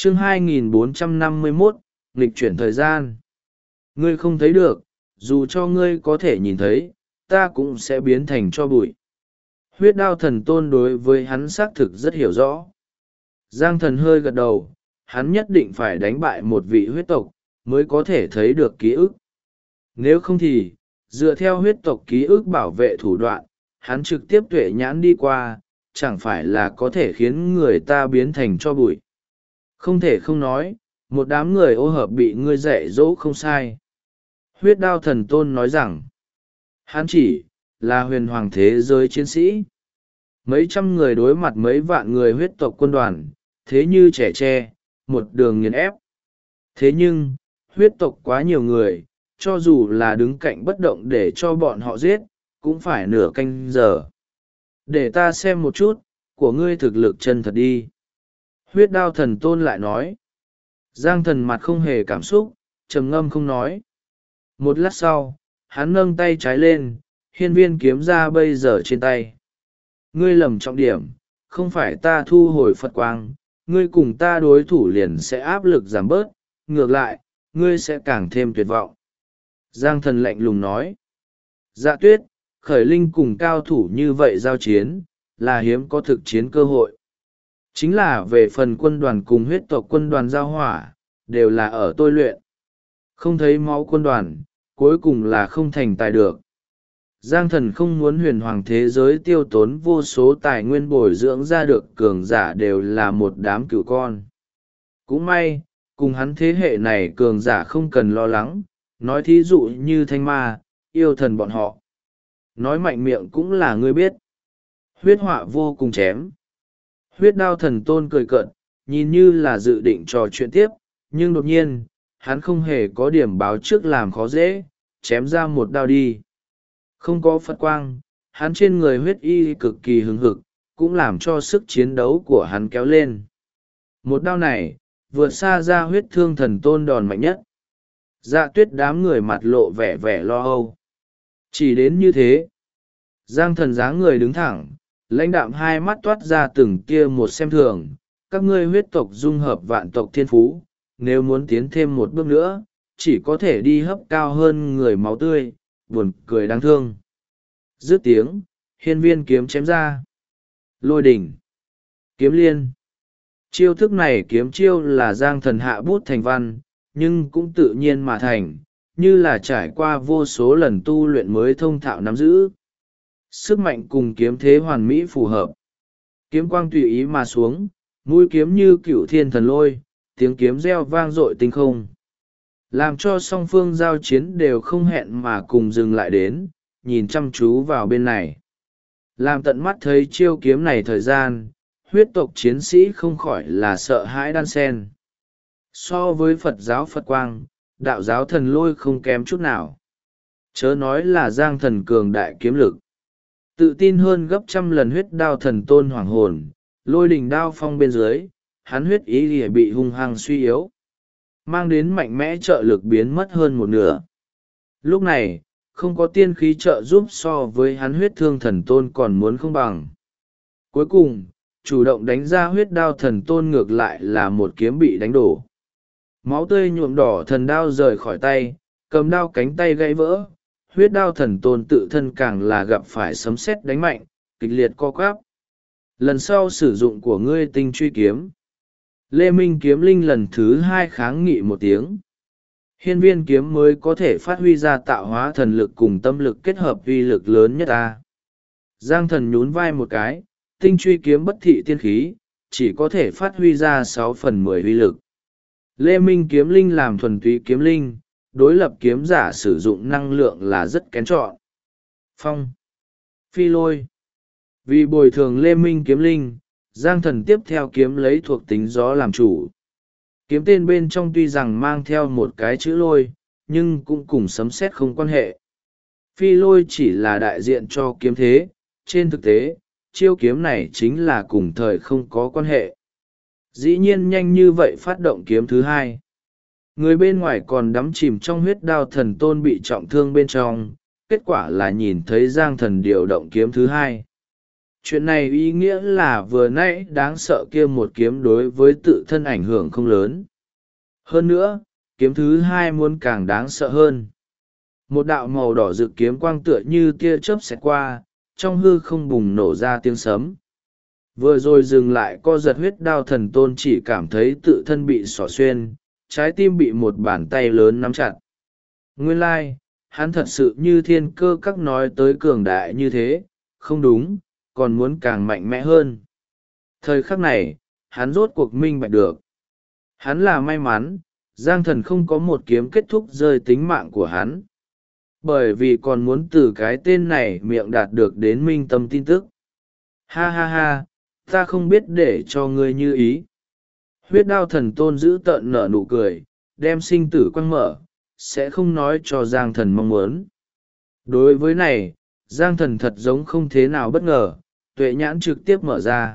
Chương 2451, nghịch chuyển thời gian. Ngươi không thấy được, dù cho ngươi có thể nhìn thấy, ta cũng sẽ biến thành tro bụi. Huyết đao thần tôn đối với hắn xác thực rất hiểu rõ. Giang thần hơi gật đầu, hắn nhất định phải đánh bại một vị huyết tộc, mới có thể thấy được ký ức. Nếu không thì, dựa theo huyết tộc ký ức bảo vệ thủ đoạn, hắn trực tiếp tuệ nhãn đi qua, chẳng phải là có thể khiến người ta biến thành tro bụi. Không thể không nói, một đám người ô hợp bị ngươi dạy dỗ không sai. Huyết đao thần tôn nói rằng, hắn chỉ là huyền hoàng thế giới chiến sĩ. Mấy trăm người đối mặt mấy vạn người huyết tộc quân đoàn, thế như trẻ tre, một đường nghiền ép. Thế nhưng, huyết tộc quá nhiều người, cho dù là đứng cạnh bất động để cho bọn họ giết, cũng phải nửa canh giờ. Để ta xem một chút, của ngươi thực lực chân thật đi. Huyết đao thần tôn lại nói. Giang thần mặt không hề cảm xúc, trầm ngâm không nói. Một lát sau, hắn nâng tay trái lên, hiên viên kiếm ra bây giờ trên tay. Ngươi lầm trọng điểm, không phải ta thu hồi Phật quang, ngươi cùng ta đối thủ liền sẽ áp lực giảm bớt, ngược lại, ngươi sẽ càng thêm tuyệt vọng. Giang thần lạnh lùng nói. Dạ tuyết, khởi linh cùng cao thủ như vậy giao chiến, là hiếm có thực chiến cơ hội. Chính là về phần quân đoàn cùng huyết tộc quân đoàn giao hỏa, đều là ở tôi luyện. Không thấy máu quân đoàn, cuối cùng là không thành tài được. Giang thần không muốn huyền hoàng thế giới tiêu tốn vô số tài nguyên bồi dưỡng ra được cường giả đều là một đám cựu con. Cũng may, cùng hắn thế hệ này cường giả không cần lo lắng, nói thí dụ như thanh ma, yêu thần bọn họ. Nói mạnh miệng cũng là ngươi biết. Huyết họa vô cùng chém. Huyết đao thần tôn cười cợt, nhìn như là dự định trò chuyện tiếp, nhưng đột nhiên, hắn không hề có điểm báo trước làm khó dễ, chém ra một đao đi. Không có Phật quang, hắn trên người huyết y cực kỳ hứng hực, cũng làm cho sức chiến đấu của hắn kéo lên. Một đao này, vượt xa ra huyết thương thần tôn đòn mạnh nhất. Dạ tuyết đám người mặt lộ vẻ vẻ lo âu. Chỉ đến như thế. Giang thần dáng người đứng thẳng, lãnh đạm hai mắt toát ra từng tia một xem thường. Các ngươi huyết tộc dung hợp vạn tộc thiên phú, nếu muốn tiến thêm một bước nữa, chỉ có thể đi hấp cao hơn người máu tươi, buồn cười đáng thương. Dứt tiếng, hiên viên kiếm chém ra. Lôi đỉnh. Kiếm liên. Chiêu thức này kiếm chiêu là giang thần hạ bút thành văn, nhưng cũng tự nhiên mà thành, như là trải qua vô số lần tu luyện mới thông thạo nắm giữ. Sức mạnh cùng kiếm thế hoàn mỹ phù hợp. Kiếm quang tùy ý mà xuống, mũi kiếm như cựu thiên thần lôi, tiếng kiếm reo vang dội tinh không. Làm cho song phương giao chiến đều không hẹn mà cùng dừng lại đến, nhìn chăm chú vào bên này. Làm tận mắt thấy chiêu kiếm này thời gian, huyết tộc chiến sĩ không khỏi là sợ hãi đan sen. So với Phật giáo Phật Quang, đạo giáo thần lôi không kém chút nào. Chớ nói là giang thần cường đại kiếm lực. Tự tin hơn gấp trăm lần huyết đao thần tôn hoàng hồn, lôi đình đao phong bên dưới, hắn huyết ý lìa bị hung hăng suy yếu. Mang đến mạnh mẽ trợ lực biến mất hơn một nửa. Lúc này, không có tiên khí trợ giúp so với hắn huyết thương thần tôn còn muốn không bằng. Cuối cùng, chủ động đánh ra huyết đao thần tôn ngược lại là một kiếm bị đánh đổ. Máu tươi nhuộm đỏ thần đao rời khỏi tay, cầm đao cánh tay gãy vỡ, huyết đao thần tôn tự thân càng là gặp phải sấm sét đánh mạnh, kịch liệt co quắp. Lần sau sử dụng của ngươi tinh truy kiếm. Lê Minh kiếm linh lần thứ hai kháng nghị một tiếng. Hiên viên kiếm mới có thể phát huy ra tạo hóa thần lực cùng tâm lực kết hợp uy lực lớn nhất ta. Giang thần nhún vai một cái, tinh truy kiếm bất thị tiên khí, chỉ có thể phát huy ra 6/10 uy lực. Lê Minh kiếm linh làm thuần túy kiếm linh, đối lập kiếm giả sử dụng năng lượng là rất kén chọn. Phong. Phi lôi. Vì bồi thường Lê Minh kiếm linh, Giang thần tiếp theo kiếm lấy thuộc tính gió làm chủ. Kiếm tên bên trong tuy rằng mang theo một cái chữ lôi, nhưng cũng cùng sấm sét không quan hệ. Phi lôi chỉ là đại diện cho kiếm thế, trên thực tế, chiêu kiếm này chính là cùng thời không có quan hệ. Dĩ nhiên nhanh như vậy phát động kiếm thứ hai. Người bên ngoài còn đắm chìm trong huyết đao thần tôn bị trọng thương bên trong, kết quả là nhìn thấy giang thần điều động kiếm thứ hai. Chuyện này ý nghĩa là vừa nãy đáng sợ kia một kiếm đối với tự thân ảnh hưởng không lớn. Hơn nữa, kiếm thứ hai muốn càng đáng sợ hơn. Một đạo màu đỏ rực kiếm quang tựa như tia chớp xẹt qua, trong hư không bùng nổ ra tiếng sấm. Vừa rồi dừng lại co giật huyết đao thần tôn chỉ cảm thấy tự thân bị xỏ xuyên, trái tim bị một bàn tay lớn nắm chặt. Nguyên lai, hắn thật sự như thiên cơ các nói tới cường đại như thế, không đúng, còn muốn càng mạnh mẽ hơn. Thời khắc này, hắn rốt cuộc minh bạch được. Hắn là may mắn, Giang Thần không có một kiếm kết thúc rơi tính mạng của hắn. Bởi vì còn muốn từ cái tên này miệng đạt được đến minh tâm tin tức. Ha ha ha, ta không biết để cho ngươi như ý. Huyết đao thần tôn giữ tợn nở nụ cười, đem sinh tử quăng mở, sẽ không nói cho Giang Thần mong muốn. Đối với này, Giang Thần thật giống không thế nào bất ngờ, tuệ nhãn trực tiếp mở ra.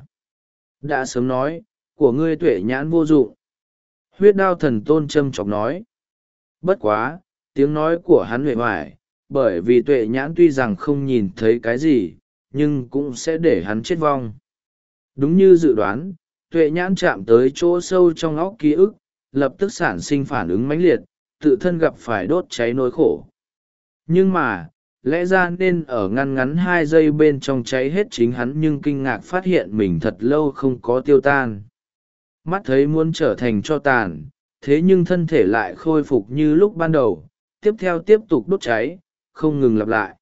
Đã sớm nói, của ngươi tuệ nhãn vô dụng. Huyết đao thần tôn châm chọc nói. Bất quá, tiếng nói của hắn huệ hoài, bởi vì tuệ nhãn tuy rằng không nhìn thấy cái gì, nhưng cũng sẽ để hắn chết vong. Đúng như dự đoán, tuệ nhãn chạm tới chỗ sâu trong óc ký ức, lập tức sản sinh phản ứng mãnh liệt, tự thân gặp phải đốt cháy nỗi khổ. Nhưng mà, lẽ ra nên ở ngăn ngắn 2 giây bên trong cháy hết chính hắn, nhưng kinh ngạc phát hiện mình thật lâu không có tiêu tan. Mắt thấy muốn trở thành tro tàn, thế nhưng thân thể lại khôi phục như lúc ban đầu, tiếp theo tiếp tục đốt cháy, không ngừng lặp lại.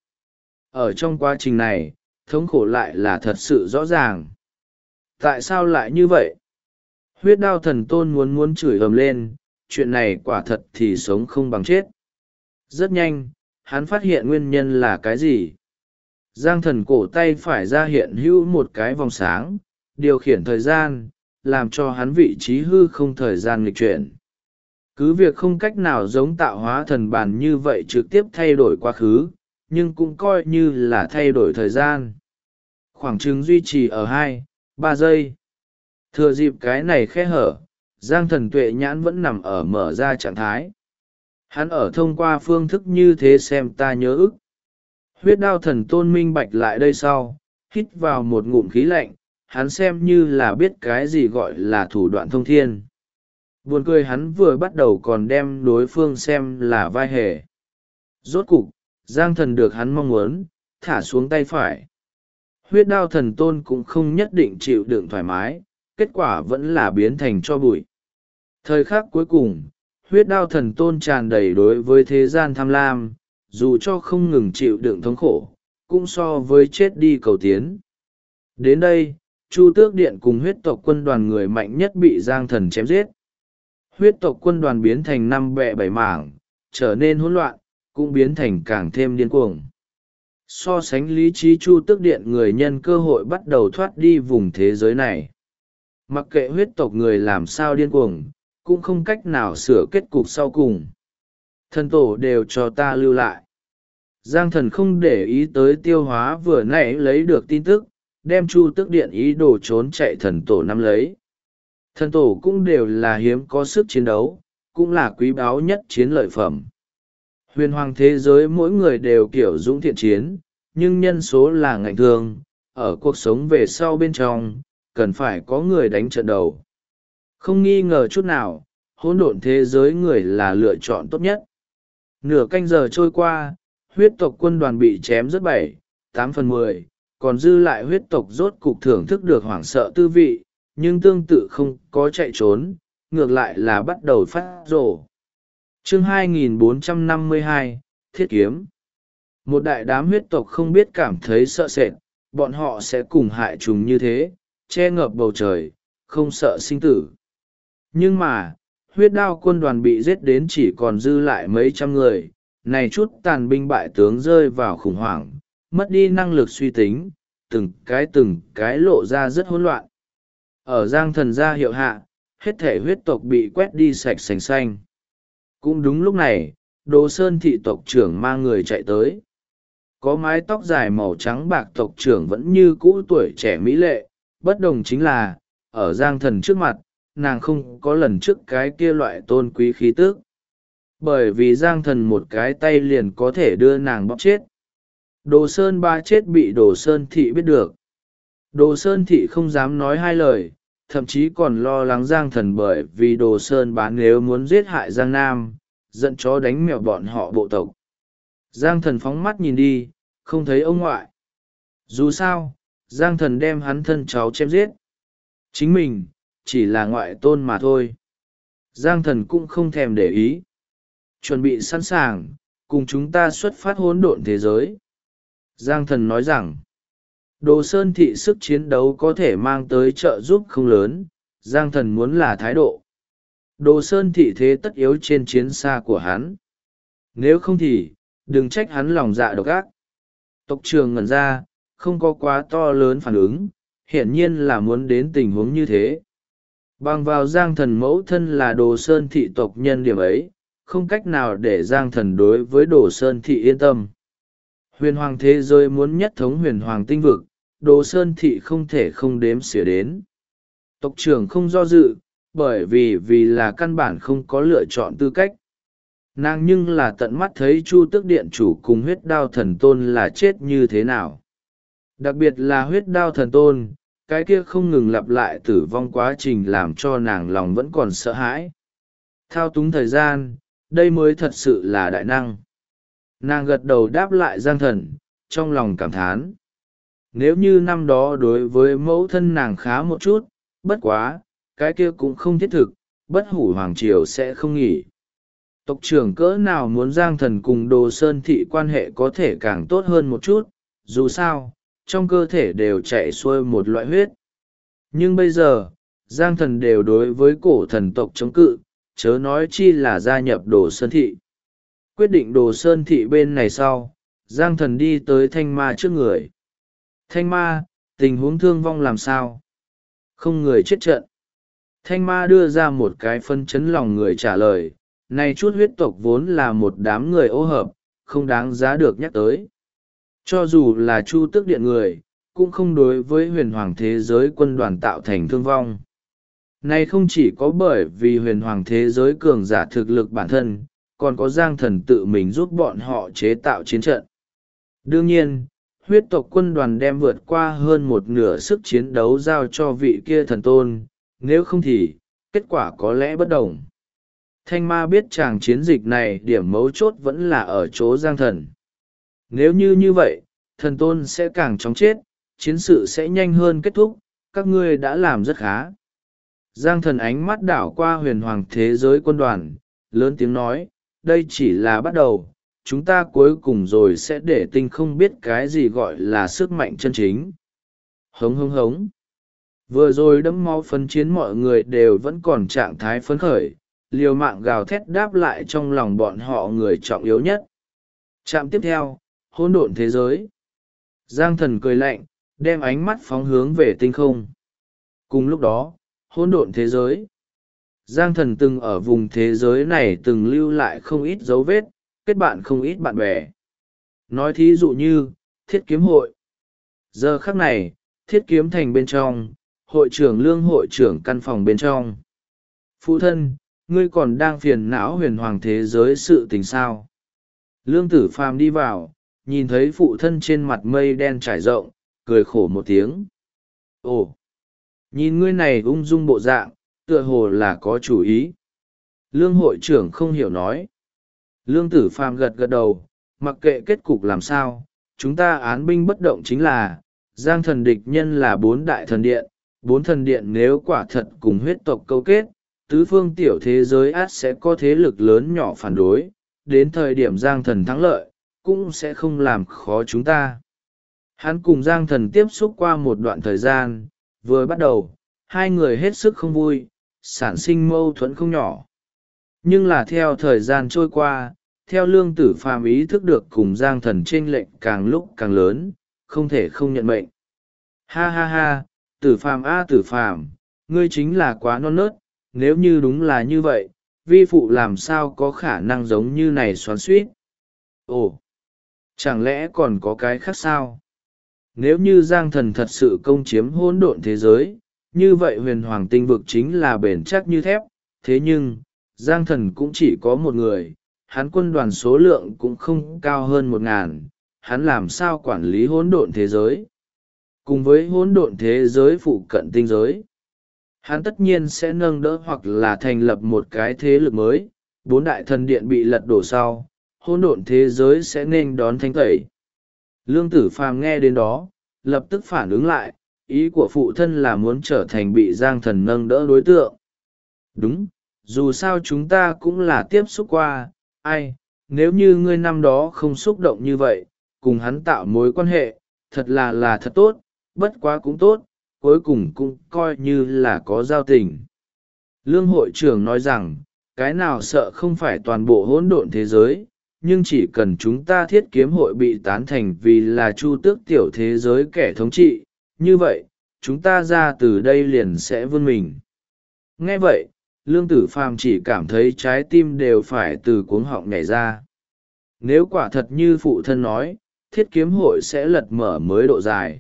Ở trong quá trình này, thống khổ lại là thật sự rõ ràng. Tại sao lại như vậy? Huyết đao thần tôn muốn chửi ầm lên, chuyện này quả thật thì sống không bằng chết. Rất nhanh, hắn phát hiện nguyên nhân là cái gì? Giang Thần cổ tay phải ra hiện hữu một cái vòng sáng, điều khiển thời gian, làm cho hắn vị trí hư không thời gian nghịch chuyển. Cứ việc không cách nào giống tạo hóa thần bản như vậy trực tiếp thay đổi quá khứ, nhưng cũng coi như là thay đổi thời gian. Khoảng chừng duy trì ở 2-3 giây. Thừa dịp cái này khe hở, Giang Thần tuệ nhãn vẫn nằm ở mở ra trạng thái. Hắn ở thông qua phương thức như thế xem ta nhớ ức. Huyết đao thần tôn minh bạch lại đây sau, hít vào một ngụm khí lạnh, hắn xem như là biết cái gì gọi là thủ đoạn thông thiên. Buồn cười hắn vừa bắt đầu còn đem đối phương xem là vai hề. Rốt cục, Giang Thần được hắn mong muốn, thả xuống tay phải. Huyết đao thần tôn cũng không nhất định chịu đựng thoải mái, kết quả vẫn là biến thành tro bụi. Thời khắc cuối cùng, huyết đao thần tôn tràn đầy đối với thế gian tham lam, dù cho không ngừng chịu đựng thống khổ, cũng so với chết đi cầu tiến. Đến đây, Chu Tước Điện cùng huyết tộc quân đoàn người mạnh nhất bị Giang Thần chém giết. Huyết tộc quân đoàn biến thành 5 bè 7 mảng, trở nên hỗn loạn, cũng biến thành càng thêm điên cuồng. So sánh lý trí, Chu Tước Điện người nhân cơ hội bắt đầu thoát đi vùng thế giới này. Mặc kệ huyết tộc người làm sao điên cuồng, cũng không cách nào sửa kết cục sau cùng. Thần tổ đều cho ta lưu lại. Giang Thần không để ý tới tiêu hóa vừa nãy lấy được tin tức, đem Chu Tước Điện ý đồ trốn chạy thần tổ nắm lấy. Thần tổ cũng đều là hiếm có sức chiến đấu, cũng là quý báu nhất chiến lợi phẩm. Huyền hoàng thế giới mỗi người đều kiểu dũng thiện chiến, nhưng nhân số là ngạnh thường, ở cuộc sống về sau bên trong, cần phải có người đánh trận đầu. Không nghi ngờ chút nào, hỗn độn thế giới người là lựa chọn tốt nhất. Nửa canh giờ trôi qua, huyết tộc quân đoàn bị chém rất 7-8/10, còn dư lại huyết tộc rốt cục thưởng thức được hoảng sợ tư vị, nhưng tương tự không có chạy trốn, ngược lại là bắt đầu phát rồ. Chương 2452, Thiết Kiếm. Một đại đám huyết tộc không biết cảm thấy sợ sệt, bọn họ sẽ cùng hại chúng như thế, che ngập bầu trời, không sợ sinh tử. Nhưng mà, huyết đao quân đoàn bị giết đến chỉ còn dư lại mấy trăm người, này chút tàn binh bại tướng rơi vào khủng hoảng, mất đi năng lực suy tính, từng cái lộ ra rất hỗn loạn. Ở Giang Thần gia hiệu hạ, hết thể huyết tộc bị quét đi sạch sành xanh. Cũng đúng lúc này, Đồ Sơn thị tộc trưởng mang người chạy tới. Có mái tóc dài màu trắng bạc tộc trưởng vẫn như cũ tuổi trẻ mỹ lệ, bất đồng chính là, ở Giang Thần trước mặt, nàng không có lần trước cái kia loại tôn quý khí tước. Bởi vì Giang Thần một cái tay liền có thể đưa nàng bóp chết. Đồ Sơn ba chết bị Đồ Sơn thị biết được. Đồ Sơn Thị không dám nói hai lời, thậm chí còn lo lắng Giang Thần, bởi vì Đồ Sơn bán nếu muốn giết hại Giang Nam, giận chó đánh mèo bọn họ bộ tộc. Giang Thần phóng mắt nhìn đi, không thấy ông ngoại. Dù sao, Giang Thần đem hắn thân cháu chém giết. Chính mình, chỉ là ngoại tôn mà thôi. Giang Thần cũng không thèm để ý. Chuẩn bị sẵn sàng, cùng chúng ta xuất phát hỗn độn thế giới. Giang Thần nói rằng, Đồ Sơn Thị sức chiến đấu có thể mang tới trợ giúp không lớn, Giang Thần muốn là thái độ. Đồ Sơn Thị thế tất yếu trên chiến xa của hắn. Nếu không thì, đừng trách hắn lòng dạ độc ác. Tộc trưởng ngẩn ra, không có quá to lớn phản ứng, hiển nhiên là muốn đến tình huống như thế. Bằng vào Giang Thần mẫu thân là Đồ Sơn Thị tộc nhân điểm ấy, không cách nào để Giang Thần đối với Đồ Sơn Thị yên tâm. Huyền hoàng thế giới muốn nhất thống huyền hoàng tinh vực, Đồ Sơn Thị không thể không đếm xỉa đến. Tộc trưởng không do dự, bởi vì là căn bản không có lựa chọn tư cách. Nàng nhưng là tận mắt thấy Chu Tước Điện chủ cùng huyết đao thần tôn là chết như thế nào. Đặc biệt là huyết đao thần tôn, cái kia không ngừng lặp lại tử vong quá trình làm cho nàng lòng vẫn còn sợ hãi. Thao túng thời gian, đây mới thật sự là đại năng. Nàng gật đầu đáp lại Giang Thần, trong lòng cảm thán. Nếu như năm đó đối với mẫu thân nàng khá một chút, bất quá, cái kia cũng không thiết thực, bất hủ hoàng triều sẽ không nghỉ. Tộc trưởng cỡ nào muốn Giang Thần cùng Đồ Sơn Thị quan hệ có thể càng tốt hơn một chút, dù sao, trong cơ thể đều chạy xuôi một loại huyết. Nhưng bây giờ, Giang Thần đều đối với cổ thần tộc chống cự, chớ nói chi là gia nhập Đồ Sơn Thị. Quyết định Đồ Sơn Thị bên này sau, Giang Thần đi tới Thanh Ma trước người. Thanh Ma, tình huống thương vong làm sao? Không người chết trận. Thanh Ma đưa ra một cái phân chấn lòng người trả lời, này chút huyết tộc vốn là một đám người ô hợp, không đáng giá được nhắc tới. Cho dù là Chu Tước Điện người, cũng không đối với huyền hoàng thế giới quân đoàn tạo thành thương vong. Này không chỉ có bởi vì huyền hoàng thế giới cường giả thực lực bản thân, còn có Giang Thần tự mình giúp bọn họ chế tạo chiến trận. Đương nhiên, huyết tộc quân đoàn đem vượt qua hơn một nửa sức chiến đấu giao cho vị kia thần tôn, nếu không thì, kết quả có lẽ bất đồng. Thanh Ma biết chàng chiến dịch này điểm mấu chốt vẫn là ở chỗ Giang Thần. Nếu như vậy, thần tôn sẽ càng chóng chết, chiến sự sẽ nhanh hơn kết thúc, các ngươi đã làm rất khá. Giang Thần ánh mắt đảo qua huyền hoàng thế giới quân đoàn, lớn tiếng nói, đây chỉ là bắt đầu, chúng ta cuối cùng rồi sẽ để tinh không biết cái gì gọi là sức mạnh chân chính. Hống hống hống. Vừa rồi đẫm máu phấn chiến mọi người đều vẫn còn trạng thái phấn khởi, liều mạng gào thét đáp lại trong lòng bọn họ người trọng yếu nhất. Trạm tiếp theo, hỗn độn thế giới. Giang Thần cười lạnh, đem ánh mắt phóng hướng về tinh không. Cùng lúc đó, hỗn độn thế giới. Giang Thần từng ở vùng thế giới này từng lưu lại không ít dấu vết, kết bạn không ít bạn bè. Nói thí dụ như, thiết kiếm hội. Giờ khắc này, thiết kiếm thành bên trong, hội trưởng Lương hội trưởng căn phòng bên trong. Phụ thân, ngươi còn đang phiền não huyền hoàng thế giới sự tình sao? Lương Tử Phàm đi vào, nhìn thấy phụ thân trên mặt mây đen trải rộng, cười khổ một tiếng. Ồ, nhìn ngươi này ung dung bộ dạng, tựa hồ là có chủ ý. Lương hội trưởng không hiểu nói. Lương Tử Phàm gật gật đầu, mặc kệ kết cục làm sao, chúng ta án binh bất động chính là, Giang Thần địch nhân là 4 đại thần điện, 4 thần điện nếu quả thật cùng huyết tộc câu kết, tứ phương tiểu thế giới át sẽ có thế lực lớn nhỏ phản đối, đến thời điểm Giang Thần thắng lợi, cũng sẽ không làm khó chúng ta. Hắn cùng Giang Thần tiếp xúc qua một đoạn thời gian, vừa bắt đầu, hai người hết sức không vui, sản sinh mâu thuẫn không nhỏ. Nhưng là theo thời gian trôi qua, theo Lương Tử Phàm ý thức được cùng Giang Thần chênh lệch càng lúc càng lớn, không thể không nhận mệnh. Ha ha ha, Tử Phàm a Tử Phàm, ngươi chính là quá non nớt, nếu như đúng là như vậy, vi phụ làm sao có khả năng giống như này xoắn xuýt. Ồ, chẳng lẽ còn có cái khác sao? Nếu như Giang Thần thật sự công chiếm hỗn độn thế giới, như vậy huyền hoàng tinh vực chính là bền chắc như thép, thế nhưng, Giang Thần cũng chỉ có một người, hắn quân đoàn số lượng cũng không cao hơn 1000, hắn làm sao quản lý hỗn độn thế giới? cùng với hỗn độn thế giới phụ cận tinh giới. Hắn tất nhiên sẽ nâng đỡ hoặc là thành lập một cái thế lực mới. Bốn đại thần điện bị lật đổ sau, hỗn độn thế giới sẽ nên đón thanh tẩy. Lương Tử Phàm nghe đến đó, lập tức phản ứng lại, ý của phụ thân là muốn trở thành bị Giang Thần nâng đỡ đối tượng. Đúng, dù sao chúng ta cũng là tiếp xúc qua, ai, nếu như ngươi năm đó không xúc động như vậy, cùng hắn tạo mối quan hệ, thật là thật tốt, bất quá cũng tốt, cuối cùng cũng coi như là có giao tình. Lương hội trưởng nói rằng, cái nào sợ không phải toàn bộ hỗn độn thế giới, nhưng chỉ cần chúng ta thiết kiếm hội bị tán thành vì là chu tước tiểu thế giới kẻ thống trị, như vậy, chúng ta ra từ đây liền sẽ vươn mình. Nghe vậy, Lương Tử Phàm chỉ cảm thấy trái tim đều phải từ cuống họng nhảy ra. Nếu quả thật như phụ thân nói, thiết kiếm hội sẽ lật mở mới độ dài.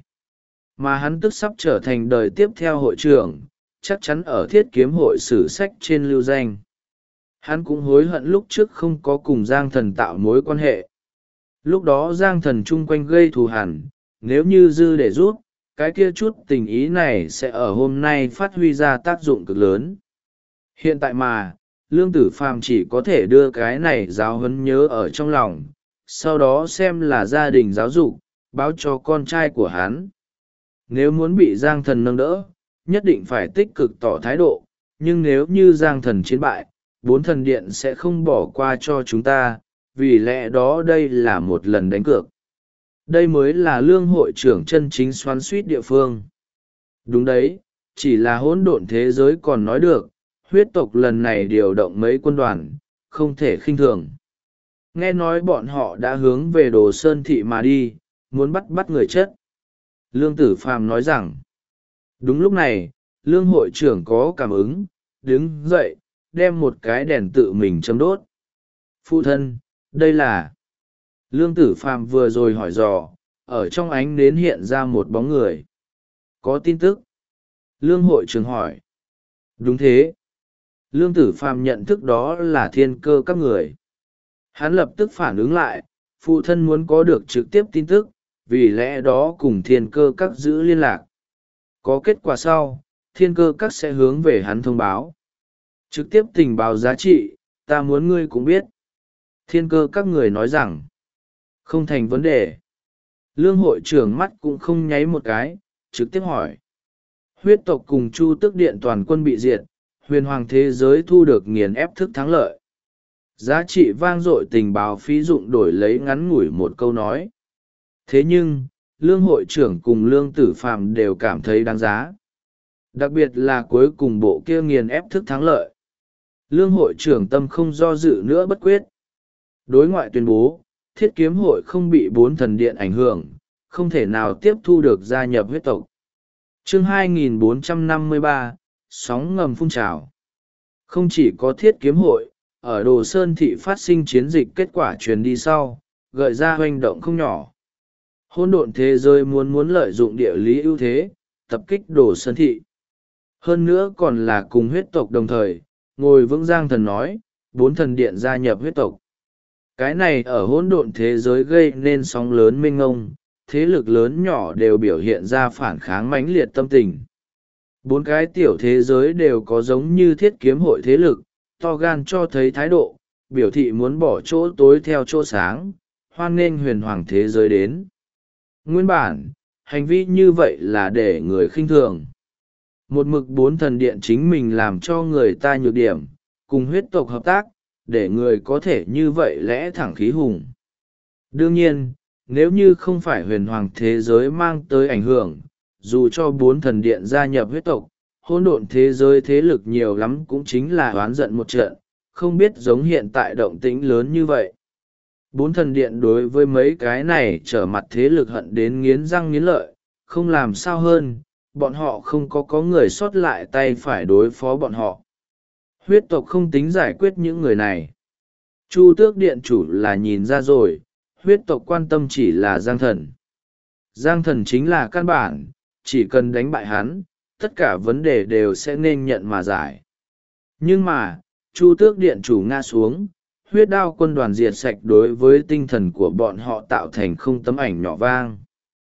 Mà hắn tức sắp trở thành đời tiếp theo hội trưởng, chắc chắn ở thiết kiếm hội sử sách trên lưu danh. Hắn cũng hối hận lúc trước không có cùng Giang Thần tạo mối quan hệ. Lúc đó Giang Thần chung quanh gây thù hằn, nếu như dư để rút, cái kia chút tình ý này sẽ ở hôm nay phát huy ra tác dụng cực lớn. Hiện tại mà, Lương Tử Phàm chỉ có thể đưa cái này giáo huấn nhớ ở trong lòng, sau đó xem là gia đình giáo dục, báo cho con trai của hắn. Nếu muốn bị Giang Thần nâng đỡ, nhất định phải tích cực tỏ thái độ, nhưng nếu như Giang Thần chiến bại, bốn thần điện sẽ không bỏ qua cho chúng ta, vì lẽ đó đây là một lần đánh cược. Đây mới là Lương hội trưởng chân chính xoắn suýt địa phương. Đúng đấy, chỉ là hỗn độn thế giới còn nói được, huyết tộc lần này điều động mấy quân đoàn, không thể khinh thường. Nghe nói bọn họ đã hướng về Đồ Sơn Thị mà đi, muốn bắt người chết. Lương Tử Phàm nói rằng, đúng lúc này, Lương hội trưởng có cảm ứng, đứng dậy, đem một cái đèn tự mình châm đốt. Phụ thân, đây là... Lương Tử Phàm vừa rồi hỏi dò, ở trong ánh nến hiện ra một bóng người. Có tin tức? Lương hội trưởng hỏi. Đúng thế. Lương Tử Phàm nhận thức đó là thiên cơ các người. Hắn lập tức phản ứng lại, phụ thân muốn có được trực tiếp tin tức, vì lẽ đó cùng thiên cơ các giữ liên lạc. Có kết quả sau, thiên cơ các sẽ hướng về hắn thông báo. Trực tiếp tình báo giá trị, ta muốn ngươi cũng biết. Thiên cơ các người nói rằng, không thành vấn đề. Lương hội trưởng mắt cũng không nháy một cái, trực tiếp hỏi. Huyết tộc cùng Chu Tước Điện toàn quân bị diệt, huyền hoàng thế giới thu được nghiền ép thức thắng lợi. Giá trị vang dội tình báo phí dụng đổi lấy ngắn ngủi một câu nói. Thế nhưng, Lương hội trưởng cùng Lương Tử Phàm đều cảm thấy đáng giá. Đặc biệt là cuối cùng bộ kia nghiền ép thức thắng lợi. Lương hội trưởng tâm không do dự nữa bất quyết. Đối ngoại tuyên bố, thiết kiếm hội không bị bốn thần điện ảnh hưởng, không thể nào tiếp thu được gia nhập huyết tộc. Chương 2453, sóng ngầm phun trào. Không chỉ có thiết kiếm hội, ở Đồ Sơn Thị phát sinh chiến dịch kết quả truyền đi sau, gợi ra hoành động không nhỏ. Hỗn độn thế giới muốn lợi dụng địa lý ưu thế, tập kích Đồ Sơn Thị. Hơn nữa còn là cùng huyết tộc đồng thời, ngồi vững Giang Thần nói, bốn thần điện gia nhập huyết tộc. Cái này ở hỗn độn thế giới gây nên sóng lớn mênh ngông, thế lực lớn nhỏ đều biểu hiện ra phản kháng mãnh liệt tâm tình. Bốn cái tiểu thế giới đều có giống như thiết kiếm hội thế lực, to gan cho thấy thái độ, biểu thị muốn bỏ chỗ tối theo chỗ sáng, hoan nghênh huyền hoàng thế giới đến. Nguyên bản, hành vi như vậy là để người khinh thường. Một mực bốn thần điện chính mình làm cho người ta nhược điểm, cùng huyết tộc hợp tác, để người có thể như vậy lẽ thẳng khí hùng. Đương nhiên, nếu như không phải huyền hoàng thế giới mang tới ảnh hưởng, dù cho bốn thần điện gia nhập huyết tộc, hỗn độn thế giới thế lực nhiều lắm cũng chính là oán giận một trận, không biết giống hiện tại động tĩnh lớn như vậy. Bốn thần điện đối với mấy cái này trở mặt thế lực hận đến nghiến răng nghiến lợi, không làm sao hơn, bọn họ không có người sót lại tay phải đối phó bọn họ. Huyết tộc không tính giải quyết những người này. Chu Tước Điện chủ là nhìn ra rồi, huyết tộc quan tâm chỉ là Giang Thần. Giang Thần chính là căn bản, chỉ cần đánh bại hắn, tất cả vấn đề đều sẽ nên nhận mà giải. Nhưng mà, Chu Tước Điện chủ ngã xuống, huyết đao quân đoàn diệt sạch đối với tinh thần của bọn họ tạo thành không tấm ảnh nhỏ vang.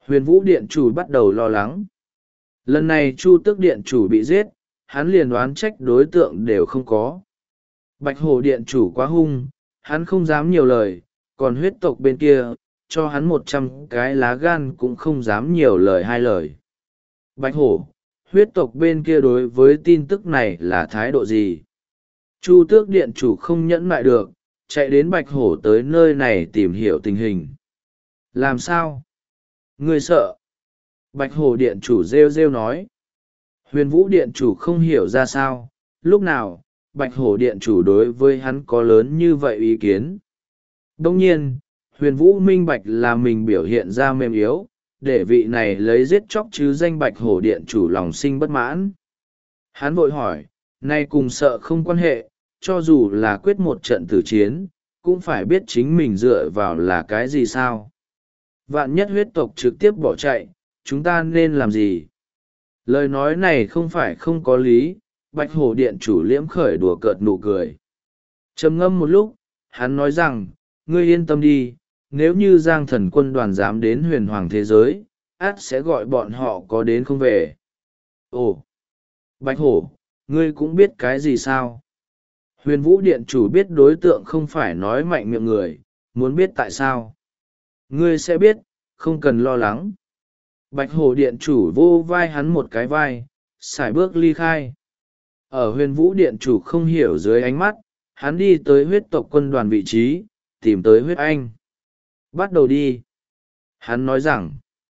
Huyền Vũ Điện chủ bắt đầu lo lắng. Lần này Chu Tước Điện chủ bị giết, hắn liền oán trách đối tượng đều không có. Bạch Hổ Điện chủ quá hung, hắn không dám nhiều lời, còn huyết tộc bên kia, cho hắn 100 cái lá gan cũng không dám nhiều lời hai lời. Bạch Hổ, huyết tộc bên kia đối với tin tức này là thái độ gì? Chu Tước Điện chủ không nhẫn nại được, chạy đến Bạch Hổ tới nơi này tìm hiểu tình hình. Làm sao? Ngươi sợ? Bạch Hổ Điện chủ rêu rêu nói. Huyền Vũ Điện chủ không hiểu ra sao, lúc nào, Bạch Hổ Điện chủ đối với hắn có lớn như vậy ý kiến. Đồng nhiên, Huyền Vũ minh bạch là mình biểu hiện ra mềm yếu, để vị này lấy giết chóc chứ danh Bạch Hổ Điện chủ lòng sinh bất mãn. Hắn vội hỏi, nay cùng sợ không quan hệ, cho dù là quyết một trận tử chiến, cũng phải biết chính mình dựa vào là cái gì sao. Vạn nhất huyết tộc trực tiếp bỏ chạy, chúng ta nên làm gì? Lời nói này không phải không có lý, Bạch Hổ Điện chủ liễm khởi đùa cợt nụ cười. Trầm ngâm một lúc, hắn nói rằng, ngươi yên tâm đi, nếu như Giang Thần quân đoàn dám đến huyền hoàng thế giới, át sẽ gọi bọn họ có đến không về. Ồ! Bạch Hổ, ngươi cũng biết cái gì sao? Huyền Vũ Điện chủ biết đối tượng không phải nói mạnh miệng người, muốn biết tại sao. Ngươi sẽ biết, không cần lo lắng. Bạch Hổ Điện chủ vô vai hắn một cái vai, sải bước ly khai. Ở Huyền Vũ Điện chủ không hiểu dưới ánh mắt, hắn đi tới huyết tộc quân đoàn vị trí, tìm tới huyết anh. Bắt đầu đi. Hắn nói rằng,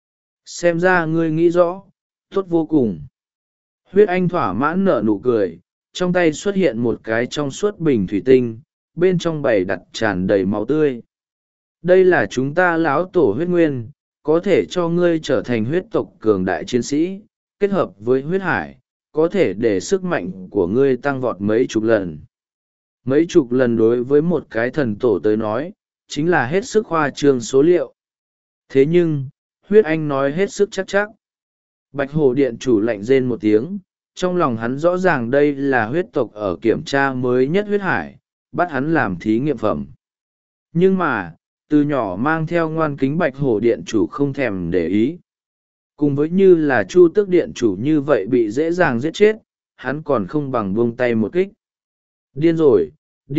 xem ra ngươi nghĩ rõ, tốt vô cùng. Huyết anh thỏa mãn nở nụ cười, trong tay xuất hiện một cái trong suốt bình thủy tinh, bên trong bày đặt tràn đầy máu tươi. Đây là chúng ta lão tổ huyết nguyên, có thể cho ngươi trở thành huyết tộc cường đại chiến sĩ, kết hợp với huyết hải, có thể để sức mạnh của ngươi tăng vọt mấy chục lần. Mấy chục lần đối với một cái thần tổ tới nói, chính là hết sức khoa trương số liệu. Thế nhưng, huyết anh nói hết sức chắc chắc. Bạch Hổ Điện chủ lạnh rên một tiếng, trong lòng hắn rõ ràng đây là huyết tộc ở kiểm tra mới nhất huyết hải, bắt hắn làm thí nghiệm phẩm. Nhưng mà, từ nhỏ mang theo ngoan kính Bạch Hổ Điện chủ không thèm để ý. Cùng với như là Chu Tước Điện chủ như vậy bị dễ dàng giết chết, hắn còn không bằng buông tay một kích. Điên rồi,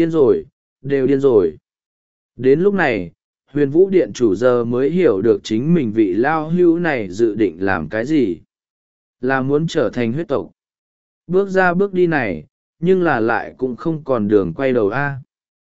đều điên rồi. Đến lúc này, Huyền Vũ Điện chủ giờ mới hiểu được chính mình vị lao hưu này dự định làm cái gì. Là muốn trở thành huyết tộc. Bước ra bước đi này, nhưng là lại cũng không còn đường quay đầu a.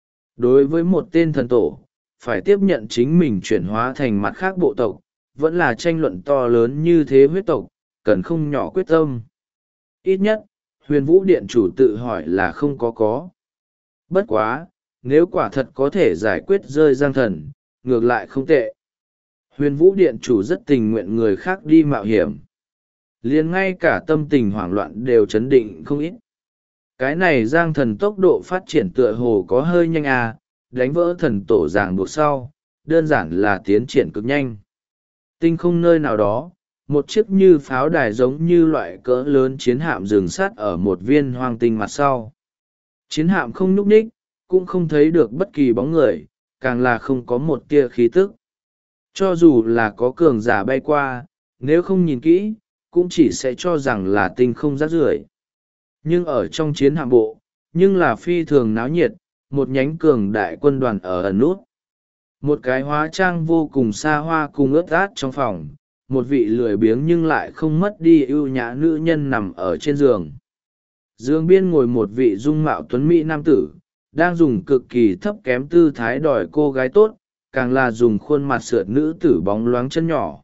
Đối với một tên thần tổ, phải tiếp nhận chính mình chuyển hóa thành mặt khác bộ tộc, vẫn là tranh luận to lớn như thế huyết tộc, cần không nhỏ quyết tâm. Ít nhất, Huyền Vũ Điện chủ tự hỏi là không có. Bất quá, nếu quả thật có thể giải quyết rơi Giang Thần, ngược lại không tệ. Huyền Vũ Điện chủ rất tình nguyện người khác đi mạo hiểm. Liền ngay cả tâm tình hoảng loạn đều chấn định không ít. Cái này Giang Thần tốc độ phát triển tựa hồ có hơi nhanh à, đánh vỡ thần tổ ràng buộc sau, đơn giản là tiến triển cực nhanh. Tinh không nơi nào đó, một chiếc như pháo đài giống như loại cỡ lớn chiến hạm dừng sát ở một viên hoang tinh mặt sau. Chiến hạm không nhúc nhích, cũng không thấy được bất kỳ bóng người, càng là không có một tia khí tức. Cho dù là có cường giả bay qua, nếu không nhìn kỹ, cũng chỉ sẽ cho rằng là tinh không rác rưởi. Nhưng ở trong chiến hạm bộ, nhưng là phi thường náo nhiệt, một nhánh cường đại quân đoàn ở ẩn nút. Một cái hóa trang vô cùng xa hoa cùng ướt át trong phòng, một vị lười biếng nhưng lại không mất đi ưu nhã nữ nhân nằm ở trên giường. Giường biên ngồi một vị dung mạo tuấn mỹ nam tử, đang dùng cực kỳ thấp kém tư thái đòi cô gái tốt, càng là dùng khuôn mặt sượt nữ tử bóng loáng chân nhỏ.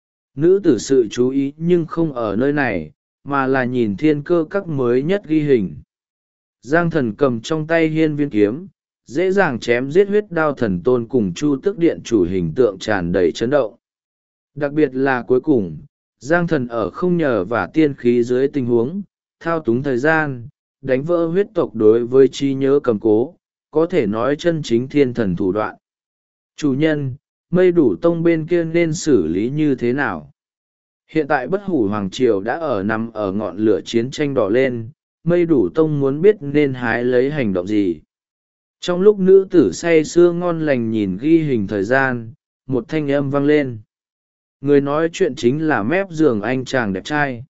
Nữ tử sự chú ý nhưng không ở nơi này, mà là nhìn thiên cơ các mới nhất ghi hình. Giang Thần cầm trong tay hiên viên kiếm, dễ dàng chém giết huyết đao thần tôn cùng Chu Tước Điện chủ hình tượng tràn đầy chấn động. Đặc biệt là cuối cùng, Giang Thần ở không nhờ và tiên khí dưới tình huống, thao túng thời gian, đánh vỡ huyết tộc đối với trí nhớ cầm cố, có thể nói chân chính thiên thần thủ đoạn. Chủ nhân, Mây Đủ Tông bên kia nên xử lý như thế nào? Hiện tại Bất Hủ Hoàng Triều đã nằm ở ngọn lửa chiến tranh đỏ lên, Mây Đủ Tông muốn biết nên hái lấy hành động gì. Trong lúc nữ tử say sưa ngon lành nhìn ghi hình thời gian, một thanh âm vang lên. người nói chuyện chính là mép giường anh chàng đẹp trai.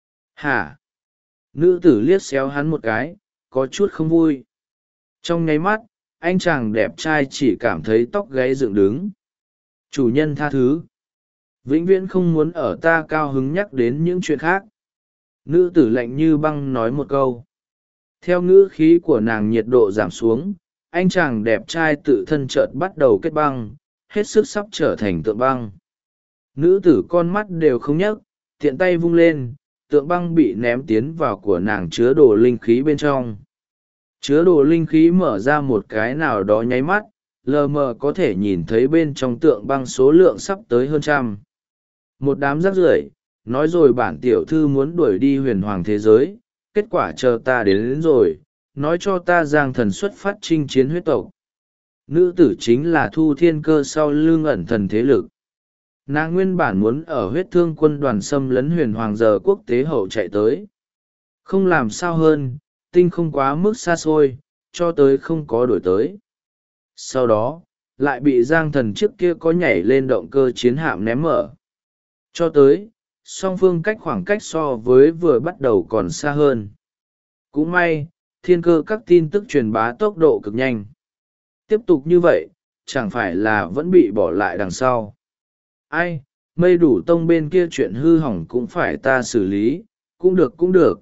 Hả? Nữ tử liếc xéo hắn một cái, có chút không vui. Trong nháy mắt, anh chàng đẹp trai chỉ cảm thấy tóc gáy dựng đứng. Chủ nhân tha thứ. Vĩnh viễn không muốn ở ta cao hứng nhắc đến những chuyện khác. Nữ tử lạnh như băng nói một câu. Theo ngữ khí của nàng nhiệt độ giảm xuống, anh chàng đẹp trai tự thân chợt bắt đầu kết băng, hết sức sắp trở thành tượng băng. Nữ tử con mắt đều không nhấc, tiện tay vung lên, tượng băng bị ném tiến vào của nàng chứa đồ linh khí bên trong. Chứa đồ linh khí mở ra một cái nào đó nháy mắt, lờ mờ có thể nhìn thấy bên trong tượng băng số lượng sắp tới hơn 100. Một đám rác rưởi, nói rồi bản tiểu thư muốn đuổi đi huyền hoàng thế giới, kết quả chờ ta đến rồi, nói cho ta Giang Thần xuất phát chinh chiến huyết tộc. Nữ tử chính là Thu Thiên Cơ sau lưng ẩn thần thế lực. Nàng nguyên bản muốn ở huyết thương quân đoàn xâm lấn huyền hoàng giờ quốc tế hậu chạy tới. Không làm sao hơn, tinh không quá mức xa xôi, cho tới không có đổi tới. Sau đó, lại bị Giang Thần trước kia có nhảy lên động cơ chiến hạm ném mở. Cho tới, song phương khoảng cách so với vừa bắt đầu còn xa hơn. Cũng may, Thiên Cơ các tin tức truyền bá tốc độ cực nhanh. Tiếp tục như vậy, chẳng phải là vẫn bị bỏ lại đằng sau. Ai, Mây Đủ Tông bên kia chuyện hư hỏng cũng phải ta xử lý, cũng được cũng được.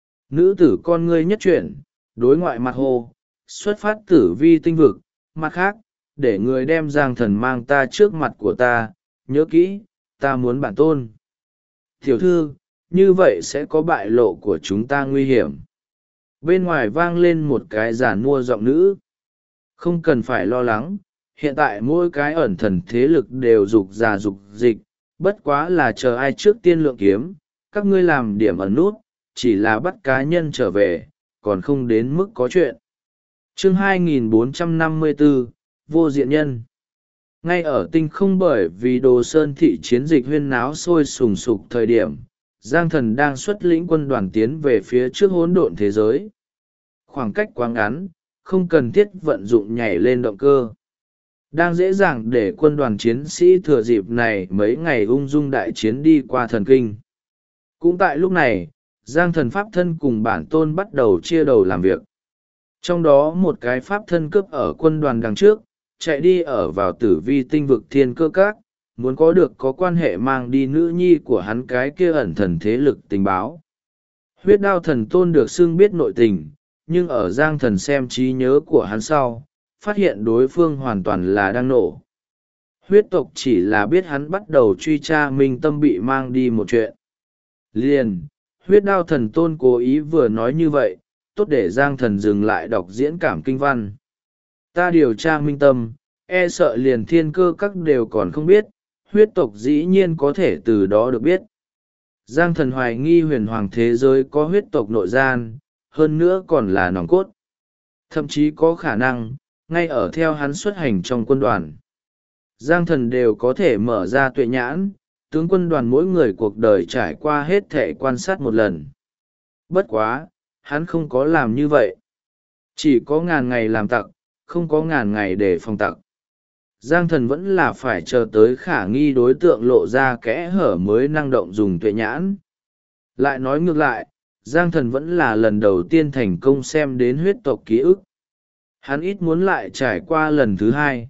Nữ tử con ngươi nhất chuyển, đối ngoại mặt hồ, xuất phát tử vi tinh vực, mặt khác, để người đem Giang Thần mang ta trước mặt của ta, nhớ kỹ, ta muốn bản tôn. Tiểu thư, như vậy sẽ có bại lộ của chúng ta nguy hiểm. Bên ngoài vang lên một cái giản mua giọng nữ. Không cần phải lo lắng, hiện tại mỗi cái ẩn thần thế lực đều dục già dục dịch, bất quá là chờ ai trước tiên lượng kiếm, các ngươi làm điểm ẩn nút, chỉ là bắt cá nhân trở về, còn không đến mức có chuyện. Chương 2454, Vô Diện Nhân. Ngay ở tinh không, bởi vì Đồ Sơn thị chiến dịch huyên náo sôi sùng sục thời điểm, Giang Thần đang xuất lĩnh quân đoàn tiến về phía trước hỗn độn thế giới. Khoảng cách quá ngắn, không cần thiết vận dụng nhảy lên động cơ. Đang dễ dàng để quân đoàn chiến sĩ thừa dịp này mấy ngày ung dung đại chiến đi qua thần kinh. Cũng tại lúc này, Giang Thần pháp thân cùng bản tôn bắt đầu chia đầu làm việc. Trong đó một cái pháp thân cướp ở quân đoàn đằng trước, chạy đi ở vào tử vi tinh vực Thiên Cơ các, muốn có quan hệ mang đi nữ nhi của hắn cái kia ẩn thần thế lực tình báo. Huyết Đao Thần Tôn được xưng biết nội tình, nhưng ở Giang Thần xem trí nhớ của hắn sau, phát hiện đối phương hoàn toàn là đang nổ. Huyết tộc chỉ là biết hắn bắt đầu truy tra Minh Tâm bị mang đi một chuyện. Liền, Huyết Đao Thần Tôn cố ý vừa nói như vậy, tốt để Giang Thần dừng lại đọc diễn cảm kinh văn. Ta điều tra Minh Tâm, e sợ liền Thiên Cơ các đều còn không biết, huyết tộc dĩ nhiên có thể từ đó được biết. Giang Thần hoài nghi huyền hoàng thế giới có huyết tộc nội gian, hơn nữa còn là nòng cốt. Thậm chí có khả năng, ngay ở theo hắn xuất hành trong quân đoàn. Giang Thần đều có thể mở ra tuệ nhãn, tướng quân đoàn mỗi người cuộc đời trải qua hết thể quan sát một lần. Bất quá, hắn không có làm như vậy. Chỉ có ngàn ngày làm tặc, không có ngàn ngày để phòng tặc. Giang Thần vẫn là phải chờ tới khả nghi đối tượng lộ ra kẽ hở mới năng động dùng tuệ nhãn. Lại nói ngược lại, Giang Thần vẫn là lần đầu tiên thành công xem đến huyết tộc ký ức. Hắn ít muốn lại trải qua lần thứ hai.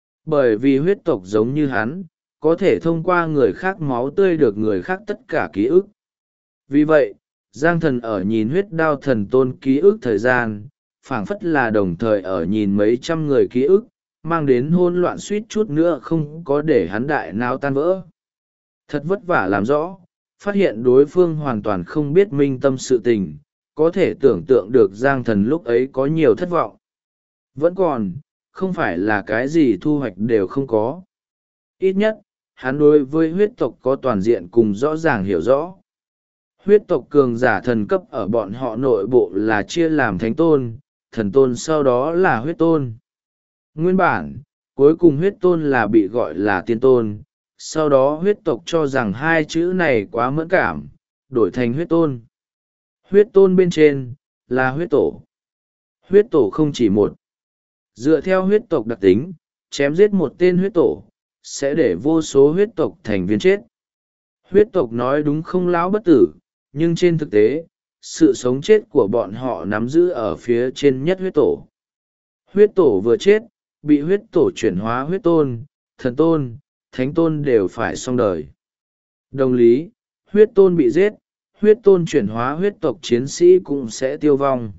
Bởi vì huyết tộc giống như hắn, có thể thông qua người khác máu tươi được người khác tất cả ký ức. Vì vậy, Giang Thần ở nhìn Huyết Đao Thần Tôn ký ức thời gian, phảng phất là đồng thời ở nhìn mấy trăm người ký ức, mang đến hỗn loạn suýt chút nữa không có để hắn đại não tan vỡ. Thật vất vả làm rõ, phát hiện đối phương hoàn toàn không biết Minh Tâm sự tình, có thể tưởng tượng được Giang Thần lúc ấy có nhiều thất vọng. Vẫn còn, không phải là cái gì thu hoạch đều không có. Ít nhất, hắn đối với huyết tộc có toàn diện cùng rõ ràng hiểu rõ. Huyết tộc cường giả thần cấp ở bọn họ nội bộ là chia làm thánh tôn, thần tôn sau đó là huyết tôn. Nguyên bản, cuối cùng huyết tôn là bị gọi là tiên tôn, sau đó huyết tộc cho rằng hai chữ này quá mẫn cảm, đổi thành huyết tôn. Huyết tôn bên trên, là huyết tổ. Huyết tổ không chỉ một. Dựa theo huyết tộc đặc tính, chém giết một tên huyết tổ, sẽ để vô số huyết tộc thành viên chết. Huyết tộc nói đúng không lão bất tử, nhưng trên thực tế, sự sống chết của bọn họ nắm giữ ở phía trên nhất huyết tổ. Huyết tổ vừa chết, bị huyết tổ chuyển hóa huyết tôn, thần tôn, thánh tôn đều phải xong đời. Đồng lý, huyết tôn bị giết, huyết tôn chuyển hóa huyết tộc chiến sĩ cũng sẽ tiêu vong.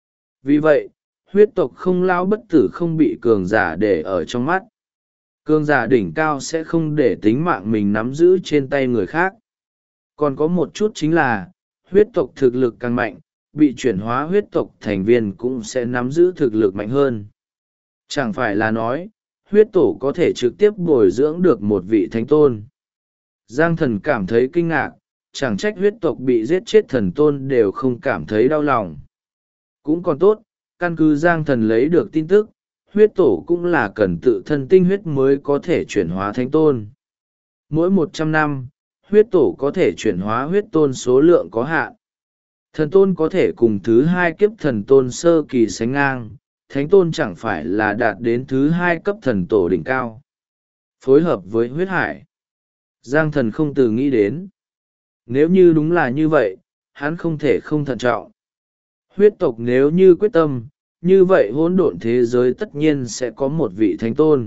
Vì vậy, huyết tộc không lão bất tử không bị cường giả để ở trong mắt. Cường giả đỉnh cao sẽ không để tính mạng mình nắm giữ trên tay người khác. Còn có một chút chính là, huyết tộc thực lực càng mạnh, bị chuyển hóa huyết tộc thành viên cũng sẽ nắm giữ thực lực mạnh hơn. Chẳng phải là nói, huyết tổ có thể trực tiếp bồi dưỡng được một vị thánh tôn. Giang Thần cảm thấy kinh ngạc, chẳng trách huyết tộc bị giết chết thần tôn đều không cảm thấy đau lòng. Cũng còn tốt, căn cứ Giang Thần lấy được tin tức, huyết tổ cũng là cần tự thân tinh huyết mới có thể chuyển hóa thánh tôn. Mỗi 100 năm, huyết tổ có thể chuyển hóa huyết tôn số lượng có hạn. Thần tôn có thể cùng thứ hai kiếp thần tôn sơ kỳ sánh ngang, thánh tôn chẳng phải là đạt đến thứ hai cấp thần tổ đỉnh cao. Phối hợp với huyết hải, Giang Thần không từ nghĩ đến. Nếu như đúng là như vậy, hắn không thể không thận trọng. Huyết tộc nếu như quyết tâm, như vậy hỗn độn thế giới tất nhiên sẽ có một vị thánh tôn.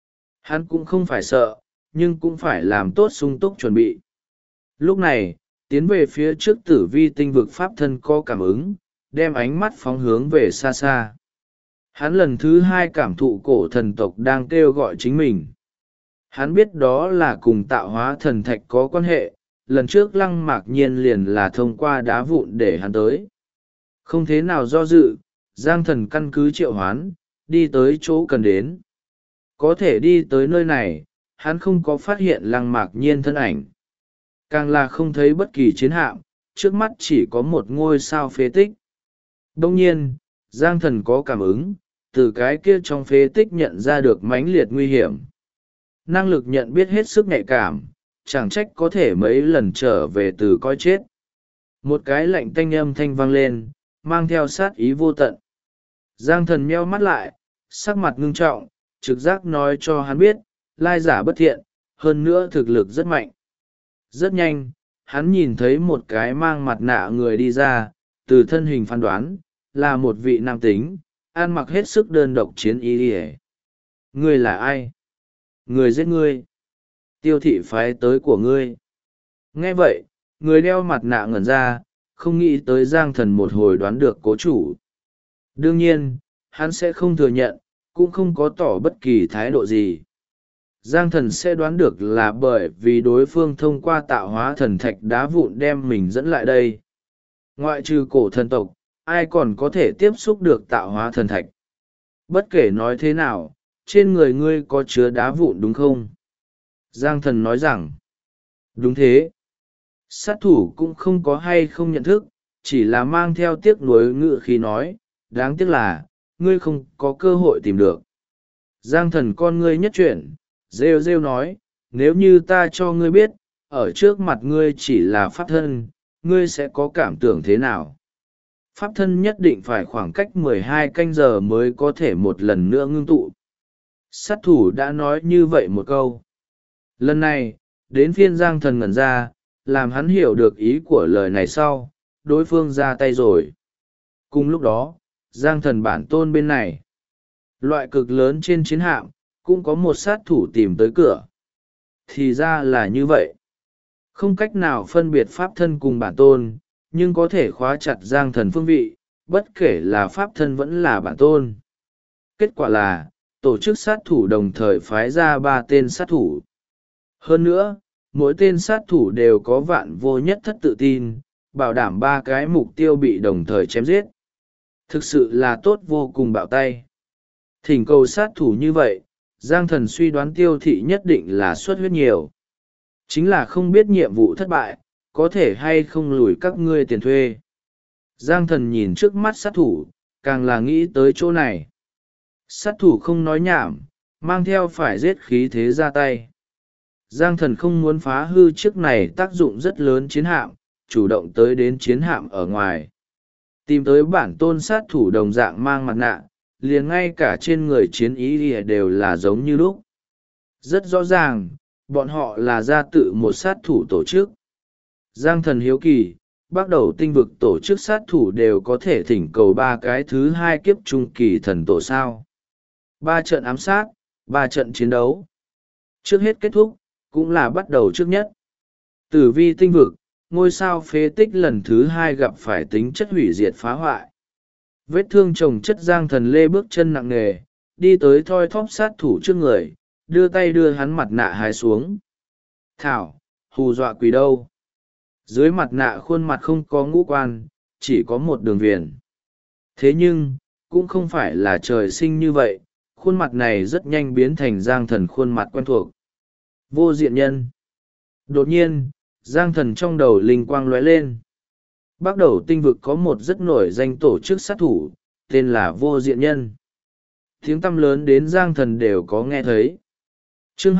Hắn cũng không phải sợ, nhưng cũng phải làm tốt sung túc chuẩn bị. Lúc này, tiến về phía trước tử vi tinh vực pháp thân có cảm ứng, đem ánh mắt phóng hướng về xa xa. Hắn lần thứ hai cảm thụ cổ thần tộc đang kêu gọi chính mình. Hắn biết đó là cùng tạo hóa thần thạch có quan hệ, lần trước Lăng Mạc Nhiên liền là thông qua đá vụn để hắn tới. Không thế nào do dự, Giang Thần căn cứ triệu hoán, đi tới chỗ cần đến. Có thể đi tới nơi này, hắn không có phát hiện Lăng Mạc Nhiên thân ảnh. Càng là không thấy bất kỳ chiến hạm, trước mắt chỉ có một ngôi sao phế tích. Đông nhiên, Giang Thần có cảm ứng, từ cái kia trong phế tích nhận ra được mãnh liệt nguy hiểm. Năng lực nhận biết hết sức nhạy cảm, chẳng trách có thể mấy lần trở về từ coi chết. Một cái lạnh tanh âm thanh vang lên, mang theo sát ý vô tận. Giang Thần meo mắt lại, sắc mặt ngưng trọng, trực giác nói cho hắn biết, lai giả bất thiện, hơn nữa thực lực rất mạnh. Rất nhanh, hắn nhìn thấy một cái mang mặt nạ người đi ra, từ thân hình phán đoán, là một vị nam tính, ăn mặc hết sức đơn độc chiến y đi. Ngươi là ai? Người giết ngươi. Tiêu thị phái tới của ngươi. Nghe vậy, người đeo mặt nạ ngẩn ra, không nghĩ tới Giang Thần một hồi đoán được cố chủ. Đương nhiên, hắn sẽ không thừa nhận, cũng không có tỏ bất kỳ thái độ gì. Giang Thần sẽ đoán được là bởi vì đối phương thông qua tạo hóa thần thạch đá vụn đem mình dẫn lại đây. Ngoại trừ cổ thần tộc, ai còn có thể tiếp xúc được tạo hóa thần thạch? Bất kể nói thế nào, trên người ngươi có chứa đá vụn đúng không? Giang Thần nói rằng, đúng thế. Sát thủ cũng không có hay không nhận thức, chỉ là mang theo tiếc nuối ngự khi nói, đáng tiếc là, ngươi không có cơ hội tìm được. Giang Thần con ngươi nhất chuyển, rêu rêu nói, nếu như ta cho ngươi biết, ở trước mặt ngươi chỉ là pháp thân, ngươi sẽ có cảm tưởng thế nào? Pháp thân nhất định phải khoảng cách 12 canh giờ mới có thể một lần nữa ngưng tụ. Sát thủ đã nói như vậy một câu. Lần này, đến phiên Giang Thần ngẩn ra, làm hắn hiểu được ý của lời này sau, đối phương ra tay rồi. Cùng lúc đó, Giang Thần bản tôn bên này. Loại cực lớn trên chiến hạm, cũng có một sát thủ tìm tới cửa. Thì ra là như vậy. Không cách nào phân biệt pháp thân cùng bản tôn, nhưng có thể khóa chặt Giang Thần phương vị, bất kể là pháp thân vẫn là bản tôn. Kết quả là, tổ chức sát thủ đồng thời phái ra 3 tên sát thủ. Hơn nữa, mỗi tên sát thủ đều có vạn vô nhất thất tự tin, bảo đảm 3 cái mục tiêu bị đồng thời chém giết. Thực sự là tốt vô cùng bạo tay. Thỉnh cầu sát thủ như vậy, Giang Thần suy đoán Tiêu thị nhất định là xuất huyết nhiều. Chính là không biết nhiệm vụ thất bại, có thể hay không lùi các ngươi tiền thuê. Giang Thần nhìn trước mắt sát thủ, càng là nghĩ tới chỗ này. Sát thủ không nói nhảm, mang theo phải giết khí thế ra tay. Giang Thần không muốn phá hư chiếc này tác dụng rất lớn chiến hạm, chủ động tới đến chiến hạm ở ngoài. Tìm tới bản tôn sát thủ đồng dạng mang mặt nạ, liền ngay cả trên người chiến ý đều là giống như lúc. Rất rõ ràng, bọn họ là gia tự một sát thủ tổ chức. Giang Thần hiếu kỳ, bắt đầu tinh vực tổ chức sát thủ đều có thể thỉnh cầu 3 cái thứ 2 kiếp trung kỳ thần tổ sao. 3 trận ám sát, 3 trận chiến đấu. Trước hết kết thúc, cũng là bắt đầu trước nhất. Tử vi tinh vực, ngôi sao phế tích lần thứ 2 gặp phải tính chất hủy diệt phá hoại. Vết thương chồng chất Giang Thần lê bước chân nặng nề, đi tới thoi thóp sát thủ trước người, đưa tay đưa hắn mặt nạ hái xuống. Thảo, hù dọa quỷ đâu. Dưới mặt nạ khuôn mặt không có ngũ quan, chỉ có một đường viền. Thế nhưng, cũng không phải là trời sinh như vậy, khuôn mặt này rất nhanh biến thành Giang Thần khuôn mặt quen thuộc. Vô diện nhân. Đột nhiên, Giang Thần trong đầu linh quang lóe lên. Bắt đầu tinh vực có một rất nổi danh tổ chức sát thủ, tên là Vô Diện Nhân. Tiếng tăm lớn đến Giang Thần đều có nghe thấy. Chương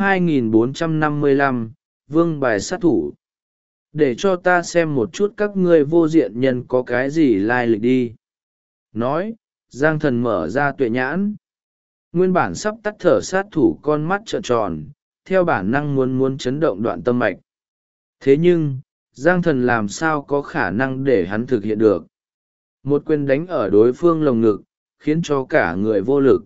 2455, Vương bài sát thủ. Để cho ta xem một chút các ngươi vô diện nhân có cái gì lai lịch đi. Nói, Giang Thần mở ra tuệ nhãn. Nguyên bản sắp tắt thở sát thủ con mắt trợn tròn, theo bản năng muốn chấn động đoạn tâm mạch. Thế nhưng, Giang Thần làm sao có khả năng để hắn thực hiện được. Một quyền đánh ở đối phương lồng ngực, khiến cho cả người vô lực.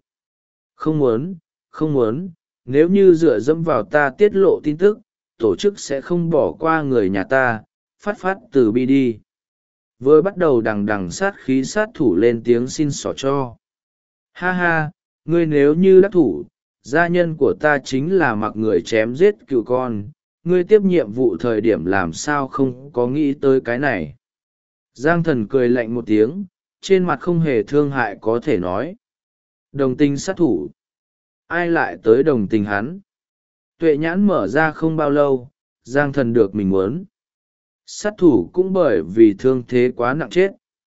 Không muốn, nếu như dựa dẫm vào ta tiết lộ tin tức, tổ chức sẽ không bỏ qua người nhà ta, phát từ bi đi. Vừa bắt đầu đằng sát khí sát thủ lên tiếng xin xỏ cho. Ha ha, ngươi nếu như đắc thủ, gia nhân của ta chính là mặc người chém giết cựu con, ngươi tiếp nhiệm vụ thời điểm làm sao không có nghĩ tới cái này. Giang Thần cười lạnh một tiếng, trên mặt không hề thương hại có thể nói. Đồng tình sát thủ. Ai lại tới đồng tình hắn? Tuệ nhãn mở ra không bao lâu, Giang Thần được mình muốn. Sát thủ cũng bởi vì thương thế quá nặng chết.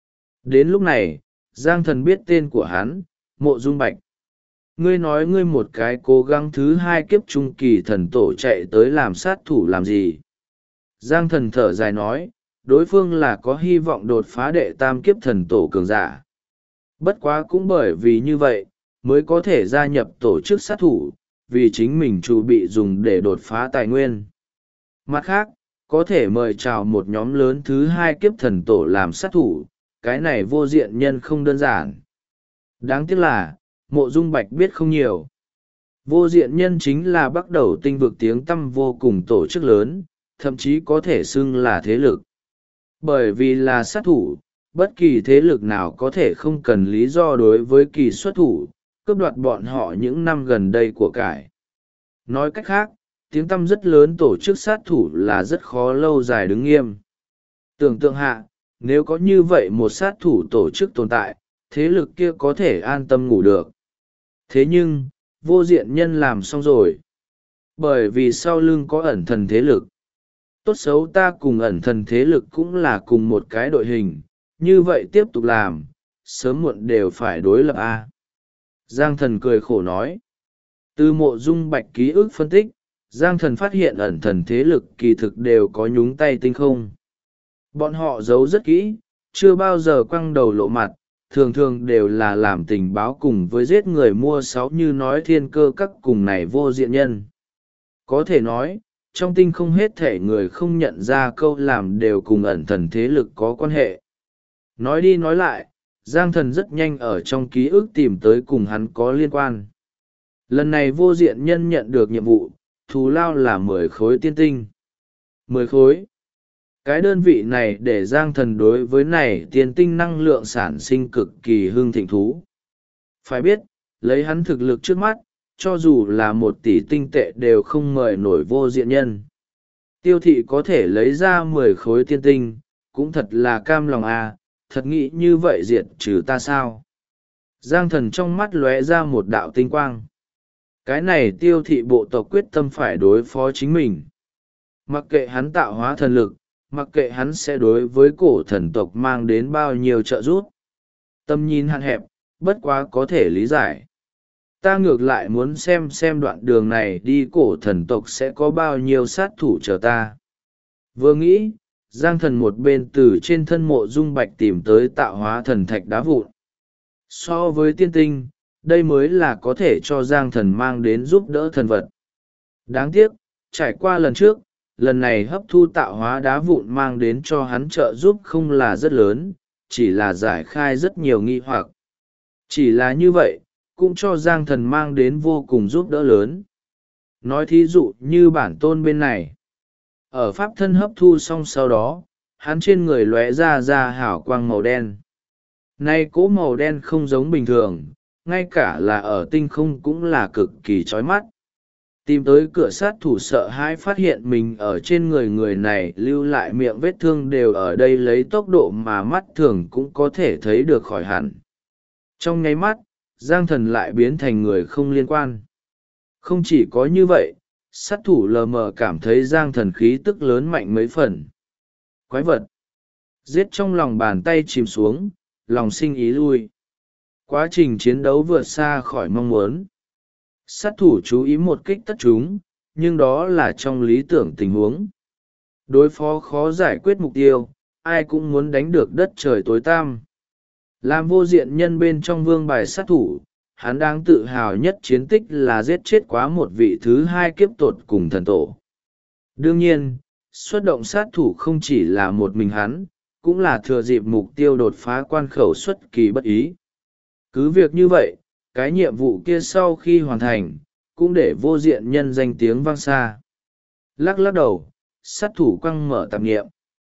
Đến lúc này, Giang Thần biết tên của hắn, Mộ Dung Bạch. Ngươi nói ngươi một cái cố gắng thứ 2 kiếp trung kỳ thần tổ chạy tới làm sát thủ làm gì? Giang Thần thở dài nói, đối phương là có hy vọng đột phá đệ tam kiếp thần tổ cường giả. Bất quá cũng bởi vì như vậy, mới có thể gia nhập tổ chức sát thủ, vì chính mình chuẩn bị dùng để đột phá tài nguyên. Mặt khác, có thể mời chào một nhóm lớn thứ 2 kiếp thần tổ làm sát thủ, cái này vô diện nhân không đơn giản. Đáng tiếc là, Mộ Dung Bạch biết không nhiều. Vô diện nhân chính là bắt đầu tinh vực tiếng tăm vô cùng tổ chức lớn, thậm chí có thể xưng là thế lực. Bởi vì là sát thủ, bất kỳ thế lực nào có thể không cần lý do đối với kỳ xuất thủ, cướp đoạt bọn họ những năm gần đây của cải. Nói cách khác, tiếng tăm rất lớn tổ chức sát thủ là rất khó lâu dài đứng nghiêm. Tưởng tượng hạ, nếu có như vậy một sát thủ tổ chức tồn tại, thế lực kia có thể an tâm ngủ được. Thế nhưng, vô diện nhân làm xong rồi. Bởi vì sau lưng có ẩn thần thế lực. Tốt xấu ta cùng ẩn thần thế lực cũng là cùng một cái đội hình, như vậy tiếp tục làm, sớm muộn đều phải đối lập A. Giang Thần cười khổ nói. Từ Mộ Dung Bạch ký ức phân tích, Giang Thần phát hiện ẩn thần thế lực kỳ thực đều có nhúng tay tinh không. Bọn họ giấu rất kỹ, chưa bao giờ quăng đầu lộ mặt, thường thường đều là làm tình báo cùng với giết người mua sáu như nói thiên cơ các cùng này vô diện nhân. Có thể nói, trong tinh không hết thể người không nhận ra câu làm đều cùng ẩn thần thế lực có quan hệ. Nói đi nói lại, Giang Thần rất nhanh ở trong ký ức tìm tới cùng hắn có liên quan. Lần này vô diện nhân nhận được nhiệm vụ, thù lao là 10 khối tiên tinh. 10 khối. Cái đơn vị này để Giang Thần đối với này tiên tinh năng lượng sản sinh cực kỳ hưng thịnh thú. Phải biết, lấy hắn thực lực trước mắt, cho dù là 1 tỷ tinh tệ đều không mời nổi vô diện nhân. Tiêu thị có thể lấy ra 10 khối tiên tinh, cũng thật là cam lòng à, thật nghĩ như vậy diệt trừ ta sao. Giang Thần trong mắt lóe ra một đạo tinh quang. Cái này tiêu thị bộ tộc quyết tâm phải đối phó chính mình. Mặc kệ hắn tạo hóa thần lực, mặc kệ hắn sẽ đối với cổ thần tộc mang đến bao nhiêu trợ giúp. Tâm nhìn hạn hẹp, bất quá có thể lý giải. Ta ngược lại muốn xem đoạn đường này đi cổ thần tộc sẽ có bao nhiêu sát thủ chờ ta. Vừa nghĩ, Giang Thần một bên từ trên thân Mộ Dung Bạch tìm tới tạo hóa thần thạch đá vụn. So với tiên tinh, đây mới là có thể cho Giang Thần mang đến giúp đỡ thần vật. Đáng tiếc, trải qua lần trước, lần này hấp thu tạo hóa đá vụn mang đến cho hắn trợ giúp không là rất lớn, chỉ là giải khai rất nhiều nghi hoặc. Chỉ là như vậy, cũng cho Giang Thần mang đến vô cùng giúp đỡ lớn. Nói thí dụ như bản tôn bên này. Ở pháp thân hấp thu xong sau đó, hắn trên người lóe ra hào quang màu đen. Nay cỗ màu đen không giống bình thường, ngay cả là ở tinh không cũng là cực kỳ chói mắt. Tìm tới cửa sát thủ sợ hãi phát hiện mình ở trên người người này lưu lại miệng vết thương đều ở đây lấy tốc độ mà mắt thường cũng có thể thấy được khỏi hẳn. Trong nháy mắt, Giang Thần lại biến thành người không liên quan. Không chỉ có như vậy, sát thủ lờ mờ cảm thấy Giang Thần khí tức lớn mạnh mấy phần. Quái vật! Giết trong lòng bàn tay chìm xuống, lòng sinh ý lui. Quá trình chiến đấu vượt xa khỏi mong muốn. Sát thủ chú ý một kích tất chúng, nhưng đó là trong lý tưởng tình huống. Đối phó khó giải quyết mục tiêu, ai cũng muốn đánh được đất trời tối tăm. Làm vô diện nhân bên trong vương bài sát thủ, hắn đang tự hào nhất chiến tích là giết chết quá một vị thứ hai kiếp tột cùng thần tổ. Đương nhiên, xuất động sát thủ không chỉ là một mình hắn, cũng là thừa dịp mục tiêu đột phá quan khẩu xuất kỳ bất ý. Cứ việc như vậy, cái nhiệm vụ kia sau khi hoàn thành, cũng để vô diện nhân danh tiếng vang xa. Lắc lắc đầu, sát thủ quăng mở tạp nghiệm.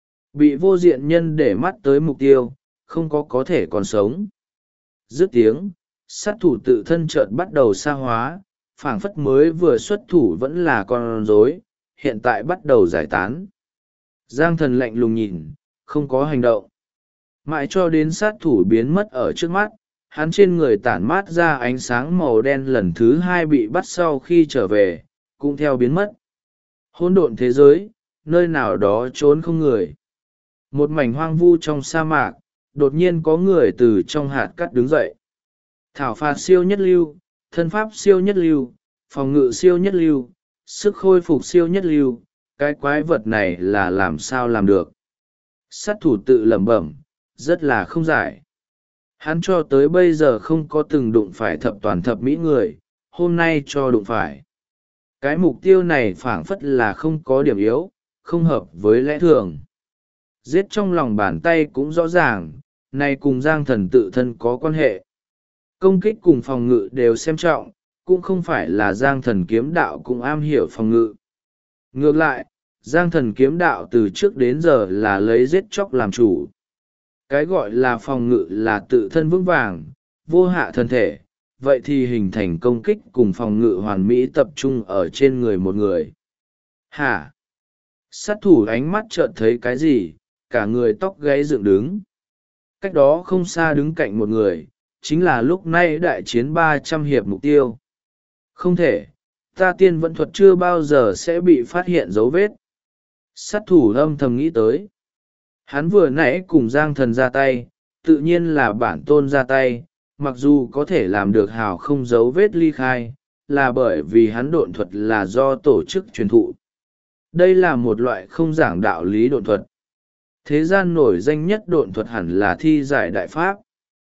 Bị vô diện nhân để mắt tới mục tiêu, không có thể còn sống. Dứt tiếng, sát thủ tự thân chợt bắt đầu xa hóa, phảng phất mới vừa xuất thủ vẫn là con rối, hiện tại bắt đầu giải tán. Giang Thần lạnh lùng nhìn, không có hành động. Mãi cho đến sát thủ biến mất ở trước mắt, hắn trên người tản mát ra ánh sáng màu đen lần thứ hai bị bắt sau khi trở về, cũng theo biến mất. Hỗn độn thế giới, nơi nào đó trốn không người. Một mảnh hoang vu trong sa mạc, đột nhiên có người từ trong hạt cát đứng dậy. Thảo phạt siêu nhất lưu, thân pháp siêu nhất lưu, phòng ngự siêu nhất lưu, sức khôi phục siêu nhất lưu, cái quái vật này là làm sao làm được. Sát thủ tự lẩm bẩm, rất là không giải. Hắn cho tới bây giờ không có từng đụng phải thập toàn thập mỹ người, hôm nay cho đụng phải. Cái mục tiêu này phảng phất là không có điểm yếu, không hợp với lẽ thường. Giết trong lòng bàn tay cũng rõ ràng, này cùng Giang Thần tự thân có quan hệ. Công kích cùng phòng ngự đều xem trọng, cũng không phải là Giang Thần kiếm đạo cũng am hiểu phòng ngự. Ngược lại, Giang Thần kiếm đạo từ trước đến giờ là lấy giết chóc làm chủ. Cái gọi là phòng ngự là tự thân vững vàng, vô hạ thân thể, vậy thì hình thành công kích cùng phòng ngự hoàn mỹ tập trung ở trên người một người. Hả? Sát thủ ánh mắt chợt thấy cái gì, cả người tóc gáy dựng đứng. Cách đó không xa đứng cạnh một người, chính là lúc nay đại chiến 300 hiệp mục tiêu. Không thể, ta tiên vận thuật chưa bao giờ sẽ bị phát hiện dấu vết. Sát thủ âm thầm nghĩ tới. Hắn vừa nãy cùng Giang Thần ra tay, tự nhiên là bản tôn ra tay, mặc dù có thể làm được hào không dấu vết ly khai, là bởi vì hắn độn thuật là do tổ chức truyền thụ. Đây là một loại không giảng đạo lý độn thuật. Thế gian nổi danh nhất độn thuật hẳn là thi giải đại pháp.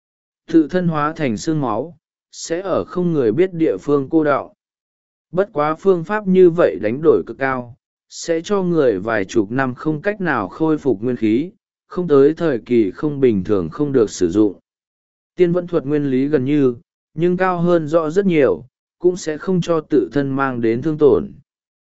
Tự thân hóa thành xương máu, sẽ ở không người biết địa phương cô đọng. Bất quá phương pháp như vậy đánh đổi cực cao, sẽ cho người vài chục năm không cách nào khôi phục nguyên khí, không tới thời kỳ không bình thường không được sử dụng. Tiên vận thuật nguyên lý gần như, nhưng cao hơn rõ rất nhiều, cũng sẽ không cho tự thân mang đến thương tổn.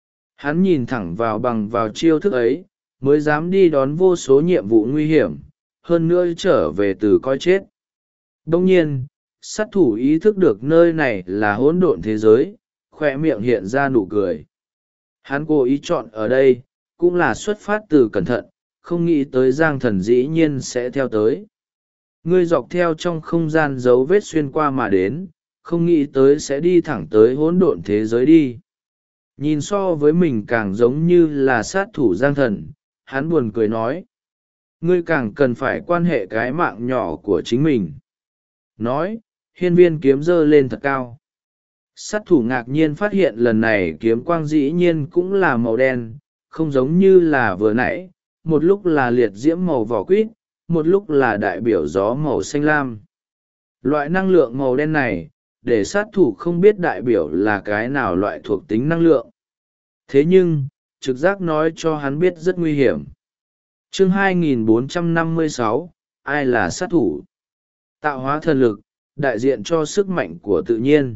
Hắn nhìn thẳng vào bằng vào chiêu thức ấy, mới dám đi đón vô số nhiệm vụ nguy hiểm, hơn nữa trở về từ coi chết. Đồng nhiên, sát thủ ý thức được nơi này là hỗn độn thế giới, khoe miệng hiện ra nụ cười. Hắn cố ý chọn ở đây, cũng là xuất phát từ cẩn thận, không nghĩ tới Giang Thần dĩ nhiên sẽ theo tới. Ngươi dọc theo trong không gian dấu vết xuyên qua mà đến, không nghĩ tới sẽ đi thẳng tới hỗn độn thế giới đi. Nhìn so với mình càng giống như là sát thủ Giang Thần, hắn buồn cười nói. Ngươi càng cần phải quan hệ cái mạng nhỏ của chính mình. Nói, hiên viên kiếm giơ lên thật cao. Sát thủ ngạc nhiên phát hiện lần này kiếm quang dĩ nhiên cũng là màu đen, không giống như là vừa nãy, một lúc là liệt diễm màu vỏ quýt, một lúc là đại biểu gió màu xanh lam. Loại năng lượng màu đen này, để sát thủ không biết đại biểu là cái nào loại thuộc tính năng lượng. Thế nhưng trực giác nói cho hắn biết rất nguy hiểm. Chương 2456, ai là sát thủ? Tạo hóa thần lực, đại diện cho sức mạnh của tự nhiên.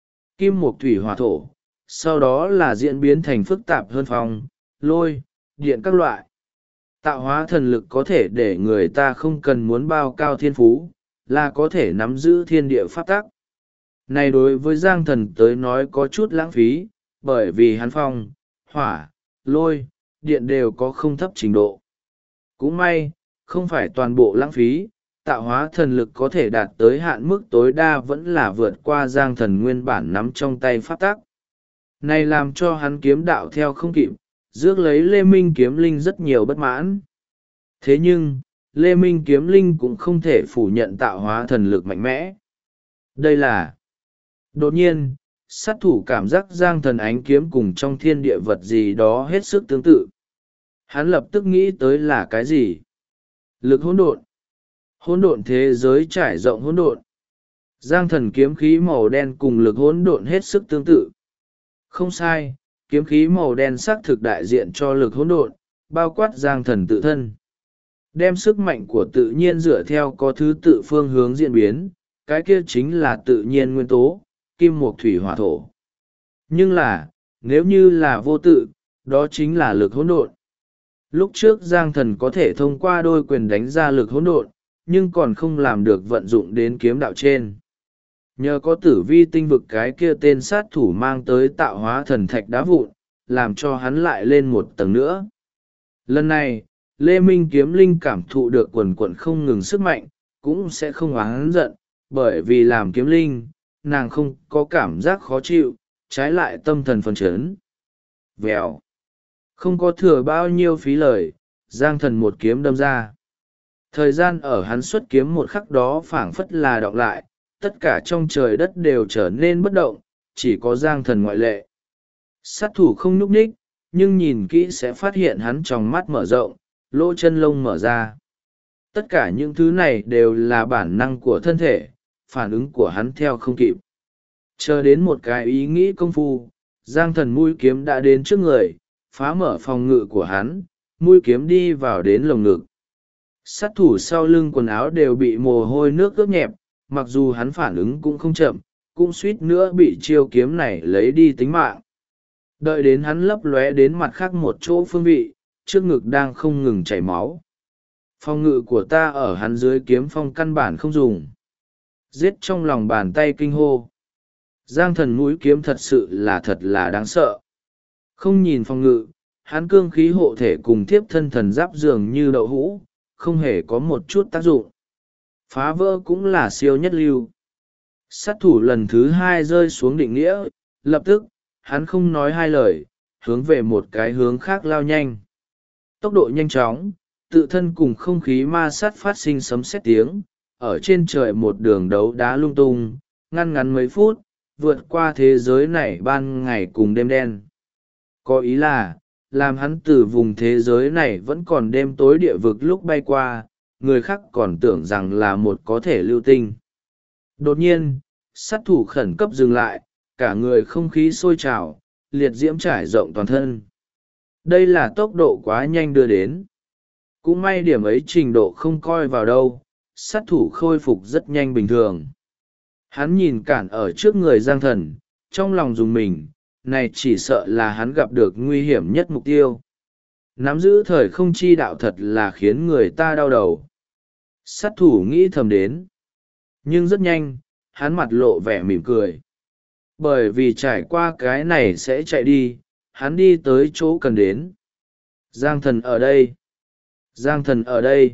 Kim mộc thủy hỏa thổ, sau đó là diễn biến thành phức tạp hơn phong, lôi, điện các loại. Tạo hóa thần lực có thể để người ta không cần muốn bao cao thiên phú, là có thể nắm giữ thiên địa pháp tắc. Này đối với Giang Thần tới nói có chút lãng phí, bởi vì hắn phong, hỏa, lôi, điện đều có không thấp trình độ. Cũng may, không phải toàn bộ lãng phí, tạo hóa thần lực có thể đạt tới hạn mức tối đa vẫn là vượt qua Giang Thần nguyên bản nắm trong tay pháp tắc. Này làm cho hắn kiếm đạo theo không kịp, rước lấy Lê Minh Kiếm Linh rất nhiều bất mãn. Thế nhưng, Lê Minh Kiếm Linh cũng không thể phủ nhận tạo hóa thần lực mạnh mẽ. Đây là... Đột nhiên, sát thủ cảm giác Giang Thần ánh kiếm cùng trong thiên địa vật gì đó hết sức tương tự. Hắn lập tức nghĩ tới là cái gì? Lực hỗn độn. Hỗn độn thế giới trải rộng hỗn độn. Giang Thần kiếm khí màu đen cùng lực hỗn độn hết sức tương tự. Không sai, kiếm khí màu đen xác thực đại diện cho lực hỗn độn, bao quát Giang Thần tự thân. Đem sức mạnh của tự nhiên dựa theo có thứ tự phương hướng diễn biến, cái kia chính là tự nhiên nguyên tố, kim mộc thủy hỏa thổ. Nhưng là, nếu như là vô tự, đó chính là lực hỗn độn. Lúc trước Giang Thần có thể thông qua đôi quyền đánh ra lực hỗn độn, nhưng còn không làm được vận dụng đến kiếm đạo trên. Nhờ có tử vi tinh vực cái kia tên sát thủ mang tới tạo hóa thần thạch đá vụn, làm cho hắn lại lên một tầng nữa. Lần này, Lê Minh Kiếm Linh cảm thụ được quần quận không ngừng sức mạnh, cũng sẽ không oán giận, bởi vì làm kiếm linh, nàng không có cảm giác khó chịu, trái lại tâm thần phấn chấn. Vèo. Không có thừa bao nhiêu phí lời, Giang Thần một kiếm đâm ra. Thời gian ở hắn xuất kiếm một khắc đó phảng phất là đọng lại, tất cả trong trời đất đều trở nên bất động, chỉ có Giang Thần ngoại lệ. Sát thủ không nhúc nhích, nhưng nhìn kỹ sẽ phát hiện hắn tròng mắt mở rộng, lỗ chân lông mở ra. Tất cả những thứ này đều là bản năng của thân thể, phản ứng của hắn theo không kịp. Chờ đến một cái ý nghĩ công phu, Giang Thần mũi kiếm đã đến trước người, phá mở phòng ngự của hắn, mũi kiếm đi vào đến lồng ngực. Sát thủ sau lưng quần áo đều bị mồ hôi nước ướt nhẹp, mặc dù hắn phản ứng cũng không chậm, cũng suýt nữa bị chiêu kiếm này lấy đi tính mạng. Đợi đến hắn lấp lóe đến mặt khác một chỗ phương vị, trước ngực đang không ngừng chảy máu. Phòng ngự của ta ở hắn dưới kiếm phong căn bản không dùng. Giết trong lòng bàn tay kinh hô. Giang Thần mũi kiếm thật là đáng sợ. Không nhìn phòng ngự, hắn cương khí hộ thể cùng thiếp thân thần giáp dường như đậu hũ, không hề có một chút tác dụng. Phá vỡ cũng là siêu nhất lưu. Sát thủ lần thứ hai rơi xuống định nghĩa, lập tức, hắn không nói hai lời, hướng về một cái hướng khác lao nhanh. Tốc độ nhanh chóng, tự thân cùng không khí ma sát phát sinh sấm sét tiếng, ở trên trời một đường đấu đá lung tung, ngăn ngắn mấy phút, vượt qua thế giới này ban ngày cùng đêm đen. Có ý là, làm hắn từ vùng thế giới này vẫn còn đêm tối địa vực lúc bay qua, người khác còn tưởng rằng là một có thể lưu tinh. Đột nhiên, sát thủ khẩn cấp dừng lại, cả người không khí sôi trào, liệt diễm trải rộng toàn thân. Đây là tốc độ quá nhanh đưa đến. Cũng may điểm ấy trình độ không coi vào đâu, sát thủ khôi phục rất nhanh bình thường. Hắn nhìn cản ở trước người Giang Thần, trong lòng dùng mình, này chỉ sợ là hắn gặp được nguy hiểm nhất mục tiêu. Nắm giữ thời không chi đạo thật là khiến người ta đau đầu. Sát thủ nghĩ thầm đến. Nhưng rất nhanh, hắn mặt lộ vẻ mỉm cười. Bởi vì trải qua cái này sẽ chạy đi, hắn đi tới chỗ cần đến. Giang Thần ở đây. Giang Thần ở đây.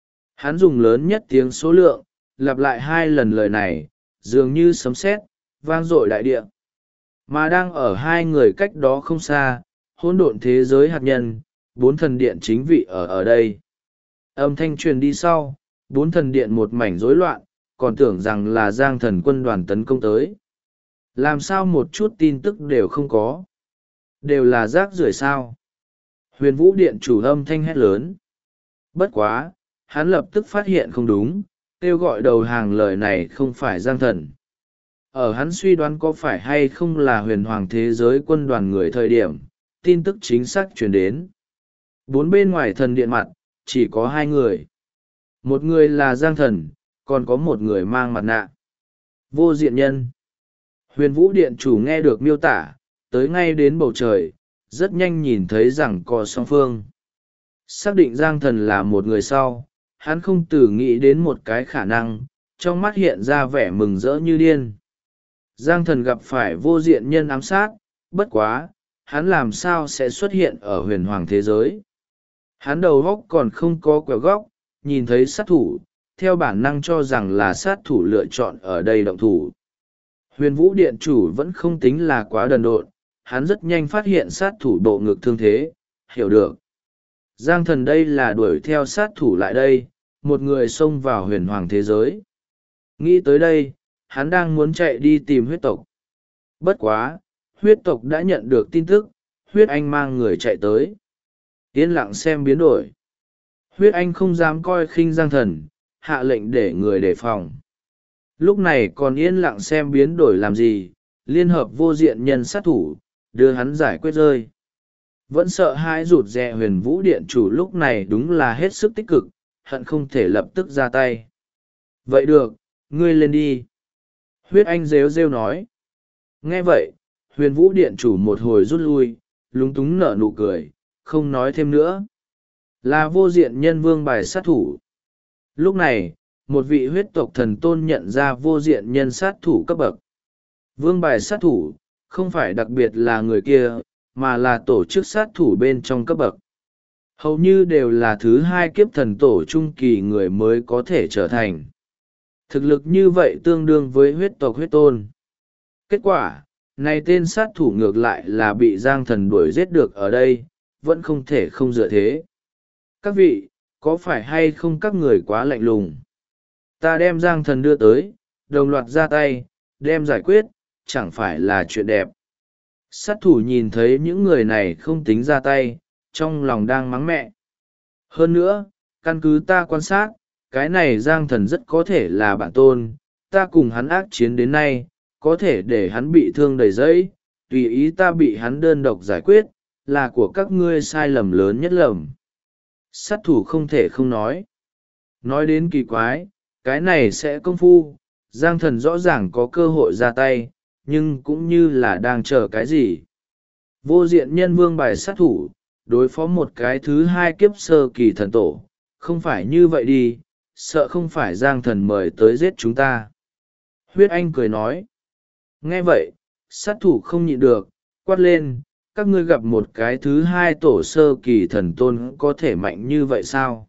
Hắn dùng lớn nhất tiếng số lượng, lặp lại 2 lần lời này, dường như sấm sét, vang dội đại địa. Mà đang ở 2 người cách đó không xa, hỗn độn thế giới hạt nhân, 4 thần điện chính vị ở đây. Âm thanh truyền đi sau, 4 thần điện một mảnh rối loạn, còn tưởng rằng là Giang Thần quân đoàn tấn công tới. Làm sao một chút tin tức đều không có? Đều là rác rưởi sao? Huyền Vũ Điện chủ âm thanh hét lớn. Bất quá, hắn lập tức phát hiện không đúng, kêu gọi đầu hàng lời này không phải Giang Thần. Ở hắn suy đoán có phải hay không là huyền hoàng thế giới quân đoàn người thời điểm, tin tức chính xác truyền đến. Bốn bên ngoài thần điện mặt, chỉ có hai người. Một người là Giang Thần, còn có một người mang mặt nạ. Vô diện nhân. Huyền Vũ Điện chủ nghe được miêu tả, tới ngay đến bầu trời, rất nhanh nhìn thấy rằng có song phương. Xác định Giang Thần là một người sau, hắn không từ nghĩ đến một cái khả năng, trong mắt hiện ra vẻ mừng rỡ như điên. Giang Thần gặp phải vô diện nhân ám sát, bất quá, hắn làm sao sẽ xuất hiện ở huyền hoàng thế giới. Hắn đầu góc còn không có quẹo góc, nhìn thấy sát thủ, theo bản năng cho rằng là sát thủ lựa chọn ở đây động thủ. Huyền Vũ Điện chủ vẫn không tính là quá đần độn, hắn rất nhanh phát hiện sát thủ bộ ngực thương thế, hiểu được. Giang Thần đây là đuổi theo sát thủ lại đây, một người xông vào huyền hoàng thế giới. Nghĩ tới đây, hắn đang muốn chạy đi tìm huyết tộc. Bất quá, huyết tộc đã nhận được tin tức, huyết anh mang người chạy tới. Yên lặng xem biến đổi. Huyết anh không dám coi khinh Giang Thần, hạ lệnh để người đề phòng. Lúc này còn yên lặng xem biến đổi làm gì, liên hợp vô diện nhân sát thủ, đưa hắn giải quyết rơi. Vẫn sợ hãi rụt rè Huyền Vũ Điện chủ lúc này đúng là hết sức tích cực, hận không thể lập tức ra tay. Vậy được, ngươi lên đi. Huyết anh rêu rêu nói. Nghe vậy, Huyền Vũ Điện chủ một hồi rút lui, lúng túng nở nụ cười, không nói thêm nữa. Là vô diện nhân vương bài sát thủ. Lúc này, một vị huyết tộc thần tôn nhận ra vô diện nhân sát thủ cấp bậc. Vương bài sát thủ, không phải đặc biệt là người kia, mà là tổ chức sát thủ bên trong cấp bậc. Hầu như đều là thứ hai kiếp thần tổ trung kỳ người mới có thể trở thành. Thực lực như vậy tương đương với huyết tộc huyết tôn. Kết quả, này tên sát thủ ngược lại là bị Giang Thần đuổi giết được ở đây, vẫn không thể không dựa thế. Các vị, có phải hay không các người quá lạnh lùng? Ta đem Giang Thần đưa tới, đồng loạt ra tay, đem giải quyết, chẳng phải là chuyện đẹp. Sát thủ nhìn thấy những người này không tính ra tay, trong lòng đang mắng mẹ. Hơn nữa, căn cứ ta quan sát, cái này Giang Thần rất có thể là bản tôn, ta cùng hắn ác chiến đến nay, có thể để hắn bị thương đầy dẫy, tùy ý ta bị hắn đơn độc giải quyết, là của các ngươi sai lầm lớn nhất lầm. Sát thủ không thể không nói. Nói đến kỳ quái, cái này sẽ công phu, Giang Thần rõ ràng có cơ hội ra tay, nhưng cũng như là đang chờ cái gì. Vô diện nhân vương bài sát thủ, đối phó một cái thứ hai kiếp sơ kỳ thần tổ, không phải như vậy đi, sợ không phải Giang Thần mời tới giết chúng ta. Huyết Anh cười nói. Nghe vậy, sát thủ không nhịn được, quát lên, các ngươi gặp một cái thứ hai tổ sơ kỳ thần tôn có thể mạnh như vậy sao?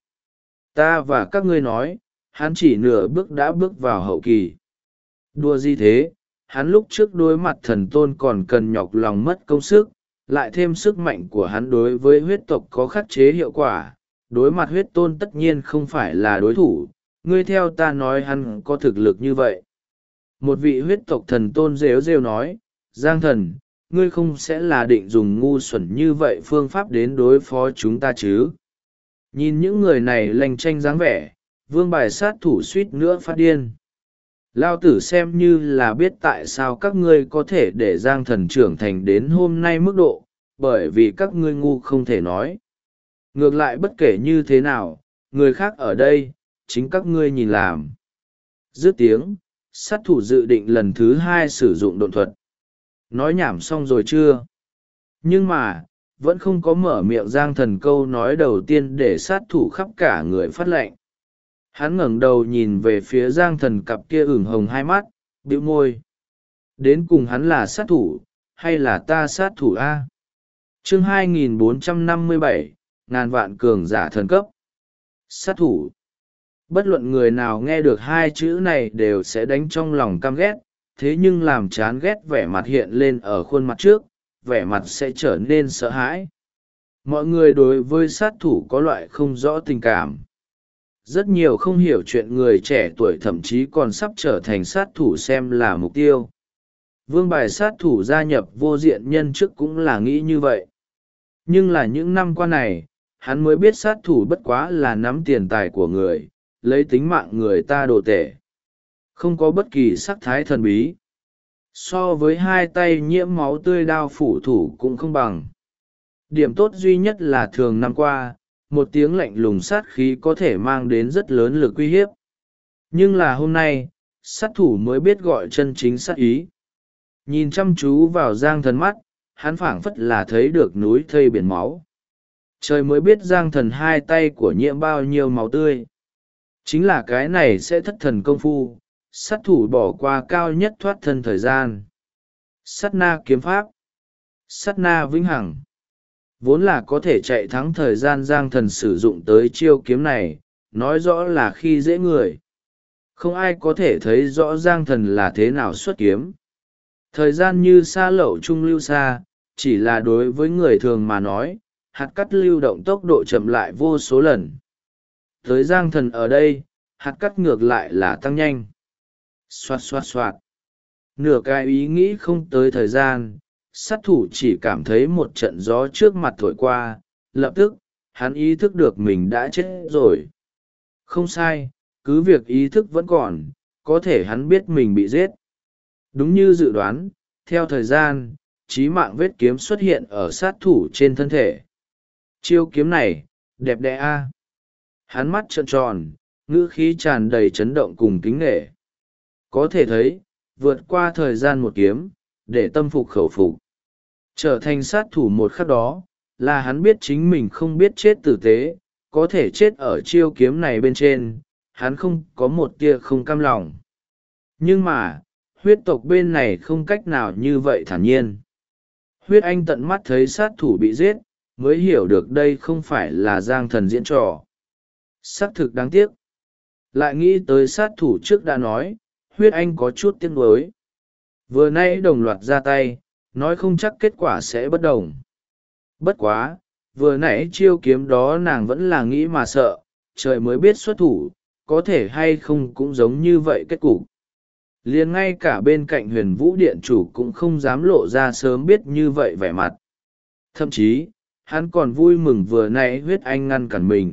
Ta và các ngươi nói, hắn chỉ nửa bước đã bước vào hậu kỳ. Đùa gì thế, hắn lúc trước đối mặt thần tôn còn cần nhọc lòng mất công sức, lại thêm sức mạnh của hắn đối với huyết tộc có khắc chế hiệu quả, đối mặt huyết tôn tất nhiên không phải là đối thủ, ngươi theo ta nói hắn có thực lực như vậy. Một vị huyết tộc thần tôn rêu rêu nói, Giang Thần, ngươi không sẽ là định dùng ngu xuẩn như vậy phương pháp đến đối phó chúng ta chứ? Nhìn những người này lanh tranh dáng vẻ, vương bài sát thủ suýt nữa phát điên. Lao tử xem như là biết tại sao các ngươi có thể để Giang Thần trưởng thành đến hôm nay mức độ, bởi vì các ngươi ngu không thể nói. Ngược lại bất kể như thế nào, người khác ở đây, chính các ngươi nhìn làm. Dứt tiếng, sát thủ dự định lần thứ hai sử dụng độn thuật. Nói nhảm xong rồi chưa? Nhưng mà, vẫn không có mở miệng Giang Thần câu nói đầu tiên để sát thủ khắp cả người phát lệnh. Hắn ngẩng đầu nhìn về phía Giang Thần cặp kia ửng hồng hai mắt, bĩu môi. Đến cùng hắn là sát thủ, hay là ta sát thủ A? Chương 2457, ngàn vạn cường giả thần cấp. Sát thủ. Bất luận người nào nghe được hai chữ này đều sẽ đánh trong lòng căm ghét, thế nhưng làm chán ghét vẻ mặt hiện lên ở khuôn mặt trước, vẻ mặt sẽ trở nên sợ hãi. Mọi người đối với sát thủ có loại không rõ tình cảm. Rất nhiều không hiểu chuyện người trẻ tuổi thậm chí còn sắp trở thành sát thủ xem là mục tiêu. Vương bài sát thủ gia nhập vô diện nhân trước cũng là nghĩ như vậy. Nhưng là những năm qua này, hắn mới biết sát thủ bất quá là nắm tiền tài của người, lấy tính mạng người ta đồ tể. Không có bất kỳ sắc thái thần bí. So với hai tay nhiễm máu tươi đao phủ thủ cũng không bằng. Điểm tốt duy nhất là thường năm qua, một tiếng lạnh lùng sát khí có thể mang đến rất lớn lực uy hiếp. Nhưng là hôm nay, sát thủ mới biết gọi chân chính sát ý. Nhìn chăm chú vào Giang Thần mắt, hắn phảng phất là thấy được núi thây biển máu. Trời mới biết Giang Thần hai tay của nhiễm bao nhiêu máu tươi. Chính là cái này sẽ thất thần công phu, sát thủ bỏ qua cao nhất thoát thân thời gian. Sát na kiếm pháp, sát na vĩnh hằng. Vốn là có thể chạy thắng thời gian Giang Thần sử dụng tới chiêu kiếm này, nói rõ là khi dễ người. Không ai có thể thấy rõ Giang Thần là thế nào xuất kiếm. Thời gian như sa lậu trung lưu xa, chỉ là đối với người thường mà nói, hạt cắt lưu động tốc độ chậm lại vô số lần. Tới Giang Thần ở đây, hạt cắt ngược lại là tăng nhanh. Xoạt xoạt xoạt. Nửa cái ý nghĩ không tới thời gian, sát thủ chỉ cảm thấy một trận gió trước mặt thổi qua, lập tức, hắn ý thức được mình đã chết rồi. Không sai, cứ việc ý thức vẫn còn, có thể hắn biết mình bị giết. Đúng như dự đoán, theo thời gian, chí mạng vết kiếm xuất hiện ở sát thủ trên thân thể. Chiêu kiếm này, đẹp đẽ a. Hắn mắt trợn tròn, ngữ khí tràn đầy chấn động cùng kính nể. Có thể thấy, vượt qua thời gian một kiếm, để tâm phục khẩu phục. Trở thành sát thủ một khắc đó, là hắn biết chính mình không biết chết tử tế, có thể chết ở chiêu kiếm này bên trên, hắn không có một tia không cam lòng. Nhưng mà, huyết tộc bên này không cách nào như vậy thản nhiên. Huyết Anh tận mắt thấy sát thủ bị giết, mới hiểu được đây không phải là Giang Thần diễn trò. Xác thực đáng tiếc. Lại nghĩ tới sát thủ trước đã nói, Huyết Anh có chút tiếc nuối. Vừa nay đồng loạt ra tay, nói không chắc kết quả sẽ bất đồng. Bất quá, vừa nãy chiêu kiếm đó nàng vẫn là nghĩ mà sợ, trời mới biết xuất thủ, có thể hay không cũng giống như vậy kết cục. Liền ngay cả bên cạnh Huyền Vũ Điện chủ cũng không dám lộ ra sớm biết như vậy vẻ mặt. Thậm chí, hắn còn vui mừng vừa nãy Huyết Anh ngăn cản mình.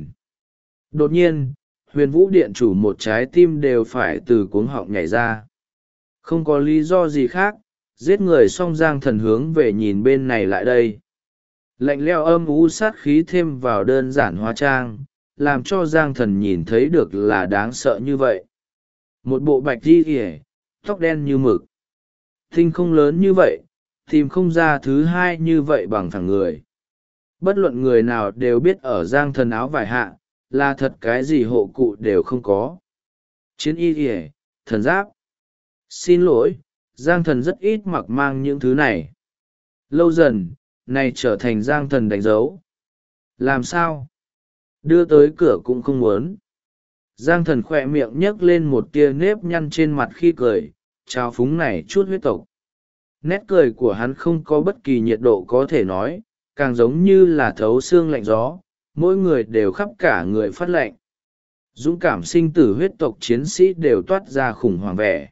Đột nhiên, Huyền Vũ Điện chủ một trái tim đều phải từ cuống họng nhảy ra. Không có lý do gì khác, giết người xong Giang Thần hướng về nhìn bên này lại đây. Lạnh lẽo âm u sát khí thêm vào đơn giản hóa trang, làm cho Giang Thần nhìn thấy được là đáng sợ như vậy. Một bộ bạch đi kìa, tóc đen như mực. Tinh không lớn như vậy, tìm không ra thứ hai như vậy bằng thẳng người. Bất luận người nào đều biết ở Giang Thần áo vải hạ, là thật cái gì hộ cụ đều không có. Chiến y kìa, thần giáp. Xin lỗi, Giang Thần rất ít mặc mang những thứ này. Lâu dần, này trở thành Giang Thần đánh dấu. Làm sao? Đưa tới cửa cũng không muốn. Giang Thần khỏe miệng nhấc lên một tia nếp nhăn trên mặt khi cười, trao phúng này chút huyết tộc. Nét cười của hắn không có bất kỳ nhiệt độ có thể nói, càng giống như là thấu xương lạnh gió, mỗi người đều khắp cả người phát lạnh. Dũng cảm sinh tử huyết tộc chiến sĩ đều toát ra khủng hoảng vẻ.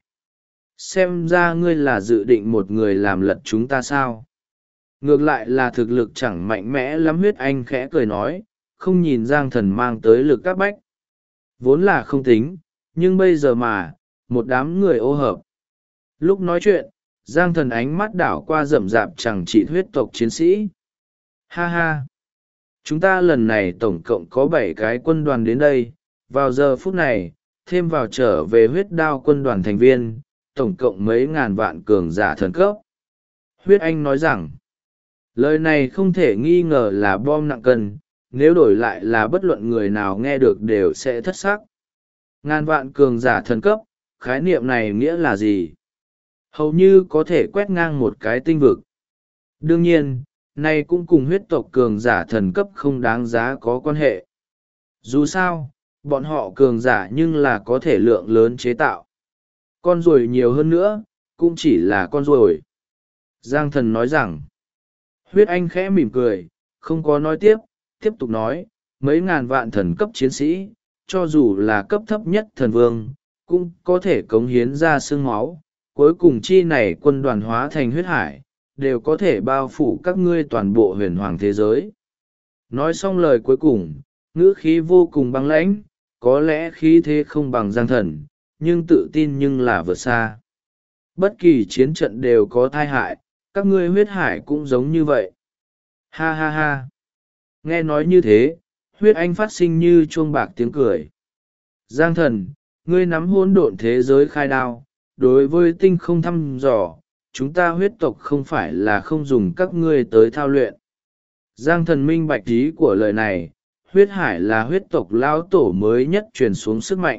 Xem ra ngươi là dự định một người làm lật chúng ta sao? Ngược lại là thực lực chẳng mạnh mẽ lắm. Huyết Anh khẽ cười nói, không nhìn Giang Thần mang tới lực các bách. Vốn là không tính, nhưng bây giờ mà, một đám người ô hợp. Lúc nói chuyện, Giang Thần ánh mắt đảo qua rậm rạp chẳng trị huyết tộc chiến sĩ. Ha ha! Chúng ta lần này tổng cộng có 7 cái quân đoàn đến đây, vào giờ phút này, thêm vào trở về huyết đao quân đoàn thành viên, tổng cộng mấy ngàn vạn cường giả thần cấp. Huyết Anh nói rằng, lời này không thể nghi ngờ là bom nặng cân, nếu đổi lại là bất luận người nào nghe được đều sẽ thất sắc. Ngàn vạn cường giả thần cấp, khái niệm này nghĩa là gì? Hầu như có thể quét ngang một cái tinh vực. Đương nhiên, này cũng cùng huyết tộc cường giả thần cấp không đáng giá có quan hệ. Dù sao, bọn họ cường giả nhưng là có thể lượng lớn chế tạo. Con ruồi nhiều hơn nữa, cũng chỉ là con ruồi. Giang Thần nói rằng, Huyết Anh khẽ mỉm cười, không có nói tiếp, tiếp tục nói, mấy ngàn vạn thần cấp chiến sĩ, cho dù là cấp thấp nhất thần vương, cũng có thể cống hiến ra xương máu, cuối cùng chi này quân đoàn hóa thành huyết hải, đều có thể bao phủ các ngươi toàn bộ huyền hoàng thế giới. Nói xong lời cuối cùng, ngữ khí vô cùng băng lãnh, có lẽ khí thế không bằng Giang Thần, nhưng tự tin nhưng là vượt xa. Bất kỳ chiến trận đều có tai hại, các ngươi huyết hải cũng giống như vậy. Ha ha ha. Nghe nói như thế, huyết anh phát sinh như chuông bạc tiếng cười. Giang thần, ngươi nắm hỗn độn thế giới khai đao, đối với tinh không thăm dò, chúng ta huyết tộc không phải là không dùng các ngươi tới thao luyện. Giang thần minh bạch ý của lời này, huyết hải là huyết tộc lão tổ mới nhất truyền xuống sức mạnh.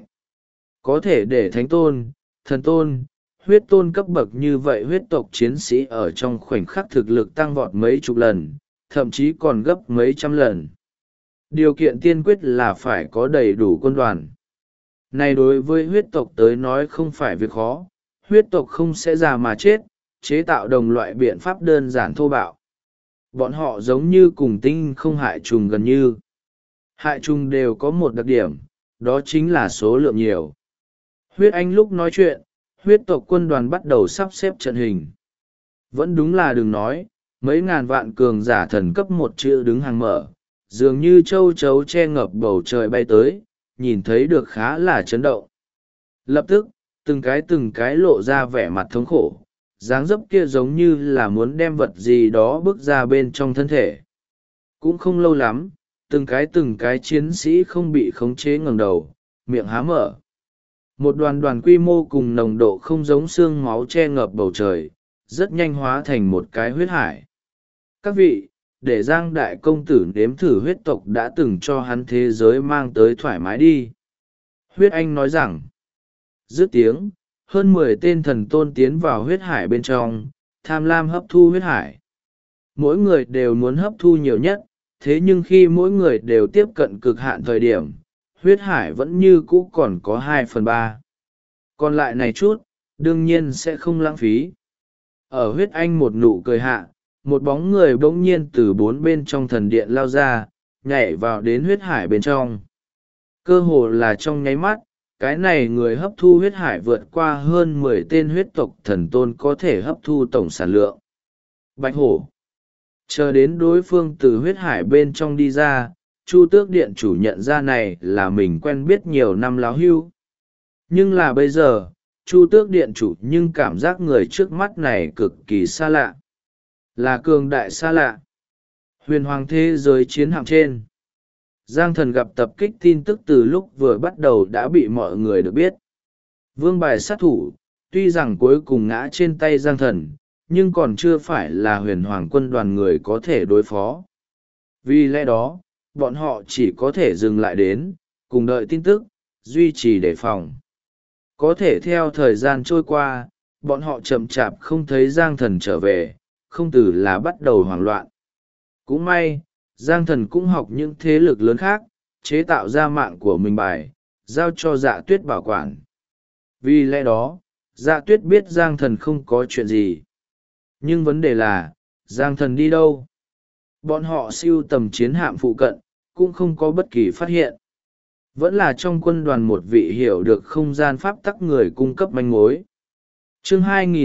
Có thể để thánh tôn, thần tôn, huyết tôn cấp bậc như vậy huyết tộc chiến sĩ ở trong khoảnh khắc thực lực tăng vọt mấy chục lần, thậm chí còn gấp mấy trăm lần. Điều kiện tiên quyết là phải có đầy đủ quân đoàn. Này đối với huyết tộc tới nói không phải việc khó, huyết tộc không sẽ già mà chết, chế tạo đồng loại biện pháp đơn giản thô bạo. Bọn họ giống như cùng tinh không hại trùng gần như. Hại trùng đều có một đặc điểm, đó chính là số lượng nhiều. Huyết anh lúc nói chuyện, huyết tộc quân đoàn bắt đầu sắp xếp trận hình. Vẫn đúng là đừng nói, mấy ngàn vạn cường giả thần cấp một chữ đứng hàng mở, dường như châu chấu che ngập bầu trời bay tới, nhìn thấy được khá là chấn động. Lập tức, từng cái lộ ra vẻ mặt thống khổ, dáng dấp kia giống như là muốn đem vật gì đó bước ra bên trong thân thể. Cũng không lâu lắm, từng cái chiến sĩ không bị khống chế ngẩng đầu, miệng há mở. Một đoàn quy mô cùng nồng độ không giống xương máu che ngập bầu trời, rất nhanh hóa thành một cái huyết hải. Các vị, để Giang đại công tử nếm thử huyết tộc đã từng cho hắn thế giới mang tới thoải mái đi. Huyết anh nói rằng, dứt tiếng, hơn 10 tên thần tôn tiến vào huyết hải bên trong, tham lam hấp thu huyết hải. Mỗi người đều muốn hấp thu nhiều nhất, thế nhưng khi mỗi người đều tiếp cận cực hạn thời điểm, huyết hải vẫn như cũ còn có 2/3. Còn lại này chút, đương nhiên sẽ không lãng phí. Ở huyết anh một nụ cười hạ, một bóng người bỗng nhiên từ bốn bên trong thần điện lao ra, nhảy vào đến huyết hải bên trong. Cơ hồ là trong nháy mắt, cái này người hấp thu huyết hải vượt qua hơn 10 tên huyết tộc thần tôn có thể hấp thu tổng sản lượng. Bạch hổ. Chờ đến đối phương từ huyết hải bên trong đi ra, Chu Tước Điện chủ nhận ra này là mình quen biết nhiều năm láo hưu. Nhưng là bây giờ, Chu Tước Điện chủ nhưng cảm giác người trước mắt này cực kỳ xa lạ. Là cường đại xa lạ. Huyền hoàng thế giới chiến hạm trên. Giang thần gặp tập kích tin tức từ lúc vừa bắt đầu đã bị mọi người được biết. Vương bài sát thủ, tuy rằng cuối cùng ngã trên tay Giang thần, nhưng còn chưa phải là huyền hoàng quân đoàn người có thể đối phó. Vì lẽ đó, bọn họ chỉ có thể dừng lại đến, cùng đợi tin tức, duy trì đề phòng. Có thể theo thời gian trôi qua, bọn họ chậm chạp không thấy Giang thần trở về, không từ là bắt đầu hoảng loạn. Cũng may, Giang thần cũng học những thế lực lớn khác, chế tạo ra mạng của mình bài, giao cho Dạ Tuyết bảo quản. Vì lẽ đó, Dạ Tuyết biết Giang thần không có chuyện gì. Nhưng vấn đề là, Giang thần đi đâu? Bọn họ siêu tầm chiến hạm phụ cận, cũng không có bất kỳ phát hiện. Vẫn là trong quân đoàn một vị hiểu được không gian pháp tắc người cung cấp manh mối. Chương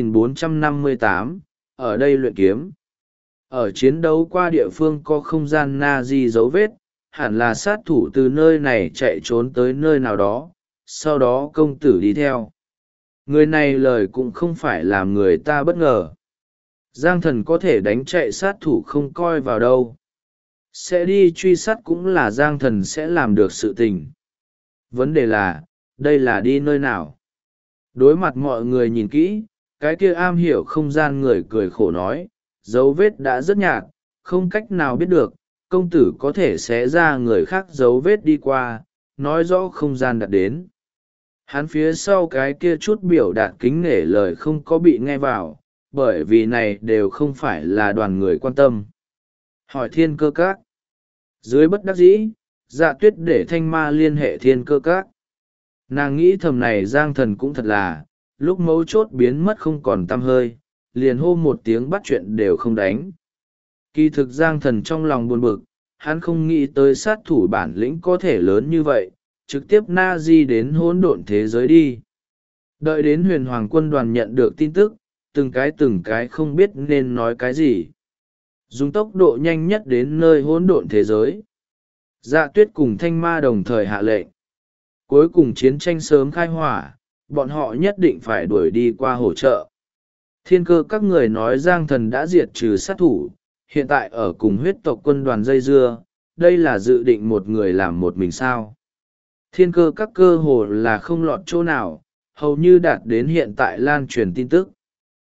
2458, ở đây luyện kiếm. Ở chiến đấu qua địa phương có không gian na-di dấu vết, hẳn là sát thủ từ nơi này chạy trốn tới nơi nào đó, sau đó công tử đi theo. Người này lời cũng không phải làm người ta bất ngờ. Giang thần có thể đánh chạy sát thủ không coi vào đâu. Sẽ đi truy sát cũng là Giang thần sẽ làm được sự tình. Vấn đề là, đây là đi nơi nào? Đối mặt mọi người nhìn kỹ, cái kia am hiểu không gian người cười khổ nói, dấu vết đã rất nhạt, không cách nào biết được, công tử có thể xé ra người khác dấu vết đi qua, nói rõ không gian đạt đến. Hắn phía sau cái kia chút biểu đạt kính nể lời không có bị nghe vào, bởi vì này đều không phải là đoàn người quan tâm. Hỏi Thiên Cơ Các. Dưới bất đắc dĩ, Dạ Tuyết để Thanh Ma liên hệ Thiên Cơ Các. Nàng nghĩ thầm này Giang thần cũng thật là, lúc mấu chốt biến mất không còn tăm hơi, liền hô một tiếng bắt chuyện đều không đánh. Kỳ thực Giang thần trong lòng buồn bực, hắn không nghĩ tới sát thủ bản lĩnh có thể lớn như vậy, trực tiếp na di đến hỗn độn thế giới đi. Đợi đến huyền hoàng quân đoàn nhận được tin tức, từng cái không biết nên nói cái gì. Dùng tốc độ nhanh nhất đến nơi hỗn độn thế giới. Dạ Tuyết cùng Thanh Ma đồng thời hạ lệnh. Cuối cùng chiến tranh sớm khai hỏa, bọn họ nhất định phải đuổi đi qua hỗ trợ. Thiên Cơ các người nói Giang thần đã diệt trừ sát thủ, hiện tại ở cùng huyết tộc quân đoàn dây dưa, đây là dự định một người làm một mình sao? Thiên cơ các cơ hồ là không lọt chỗ nào, hầu như đạt đến hiện tại lan truyền tin tức.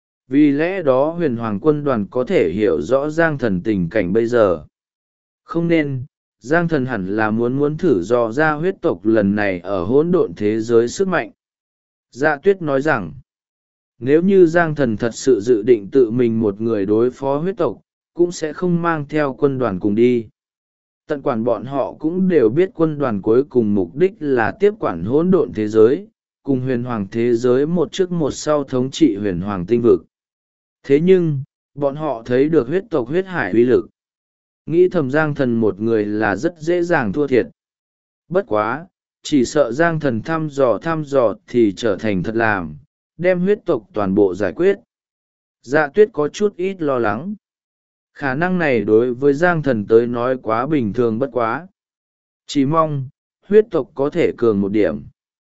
Vì lẽ đó huyền hoàng quân đoàn có thể hiểu rõ Giang Thần tình cảnh bây giờ. Không nên, Giang Thần hẳn là muốn thử dò ra huyết tộc lần này ở hỗn độn thế giới sức mạnh. Dạ Tuyết nói rằng, nếu như Giang Thần thật sự dự định tự mình một người đối phó huyết tộc, cũng sẽ không mang theo quân đoàn cùng đi. Tận quản bọn họ cũng đều biết quân đoàn cuối cùng mục đích là tiếp quản hỗn độn thế giới, cùng huyền hoàng thế giới một trước một sau thống trị huyền hoàng tinh vực. Thế nhưng, bọn họ thấy được huyết tộc huyết hải uy lực. Nghĩ thầm Giang Thần một người là rất dễ dàng thua thiệt. Bất quá, chỉ sợ Giang Thần thăm dò thì trở thành thật làm, đem huyết tộc toàn bộ giải quyết. Dạ Tuyết có chút ít lo lắng. Khả năng này đối với Giang Thần tới nói quá bình thường bất quá. Chỉ mong, huyết tộc có thể cường một điểm.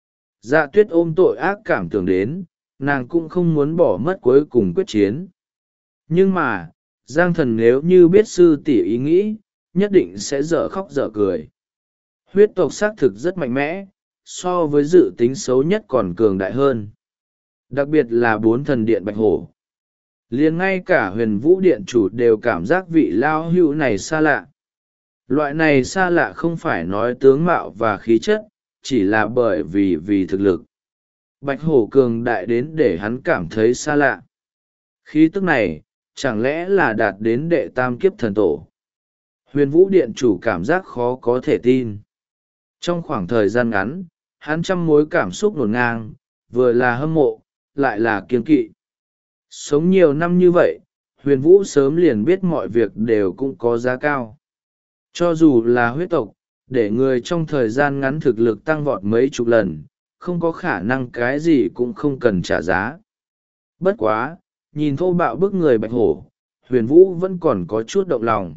Dạ Tuyết ôm tội ác cảm tưởng đến, nàng cũng không muốn bỏ mất cuối cùng quyết chiến. Nhưng mà, Giang Thần nếu như biết sư tỷ ý nghĩ, nhất định sẽ dở khóc dở cười. Huyết tộc xác thực rất mạnh mẽ, so với dự tính xấu nhất còn cường đại hơn. Đặc biệt là 4 thần điện bạch hổ. Liền ngay cả huyền vũ điện chủ đều cảm giác vị lao hữu này xa lạ. Loại này xa lạ không phải nói tướng mạo và khí chất, chỉ là bởi vì thực lực. Bạch hổ cường đại đến để hắn cảm thấy xa lạ. Khí tức này, chẳng lẽ là đạt đến đệ tam kiếp thần tổ. Huyền vũ điện chủ cảm giác khó có thể tin. Trong khoảng thời gian ngắn, hắn trăm mối cảm xúc ngổn ngang, vừa là hâm mộ, lại là kiêng kỵ. Sống nhiều năm như vậy, huyền vũ sớm liền biết mọi việc đều cũng có giá cao. Cho dù là huyết tộc, để người trong thời gian ngắn thực lực tăng vọt mấy chục lần, không có khả năng cái gì cũng không cần trả giá. Bất quá, nhìn thô bạo bức người bạch hổ, huyền vũ vẫn còn có chút động lòng.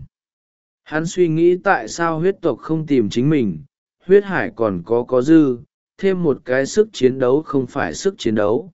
Hắn suy nghĩ tại sao huyết tộc không tìm chính mình, huyết hải còn có dư, thêm một cái sức chiến đấu không phải sức chiến đấu.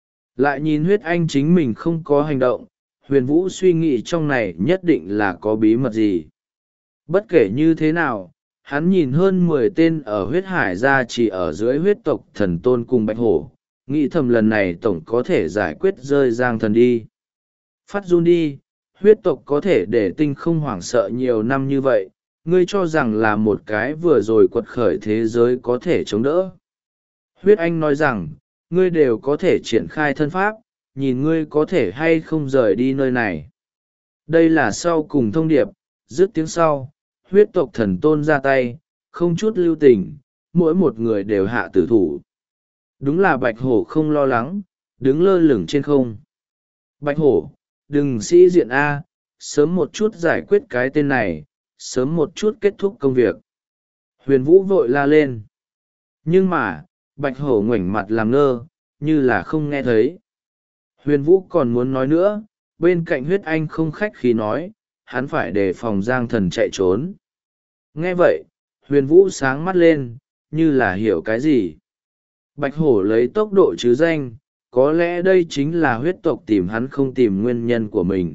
Lại nhìn huyết anh chính mình không có hành động, huyền vũ suy nghĩ trong này nhất định là có bí mật gì. Bất kể như thế nào, hắn nhìn hơn 10 tên ở huyết hải ra chỉ ở dưới huyết tộc thần tôn cùng bạch hổ, nghĩ thầm lần này tổng có thể giải quyết rơi Giang Thần đi. Phát run đi, huyết tộc có thể để tinh không hoảng sợ nhiều năm như vậy, ngươi cho rằng là một cái vừa rồi quật khởi thế giới có thể chống đỡ. Huyết anh nói rằng, ngươi đều có thể triển khai thân pháp, nhìn ngươi có thể hay không rời đi nơi này. Đây là sau cùng thông điệp, dứt tiếng sau, huyết tộc thần tôn ra tay, không chút lưu tình, mỗi một người đều hạ tử thủ. Đúng là bạch hổ không lo lắng, đứng lơ lửng trên không. Bạch hổ, đừng sĩ diện A, sớm một chút giải quyết cái tên này, sớm một chút kết thúc công việc. Huyền vũ vội la lên. Nhưng mà, bạch hổ ngoảnh mặt làm ngơ, như là không nghe thấy. Huyền vũ còn muốn nói nữa, bên cạnh huyết anh không khách khí nói, hắn phải đề phòng Giang Thần chạy trốn. Nghe vậy, huyền vũ sáng mắt lên, như là hiểu cái gì. Bạch hổ lấy tốc độ chứ danh, có lẽ đây chính là huyết tộc tìm hắn không tìm nguyên nhân của mình.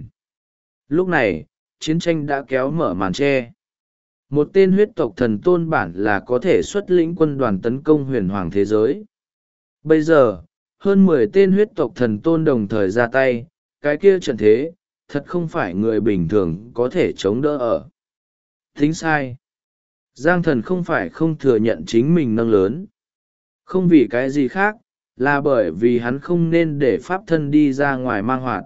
Lúc này, chiến tranh đã kéo mở màn che. Một tên huyết tộc thần tôn bản là có thể xuất lĩnh quân đoàn tấn công huyền hoàng thế giới. Bây giờ, hơn 10 tên huyết tộc thần tôn đồng thời ra tay, cái kia trận thế, thật không phải người bình thường có thể chống đỡ ở. Tính sai. Giang Thần không phải không thừa nhận chính mình nâng lớn. Không vì cái gì khác, là bởi vì hắn không nên để pháp thân đi ra ngoài mang hoạt.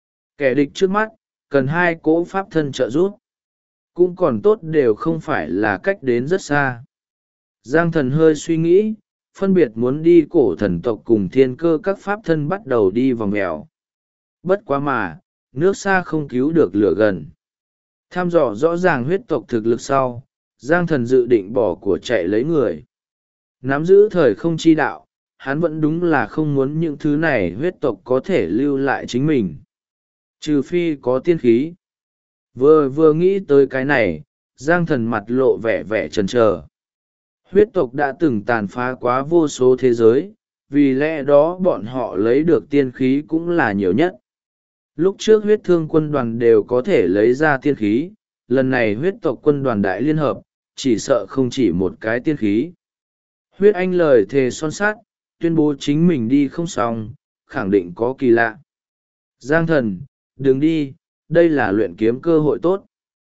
Kẻ địch trước mắt, cần 2 cỗ pháp thân trợ giúp. Cũng còn tốt đều không phải là cách đến rất xa. Giang Thần hơi suy nghĩ, phân biệt muốn đi cổ thần tộc cùng thiên cơ các pháp thân bắt đầu đi vòng mèo. Bất quá mà, nước xa không cứu được lửa gần. Tham dò rõ ràng huyết tộc thực lực sau, Giang Thần dự định bỏ của chạy lấy người. Nắm giữ thời không chi đạo, hắn vẫn đúng là không muốn những thứ này huyết tộc có thể lưu lại chính mình. Trừ phi có tiên khí. Vừa nghĩ tới cái này, Giang Thần mặt lộ vẻ chần chờ. Huyết tộc đã từng tàn phá quá vô số thế giới, vì lẽ đó bọn họ lấy được tiên khí cũng là nhiều nhất. lúc trước huyết thương quân đoàn đều có thể lấy ra tiên khí, lần này huyết tộc quân đoàn đại liên hợp, chỉ sợ không chỉ một cái tiên khí. Huyết Anh lời thề son sắt, tuyên bố chính mình đi không xong, khẳng định có kỳ lạ. Giang thần, đừng đi, đây là luyện kiếm cơ hội tốt.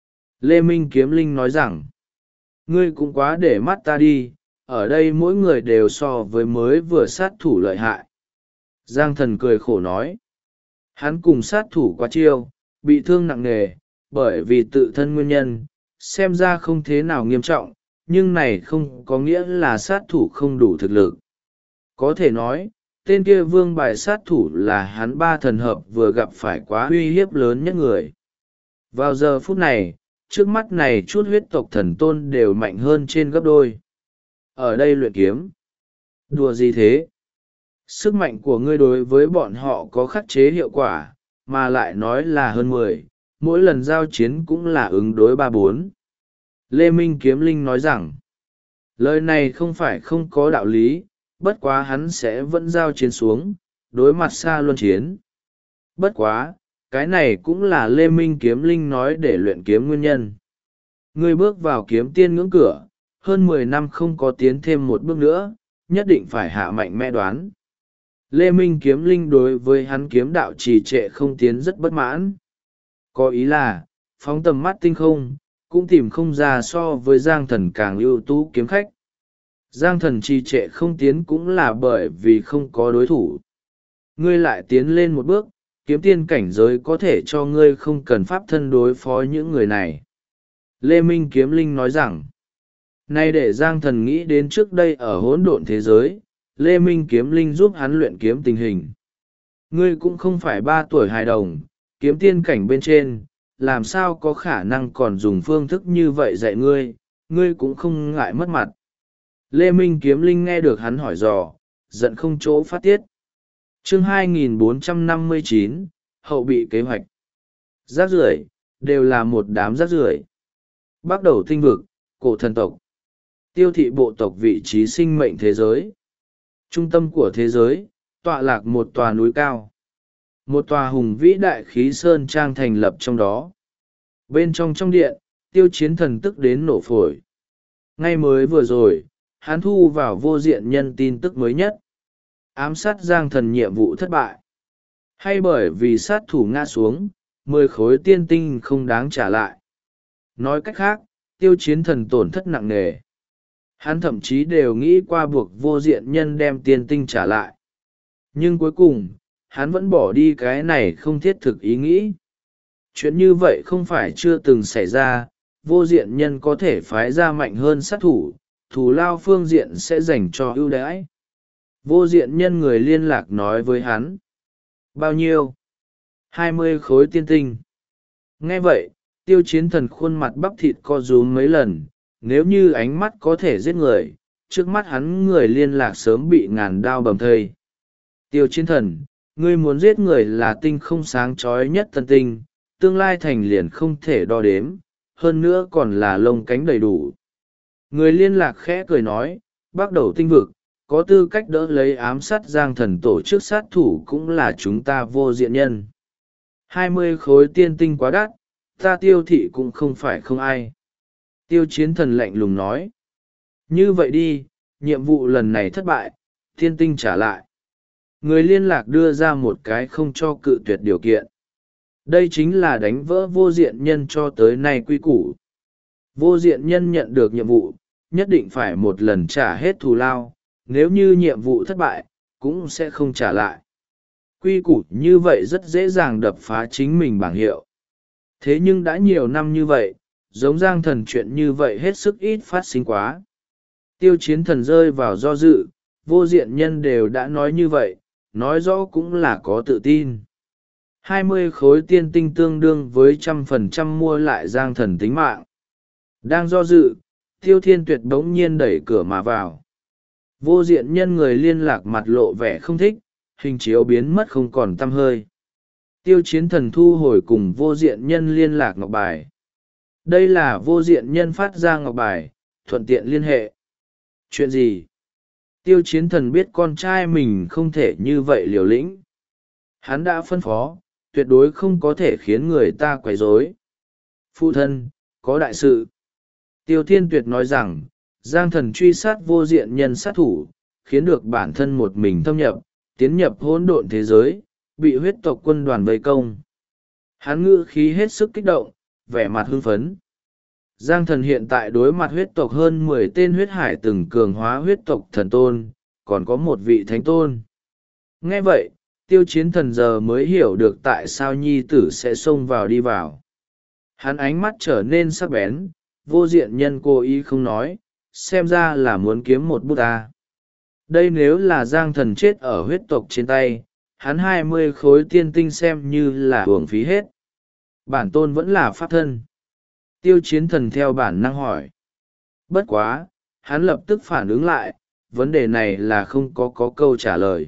Lê Minh Kiếm Linh nói rằng, ngươi cũng quá để mắt ta đi, ở đây mỗi người đều so với mới vừa sát thủ lợi hại. Giang thần cười khổ nói, hắn cùng sát thủ quá chiêu, bị thương nặng nề, bởi vì tự thân nguyên nhân, xem ra không thế nào nghiêm trọng, nhưng này không có nghĩa là sát thủ không đủ thực lực. Có thể nói, tên kia vương bài sát thủ là hắn ba thần hợp vừa gặp phải quá uy hiếp lớn nhất người. Vào giờ phút này, trước mắt này chút huyết tộc thần tôn đều mạnh hơn trên gấp đôi. Ở đây luyện kiếm. Đùa gì thế? Sức mạnh của ngươi đối với bọn họ có khắc chế hiệu quả, mà lại nói là hơn 10, mỗi lần giao chiến cũng là ứng đối 3-4. Lê Minh Kiếm Linh nói rằng, lời này không phải không có đạo lý, bất quá hắn sẽ vẫn giao chiến xuống, đối mặt xa luân chiến. Bất quá, cái này cũng là Lê Minh Kiếm Linh nói để luyện kiếm nguyên nhân. Ngươi bước vào kiếm tiên ngưỡng cửa, hơn 10 năm không có tiến thêm một bước nữa, nhất định phải hạ mạnh mẽ đoán. Lê Minh Kiếm Linh đối với hắn kiếm đạo trì trệ không tiến rất bất mãn. Có ý là, phóng tầm mắt tinh không, cũng tìm không ra so với Giang Thần càng ưu tú kiếm khách. Giang Thần trì trệ không tiến cũng là bởi vì không có đối thủ. Ngươi lại tiến lên một bước, kiếm tiên cảnh giới có thể cho ngươi không cần pháp thân đối phó những người này. Lê Minh Kiếm Linh nói rằng, nay để Giang Thần nghĩ đến trước đây ở hỗn độn thế giới, Lê Minh Kiếm Linh giúp hắn luyện kiếm tình hình. Ngươi cũng không phải 3 tuổi hài đồng, kiếm tiên cảnh bên trên, làm sao có khả năng còn dùng phương thức như vậy dạy ngươi, ngươi cũng không ngại mất mặt. Lê Minh Kiếm Linh nghe được hắn hỏi dò, giận không chỗ phát tiết. Chương 2459, hậu bị kế hoạch. Rác rưởi, đều là một đám rác rưởi. Bắt đầu tinh vực, cổ thần tộc. Tiêu thị bộ tộc vị trí sinh mệnh thế giới. Trung tâm của thế giới, tọa lạc một tòa núi cao. Một tòa hùng vĩ đại khí sơn trang thành lập trong đó. Bên trong điện, Tiêu Chiến Thần tức đến nổ phổi. Ngay mới vừa rồi, hắn thu vào vô diện nhân tin tức mới nhất. Ám sát Giang Thần nhiệm vụ thất bại. Hay bởi vì sát thủ ngã xuống, 10 khối tiên tinh không đáng trả lại. Nói cách khác, Tiêu Chiến Thần tổn thất nặng nề. Hắn thậm chí đều nghĩ qua buộc vô diện nhân đem tiên tinh trả lại. Nhưng cuối cùng, hắn vẫn bỏ đi cái này không thiết thực ý nghĩ. Chuyện như vậy không phải chưa từng xảy ra, vô diện nhân có thể phái ra mạnh hơn sát thủ, thù lao phương diện sẽ dành cho ưu đãi. Vô diện nhân người liên lạc nói với hắn. Bao nhiêu? 20 khối tiên tinh. Nghe vậy, Tiêu Chiến Thần khuôn mặt bắp thịt co rúm mấy lần, nếu như ánh mắt có thể giết người, trước mắt hắn người liên lạc sớm bị ngàn đao bầm thây. Tiêu Chiến Thần, ngươi muốn giết người là tinh không sáng chói nhất tân tinh, tương lai thành liền không thể đo đếm, hơn nữa còn là lông cánh đầy đủ. Người liên lạc khẽ cười nói, bắt đầu tinh vực, có tư cách đỡ lấy ám sát Giang Thần tổ chức sát thủ cũng là chúng ta vô diện nhân. 20 khối tiên tinh quá đắt, ta Tiêu thị cũng không phải không ai. Tiêu Chiến Thần lạnh lùng nói. Như vậy đi, nhiệm vụ lần này thất bại, tiên tinh trả lại. Người liên lạc đưa ra một cái không cho cự tuyệt điều kiện. Đây chính là đánh vỡ vô diện nhân cho tới nay quy củ. Vô diện nhân nhận được nhiệm vụ, nhất định phải một lần trả hết thù lao, nếu như nhiệm vụ thất bại, cũng sẽ không trả lại. Quy củ như vậy rất dễ dàng đập phá chính mình bảng hiệu. Thế nhưng đã nhiều năm như vậy, giống Giang Thần chuyện như vậy hết sức ít phát sinh quá. Tiêu Chiến Thần rơi vào do dự, vô diện nhân đều đã nói như vậy, nói rõ cũng là có tự tin. 20 khối tiên tinh tương đương với 100% mua lại Giang Thần tính mạng. Đang do dự, Tiêu Thiên Tuyệt bỗng nhiên đẩy cửa mà vào. Vô diện nhân người liên lạc mặt lộ vẻ không thích, hình chiếu biến mất không còn tăm hơi. Tiêu Chiến Thần thu hồi cùng vô diện nhân liên lạc ngọc bài. Đây là vô diện nhân phát ra ngọc bài, thuận tiện liên hệ. Chuyện gì? Tiêu Chiến Thần biết con trai mình không thể như vậy liều lĩnh. Hắn đã phân phó, tuyệt đối không có thể khiến người ta quấy rối. Phụ thân, có đại sự. Tiêu Thiên Tuyệt nói rằng, Giang Thần truy sát vô diện nhân sát thủ, khiến được bản thân một mình thâm nhập, tiến nhập hỗn độn thế giới, bị huyết tộc quân đoàn vây công. Hắn ngữ khí hết sức kích động, vẻ mặt hưng phấn. Giang Thần hiện tại đối mặt huyết tộc hơn 10 tên huyết hải từng cường hóa huyết tộc thần tôn, còn có một vị thánh tôn. Nghe vậy, Tiêu Chiến Thần giờ mới hiểu được tại sao nhi tử sẽ xông vào đi vào. Hắn ánh mắt trở nên sắc bén, vô diện nhân cố ý không nói, xem ra là muốn kiếm một bút ta. Đây nếu là Giang Thần chết ở huyết tộc trên tay, hắn 20 khối tiên tinh xem như là uổng phí hết. Bản tôn vẫn là pháp thân. Tiêu Chiến Thần theo bản năng hỏi. Bất quá, hắn lập tức phản ứng lại, vấn đề này là không có câu trả lời.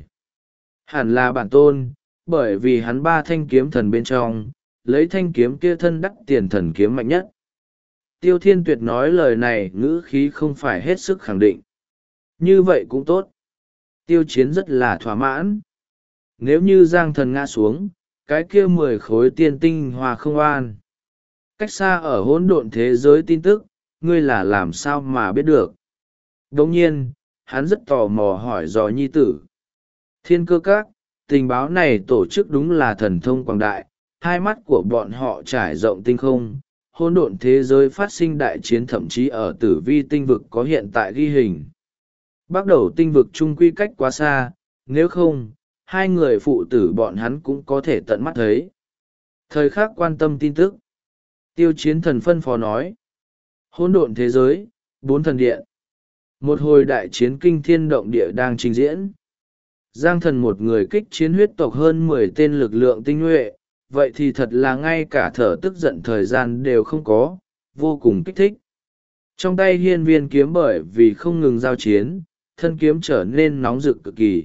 Hẳn là bản tôn, bởi vì hắn 3 thanh kiếm thần bên trong, lấy thanh kiếm kia thân đắc tiền thần kiếm mạnh nhất. Tiêu Thiên Tuyệt nói lời này ngữ khí không phải hết sức khẳng định. Như vậy cũng tốt. Tiêu Chiến rất là thỏa mãn. Nếu như Giang Thần ngã xuống, cái kia 10 khối tiên tinh hòa không an. Cách xa ở hỗn độn thế giới tin tức, ngươi là làm sao mà biết được. Đồng nhiên, hắn rất tò mò hỏi dò nhi tử. Thiên Cơ Các, tình báo này tổ chức đúng là thần thông quảng đại, hai mắt của bọn họ trải rộng tinh không, hỗn độn thế giới phát sinh đại chiến thậm chí ở tử vi tinh vực có hiện tại ghi hình. Bắt đầu tinh vực chung quy cách quá xa, nếu không, hai người phụ tử bọn hắn cũng có thể tận mắt thấy. Thời khắc quan tâm tin tức. Tiêu Chiến Thần phân phó nói. Hỗn độn thế giới, 4 thần điện. Một hồi đại chiến kinh thiên động địa đang trình diễn. Giang Thần một người kích chiến huyết tộc hơn 10 tên lực lượng tinh nhuệ, vậy thì thật là ngay cả thở tức giận thời gian đều không có, vô cùng kích thích. Trong tay hiên viên kiếm bởi vì không ngừng giao chiến, thân kiếm trở nên nóng rực cực kỳ.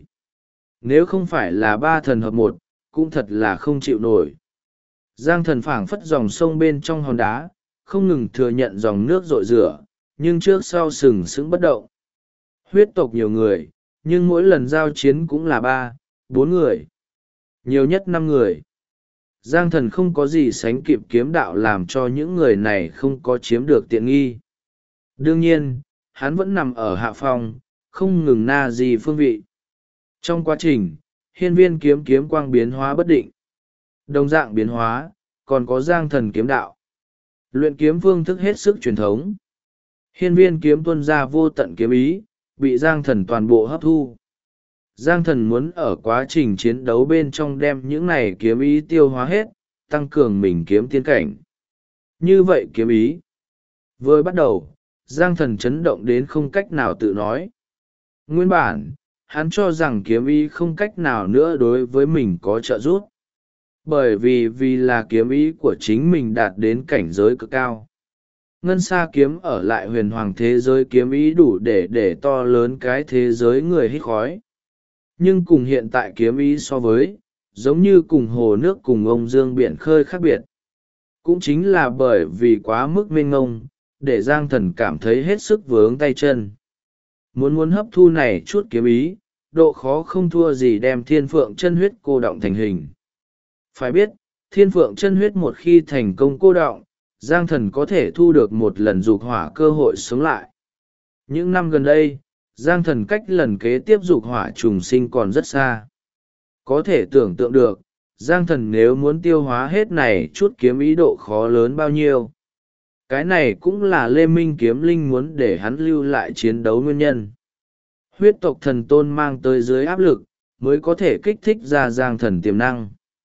Nếu không phải là 3 thần hợp một, cũng thật là không chịu nổi. Giang Thần phảng phất dòng sông bên trong hòn đá, không ngừng thừa nhận dòng nước rội rửa, nhưng trước sau sừng sững bất động. Huyết tộc nhiều người, nhưng mỗi lần giao chiến cũng là 3, 4 người. Nhiều nhất 5 người. Giang Thần không có gì sánh kịp kiếm đạo làm cho những người này không có chiếm được tiện nghi. Đương nhiên, hắn vẫn nằm ở hạ phong, không ngừng na gì phương vị. Trong quá trình, hiên viên kiếm quang biến hóa bất định. Đồng dạng biến hóa, còn có Giang Thần kiếm đạo. Luyện kiếm phương thức hết sức truyền thống. Hiên viên kiếm tuôn ra vô tận kiếm ý, bị Giang Thần toàn bộ hấp thu. Giang Thần muốn ở quá trình chiến đấu bên trong đem những này kiếm ý tiêu hóa hết, tăng cường mình kiếm tiên cảnh. Như vậy kiếm ý. Vừa bắt đầu, Giang Thần chấn động đến không cách nào tự nói. Nguyên bản, hắn cho rằng kiếm ý không cách nào nữa đối với mình có trợ giúp. Bởi vì là kiếm ý của chính mình đạt đến cảnh giới cực cao. Ngân sa kiếm ở lại huyền hoàng thế giới kiếm ý đủ để to lớn cái thế giới người hít khói. Nhưng cùng hiện tại kiếm ý so với, giống như cùng hồ nước cùng ông dương biển khơi khác biệt. Cũng chính là bởi vì quá mức mênh ngông, để Giang Thần cảm thấy hết sức vướng tay chân. Muốn hấp thu này chút kiếm ý, độ khó không thua gì đem thiên phượng chân huyết cô động thành hình. Phải biết, thiên phượng chân huyết một khi thành công cô động, Giang Thần có thể thu được một lần dục hỏa cơ hội sống lại. Những năm gần đây, Giang Thần cách lần kế tiếp dục hỏa trùng sinh còn rất xa. Có thể tưởng tượng được, Giang Thần nếu muốn tiêu hóa hết này chút kiếm ý độ khó lớn bao nhiêu. Cái này cũng là Lê Minh Kiếm Linh muốn để hắn lưu lại chiến đấu nguyên nhân. Huyết tộc thần tôn mang tới dưới áp lực, mới có thể kích thích ra Giang Thần tiềm năng.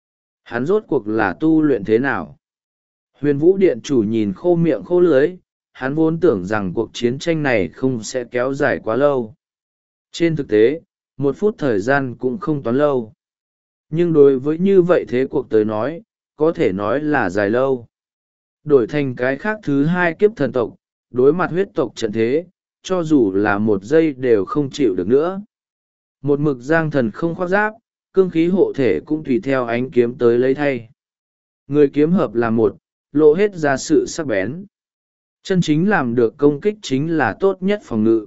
Hắn rốt cuộc là tu luyện thế nào? Huyền Vũ Điện chủ nhìn khô miệng khô lưới, hắn vốn tưởng rằng cuộc chiến tranh này không sẽ kéo dài quá lâu. Trên thực tế, 1 phút thời gian cũng không toán lâu. Nhưng đối với như vậy thế cuộc tới nói, có thể nói là dài lâu. Đổi thành cái khác thứ 2 kiếp thần tộc, đối mặt huyết tộc trận thế, cho dù là 1 giây đều không chịu được nữa. Một mực Giang Thần không khoác giáp, cương khí hộ thể cũng tùy theo ánh kiếm tới lấy thay. Người kiếm hợp là một, lộ hết ra sự sắc bén. Chân chính làm được công kích chính là tốt nhất phòng ngự.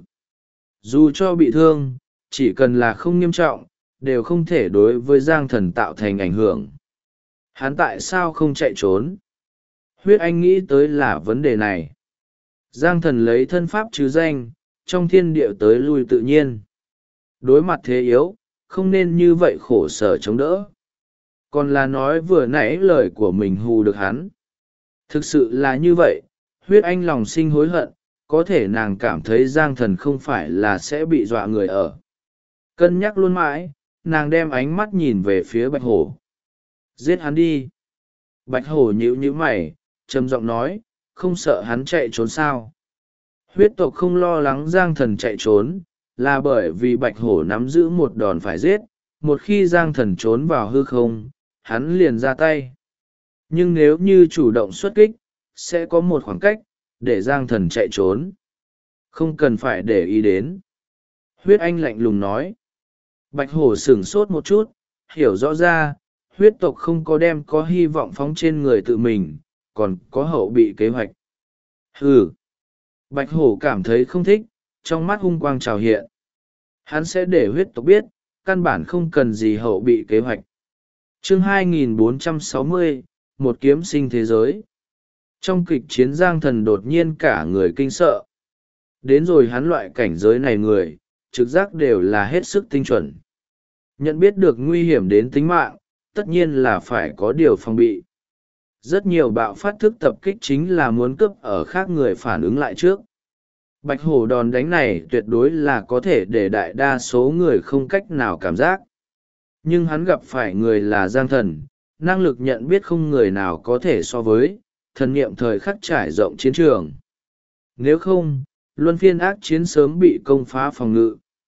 Dù cho bị thương, chỉ cần là không nghiêm trọng, đều không thể đối với Giang Thần tạo thành ảnh hưởng. Hắn tại sao không chạy trốn? Huyết Anh nghĩ tới là vấn đề này. Giang thần lấy thân pháp chứ danh, trong thiên địa tới lui tự nhiên. Đối mặt thế yếu, không nên như vậy khổ sở chống đỡ. Còn là nói vừa nãy lời của mình hù được hắn. Thực sự là như vậy, Huyết Anh lòng sinh hối hận, có thể nàng cảm thấy Giang thần không phải là sẽ bị dọa người ở. Cân nhắc luôn mãi, nàng đem ánh mắt nhìn về phía Bạch Hổ. Giết hắn đi. Bạch Hổ nhíu nhíu mày, trầm giọng nói, không sợ hắn chạy trốn sao? Huyết tộc không lo lắng Giang thần chạy trốn, là bởi vì Bạch Hổ nắm giữ một đòn phải giết, một khi Giang thần trốn vào hư không, hắn liền ra tay. Nhưng nếu như chủ động xuất kích, sẽ có một khoảng cách, để Giang thần chạy trốn. Không cần phải để ý đến. Huyết Anh lạnh lùng nói. Bạch Hổ sửng sốt một chút, hiểu rõ ra, huyết tộc không có đem có hy vọng phóng trên người tự mình, còn có hậu bị kế hoạch. Hừ. Bạch Hổ cảm thấy không thích, trong mắt hung quang trào hiện. Hắn sẽ để huyết tộc biết, căn bản không cần gì hậu bị kế hoạch. Chương 2460, một kiếm sinh thế giới. Trong kịch chiến Giang thần đột nhiên cả người kinh sợ. Đến rồi hắn loại cảnh giới này người, trực giác đều là hết sức tinh chuẩn. Nhận biết được nguy hiểm đến tính mạng, tất nhiên là phải có điều phòng bị. Rất nhiều bạo phát thức tập kích chính là muốn cướp ở khác người phản ứng lại trước. Bạch Hổ đòn đánh này tuyệt đối là có thể để đại đa số người không cách nào cảm giác. Nhưng hắn gặp phải người là Giang thần, năng lực nhận biết không người nào có thể so với, thần niệm thời khắc trải rộng chiến trường. Nếu không, luân phiên ác chiến sớm bị công phá phòng ngự.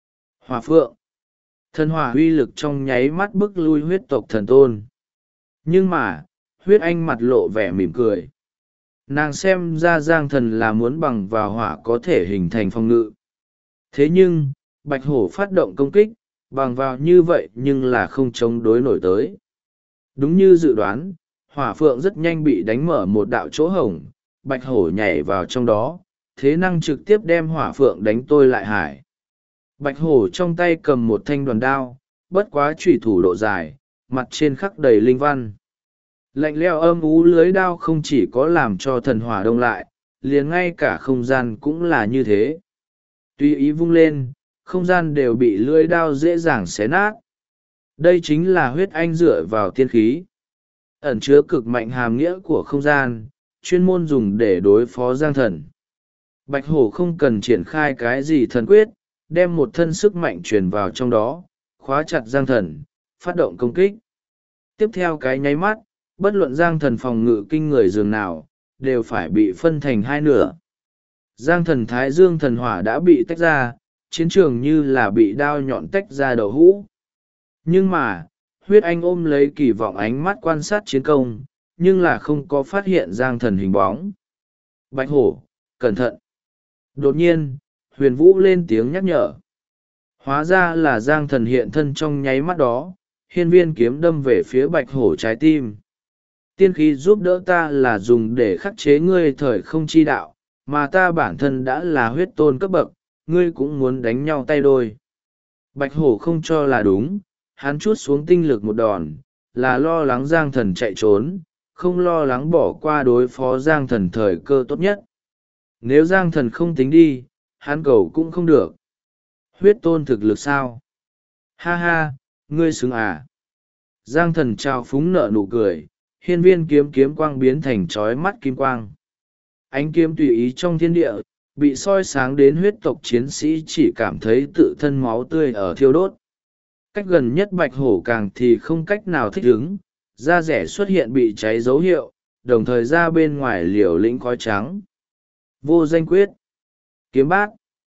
Hỏa phượng. Thần hỏa uy lực trong nháy mắt bức lui huyết tộc thần tôn. Nhưng mà, Huyết Anh mặt lộ vẻ mỉm cười. Nàng xem ra Giang thần là muốn bằng vào hỏa có thể hình thành phòng ngự. Thế nhưng, Bạch Hổ phát động công kích, bằng vào như vậy nhưng là không chống đối nổi tới. Đúng như dự đoán, hỏa phượng rất nhanh bị đánh mở một đạo chỗ hổng, Bạch Hổ nhảy vào trong đó, thế năng trực tiếp đem hỏa phượng đánh tôi lại hải. Bạch Hổ trong tay cầm một thanh đoàn đao, bất quá chủy thủ độ dài, mặt trên khắc đầy linh văn. Lạnh lẽo âm ú lưới đao không chỉ có làm cho thần hỏa đông lại, liền ngay cả không gian cũng là như thế. Tuy ý vung lên, không gian đều bị lưỡi đao dễ dàng xé nát. Đây chính là Huyết Anh dựa vào tiên khí. Ẩn chứa cực mạnh hàm nghĩa của không gian, chuyên môn dùng để đối phó Giang thần. Bạch Hổ không cần triển khai cái gì thần quyết, đem một thân sức mạnh truyền vào trong đó, khóa chặt Giang thần, phát động công kích. Tiếp theo cái nháy mắt, bất luận Giang thần phòng ngự kinh người dường nào, đều phải bị phân thành hai nửa. Giang thần thái dương thần hỏa đã bị tách ra, chiến trường như là bị đao nhọn tách ra đầu hũ. Nhưng mà, Huyết Anh ôm lấy kỳ vọng ánh mắt quan sát chiến công, nhưng là không có phát hiện Giang thần hình bóng. Bạch Hổ, cẩn thận! Đột nhiên, Huyền Vũ lên tiếng nhắc nhở. Hóa ra là Giang thần hiện thân trong nháy mắt đó, hiên viên kiếm đâm về phía Bạch Hổ trái tim. Tiên khí giúp đỡ ta là dùng để khắc chế ngươi thời không chi đạo, mà ta bản thân đã là huyết tôn cấp bậc, ngươi cũng muốn đánh nhau tay đôi. Bạch Hổ không cho là đúng, hắn trút xuống tinh lực một đòn, là lo lắng Giang thần chạy trốn, không lo lắng bỏ qua đối phó Giang thần thời cơ tốt nhất. Nếu Giang thần không tính đi, hắn cầu cũng không được. Huyết tôn thực lực sao? Ha ha, ngươi xứng à? Giang thần trao phúng nở nụ cười, hiên viên kiếm quang biến thành trói mắt kim quang. Ánh kiếm tùy ý trong thiên địa, bị soi sáng đến huyết tộc chiến sĩ chỉ cảm thấy tự thân máu tươi ở thiêu đốt. Cách gần nhất Bạch Hổ càng thì không cách nào thích ứng, da rẻ xuất hiện bị cháy dấu hiệu, đồng thời ra bên ngoài liều lĩnh khói trắng. Vô danh quyết. Kiếm bát.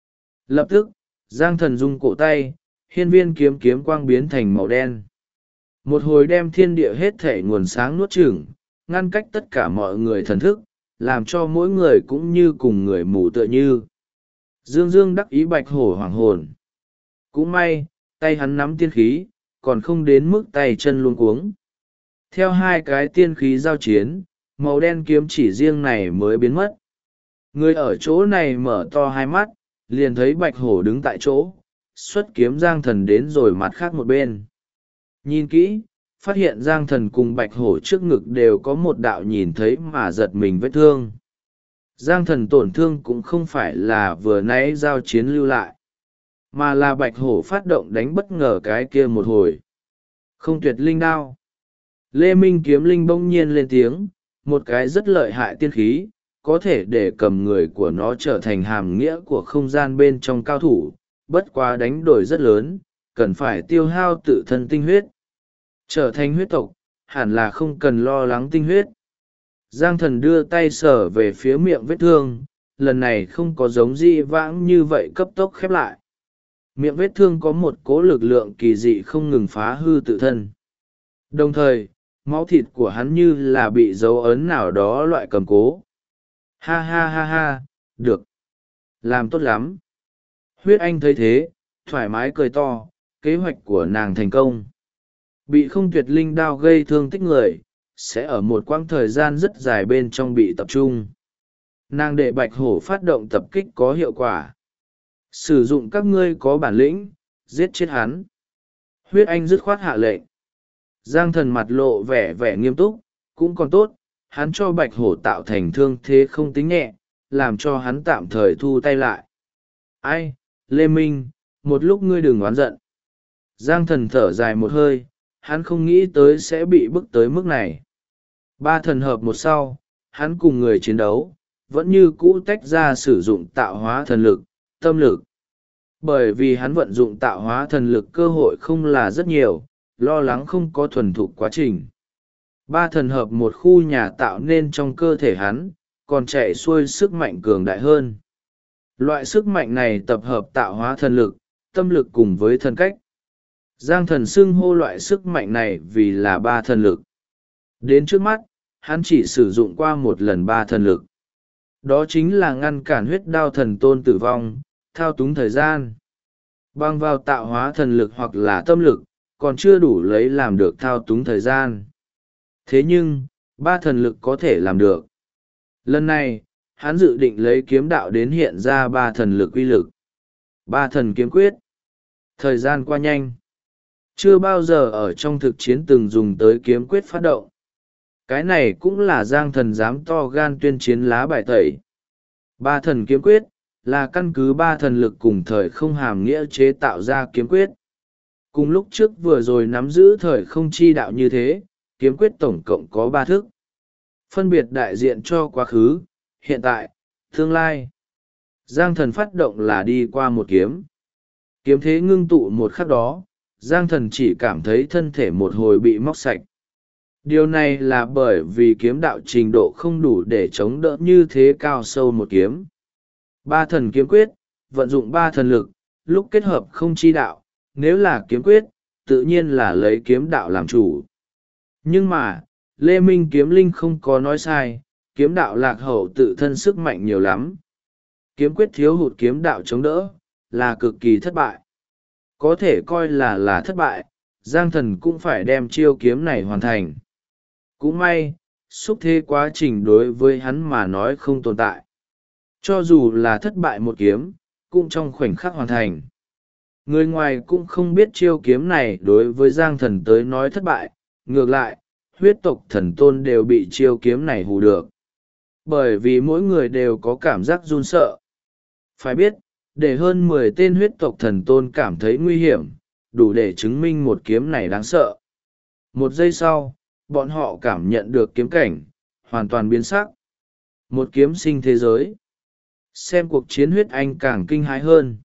Lập tức, Giang thần rung cổ tay, hiên viên kiếm quang biến thành màu đen. Một hồi đem thiên địa hết thể nguồn sáng nuốt chửng, ngăn cách tất cả mọi người thần thức, làm cho mỗi người cũng như cùng người mù tựa như. Dương Dương đắc ý Bạch Hổ hoảng hồn. Cũng may, tay hắn nắm tiên khí, còn không đến mức tay chân luống cuống. Theo hai cái tiên khí giao chiến, màu đen kiếm chỉ riêng này mới biến mất. Người ở chỗ này mở to hai mắt, liền thấy Bạch Hổ đứng tại chỗ, xuất kiếm Giang thần đến rồi mặt khác một bên. Nhìn kỹ, phát hiện Giang Thần cùng Bạch Hổ trước ngực đều có một đạo nhìn thấy mà giật mình vết thương. Giang Thần tổn thương cũng không phải là vừa nãy giao chiến lưu lại, mà là Bạch Hổ phát động đánh bất ngờ cái kia một hồi. Không tuyệt linh đao. Lê Minh kiếm linh bỗng nhiên lên tiếng, một cái rất lợi hại tiên khí, có thể để cầm người của nó trở thành hàm nghĩa của không gian bên trong cao thủ, bất quá đánh đổi rất lớn, cần phải tiêu hao tự thân tinh huyết. Trở thành huyết tộc, hẳn là không cần lo lắng tinh huyết. Giang Thần đưa tay sờ về phía miệng vết thương, lần này không có giống dị vãng như vậy cấp tốc khép lại. Miệng vết thương có một cỗ lực lượng kỳ dị không ngừng phá hư tự thân. Đồng thời, máu thịt của hắn như là bị dấu ấn nào đó loại cầm cố. Ha ha ha ha, được. Làm tốt lắm. Huyết Anh thấy thế, thoải mái cười to, kế hoạch của nàng thành công. Bị không tuyệt linh đao gây thương tích người, sẽ ở một quãng thời gian rất dài bên trong bị tập trung. Nàng để Bạch Hổ phát động tập kích có hiệu quả. Sử dụng các ngươi có bản lĩnh, giết chết hắn. Huyết Anh dứt khoát hạ lệnh. Giang Thần mặt lộ vẻ vẻ nghiêm túc, cũng còn tốt, hắn cho Bạch Hổ tạo thành thương thế không tính nhẹ, làm cho hắn tạm thời thu tay lại. Ai, Lê Minh, một lúc ngươi đừng oán giận. Giang Thần thở dài một hơi, hắn không nghĩ tới sẽ bị bức tới mức này. Ba thần hợp một sau, hắn cùng người chiến đấu, vẫn như cũ tách ra sử dụng tạo hóa thần lực, tâm lực. Bởi vì hắn vận dụng tạo hóa thần lực cơ hội không là rất nhiều, lo lắng không có thuần thục quá trình. Ba thần hợp một khu nhà tạo nên trong cơ thể hắn, còn chạy xuôi sức mạnh cường đại hơn. Loại sức mạnh này tập hợp tạo hóa thần lực, tâm lực cùng với thần cách. Giang Thần xưng hô loại sức mạnh này vì là ba thần lực. Đến trước mắt, hắn chỉ sử dụng qua một lần ba thần lực. Đó chính là ngăn cản huyết đao thần tôn tử vong, thao túng thời gian. Bằng vào tạo hóa thần lực hoặc là tâm lực, còn chưa đủ lấy làm được thao túng thời gian. Thế nhưng, ba thần lực có thể làm được. Lần này, hắn dự định lấy kiếm đạo đến hiện ra ba thần lực uy lực. Ba thần kiếm quyết. Thời gian qua nhanh. Chưa bao giờ ở trong thực chiến từng dùng tới kiếm quyết phát động. Cái này cũng là Giang Thần dám to gan tuyên chiến lá bài tẩy. Ba thần kiếm quyết, là căn cứ ba thần lực cùng thời không hàm nghĩa chế tạo ra kiếm quyết. Cùng lúc trước vừa rồi nắm giữ thời không chi đạo như thế, kiếm quyết tổng cộng có ba thức. Phân biệt đại diện cho quá khứ, hiện tại, tương lai. Giang Thần phát động là đi qua một kiếm. Kiếm thế ngưng tụ một khắc đó, Giang Thần chỉ cảm thấy thân thể một hồi bị móc sạch. Điều này là bởi vì kiếm đạo trình độ không đủ để chống đỡ như thế cao sâu một kiếm. Ba thần kiếm quyết, vận dụng ba thần lực, lúc kết hợp không chi đạo, nếu là kiếm quyết, tự nhiên là lấy kiếm đạo làm chủ. Nhưng mà, Lê Minh kiếm linh không có nói sai, kiếm đạo lạc hậu tự thân sức mạnh nhiều lắm. Kiếm quyết thiếu hụt kiếm đạo chống đỡ, là cực kỳ thất bại. Có thể coi là thất bại, Giang Thần cũng phải đem chiêu kiếm này hoàn thành. Cũng may, xúc thế quá trình đối với hắn mà nói không tồn tại. Cho dù là thất bại một kiếm, cũng trong khoảnh khắc hoàn thành. Người ngoài cũng không biết chiêu kiếm này đối với Giang Thần tới nói thất bại, ngược lại, huyết tộc thần tôn đều bị chiêu kiếm này hù được. Bởi vì mỗi người đều có cảm giác run sợ. Phải biết, để hơn 10 tên huyết tộc thần tôn cảm thấy nguy hiểm, đủ để chứng minh một kiếm này đáng sợ. Một giây sau, bọn họ cảm nhận được kiếm cảnh, hoàn toàn biến sắc. Một kiếm sinh thế giới. Xem cuộc chiến huyết anh càng kinh hãi hơn.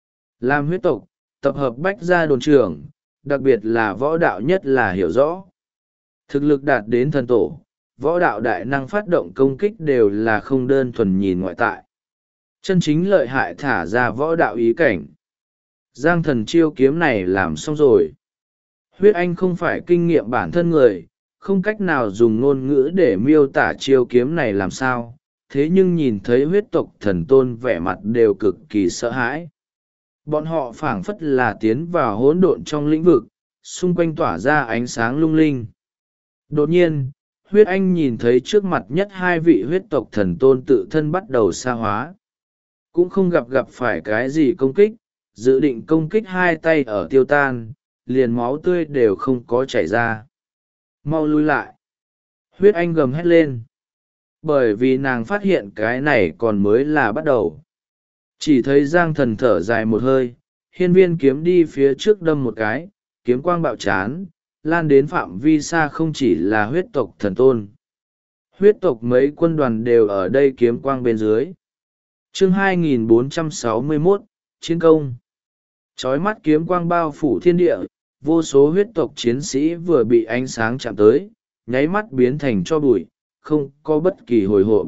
Làm huyết tộc, tập hợp bách gia đồn trưởng, đặc biệt là võ đạo nhất là hiểu rõ. Thực lực đạt đến thần tổ, võ đạo đại năng phát động công kích đều là không đơn thuần nhìn ngoại tại. Chân chính lợi hại thả ra võ đạo ý cảnh. Giang Thần chiêu kiếm này làm xong rồi. Huyết anh không phải kinh nghiệm bản thân người, không cách nào dùng ngôn ngữ để miêu tả chiêu kiếm này làm sao, thế nhưng nhìn thấy huyết tộc thần tôn vẻ mặt đều cực kỳ sợ hãi. Bọn họ phảng phất là tiến vào hỗn độn trong lĩnh vực, xung quanh tỏa ra ánh sáng lung linh. Đột nhiên, huyết anh nhìn thấy trước mặt nhất hai vị huyết tộc thần tôn tự thân bắt đầu sa hóa. Cũng không gặp phải cái gì công kích, dự định công kích hai tay ở tiêu tan, liền máu tươi đều không có chảy ra. mau lui lại. Huyết Anh gầm hét lên, bởi vì nàng phát hiện cái này còn mới là bắt đầu. Chỉ thấy Giang Thần thở dài một hơi, hiên viên kiếm đi phía trước đâm một cái, kiếm quang bạo chán, lan đến phạm vi xa, không chỉ là huyết tộc thần tôn. Huyết tộc mấy quân đoàn đều ở đây, kiếm quang bên dưới. Chương 2461, Chiến công. Chói mắt kiếm quang bao phủ thiên địa, vô số huyết tộc chiến sĩ vừa bị ánh sáng chạm tới, nháy mắt biến thành tro bụi, không có bất kỳ hồi hộp.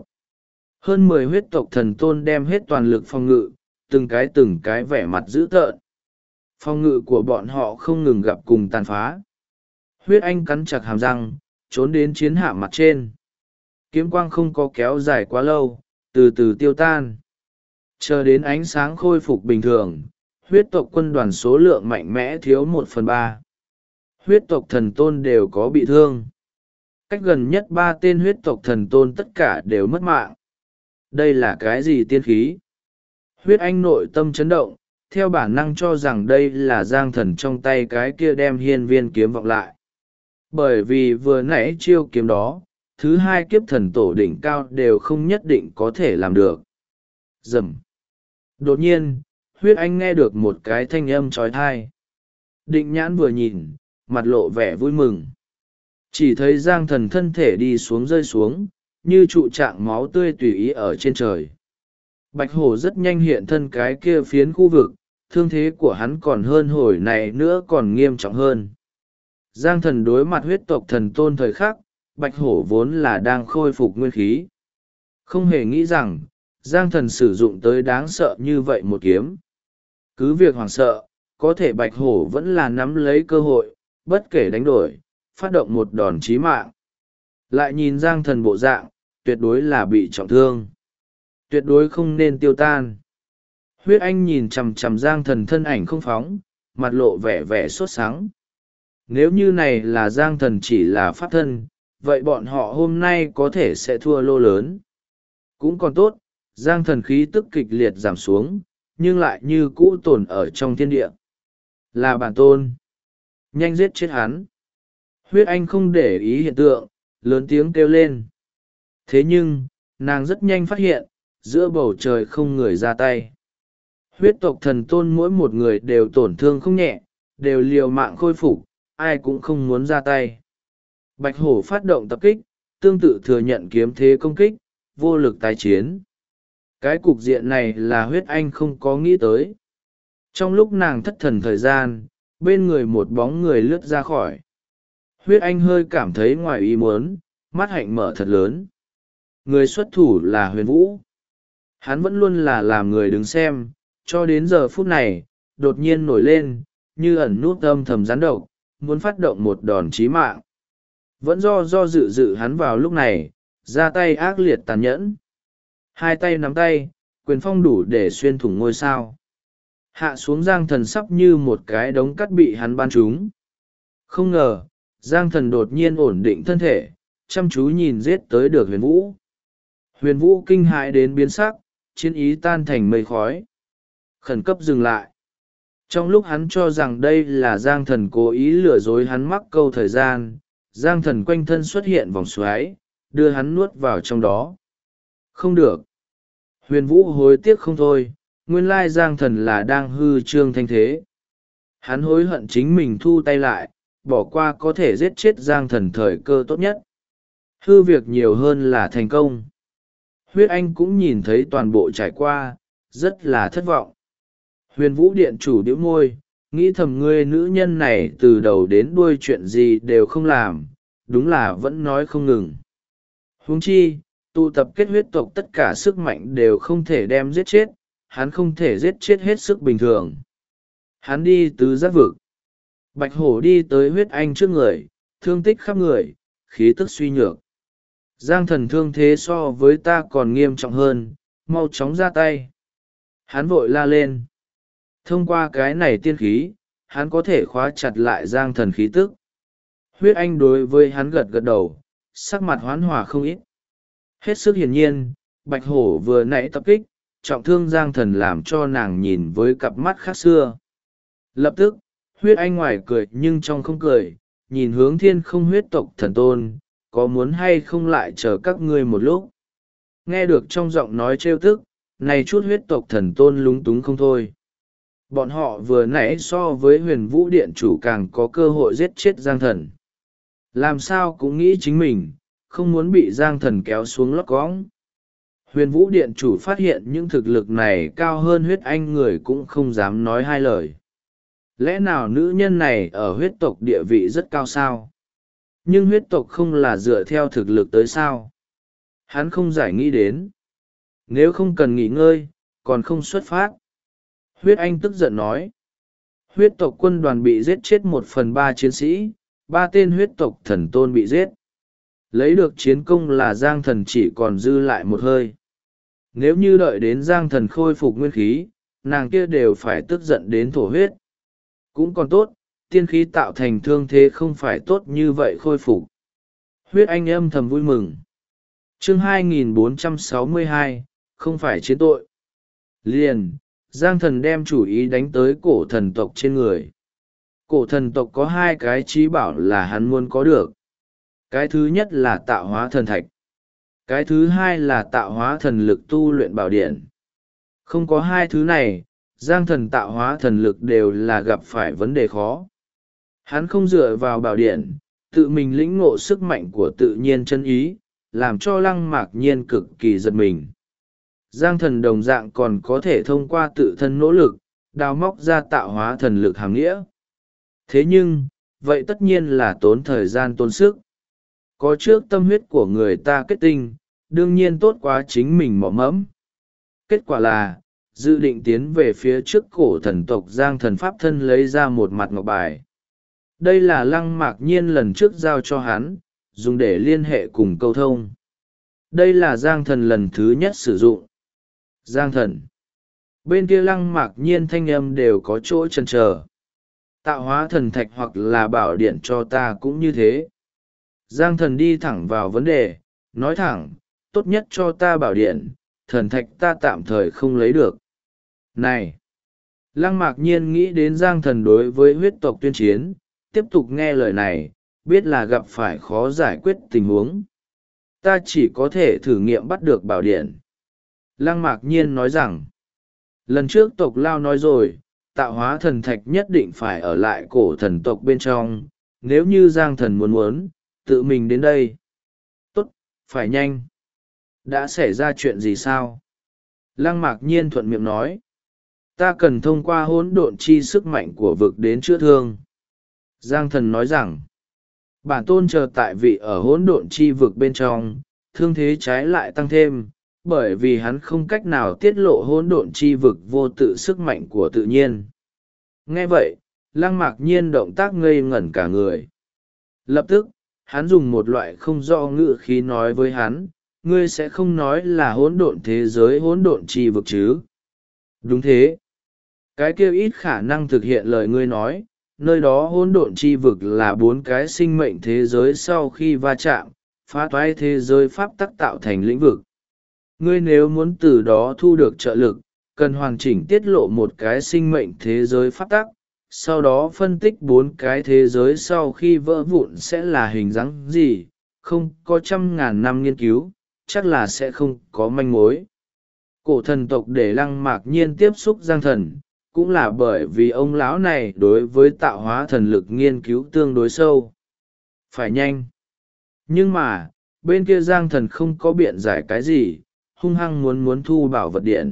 Hơn 10 huyết tộc thần tôn đem hết toàn lực phòng ngự, từng cái vẻ mặt dữ tợn. Phòng ngự của bọn họ không ngừng gặp cùng tàn phá. Huyết Anh cắn chặt hàm răng, trốn đến chiến hạm mặt trên. Kiếm quang không có kéo dài quá lâu, từ từ tiêu tan. Chờ đến ánh sáng khôi phục bình thường, huyết tộc quân đoàn số lượng mạnh mẽ thiếu 1/3. Huyết tộc thần tôn đều có bị thương. Cách gần nhất 3 tên huyết tộc thần tôn tất cả đều mất mạng. Đây là cái gì tiên khí? Huyết Anh nội tâm chấn động, theo bản năng cho rằng đây là Giang Thần trong tay cái kia đem hiên viên kiếm vọng lại. Bởi vì vừa nãy chiêu kiếm đó, thứ hai kiếp thần tổ đỉnh cao đều không nhất định có thể làm được. Rầm. Đột nhiên, Huyết Anh nghe được một cái thanh âm trói thai. Định nhãn vừa nhìn, mặt lộ vẻ vui mừng. Chỉ thấy Giang Thần thân thể đi xuống rơi xuống, như trụ trạng máu tươi tùy ý ở trên trời. Bạch hổ rất nhanh hiện thân cái kia phiến khu vực, thương thế của hắn còn hơn hồi này nữa, còn nghiêm trọng hơn. Giang Thần đối mặt huyết tộc thần tôn thời khắc, bạch hổ vốn là đang khôi phục nguyên khí. Không hề nghĩ rằng, Giang Thần sử dụng tới đáng sợ như vậy một kiếm. Cứ việc hoảng sợ, có thể bạch hổ vẫn là nắm lấy cơ hội, bất kể đánh đổi, phát động một đòn chí mạng. Lại nhìn Giang Thần bộ dạng, tuyệt đối là bị trọng thương. Tuyệt đối không nên tiêu tan. Huyết Anh nhìn chằm chằm Giang Thần thân ảnh không phóng, mặt lộ vẻ vẻ sốt sắng. Nếu như này là Giang Thần chỉ là pháp thân, vậy bọn họ hôm nay có thể sẽ thua lô lớn. Cũng còn tốt, Giang Thần khí tức kịch liệt giảm xuống, nhưng lại như cũ tồn ở trong thiên địa. Là bản tôn. Nhanh giết chết hắn. Huyết Anh không để ý hiện tượng, lớn tiếng kêu lên. Thế nhưng, nàng rất nhanh phát hiện, giữa bầu trời không người ra tay. Huyết tộc thần tôn mỗi một người đều tổn thương không nhẹ, đều liều mạng khôi phục, ai cũng không muốn ra tay. Bạch hổ phát động tập kích, tương tự thừa nhận kiếm thế công kích, vô lực tái chiến. Cái cục diện này là Huyết Anh không có nghĩ tới. Trong lúc nàng thất thần thời gian, bên người một bóng người lướt ra khỏi. Huyết Anh hơi cảm thấy ngoài ý muốn, mắt hạnh mở thật lớn. Người xuất thủ là Huyền Vũ. Hắn vẫn luôn là làm người đứng xem, cho đến giờ phút này, đột nhiên nổi lên, như ẩn nút âm thầm rắn độc, muốn phát động một đòn chí mạng. Vẫn do dự hắn vào lúc này, ra tay ác liệt tàn nhẫn. Hai tay nắm tay, quyền phong đủ để xuyên thủng ngôi sao. Hạ xuống Giang Thần sắp như một cái đống cát bị hắn ban trúng. Không ngờ, Giang Thần đột nhiên ổn định thân thể, chăm chú nhìn giết tới được Huyền Vũ. Huyền Vũ kinh hãi đến biến sắc, chiến ý tan thành mây khói. Khẩn cấp dừng lại. Trong lúc hắn cho rằng đây là Giang Thần cố ý lừa dối hắn mắc câu thời gian, Giang Thần quanh thân xuất hiện vòng xoáy, đưa hắn nuốt vào trong đó. Không được. Huyền Vũ hối tiếc không thôi, nguyên lai Giang Thần là đang hư trương thanh thế. Hắn hối hận chính mình thu tay lại, bỏ qua có thể giết chết Giang Thần thời cơ tốt nhất. Hư việc nhiều hơn là thành công. Huyết Anh cũng nhìn thấy toàn bộ trải qua, rất là thất vọng. Huyền Vũ điện chủ điếu môi, nghĩ thầm ngươi nữ nhân này từ đầu đến đuôi chuyện gì đều không làm, đúng là vẫn nói không ngừng. Huống chi, tụ tập kết huyết tộc tất cả sức mạnh đều không thể đem giết chết, hắn không thể giết chết hết sức bình thường. Hắn đi tứ giác vực. Bạch hổ đi tới Huyết Anh trước người, thương tích khắp người, khí tức suy nhược. Giang Thần thương thế so với ta còn nghiêm trọng hơn, mau chóng ra tay. Hắn vội la lên. Thông qua cái này tiên khí, hắn có thể khóa chặt lại Giang Thần khí tức. Huyết Anh đối với hắn gật gật đầu, sắc mặt hoán hòa không ít. Hết sức hiển nhiên, Bạch hổ vừa nãy tập kích, trọng thương Giang Thần làm cho nàng nhìn với cặp mắt khác xưa. Lập tức, Huyết Anh ngoài cười nhưng trong không cười, nhìn hướng thiên không huyết tộc thần tôn, có muốn hay không lại chờ các ngươi một lúc. Nghe được trong giọng nói trêu tức, này chút huyết tộc thần tôn lúng túng không thôi. Bọn họ vừa nãy so với huyền vũ điện chủ càng có cơ hội giết chết Giang Thần. Làm sao cũng nghĩ chính mình, không muốn bị Giang Thần kéo xuống lót cõng. Huyền vũ điện chủ phát hiện những thực lực này cao hơn huyết anh người cũng không dám nói hai lời. Lẽ nào nữ nhân này ở huyết tộc địa vị rất cao sao? Nhưng huyết tộc không là dựa theo thực lực tới sao? Hắn không giải nghĩ đến. Nếu không cần nghỉ ngơi, còn không xuất phát. Huyết anh tức giận nói. Huyết tộc quân đoàn bị giết chết 1/3 chiến sĩ, 3 tên huyết tộc thần tôn bị giết. Lấy được chiến công là Giang Thần chỉ còn dư lại một hơi. Nếu như đợi đến Giang Thần khôi phục nguyên khí, nàng kia đều phải tức giận đến thổ huyết. Cũng còn tốt, tiên khí tạo thành thương thế không phải tốt như vậy khôi phục. Huyết anh âm thầm vui mừng. Chương 2462, không phải chiến tội. Liền, Giang Thần đem chủ ý đánh tới cổ thần tộc trên người. Cổ thần tộc có 2 cái trí bảo là hắn muốn có được. Cái thứ nhất là tạo hóa thần thạch. Cái thứ hai là tạo hóa thần lực tu luyện bảo điện. Không có 2 thứ này, Giang Thần tạo hóa thần lực đều là gặp phải vấn đề khó. Hắn không dựa vào bảo điện, tự mình lĩnh ngộ sức mạnh của tự nhiên chân ý, làm cho Lăng Mạc Nhiên cực kỳ giật mình. Giang Thần đồng dạng còn có thể thông qua tự thân nỗ lực, đào móc ra tạo hóa thần lực hàm nghĩa. Thế nhưng, vậy tất nhiên là tốn thời gian tốn sức. Có trước tâm huyết của người ta kết tinh, đương nhiên tốt quá chính mình mỏ mẫm. Kết quả là, dự định tiến về phía trước cổ thần tộc Giang Thần pháp thân lấy ra một mặt ngọc bài. Đây là Lăng Mạc Nhiên lần trước giao cho hắn, dùng để liên hệ cùng câu thông. Đây là Giang Thần lần thứ nhất sử dụng. Giang Thần. Bên kia Lăng Mạc Nhiên thanh âm đều có chỗ chần chờ. Tạo hóa thần thạch hoặc là bảo điện cho ta cũng như thế. Giang Thần đi thẳng vào vấn đề, nói thẳng, tốt nhất cho ta bảo điện, thần thạch ta tạm thời không lấy được. Này! Lăng Mạc Nhiên nghĩ đến Giang Thần đối với huyết tộc tuyên chiến, tiếp tục nghe lời này, biết là gặp phải khó giải quyết tình huống. Ta chỉ có thể thử nghiệm bắt được bảo điện. Lăng Mạc Nhiên nói rằng, lần trước tộc Lao nói rồi, tạo hóa thần thạch nhất định phải ở lại cổ thần tộc bên trong, nếu như Giang Thần muốn, tự mình đến đây. Tốt, phải nhanh. Đã xảy ra chuyện gì sao? Lăng Mạc Nhiên thuận miệng nói, ta cần thông qua hỗn độn chi sức mạnh của vực đến chữa thương. Giang Thần nói rằng, bản tôn chờ tại vị ở hỗn độn chi vực bên trong, thương thế trái lại tăng thêm, bởi vì hắn không cách nào tiết lộ hỗn độn chi vực vô tự sức mạnh của tự nhiên. Nghe vậy, Lăng Mạc Nhiên động tác ngây ngẩn cả người. Lập tức, hắn dùng một loại không rõ ngữ khí nói với hắn, ngươi sẽ không nói là hỗn độn thế giới hỗn độn chi vực chứ? Đúng thế. Cái kêu ít khả năng thực hiện lời ngươi nói, nơi đó hỗn độn chi vực là 4 cái sinh mệnh thế giới sau khi va chạm, phá toái thế giới pháp tắc tạo thành lĩnh vực. Ngươi nếu muốn từ đó thu được trợ lực, cần hoàn chỉnh tiết lộ một cái sinh mệnh thế giới pháp tắc, sau đó phân tích 4 cái thế giới sau khi vỡ vụn sẽ là hình dáng gì, không có 100.000 năm nghiên cứu, chắc là sẽ không có manh mối. Cổ thần tộc để Lăng Mạc Nhiên tiếp xúc Giang Thần, cũng là bởi vì ông lão này đối với tạo hóa thần lực nghiên cứu tương đối sâu. Phải nhanh. Nhưng mà, bên kia Giang Thần không có biện giải cái gì, hung hăng muốn thu bảo vật điện.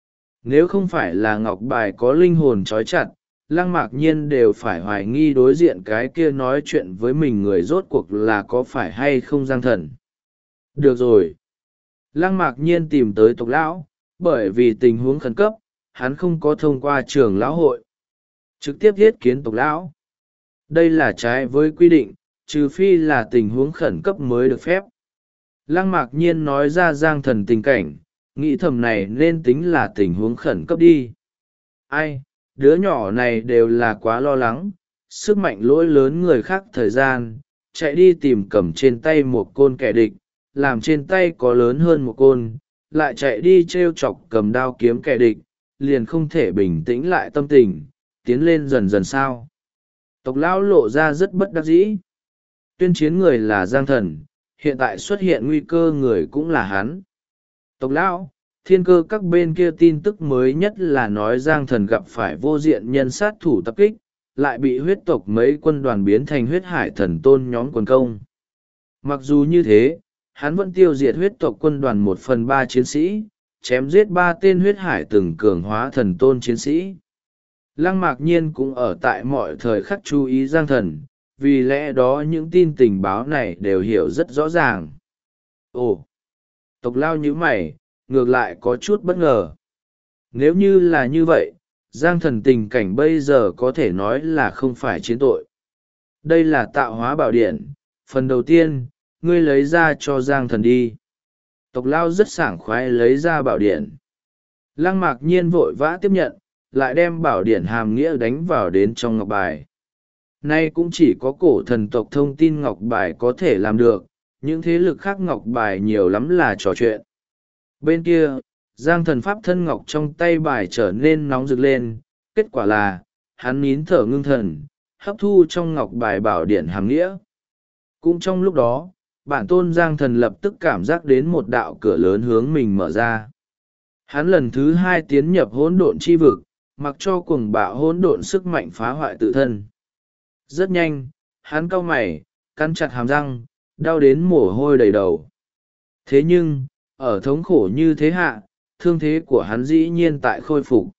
Nếu không phải là ngọc bài có linh hồn trói chặt, Lăng Mạc Nhiên đều phải hoài nghi đối diện cái kia nói chuyện với mình người rốt cuộc là có phải hay không Giang Thần. Được rồi. Lăng Mạc Nhiên tìm tới tộc lão, bởi vì tình huống khẩn cấp, hắn không có thông qua trường lão hội. Trực tiếp thiết kiến tộc lão. Đây là trái với quy định, trừ phi là tình huống khẩn cấp mới được phép. Lăng Mạc Nhiên nói ra Giang Thần tình cảnh, nghĩ thầm này nên tính là tình huống khẩn cấp đi. Ai, đứa nhỏ này đều là quá lo lắng, sức mạnh lỗi lớn người khác thời gian, chạy đi tìm cầm trên tay một côn kẻ địch, làm trên tay có lớn hơn một côn, lại chạy đi t r e o chọc cầm đao kiếm kẻ địch, liền không thể bình tĩnh lại tâm tình, tiến lên dần dần sao. Tộc lão lộ ra rất bất đắc dĩ. Tuyên chiến người là Giang Thần, hiện tại xuất hiện nguy cơ người cũng là hắn. Tộc lão, thiên cơ các bên kia tin tức mới nhất là nói Giang Thần gặp phải vô diện nhân sát thủ tập kích, lại bị huyết tộc mấy quân đoàn biến thành huyết hải thần tôn nhóm quần công. Mặc dù như thế, hắn vẫn tiêu diệt huyết tộc quân đoàn 1/3 chiến sĩ, chém giết 3 tên huyết hải từng cường hóa thần tôn chiến sĩ. Lăng Mạc Nhiên cũng ở tại mọi thời khắc chú ý Giang Thần, vì lẽ đó những tin tình báo này đều hiểu rất rõ ràng. Ồ! Tộc lao như mày, ngược lại có chút bất ngờ. Nếu như là như vậy, Giang Thần tình cảnh bây giờ có thể nói là không phải chiến tội. Đây là tạo hóa bảo điện, phần đầu tiên, ngươi lấy ra cho Giang Thần đi. Tộc lao rất sảng khoái lấy ra bảo điện. Lăng Mạc Nhiên vội vã tiếp nhận, lại đem bảo điện hàm nghĩa đánh vào đến trong ngọc bài. Nay cũng chỉ có cổ thần tộc thông tin ngọc bài có thể làm được, những thế lực khác ngọc bài nhiều lắm là trò chuyện. Bên kia, Giang Thần pháp thân ngọc trong tay bài trở nên nóng rực lên, kết quả là, hắn nín thở ngưng thần, hấp thu trong ngọc bài bảo điện hàm nghĩa. Cũng trong lúc đó, bản tôn Giang Thần lập tức cảm giác đến một đạo cửa lớn hướng mình mở ra. Hắn lần thứ 2 tiến nhập hỗn độn chi vực, mặc cho cuồng bạo hỗn độn sức mạnh phá hoại tự thân. Rất nhanh, hắn cau mày, cắn chặt hàm răng, đau đến mồ hôi đầy đầu. Thế nhưng, ở thống khổ như thế hạ, thương thế của hắn dĩ nhiên tại khôi phục.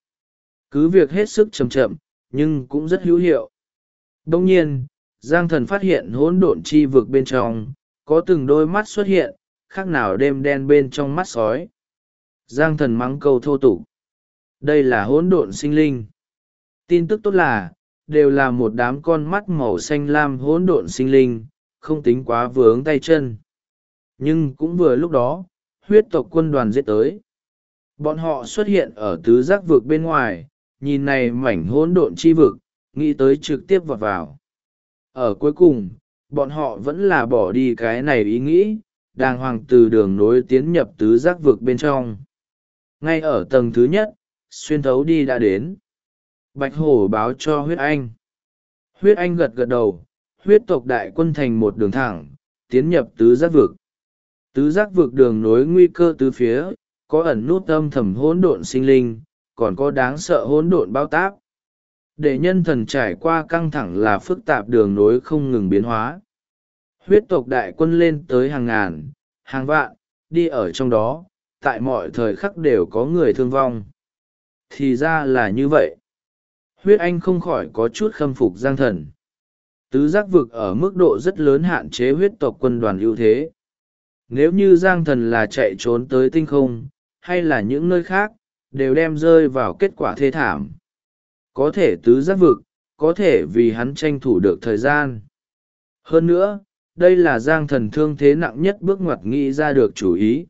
Cứ việc hết sức chậm chậm, nhưng cũng rất hữu hiệu. Đồng nhiên, Giang Thần phát hiện hỗn độn chi vực bên trong, có từng đôi mắt xuất hiện, khác nào đêm đen bên trong mắt sói. Giang Thần mắng câu thô tục. Đây là hỗn độn sinh linh. Tin tức tốt là, đều là một đám con mắt màu xanh lam hỗn độn sinh linh, không tính quá vướng tay chân. Nhưng cũng vừa lúc đó, huyết tộc quân đoàn giết tới. Bọn họ xuất hiện ở tứ giác vực bên ngoài, nhìn này mảnh hỗn độn chi vực, nghĩ tới trực tiếp vọt vào. Ở cuối cùng, bọn họ vẫn là bỏ đi cái này ý nghĩ, đàng hoàng từ đường nối tiến nhập tứ giác vực bên trong. Ngay ở tầng thứ nhất, xuyên thấu đi đã đến. Bạch Hổ báo cho Huyết Anh. Huyết Anh gật gật đầu, huyết tộc đại quân thành một đường thẳng, tiến nhập tứ giác vực. Tứ giác vực đường nối nguy cơ tứ phía, có ẩn nút âm thầm hỗn độn sinh linh, còn có đáng sợ hỗn độn bao táp. Để nhân thần trải qua căng thẳng là phức tạp đường nối không ngừng biến hóa. Huyết tộc đại quân lên tới hàng ngàn, hàng vạn, đi ở trong đó, tại mọi thời khắc đều có người thương vong. Thì ra là như vậy. Huyết Anh không khỏi có chút khâm phục Giang Thần. Tứ giác vực ở mức độ rất lớn hạn chế huyết tộc quân đoàn ưu thế. Nếu như Giang Thần là chạy trốn tới tinh không, hay là những nơi khác, đều đem rơi vào kết quả thê thảm. Có thể tứ giác vực, có thể vì hắn tranh thủ được thời gian. Hơn nữa, đây là Giang Thần thương thế nặng nhất bước ngoặt nghĩ ra được chủ ý.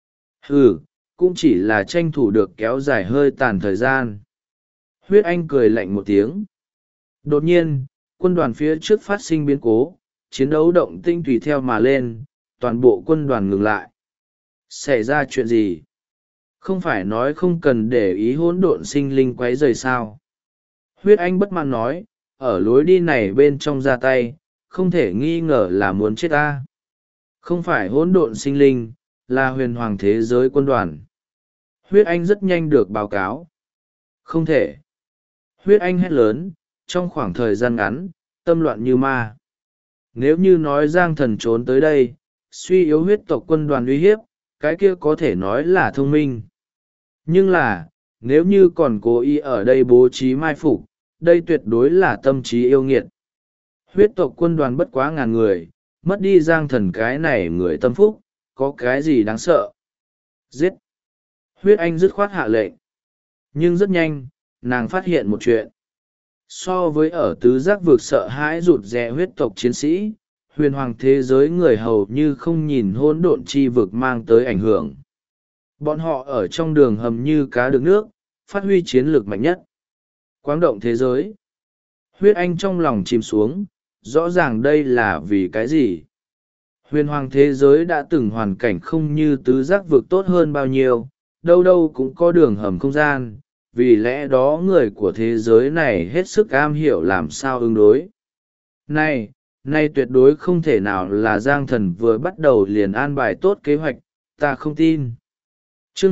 Cũng chỉ là tranh thủ được kéo dài hơi tàn thời gian. Huyết Anh cười lạnh một tiếng. Đột nhiên, quân đoàn phía trước phát sinh biến cố, chiến đấu động tinh tùy theo mà lên, toàn bộ quân đoàn ngừng lại. Xảy ra chuyện gì? Không phải nói không cần để ý hỗn độn sinh linh quấy rầy sao? Huyết Anh bất mãn nói, ở lối đi này bên trong ra tay, không thể nghi ngờ là muốn chết ta. Không phải hỗn độn sinh linh, là huyền hoàng thế giới quân đoàn. Huyết Anh rất nhanh được báo cáo. Không thể. Huyết Anh hét lớn, trong khoảng thời gian ngắn, tâm loạn như ma. Nếu như nói Giang Thần trốn tới đây, suy yếu huyết tộc quân đoàn uy hiếp, cái kia có thể nói là thông minh. Nhưng là, nếu như còn cố ý ở đây bố trí mai phục, đây tuyệt đối là tâm trí yêu nghiệt. Huyết tộc quân đoàn bất quá ngàn người, mất đi Giang Thần cái này người tâm phúc, có cái gì đáng sợ? Giết! Huyết Anh dứt khoát hạ lệnh. Nhưng rất nhanh, nàng phát hiện một chuyện. So với ở tứ giác vực sợ hãi rụt rè huyết tộc chiến sĩ, huyền hoàng thế giới người hầu như không nhìn hỗn độn chi vực mang tới ảnh hưởng. Bọn họ ở trong đường hầm như cá được nước, phát huy chiến lược mạnh nhất. Quáng động thế giới. Huyết Anh trong lòng chìm xuống, rõ ràng đây là vì cái gì? Huyền hoàng thế giới đã từng hoàn cảnh không như tứ giác vực tốt hơn bao nhiêu, đâu đâu cũng có đường hầm không gian, vì lẽ đó người của thế giới này hết sức am hiểu làm sao ứng đối. Này tuyệt đối không thể nào là Giang Thần vừa bắt đầu liền an bài tốt kế hoạch, ta không tin. Chương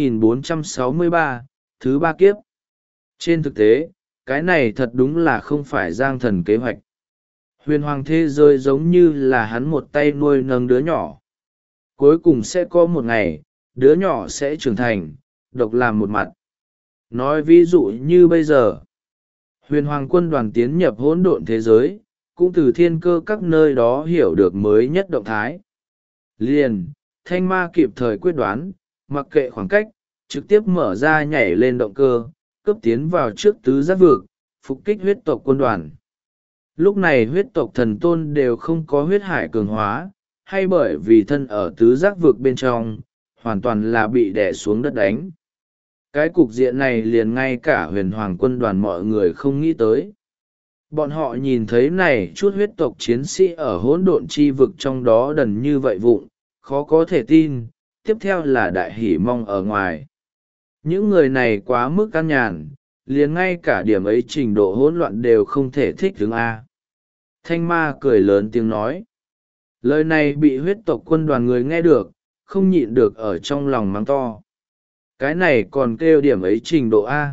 2463, thứ ba kiếp. Trên thực tế, cái này thật đúng là không phải Giang Thần kế hoạch. Huyền hoàng thế giới giống như là hắn một tay nuôi nấng đứa nhỏ. Cuối cùng sẽ có một ngày, đứa nhỏ sẽ trưởng thành, độc làm một mặt. Nói ví dụ như bây giờ, huyền hoàng quân đoàn tiến nhập hỗn độn thế giới, cũng từ thiên cơ các nơi đó hiểu được mới nhất động thái. Liền, thanh ma kịp thời quyết đoán, mặc kệ khoảng cách, trực tiếp mở ra nhảy lên động cơ, cướp tiến vào trước tứ giác vực, phục kích huyết tộc quân đoàn. Lúc này huyết tộc thần tôn đều không có huyết hải cường hóa, hay bởi vì thân ở tứ giác vực bên trong, hoàn toàn là bị đè xuống đất đánh. Cái cục diện này liền ngay cả huyền hoàng quân đoàn mọi người không nghĩ tới. Bọn họ nhìn thấy này chút huyết tộc chiến sĩ ở hỗn độn chi vực trong đó đần như vậy vụng, khó có thể tin, tiếp theo là đại hỷ mong ở ngoài. Những người này quá mức can nhàn, liền ngay cả điểm ấy trình độ hỗn loạn đều không thể thích ứng A. Thanh ma cười lớn tiếng nói. Lời này bị huyết tộc quân đoàn người nghe được, không nhịn được ở trong lòng mắng to. Cái này còn kêu điểm ấy trình độ A.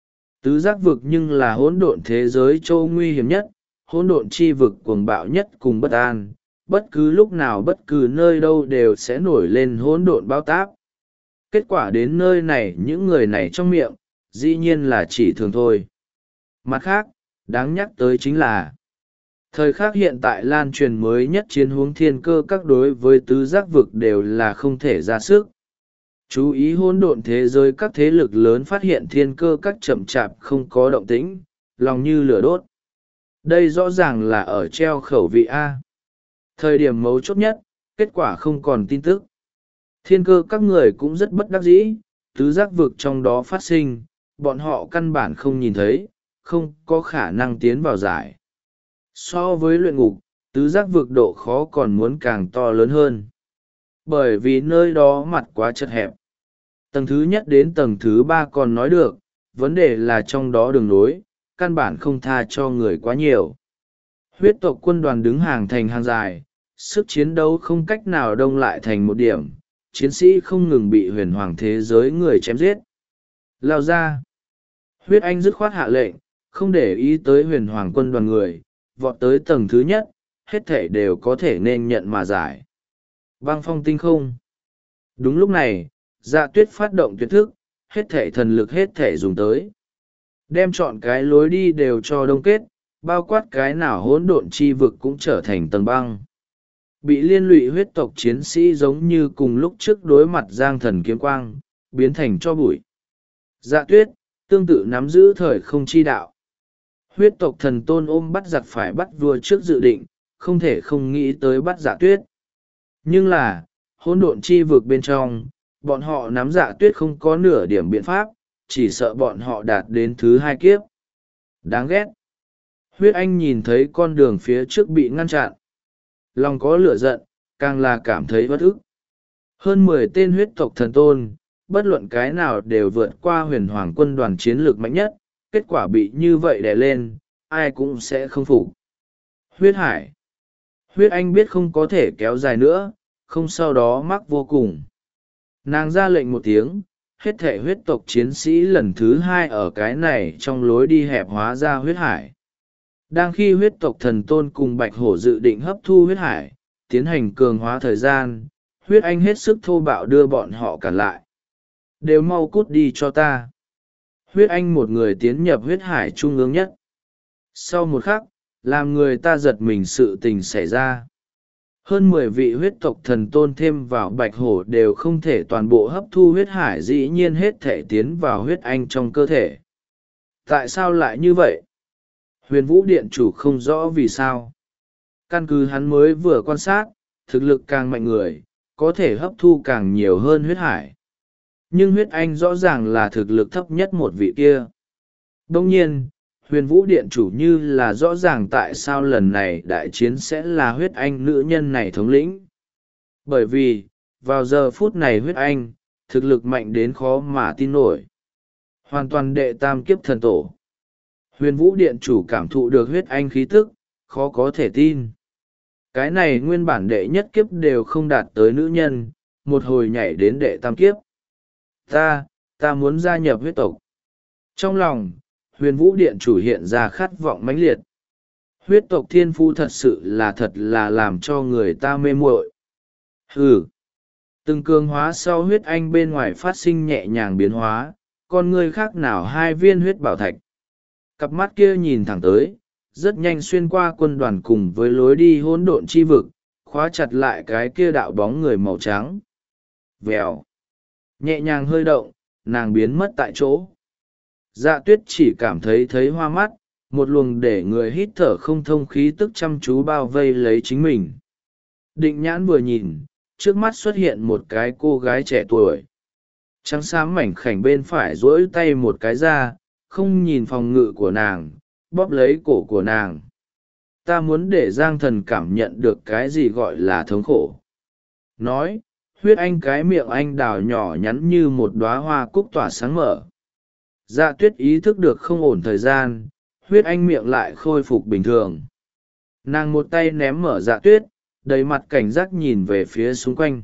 Tứ giác vực nhưng là hỗn độn thế giới châu nguy hiểm nhất, hỗn độn chi vực cuồng bạo nhất cùng bất an, bất cứ lúc nào bất cứ nơi đâu đều sẽ nổi lên hỗn độn bao táp. Kết quả đến nơi này những người này trong miệng, dĩ nhiên là chỉ thường thôi. Mặt khác, đáng nhắc tới chính là thời khắc hiện tại lan truyền mới nhất chiến hướng thiên cơ các đối với tứ giác vực đều là không thể ra sức. Chú ý hỗn độn thế giới các thế lực lớn phát hiện thiên cơ các chậm chạp không có động tĩnh, lòng như lửa đốt. Đây rõ ràng là ở treo khẩu vị A. Thời điểm mấu chốt nhất, kết quả không còn tin tức. Thiên cơ các người cũng rất bất đắc dĩ, tứ giác vực trong đó phát sinh, bọn họ căn bản không nhìn thấy, không có khả năng tiến vào giải. So với luyện ngục, tứ giác vực độ khó còn muốn càng to lớn hơn. Bởi vì nơi đó mặt quá chật hẹp. Tầng thứ nhất đến tầng thứ ba còn nói được, vấn đề là trong đó đường nối, căn bản không tha cho người quá nhiều. Huyết tộc quân đoàn đứng hàng thành hàng dài, sức chiến đấu không cách nào đông lại thành một điểm, chiến sĩ không ngừng bị huyền hoàng thế giới người chém giết. Lao ra! Huyết Anh dứt khoát hạ lệnh, không để ý tới huyền hoàng quân đoàn người, vọt tới tầng thứ nhất, hết thể đều có thể nên nhận mà giải. Băng phong tinh không. Đúng lúc này, Dạ Tuyết phát động tuyệt thức, hết thể thần lực hết thể dùng tới. Đem chọn cái lối đi đều cho đông kết, bao quát cái nào hỗn độn chi vực cũng trở thành tầng băng. Bị liên lụy huyết tộc chiến sĩ giống như cùng lúc trước đối mặt Giang Thần kiếm quang, biến thành cho bụi. Dạ Tuyết, tương tự nắm giữ thời không chi đạo. Huyết tộc thần tôn ôm bắt giặc phải bắt vua trước dự định, không thể không nghĩ tới bắt Dạ Tuyết. Nhưng là, hỗn độn chi vực bên trong, bọn họ nắm Dạ Tuyết không có nửa điểm biện pháp, chỉ sợ bọn họ đạt đến thứ hai kiếp. Đáng ghét. Huyết Anh nhìn thấy con đường phía trước bị ngăn chặn. Lòng có lửa giận, càng là cảm thấy bất ức. Hơn 10 tên huyết tộc thần tôn, bất luận cái nào đều vượt qua huyền hoàng quân đoàn chiến lược mạnh nhất, kết quả bị như vậy đè lên, ai cũng sẽ không phục. Huyết Hải. Huyết Anh biết không có thể kéo dài nữa, không sau đó mắc vô cùng. Nàng ra lệnh một tiếng, hết thể huyết tộc chiến sĩ lần thứ hai ở cái này trong lối đi hẹp hóa ra huyết hải. Đang khi huyết tộc thần tôn cùng bạch hổ dự định hấp thu huyết hải, tiến hành cường hóa thời gian, huyết anh hết sức thô bạo đưa bọn họ cản lại. Đều mau cút đi cho ta. Huyết anh một người tiến nhập huyết hải trung ương nhất. Sau một khắc, làm người ta giật mình sự tình xảy ra. Hơn 10 vị huyết tộc thần tôn thêm vào bạch hổ đều không thể toàn bộ hấp thu huyết hải, dĩ nhiên hết thể tiến vào huyết anh trong cơ thể. Tại sao lại như vậy? Huyền Vũ Điện chủ không rõ vì sao. Căn cứ hắn mới vừa quan sát, thực lực càng mạnh người, có thể hấp thu càng nhiều hơn huyết hải. Nhưng huyết anh rõ ràng là thực lực thấp nhất một vị kia. Đồng nhiên, Huyền Vũ Điện chủ như là rõ ràng tại sao lần này đại chiến sẽ là huyết anh nữ nhân này thống lĩnh. Bởi vì, vào giờ phút này huyết anh, thực lực mạnh đến khó mà tin nổi. Hoàn toàn đệ tam kiếp thần tổ. Huyền Vũ Điện chủ cảm thụ được huyết anh khí tức, khó có thể tin. Cái này nguyên bản đệ nhất kiếp đều không đạt tới nữ nhân, một hồi nhảy đến đệ tam kiếp. Ta muốn gia nhập huyết tộc. Trong lòng, Huyền Vũ Điện chủ hiện ra khát vọng mãnh liệt. Huyết tộc thiên phu thật là làm cho người ta mê muội. Hừ. Từng cường hóa sau huyết anh bên ngoài phát sinh nhẹ nhàng biến hóa, con người khác nào hai viên huyết bảo thạch. Cặp mắt kia nhìn thẳng tới, rất nhanh xuyên qua quân đoàn cùng với lối đi hỗn độn chi vực, khóa chặt lại cái kia đạo bóng người màu trắng. Vèo. Nhẹ nhàng hơi động, nàng biến mất tại chỗ. Dạ tuyết chỉ cảm thấy hoa mắt, một luồng để người hít thở không thông khí tức chăm chú bao vây lấy chính mình. Định nhãn vừa nhìn, trước mắt xuất hiện một cái cô gái trẻ tuổi. Trắng xám mảnh khảnh bên phải duỗi tay một cái ra, không nhìn phòng ngự của nàng, bóp lấy cổ của nàng. Ta muốn để Giang Thần cảm nhận được cái gì gọi là thống khổ. Nói, huyết anh cái miệng anh đào nhỏ nhắn như một đóa hoa cúc tỏa sáng mở. Dạ tuyết ý thức được không ổn thời gian, huyết anh miệng lại khôi phục bình thường. Nàng một tay ném mở dạ tuyết, đầy mặt cảnh giác nhìn về phía xung quanh.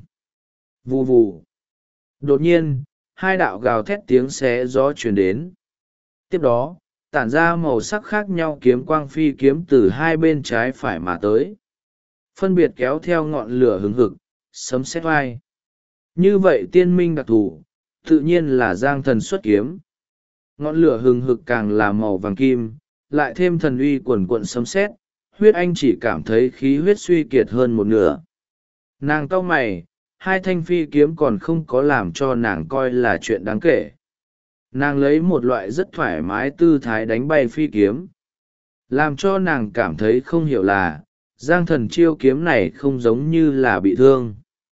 Vù vù. Đột nhiên, hai đạo gào thét tiếng xé gió truyền đến. Tiếp đó, tản ra màu sắc khác nhau kiếm quang phi kiếm từ hai bên trái phải mà tới. Phân biệt kéo theo ngọn lửa hừng hực, sấm sét vai. Như vậy tiên minh đặc thù, tự nhiên là Giang Thần xuất kiếm. Ngọn lửa hừng hực càng là màu vàng kim, lại thêm thần uy quần quận sấm sét, huyết anh chỉ cảm thấy khí huyết suy kiệt hơn một nửa. Nàng cau mày, hai thanh phi kiếm còn không có làm cho nàng coi là chuyện đáng kể. Nàng lấy một loại rất thoải mái tư thái đánh bay phi kiếm. Làm cho nàng cảm thấy không hiểu là, Giang Thần chiêu kiếm này không giống như là bị thương.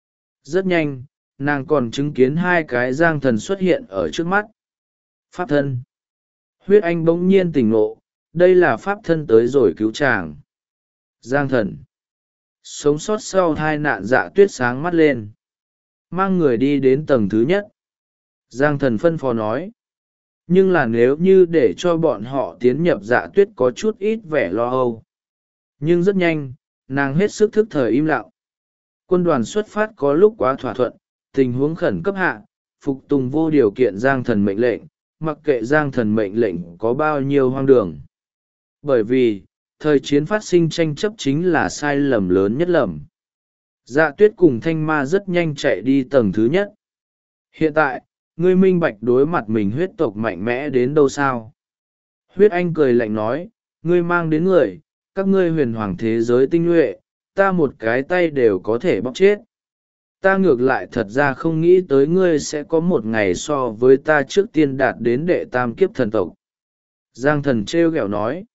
Rất nhanh, nàng còn chứng kiến hai cái Giang Thần xuất hiện ở trước mắt. Pháp thân. Huyết anh bỗng nhiên tỉnh ngộ, đây là pháp thân tới rồi cứu chàng. Giang Thần. Sống sót sau tai nạn dạ tuyết sáng mắt lên. Mang người đi đến tầng thứ nhất. Giang Thần phân phó nói. Nhưng là nếu như để cho bọn họ tiến nhập dạ tuyết có chút ít vẻ lo âu. Nhưng rất nhanh, nàng hết sức thức thời im lặng. Quân đoàn xuất phát có lúc quá thỏa thuận, tình huống khẩn cấp hạ, phục tùng vô điều kiện Giang Thần mệnh lệnh, mặc kệ Giang Thần mệnh lệnh có bao nhiêu hoang đường. Bởi vì, thời chiến phát sinh tranh chấp chính là sai lầm lớn nhất lầm. Dạ tuyết cùng thanh ma rất nhanh chạy đi tầng thứ nhất. Hiện tại, ngươi minh bạch đối mặt mình huyết tộc mạnh mẽ đến đâu sao? Huyết anh cười lạnh nói, ngươi mang đến người, các ngươi huyền hoàng thế giới tinh nhuệ, ta một cái tay đều có thể bóc chết. Ta ngược lại thật ra không nghĩ tới ngươi sẽ có một ngày so với ta trước tiên đạt đến đệ tam kiếp thần tộc. Giang Thần trêu ghẹo nói,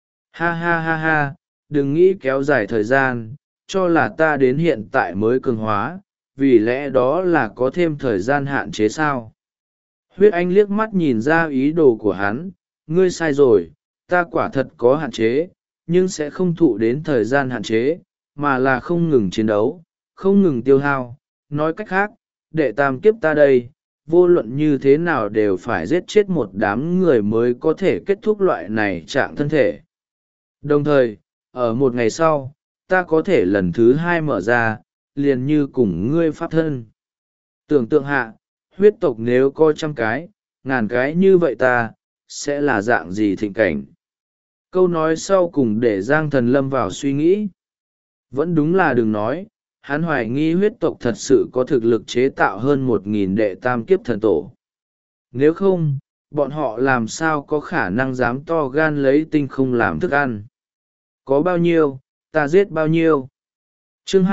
ha ha ha ha, đừng nghĩ kéo dài thời gian, cho là ta đến hiện tại mới cường hóa, vì lẽ đó là có thêm thời gian hạn chế sao? Huyết anh liếc mắt nhìn ra ý đồ của hắn, ngươi sai rồi, ta quả thật có hạn chế, nhưng sẽ không thụ đến thời gian hạn chế, mà là không ngừng chiến đấu, không ngừng tiêu hao. Nói cách khác, đệ tam kiếp ta đây, vô luận như thế nào đều phải giết chết một đám người mới có thể kết thúc loại này trạng thân thể. Đồng thời, ở một ngày sau, ta có thể lần thứ hai mở ra, liền như cùng ngươi pháp thân. Tưởng tượng hạ, huyết tộc nếu có 100 cái, 1000 cái như vậy ta, sẽ là dạng gì thịnh cảnh. Câu nói sau cùng để Giang Thần lâm vào suy nghĩ. Vẫn đúng là đừng nói, hắn hoài nghi huyết tộc thật sự có thực lực chế tạo hơn 1000 đệ tam kiếp thần tổ. Nếu không, bọn họ làm sao có khả năng dám to gan lấy tinh không làm thức ăn. Có bao nhiêu, ta giết bao nhiêu. Chương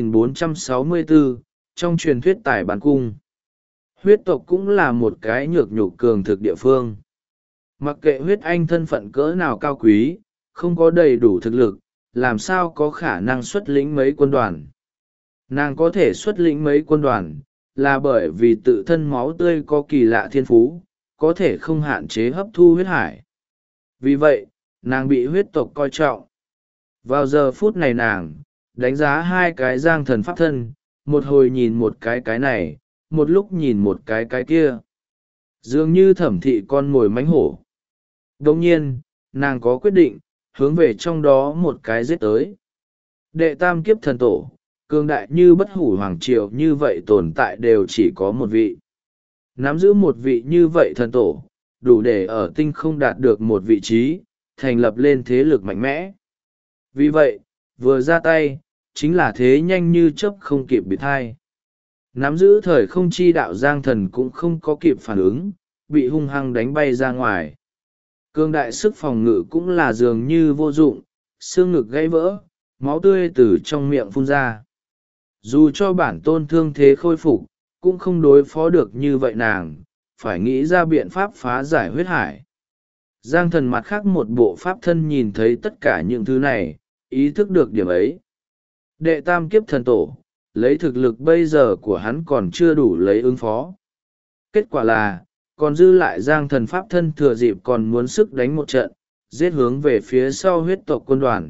2464, trong truyền thuyết tải bản cung. Huyết tộc cũng là một cái nhược nhục cường thực địa phương. Mặc kệ huyết anh thân phận cỡ nào cao quý, không có đầy đủ thực lực, làm sao có khả năng xuất lĩnh mấy quân đoàn. Nàng có thể xuất lĩnh mấy quân đoàn, là bởi vì tự thân máu tươi có kỳ lạ thiên phú, có thể không hạn chế hấp thu huyết hải. Vì vậy, nàng bị huyết tộc coi trọng. Vào giờ phút này nàng, đánh giá hai cái Giang Thần pháp thân, một hồi nhìn một cái này, một lúc nhìn một cái kia. Dường như thẩm thị con mồi mánh hổ. Đồng nhiên, nàng có quyết định, hướng về trong đó một cái giết tới. Đệ tam kiếp thần tổ, cường đại như bất hủ hoàng triều như vậy tồn tại đều chỉ có một vị. Nắm giữ một vị như vậy thần tổ, đủ để ở tinh không đạt được một vị trí, thành lập lên thế lực mạnh mẽ. Vì vậy, vừa ra tay, chính là thế nhanh như chớp không kịp bị thai. Nắm giữ thời không chi đạo Giang Thần cũng không có kịp phản ứng, bị hung hăng đánh bay ra ngoài. Cương đại sức phòng ngự cũng là dường như vô dụng, xương ngực gãy vỡ, máu tươi từ trong miệng phun ra. Dù cho bản tôn thương thế khôi phục, cũng không đối phó được như vậy nàng, phải nghĩ ra biện pháp phá giải huyết hải. Giang Thần mặt khác một bộ pháp thân nhìn thấy tất cả những thứ này, ý thức được điểm ấy. Đệ tam kiếp thần tổ, lấy thực lực bây giờ của hắn còn chưa đủ lấy ứng phó. Kết quả là, còn dư lại Giang Thần pháp thân thừa dịp còn muốn sức đánh một trận, giết hướng về phía sau huyết tộc quân đoàn.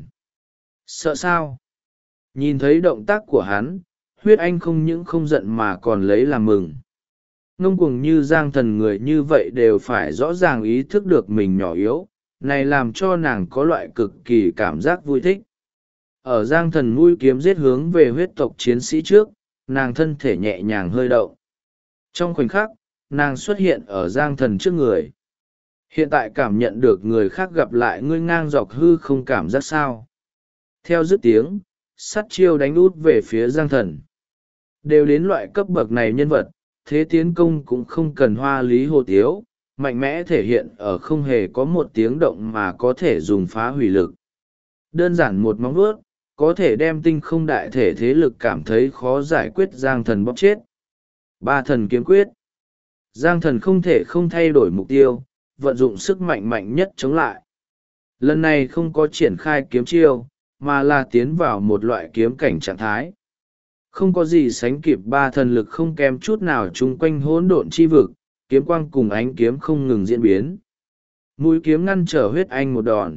Sợ sao? Nhìn thấy động tác của hắn, huyết anh không những không giận mà còn lấy làm mừng. Ngông cuồng như Giang Thần người như vậy đều phải rõ ràng ý thức được mình nhỏ yếu, này làm cho nàng có loại cực kỳ cảm giác vui thích. Ở Giang Thần mũi kiếm giết hướng về huyết tộc chiến sĩ trước, nàng thân thể nhẹ nhàng hơi động. Trong khoảnh khắc, nàng xuất hiện ở Giang Thần trước người. Hiện tại cảm nhận được người khác gặp lại ngươi ngang dọc hư không cảm giác sao. Theo dứt tiếng, sắt chiêu đánh út về phía Giang Thần. Đều đến loại cấp bậc này nhân vật, thế tiến công cũng không cần hoa lý hồ tiếu, mạnh mẽ thể hiện ở không hề có một tiếng động mà có thể dùng phá hủy lực. Đơn giản một móng vuốt, có thể đem tinh không đại thể thế lực cảm thấy khó giải quyết Giang Thần bóp chết. Ba thần kiếm quyết. Giang Thần không thể không thay đổi mục tiêu, vận dụng sức mạnh mạnh nhất chống lại. Lần này không có triển khai kiếm chiêu, mà là tiến vào một loại kiếm cảnh trạng thái. Không có gì sánh kịp ba thần lực không kém chút nào chung quanh hỗn độn chi vực, kiếm quang cùng ánh kiếm không ngừng diễn biến. Mũi kiếm ngăn trở huyết anh một đòn.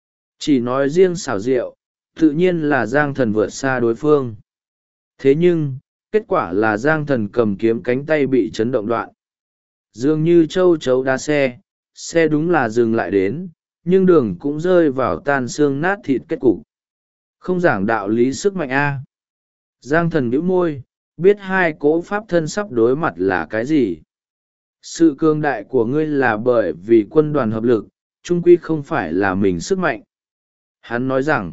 Chỉ nói riêng xảo diệu, tự nhiên là Giang Thần vượt xa đối phương. Thế nhưng, kết quả là Giang Thần cầm kiếm cánh tay bị chấn động đoạn. Dường như châu chấu đá xe, xe đúng là dừng lại đến, nhưng đường cũng rơi vào tan xương nát thịt kết cục. Không giảng đạo lý sức mạnh A. Giang Thần bĩu môi, biết hai cỗ pháp thân sắp đối mặt là cái gì. Sự cường đại của ngươi là bởi vì quân đoàn hợp lực, chung quy không phải là mình sức mạnh. Hắn nói rằng,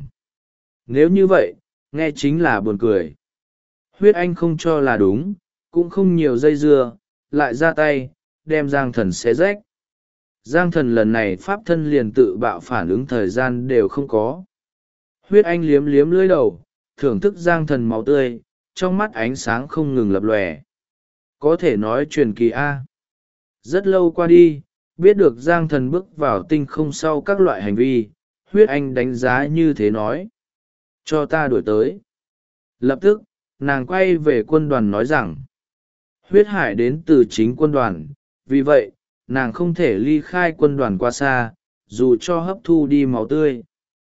nếu như vậy, nghe chính là buồn cười. Huyết anh không cho là đúng, cũng không nhiều dây dưa, lại ra tay, đem Giang Thần xé rách. Giang Thần lần này pháp thân liền tự bạo phản ứng thời gian đều không có. Huyết anh liếm liếm lưỡi đầu, thưởng thức Giang Thần máu tươi, trong mắt ánh sáng không ngừng lập lòe. Có thể nói truyền kỳ A. Rất lâu qua đi, biết được Giang Thần bước vào tinh không sau các loại hành vi, huyết anh đánh giá như thế nói. Cho ta đuổi tới. Lập tức, nàng quay về quân đoàn nói rằng, huyết hải đến từ chính quân đoàn, vì vậy, nàng không thể ly khai quân đoàn quá xa, dù cho hấp thu đi máu tươi.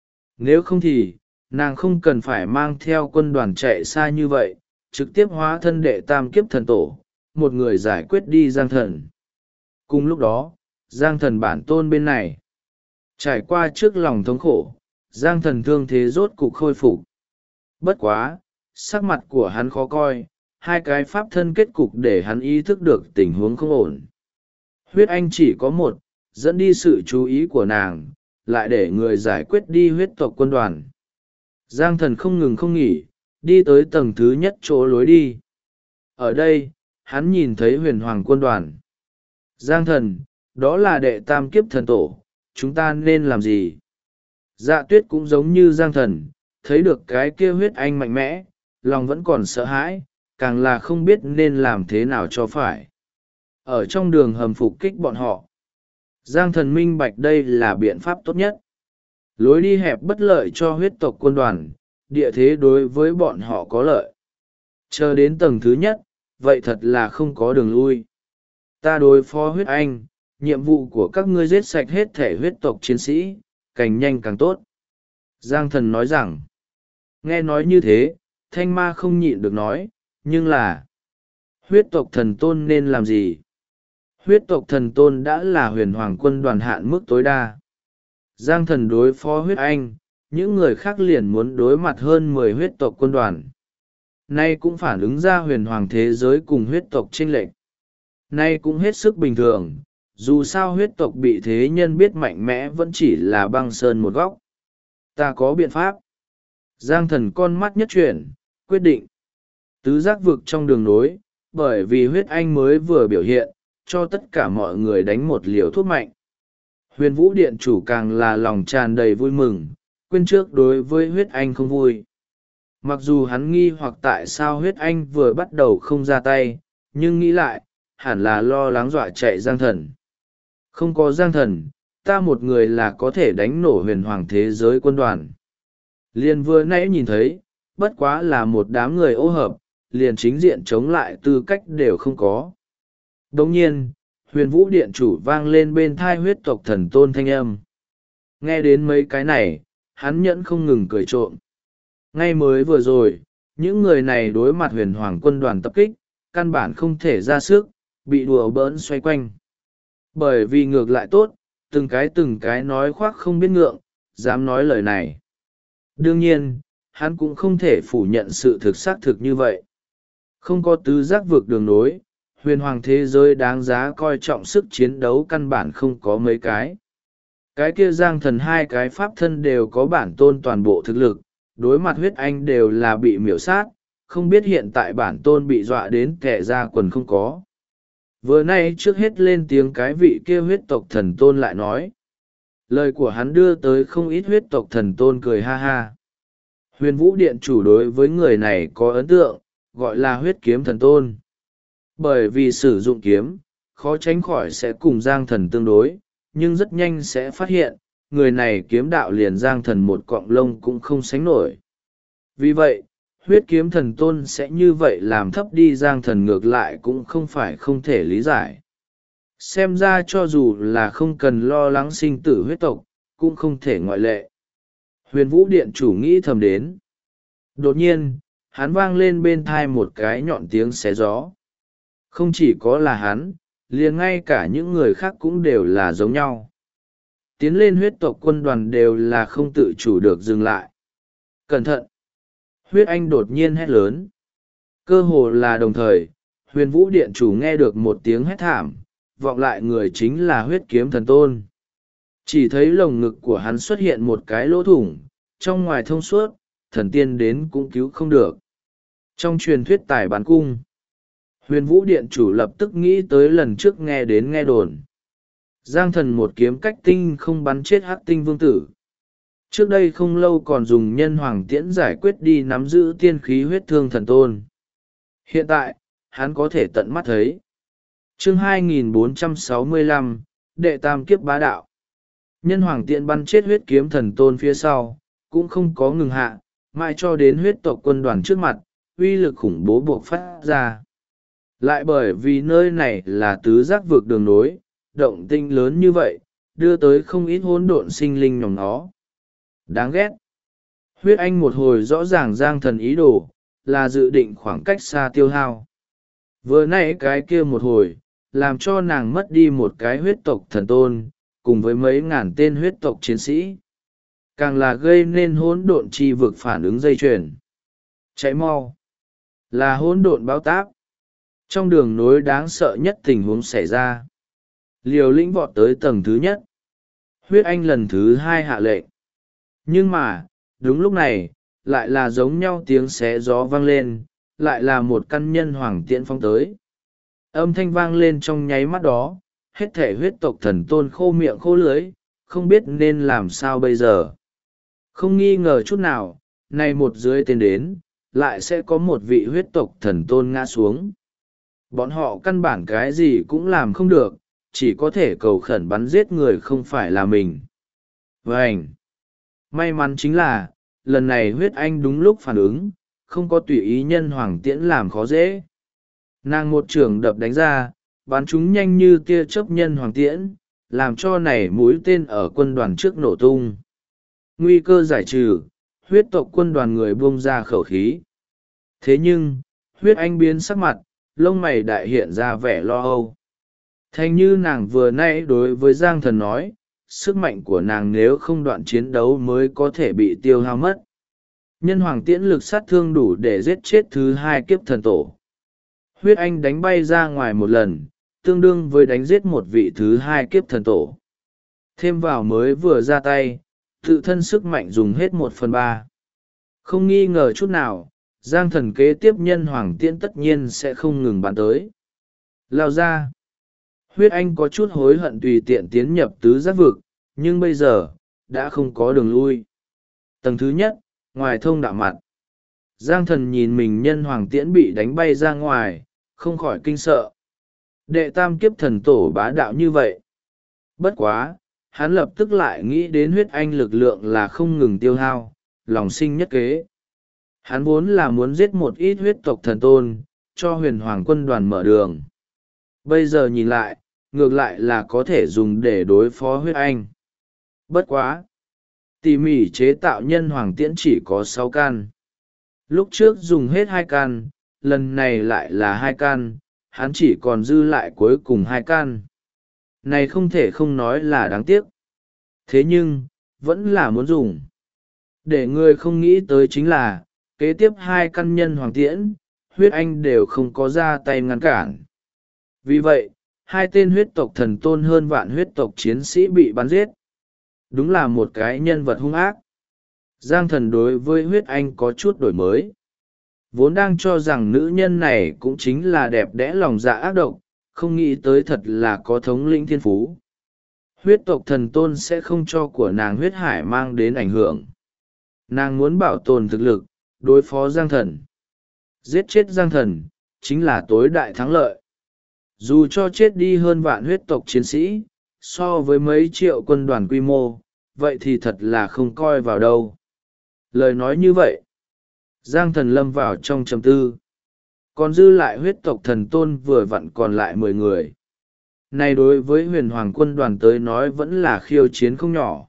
Nếu không thì, nàng không cần phải mang theo quân đoàn chạy xa như vậy, trực tiếp hóa thân đệ tam kiếp thần tổ, một người giải quyết đi Giang Thần. Cùng lúc đó, Giang Thần bản tôn bên này, trải qua trước lòng thống khổ, Giang Thần thương thế rốt cục khôi phục. Bất quá, sắc mặt của hắn khó coi, hai cái pháp thân kết cục để hắn ý thức được tình huống không ổn. Huyết anh chỉ có một, dẫn đi sự chú ý của nàng, lại để người giải quyết đi huyết tộc quân đoàn. Giang Thần không ngừng không nghỉ, đi tới tầng thứ nhất chỗ lối đi. Ở đây, hắn nhìn thấy huyền hoàng quân đoàn. Giang Thần, đó là đệ tam kiếp thần tổ, chúng ta nên làm gì? Dạ Tuyết cũng giống như Giang Thần, thấy được cái kia huyết anh mạnh mẽ, lòng vẫn còn sợ hãi, càng là không biết nên làm thế nào cho phải. Ở trong đường hầm phục kích bọn họ, Giang Thần minh bạch đây là biện pháp tốt nhất. Lối đi hẹp bất lợi cho huyết tộc quân đoàn, địa thế đối với bọn họ có lợi. Chờ đến tầng thứ nhất, vậy thật là không có đường lui. Ta đối phó huyết anh, nhiệm vụ của các ngươi giết sạch hết thể huyết tộc chiến sĩ, càng nhanh càng tốt. Giang Thần nói rằng, nghe nói như thế, Thanh Ma không nhịn được nói, nhưng là, huyết tộc thần tôn nên làm gì? Huyết tộc thần tôn đã là huyền hoàng quân đoàn hạn mức tối đa. Giang Thần đối phó huyết anh, những người khác liền muốn đối mặt hơn 10 huyết tộc quân đoàn. Nay cũng phản ứng ra huyền hoàng thế giới cùng huyết tộc chênh lệch. Nay cũng hết sức bình thường, dù sao huyết tộc bị thế nhân biết mạnh mẽ vẫn chỉ là băng sơn một góc. Ta có biện pháp. Giang Thần con mắt nhất chuyển, quyết định. Tứ giác vực trong đường nối, bởi vì huyết anh mới vừa biểu hiện, cho tất cả mọi người đánh một liều thuốc mạnh. Huyền Vũ Điện chủ càng là lòng tràn đầy vui mừng, quên trước đối với huyết anh không vui. Mặc dù hắn nghi hoặc tại sao huyết anh vừa bắt đầu không ra tay, nhưng nghĩ lại, hẳn là lo lắng dọa chạy Giang Thần. Không có Giang Thần, ta một người là có thể đánh nổ huyền hoàng thế giới quân đoàn. Liền vừa nãy nhìn thấy, bất quá là một đám người ô hợp, liền chính diện chống lại tư cách đều không có. Đồng nhiên, huyền vũ điện chủ vang lên bên thai huyết tộc thần tôn thanh âm. Nghe đến mấy cái này, hắn nhẫn không ngừng cười trộm. Ngay mới vừa rồi, những người này đối mặt huyền hoàng quân đoàn tập kích, căn bản không thể ra sức, bị đùa bỡn xoay quanh. Bởi vì ngược lại tốt, từng cái nói khoác không biết ngượng, dám nói lời này. Đương nhiên, hắn cũng không thể phủ nhận sự thực xác thực như vậy. Không có tứ giác vực đường nối, huyền hoàng thế giới đáng giá coi trọng sức chiến đấu căn bản không có mấy cái. Cái kia Giang Thần hai cái pháp thân đều có bản tôn toàn bộ thực lực, đối mặt huyết anh đều là bị miểu sát, không biết hiện tại bản tôn bị dọa đến kẻ ra quần không có. Vừa nay trước hết lên tiếng cái vị kia huyết tộc thần tôn lại nói. Lời của hắn đưa tới không ít huyết tộc thần tôn cười ha ha. Huyền Vũ Điện chủ đối với người này có ấn tượng, gọi là huyết kiếm thần tôn. Bởi vì sử dụng kiếm, khó tránh khỏi sẽ cùng Giang Thần tương đối, nhưng rất nhanh sẽ phát hiện, người này kiếm đạo liền Giang Thần một cọng lông cũng không sánh nổi. Vì vậy, huyết kiếm thần tôn sẽ như vậy làm thấp đi Giang Thần ngược lại cũng không phải không thể lý giải. Xem ra cho dù là không cần lo lắng sinh tử huyết tộc, cũng không thể ngoại lệ. Huyền Vũ Điện chủ nghĩ thầm đến. Đột nhiên, hắn vang lên bên thai một cái nhọn tiếng xé gió. Không chỉ có là hắn, liền ngay cả những người khác cũng đều là giống nhau. Tiến lên huyết tộc quân đoàn đều là không tự chủ được dừng lại. Cẩn thận! Huyết anh đột nhiên hét lớn. Cơ hồ là đồng thời, huyền vũ điện chủ nghe được một tiếng hét thảm, vọng lại người chính là huyết kiếm thần tôn. Chỉ thấy lồng ngực của hắn xuất hiện một cái lỗ thủng, trong ngoài thông suốt, thần tiên đến cũng cứu không được. Trong truyền thuyết tài bán cung, huyền vũ điện chủ lập tức nghĩ tới lần trước nghe đến nghe đồn. Giang Thần một kiếm cách tinh không bắn chết hắc tinh vương tử. Trước đây không lâu còn dùng nhân hoàng tiễn giải quyết đi nắm giữ tiên khí huyết thương thần tôn. Hiện tại, hắn có thể tận mắt thấy. Chương 2465, Đệ Tam Kiếp Bá Đạo. Nhân hoàng tiễn bắn chết huyết kiếm thần tôn phía sau, cũng không có ngừng hạ, mãi cho đến huyết tộc quân đoàn trước mặt, uy lực khủng bố buộc phát ra. Lại bởi vì nơi này là tứ giác vực đường nối, động tinh lớn như vậy, đưa tới không ít hỗn độn sinh linh nhóm nó. Đáng ghét. Huyết anh một hồi rõ ràng Giang Thần ý đồ, là dự định khoảng cách xa tiêu hao. Vừa nãy cái kia một hồi, làm cho nàng mất đi một cái huyết tộc thần tôn, cùng với mấy ngàn tên huyết tộc chiến sĩ. Càng là gây nên hỗn độn chi vực phản ứng dây chuyền. Chạy mau. Là hỗn độn báo táp. Trong đường nối đáng sợ nhất tình huống xảy ra. Liều lĩnh vọt tới tầng thứ nhất. Huyết anh lần thứ hai hạ lệnh. Nhưng mà, đúng lúc này, lại là giống nhau tiếng xé gió vang lên, lại là một căn nhân hoàng tiễn phong tới. Âm thanh vang lên trong nháy mắt đó, hết thể huyết tộc thần tôn khô miệng khô lưới, không biết nên làm sao bây giờ. Không nghi ngờ chút nào, nay một dưới tên đến, lại sẽ có một vị huyết tộc thần tôn ngã xuống. Bọn họ căn bản cái gì cũng làm không được, chỉ có thể cầu khẩn bắn giết người không phải là mình. Vânh! May mắn chính là, lần này huyết anh đúng lúc phản ứng, không có tùy ý nhân hoàng tiễn làm khó dễ. Nàng một trường đập đánh ra, bắn chúng nhanh như tia chớp nhân hoàng tiễn, làm cho này mũi tên ở quân đoàn trước nổ tung. Nguy cơ giải trừ, huyết tộc quân đoàn người buông ra khẩu khí. Thế nhưng, huyết anh biến sắc mặt, lông mày đại hiện ra vẻ lo âu. Thành như nàng vừa nãy đối với Giang Thần nói, sức mạnh của nàng nếu không đoạn chiến đấu mới có thể bị tiêu hao mất. Nhân hoàng tiễn lực sát thương đủ để giết chết thứ hai kiếp thần tổ. Huyết anh đánh bay ra ngoài một lần, tương đương với đánh giết một vị thứ hai kiếp thần tổ. Thêm vào mới vừa ra tay, tự thân sức mạnh dùng hết 1/3. Không nghi ngờ chút nào, Giang Thần kế tiếp nhân hoàng tiễn tất nhiên sẽ không ngừng bắn tới. Lao ra. Huyết anh có chút hối hận tùy tiện tiến nhập tứ giác vực, nhưng bây giờ, đã không có đường lui. Tầng thứ nhất, ngoài thông đạo mặt. Giang Thần nhìn mình nhân hoàng tiễn bị đánh bay ra ngoài, không khỏi kinh sợ. Đệ tam kiếp thần tổ bá đạo như vậy. Bất quá, hắn lập tức lại nghĩ đến huyết anh lực lượng là không ngừng tiêu hao, lòng sinh nhất kế. Hắn vốn là muốn giết một ít huyết tộc thần tôn, cho huyền hoàng quân đoàn mở đường. Bây giờ nhìn lại, ngược lại là có thể dùng để đối phó huyết anh. Bất quá! Tỉ mỉ chế tạo nhân hoàng tiễn chỉ có 6 căn. Lúc trước dùng hết 2 căn, lần này lại là 2 căn, hắn chỉ còn dư lại cuối cùng 2 căn. Này không thể không nói là đáng tiếc. Thế nhưng, vẫn là muốn dùng. Để người không nghĩ tới chính là, kế tiếp 2 căn nhân hoàng tiễn, huyết anh đều không có ra tay ngăn cản. Vì vậy, 2 tên huyết tộc thần tôn hơn vạn huyết tộc chiến sĩ bị bắn giết. Đúng là một cái nhân vật hung ác. Giang Thần đối với huyết anh có chút đổi mới. Vốn đang cho rằng nữ nhân này cũng chính là đẹp đẽ lòng dạ ác độc, không nghĩ tới thật là có thống lĩnh thiên phú. Huyết tộc thần tôn sẽ không cho của nàng huyết hải mang đến ảnh hưởng. Nàng muốn bảo tồn thực lực, đối phó Giang Thần. Giết chết Giang Thần, chính là tối đại thắng lợi. Dù cho chết đi hơn vạn huyết tộc chiến sĩ, so với mấy triệu quân đoàn quy mô, vậy thì thật là không coi vào đâu. Lời nói như vậy, Giang Thần lâm vào trong trầm tư. Còn dư lại huyết tộc thần tôn vừa vặn còn lại 10 người. Này đối với huyền hoàng quân đoàn tới nói vẫn là khiêu chiến không nhỏ.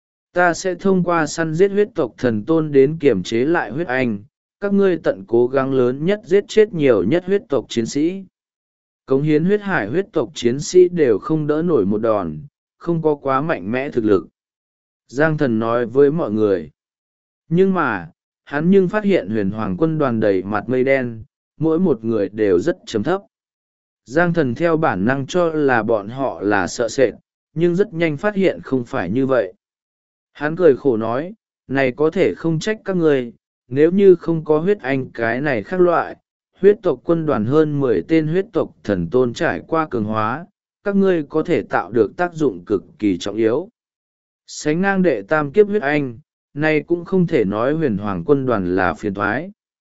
Ta sẽ thông qua săn giết huyết tộc thần tôn đến kiểm chế lại huyết anh, các ngươi tận cố gắng lớn nhất giết chết nhiều nhất huyết tộc chiến sĩ. Cống hiến huyết hải huyết tộc chiến sĩ đều không đỡ nổi một đòn, không có quá mạnh mẽ thực lực. Giang Thần nói với mọi người. Nhưng mà, hắn nhưng phát hiện huyền hoàng quân đoàn đầy mặt mây đen, mỗi một người đều rất chấm thấp. Giang Thần theo bản năng cho là bọn họ là sợ sệt, nhưng rất nhanh phát hiện không phải như vậy. Hắn cười khổ nói, này có thể không trách các ngươi, nếu như không có huyết anh cái này khác loại, huyết tộc quân đoàn hơn 10 tên huyết tộc thần tôn trải qua cường hóa, các ngươi có thể tạo được tác dụng cực kỳ trọng yếu. Sánh ngang đệ tam kiếp huyết anh, này cũng không thể nói huyền hoàng quân đoàn là phiền thoái.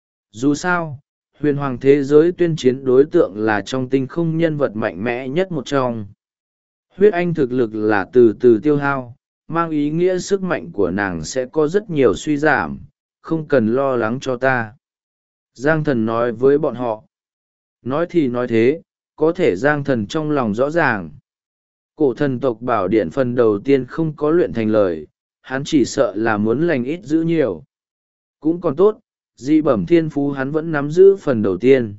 Dù sao, huyền hoàng thế giới tuyên chiến đối tượng là trong tinh không nhân vật mạnh mẽ nhất một trong. Huyết anh thực lực là từ từ tiêu hao, mang ý nghĩa sức mạnh của nàng sẽ có rất nhiều suy giảm, không cần lo lắng cho ta. Giang Thần nói với bọn họ. Nói thì nói thế, có thể Giang Thần trong lòng rõ ràng. Cổ thần tộc bảo điện phần đầu tiên không có luyện thành lời, hắn chỉ sợ là muốn lành ít giữ nhiều. Cũng còn tốt, dị bẩm thiên phú hắn vẫn nắm giữ phần đầu tiên.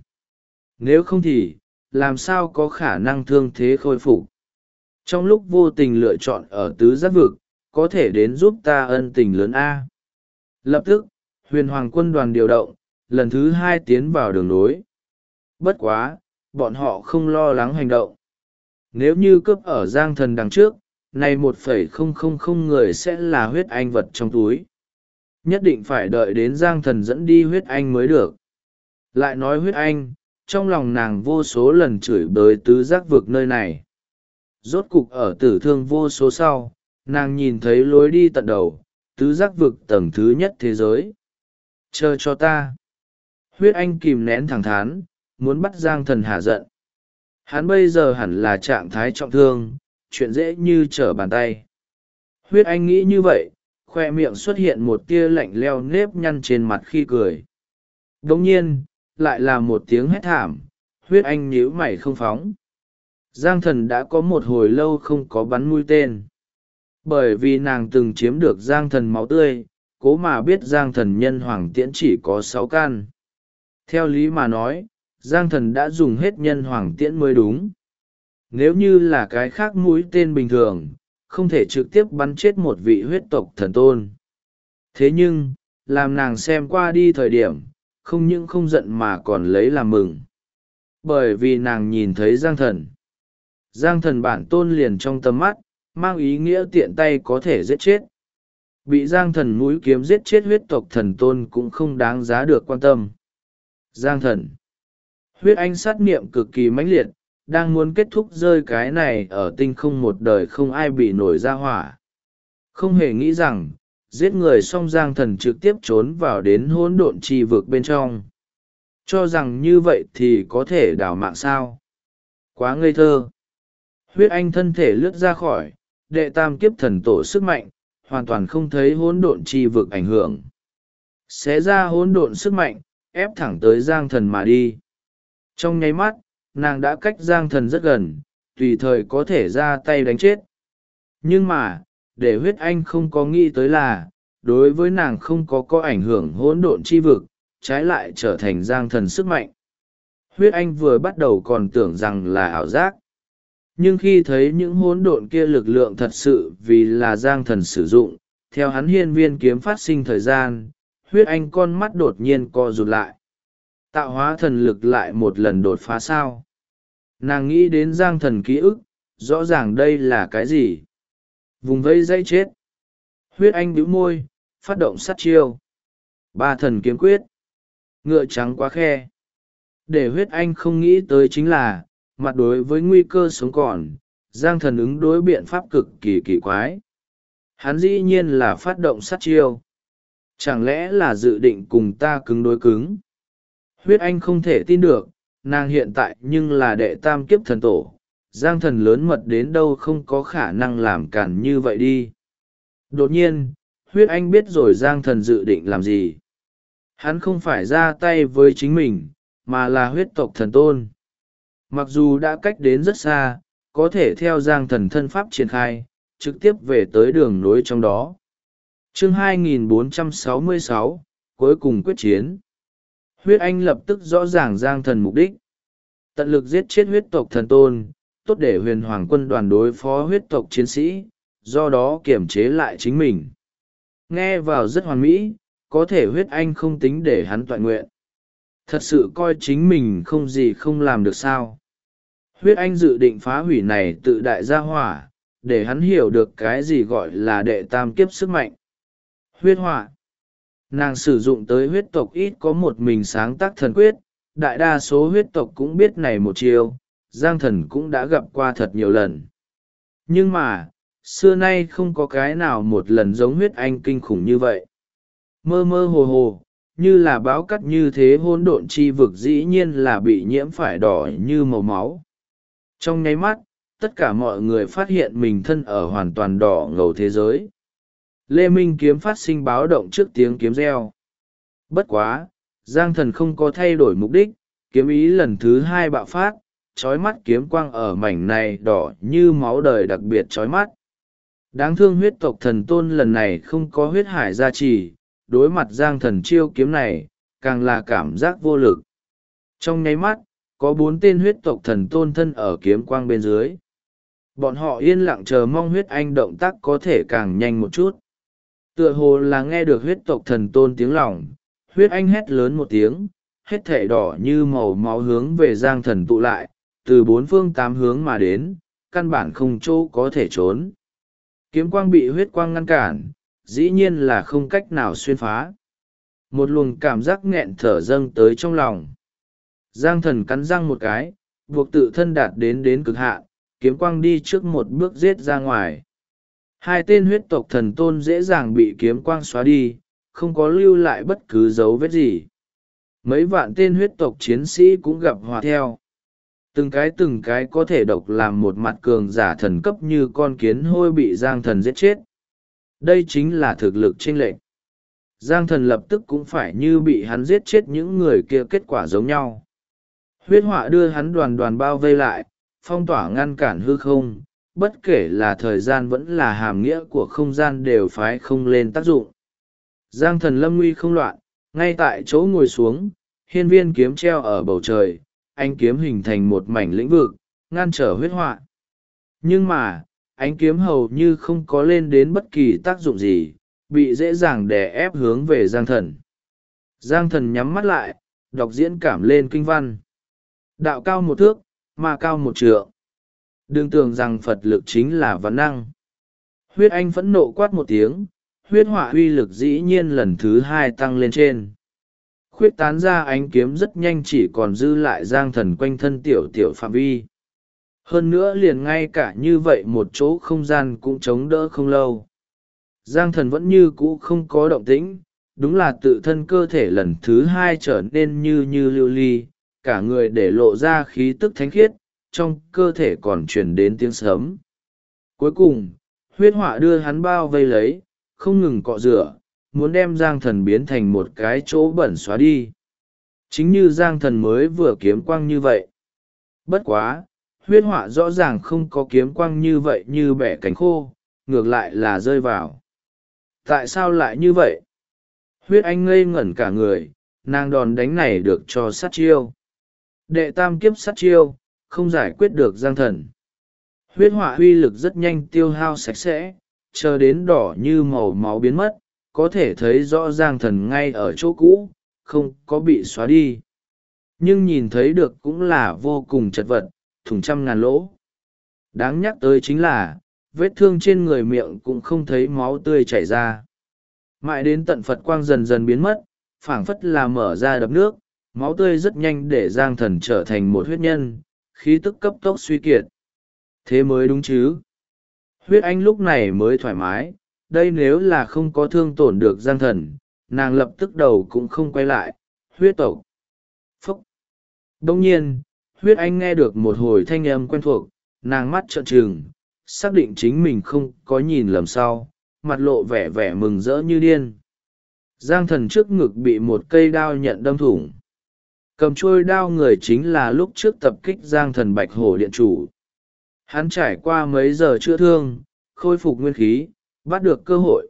Nếu không thì, làm sao có khả năng thương thế khôi phục. Trong lúc vô tình lựa chọn ở tứ giác vực, có thể đến giúp ta ân tình lớn A. Lập tức, huyền hoàng quân đoàn điều động, lần thứ 2 tiến vào đường nối. Bất quá, bọn họ không lo lắng hành động. Nếu như cướp ở Giang Thần đằng trước, này 1,000 người sẽ là huyết anh vật trong túi. Nhất định phải đợi đến Giang Thần dẫn đi huyết anh mới được. Lại nói huyết anh, trong lòng nàng vô số lần chửi bới tứ giác vực nơi này. Rốt cục ở tử thương vô số sau, nàng nhìn thấy lối đi tận đầu, tứ giác vực tầng thứ nhất thế giới. Chờ cho ta. Huyết anh kìm nén thẳng thắn, muốn bắt Giang Thần hạ giận. Hắn bây giờ hẳn là trạng thái trọng thương, chuyện dễ như trở bàn tay. Huyết anh nghĩ như vậy, khoe miệng xuất hiện một tia lạnh leo nếp nhăn trên mặt khi cười. Đồng nhiên, lại là một tiếng hét thảm, huyết anh nhíu mày không phóng. Giang Thần đã có một hồi lâu không có bắn mũi tên. Bởi vì nàng từng chiếm được Giang Thần máu tươi, cố mà biết Giang Thần nhân hoàng tiễn chỉ có 6 căn. Theo lý mà nói, Giang Thần đã dùng hết nhân hoàng tiễn mới đúng. Nếu như là cái khác mũi tên bình thường, không thể trực tiếp bắn chết một vị huyết tộc thần tôn. Thế nhưng, làm nàng xem qua đi thời điểm, không những không giận mà còn lấy làm mừng. Bởi vì nàng nhìn thấy Giang Thần. Giang Thần bản tôn liền trong tầm mắt, mang ý nghĩa tiện tay có thể giết chết. Bị Giang Thần mũi kiếm giết chết huyết tộc thần tôn cũng không đáng giá được quan tâm. Giang Thần. Huyết anh sát niệm cực kỳ mãnh liệt, đang muốn kết thúc rơi cái này ở tinh không một đời không ai bị nổi ra hỏa. Không hề nghĩ rằng, giết người xong Giang Thần trực tiếp trốn vào đến hỗn độn chi vực bên trong. Cho rằng như vậy thì có thể đào mạng sao. Quá ngây thơ. Huyết anh thân thể lướt ra khỏi, đệ tam kiếp thần tổ sức mạnh, hoàn toàn không thấy hỗn độn chi vực ảnh hưởng. Xé ra hỗn độn sức mạnh, ép thẳng tới Giang Thần mà đi. Trong nháy mắt, nàng đã cách Giang Thần rất gần, tùy thời có thể ra tay đánh chết. Nhưng mà, để huyết anh không có nghĩ tới là, đối với nàng không có ảnh hưởng hỗn độn chi vực, trái lại trở thành Giang Thần sức mạnh. Huyết anh vừa bắt đầu còn tưởng rằng là ảo giác. Nhưng khi thấy những hỗn độn kia lực lượng thật sự vì là Giang Thần sử dụng, theo hắn hiên viên kiếm phát sinh thời gian, huyết anh con mắt đột nhiên co rụt lại. Tạo hóa thần lực lại một lần đột phá sao. Nàng nghĩ đến Giang Thần ký ức, rõ ràng đây là cái gì? Vùng vây dây chết. Huyết anh bĩu môi, phát động sát chiêu. Ba thần kiếm quyết. Ngựa trắng quá khe. Để huyết anh không nghĩ tới chính là, mặt đối với nguy cơ sống còn, Giang Thần ứng đối biện pháp cực kỳ kỳ quái. Hắn dĩ nhiên là phát động sát chiêu. Chẳng lẽ là dự định cùng ta cứng đối cứng? Huyết anh không thể tin được, nàng hiện tại nhưng là đệ tam kiếp thần tổ. Giang Thần lớn mật đến đâu không có khả năng làm cản như vậy đi. Đột nhiên, huyết anh biết rồi Giang Thần dự định làm gì. Hắn không phải ra tay với chính mình, mà là huyết tộc thần tôn. Mặc dù đã cách đến rất xa, có thể theo Giang Thần thân pháp triển khai, trực tiếp về tới đường nối trong đó. Chương 2466, cuối cùng quyết chiến. Huyết anh lập tức rõ ràng Giang Thần mục đích. Tận lực giết chết huyết tộc thần tôn, tốt để huyền hoàng quân đoàn đối phó huyết tộc chiến sĩ, do đó kiểm chế lại chính mình. Nghe vào rất hoàn mỹ, có thể huyết anh không tính để hắn toại nguyện. Thật sự coi chính mình không gì không làm được sao. Huyết anh dự định phá hủy này tự đại gia hỏa, để hắn hiểu được cái gì gọi là đệ tam kiếp sức mạnh. Huyết họa. Nàng sử dụng tới huyết tộc ít có một mình sáng tác thần quyết, đại đa số huyết tộc cũng biết này một chiêu, Giang Thần cũng đã gặp qua thật nhiều lần. Nhưng mà, xưa nay không có cái nào một lần giống huyết anh kinh khủng như vậy. Mơ mơ hồ hồ, như là báo cắt như thế hỗn độn chi vực dĩ nhiên là bị nhiễm phải đỏ như màu máu. Trong nháy mắt, tất cả mọi người phát hiện mình thân ở hoàn toàn đỏ ngầu thế giới. Lê Minh kiếm phát sinh báo động trước tiếng kiếm reo. Bất quá, Giang Thần không có thay đổi mục đích, kiếm ý lần thứ hai bạo phát, chói mắt kiếm quang ở mảnh này đỏ như máu đời đặc biệt chói mắt. Đáng thương huyết tộc thần tôn lần này không có huyết hải gia trì, đối mặt Giang Thần chiêu kiếm này, càng là cảm giác vô lực. Trong nháy mắt, có 4 tên huyết tộc thần tôn thân ở kiếm quang bên dưới. Bọn họ yên lặng chờ mong huyết anh động tác có thể càng nhanh một chút. Tựa hồ là nghe được huyết tộc thần tôn tiếng lòng, huyết anh hét lớn một tiếng, hết thể đỏ như màu máu hướng về Giang Thần tụ lại, từ 4 phương 8 hướng mà đến, căn bản không chỗ có thể trốn. Kiếm quang bị huyết quang ngăn cản, dĩ nhiên là không cách nào xuyên phá. Một luồng cảm giác nghẹn thở dâng tới trong lòng. Giang Thần cắn răng một cái, buộc tự thân đạt đến cực hạn, kiếm quang đi trước một bước giết ra ngoài. 2 tên huyết tộc thần tôn dễ dàng bị kiếm quang xóa đi, không có lưu lại bất cứ dấu vết gì. Mấy vạn tên huyết tộc chiến sĩ cũng gặp họa theo. Từng cái có thể độc làm một mặt cường giả thần cấp như con kiến hôi bị Giang Thần giết chết. Đây chính là thực lực chênh lệch. Giang Thần lập tức cũng phải như bị hắn giết chết những người kia kết quả giống nhau. Huyết họa đưa hắn đoàn bao vây lại, phong tỏa ngăn cản hư không, bất kể là thời gian vẫn là hàm nghĩa của không gian đều phái không lên tác dụng. Giang Thần lâm nguy không loạn, ngay tại chỗ ngồi xuống, hiên viên kiếm treo ở bầu trời, anh kiếm hình thành một mảnh lĩnh vực, ngăn trở huyết họa. Nhưng mà, ánh kiếm hầu như không có lên đến bất kỳ tác dụng gì, bị dễ dàng đè ép hướng về Giang Thần. Giang Thần nhắm mắt lại, đọc diễn cảm lên kinh văn. Đạo cao một thước, ma cao một trượng. Đừng tưởng rằng Phật lực chính là vấn năng. Huyết Anh phẫn nộ quát một tiếng, huyết họa uy lực dĩ nhiên lần thứ hai tăng lên trên. Khuyết tán ra ánh kiếm rất nhanh, chỉ còn dư lại Giang Thần quanh thân tiểu tiểu phạm vi. Hơn nữa liền ngay cả như vậy một chỗ không gian cũng chống đỡ không lâu. Giang Thần vẫn như cũ không có động tĩnh, đúng là tự thân cơ thể lần thứ hai trở nên như lưu ly, cả người để lộ ra khí tức thánh khiết, trong cơ thể còn truyền đến tiếng sấm. Cuối cùng, huyết họa đưa hắn bao vây lấy, không ngừng cọ rửa, muốn đem Giang Thần biến thành một cái chỗ bẩn xóa đi. Chính như Giang Thần mới vừa kiếm quang như vậy. Bất quá, huyết họa rõ ràng không có kiếm quang như vậy như bẻ cánh khô, ngược lại là rơi vào. Tại sao lại như vậy? Huyết Anh ngây ngẩn cả người, nàng đòn đánh này được cho sát chiêu. Đệ tam kiếp sát chiêu, không giải quyết được Giang Thần. Huyết họa uy lực rất nhanh tiêu hao sạch sẽ, chờ đến đỏ như màu máu biến mất, có thể thấy rõ Giang Thần ngay ở chỗ cũ, không có bị xóa đi. Nhưng nhìn thấy được cũng là vô cùng chật vật, thủng trăm ngàn lỗ. Đáng nhắc tới chính là, vết thương trên người miệng cũng không thấy máu tươi chảy ra. Mãi đến tận Phật quang dần dần biến mất, phảng phất là mở ra đập nước, máu tươi rất nhanh để Giang Thần trở thành một huyết nhân, khí tức cấp tốc suy kiệt. Thế mới đúng chứ. Huyết Anh lúc này mới thoải mái, đây nếu là không có thương tổn được Giang Thần, nàng lập tức đầu cũng không quay lại, huyết tộc. Phúc. Đông nhiên, Huyết Anh nghe được một hồi thanh âm quen thuộc, nàng mắt trợn trừng, xác định chính mình không có nhìn lầm sau, mặt lộ vẻ vẻ mừng rỡ như điên. Giang Thần trước ngực bị một cây đao nhận đâm thủng. Cầm trôi đao người chính là lúc trước tập kích Giang Thần Bạch Hổ Điện Chủ. Hắn trải qua mấy giờ chữa thương, khôi phục nguyên khí, bắt được cơ hội.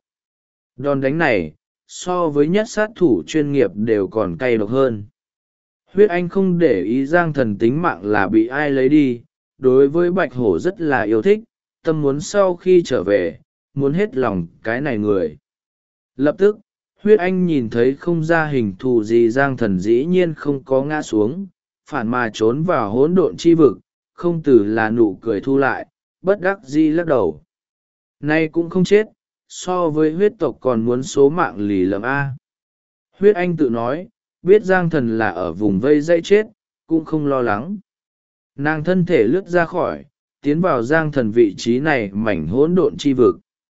Đòn đánh này, so với nhất sát thủ chuyên nghiệp đều còn cay độc hơn. Huyết Anh không để ý Giang Thần tính mạng là bị ai lấy đi, đối với Bạch Hổ rất là yêu thích, tâm muốn sau khi trở về, muốn hết lòng cái này người. Lập tức, Huyết Anh nhìn thấy không ra hình thù gì, Giang Thần dĩ nhiên không có ngã xuống, phản mà trốn vào hỗn độn chi vực, không từ là nụ cười thu lại, bất đắc dĩ lắc đầu. Nay cũng không chết, so với huyết tộc còn muốn số mạng lì lợm A. Huyết Anh tự nói, biết Giang Thần là ở vùng vây dây chết, cũng không lo lắng. Nàng thân thể lướt ra khỏi, tiến vào Giang Thần vị trí này mảnh hỗn độn chi vực.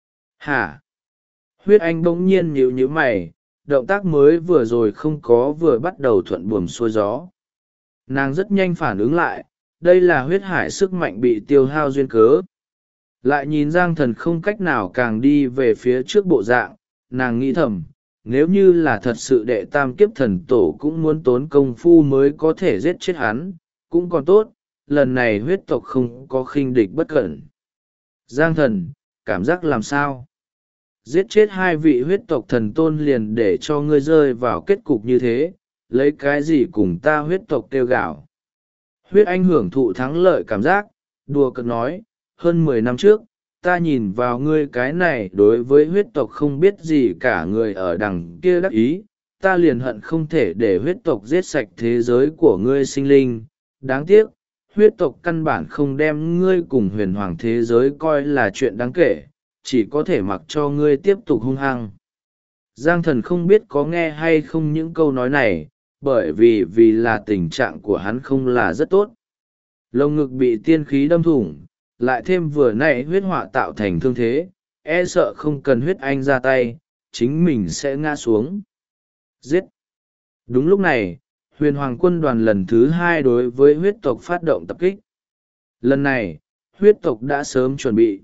Hả? Huyết Anh bỗng nhiên nhíu mày, động tác mới vừa rồi không có vừa bắt đầu thuận buồm xuôi gió. Nàng rất nhanh phản ứng lại, đây là huyết hải sức mạnh bị tiêu hao duyên cớ. Lại nhìn Giang Thần không cách nào càng đi về phía trước bộ dạng, nàng nghĩ thầm, nếu như là thật sự đệ tam kiếp thần tổ cũng muốn tốn công phu mới có thể giết chết hắn, cũng còn tốt, lần này huyết tộc không có khinh địch bất cẩn. Giang Thần, cảm giác làm sao? Giết chết hai vị huyết tộc thần tôn liền để cho ngươi rơi vào kết cục như thế, lấy cái gì cùng ta huyết tộc kêu gạo? Huyết Anh hưởng thụ thắng lợi cảm giác, đùa cợt nói, hơn 10 năm trước, ta nhìn vào ngươi cái này đối với huyết tộc không biết gì cả người ở đằng kia đắc ý, ta liền hận không thể để huyết tộc giết sạch thế giới của ngươi sinh linh. Đáng tiếc, huyết tộc căn bản không đem ngươi cùng huyền hoàng thế giới coi là chuyện đáng kể, chỉ có thể mặc cho ngươi tiếp tục hung hăng. Giang Thần không biết có nghe hay không những câu nói này, bởi vì là tình trạng của hắn không là rất tốt. Lồng ngực bị tiên khí đâm thủng, lại thêm vừa nãy huyết họa tạo thành thương thế, e sợ không cần Huyết Anh ra tay, chính mình sẽ ngã xuống. Giết! Đúng lúc này, huyền hoàng quân đoàn lần thứ 2 đối với huyết tộc phát động tập kích. Lần này, huyết tộc đã sớm chuẩn bị.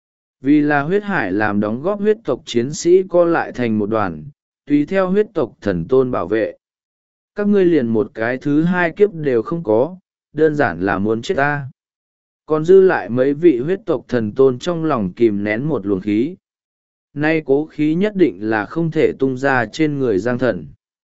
Vì là huyết hải làm đóng góp huyết tộc chiến sĩ co lại thành một đoàn, tùy theo huyết tộc thần tôn bảo vệ. Các ngươi liền một cái thứ 2 kiếp đều không có, đơn giản là muốn chết ta. Còn dư lại mấy vị huyết tộc thần tôn trong lòng kìm nén một luồng khí. Nay cố khí nhất định là không thể tung ra trên người Giang Thần.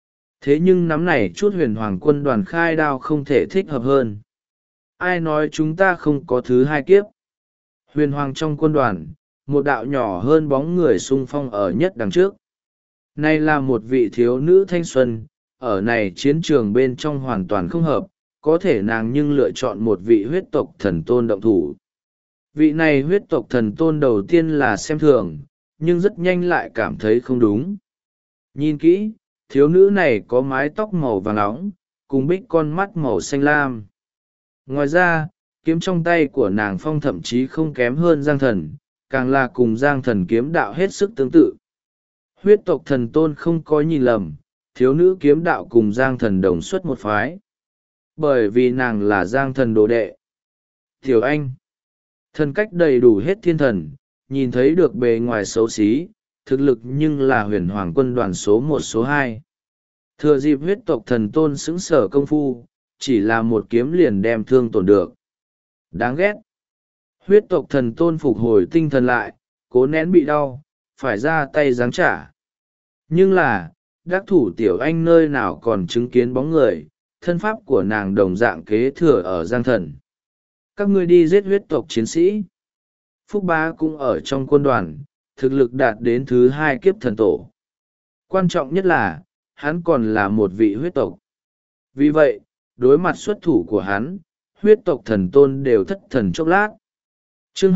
Thế nhưng nắm này chút huyền hoàng quân đoàn khai đao không thể thích hợp hơn. Ai nói chúng ta không có thứ 2 kiếp? Huyền hoàng trong quân đoàn, một đạo nhỏ hơn bóng người xung phong ở nhất đằng trước. Này là một vị thiếu nữ thanh xuân, ở này chiến trường bên trong hoàn toàn không hợp, có thể nàng nhưng lựa chọn một vị huyết tộc thần tôn động thủ. Vị này huyết tộc thần tôn đầu tiên là xem thường, nhưng rất nhanh lại cảm thấy không đúng. Nhìn kỹ, thiếu nữ này có mái tóc màu vàng nóng, cùng bích con mắt màu xanh lam. Ngoài ra, kiếm trong tay của nàng phong thậm chí không kém hơn Giang Thần, càng là cùng Giang Thần kiếm đạo hết sức tương tự. Huyết tộc thần tôn không có nhìn lầm, thiếu nữ kiếm đạo cùng Giang Thần đồng xuất một phái. Bởi vì nàng là Giang Thần đồ đệ. Tiểu Anh, thần cách đầy đủ hết thiên thần, nhìn thấy được bề ngoài xấu xí, thực lực nhưng là huyền hoàng quân đoàn số 1 số 2. Thừa dịp huyết tộc thần tôn xứng sở công phu, chỉ là một kiếm liền đem thương tổn được. Đáng ghét. Huyết tộc thần tôn phục hồi tinh thần lại, cố nén bị đau, phải ra tay giáng trả. Nhưng là, đắc thủ Tiểu Anh nơi nào còn chứng kiến bóng người, thân pháp của nàng đồng dạng kế thừa ở Giang Thần. Các ngươi đi giết huyết tộc chiến sĩ. Phúc Bá cũng ở trong quân đoàn, thực lực đạt đến thứ 2 kiếp thần tổ. Quan trọng nhất là, hắn còn là một vị huyết tộc. Vì vậy, đối mặt xuất thủ của hắn, huyết tộc thần tôn đều thất thần chốc lát. Chương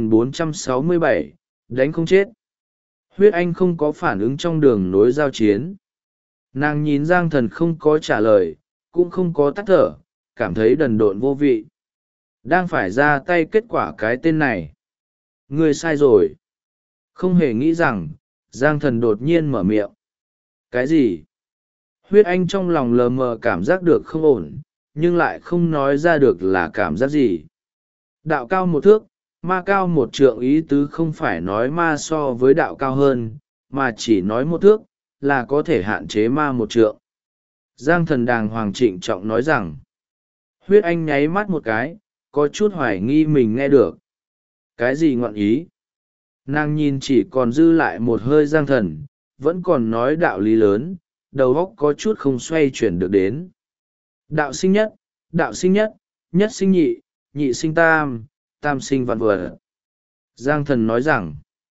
2467, đánh không chết. Huyết Anh không có phản ứng trong đường nối giao chiến. Nàng nhìn Giang Thần không có trả lời, cũng không có tắt thở, cảm thấy đần độn vô vị. Đang phải ra tay kết quả cái tên này. Ngươi sai rồi. Không hề nghĩ rằng, Giang Thần đột nhiên mở miệng. Cái gì? Huyết Anh trong lòng lờ mờ cảm giác được không ổn, nhưng lại không nói ra được là cảm giác gì. Đạo cao 1 thước, ma cao 1 trượng, ý tứ không phải nói ma so với đạo cao hơn, mà chỉ nói 1 thước, là có thể hạn chế ma 1 trượng. Giang Thần đàng hoàng trịnh trọng nói rằng. Huyết Anh nháy mắt một cái, có chút hoài nghi mình nghe được. Cái gì ngọn ý? Nàng nhìn chỉ còn dư lại một hơi Giang Thần, vẫn còn nói đạo lý lớn, đầu óc có chút không xoay chuyển được đến. Đạo sinh nhất, đạo sinh nhất, nhất sinh nhị, nhị sinh tam, tam sinh vạn vật. Giang Thần nói rằng,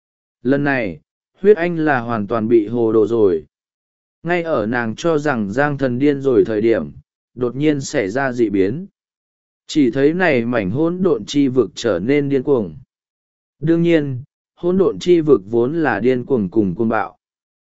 lần này, Huyết Anh là hoàn toàn bị hồ đồ rồi. Ngay ở nàng cho rằng Giang Thần điên rồi thời điểm, đột nhiên xảy ra dị biến. Chỉ thấy này mảnh hỗn độn chi vực trở nên điên cuồng. Đương nhiên, hỗn độn chi vực vốn là điên cuồng cùng cuồng bạo.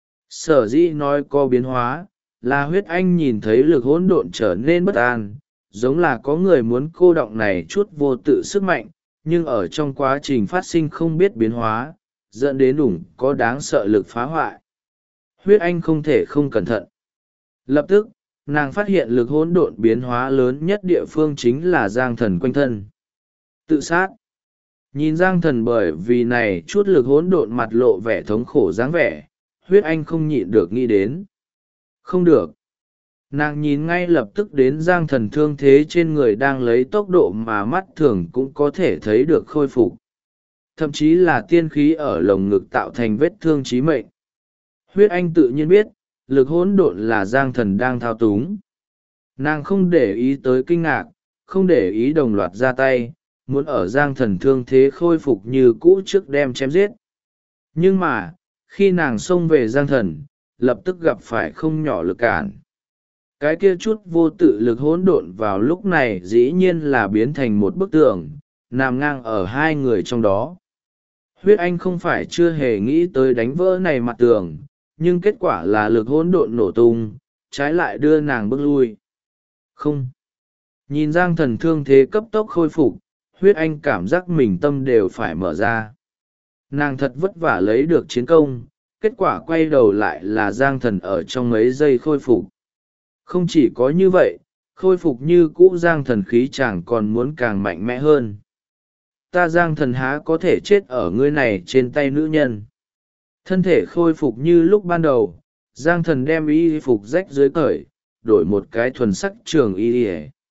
Sở dĩ nói có biến hóa, là Huyết Anh nhìn thấy lực hỗn độn trở nên bất an, giống là có người muốn cô đọng này chút vô tự sức mạnh, nhưng ở trong quá trình phát sinh không biết biến hóa, dẫn đến ủng có đáng sợ lực phá hoại. Huyết Anh không thể không cẩn thận. Lập tức, nàng phát hiện lực hỗn độn biến hóa lớn nhất địa phương chính là Giang Thần quanh thân. Tự sát. Nhìn Giang Thần bởi vì này chút lực hỗn độn mặt lộ vẻ thống khổ dáng vẻ, Huyết Anh không nhịn được nghĩ đến. Không được. Nàng nhìn ngay lập tức đến Giang Thần thương thế trên người đang lấy tốc độ mà mắt thường cũng có thể thấy được khôi phục. Thậm chí là tiên khí ở lồng ngực tạo thành vết thương chí mệnh. Huyết Anh tự nhiên biết, lực hỗn độn là Giang Thần đang thao túng. Nàng không để ý tới kinh ngạc, không để ý đồng loạt ra tay, muốn ở Giang Thần thương thế khôi phục như cũ trước đem chém giết. Nhưng mà, khi nàng xông về Giang Thần, lập tức gặp phải không nhỏ lực cản. Cái kia chút vô tự lực hỗn độn vào lúc này dĩ nhiên là biến thành một bức tường, nằm ngang ở hai người trong đó. Huyết Anh không phải chưa hề nghĩ tới đánh vỡ này mặt tường, nhưng kết quả là lực hỗn độn nổ tung, trái lại đưa nàng bước lui. Không. Nhìn Giang Thần thương thế cấp tốc khôi phục, Huyết Anh cảm giác mình tâm đều phải mở ra. Nàng thật vất vả lấy được chiến công, kết quả quay đầu lại là Giang Thần ở trong mấy giây khôi phục. Không chỉ có như vậy, khôi phục như cũ Giang Thần khí chẳng còn muốn càng mạnh mẽ hơn. Ta Giang Thần há có thể chết ở ngươi này trên tay nữ nhân. Thân thể khôi phục như lúc ban đầu, Giang Thần đem y phục rách dưới cởi, đổi một cái thuần sắc trường y.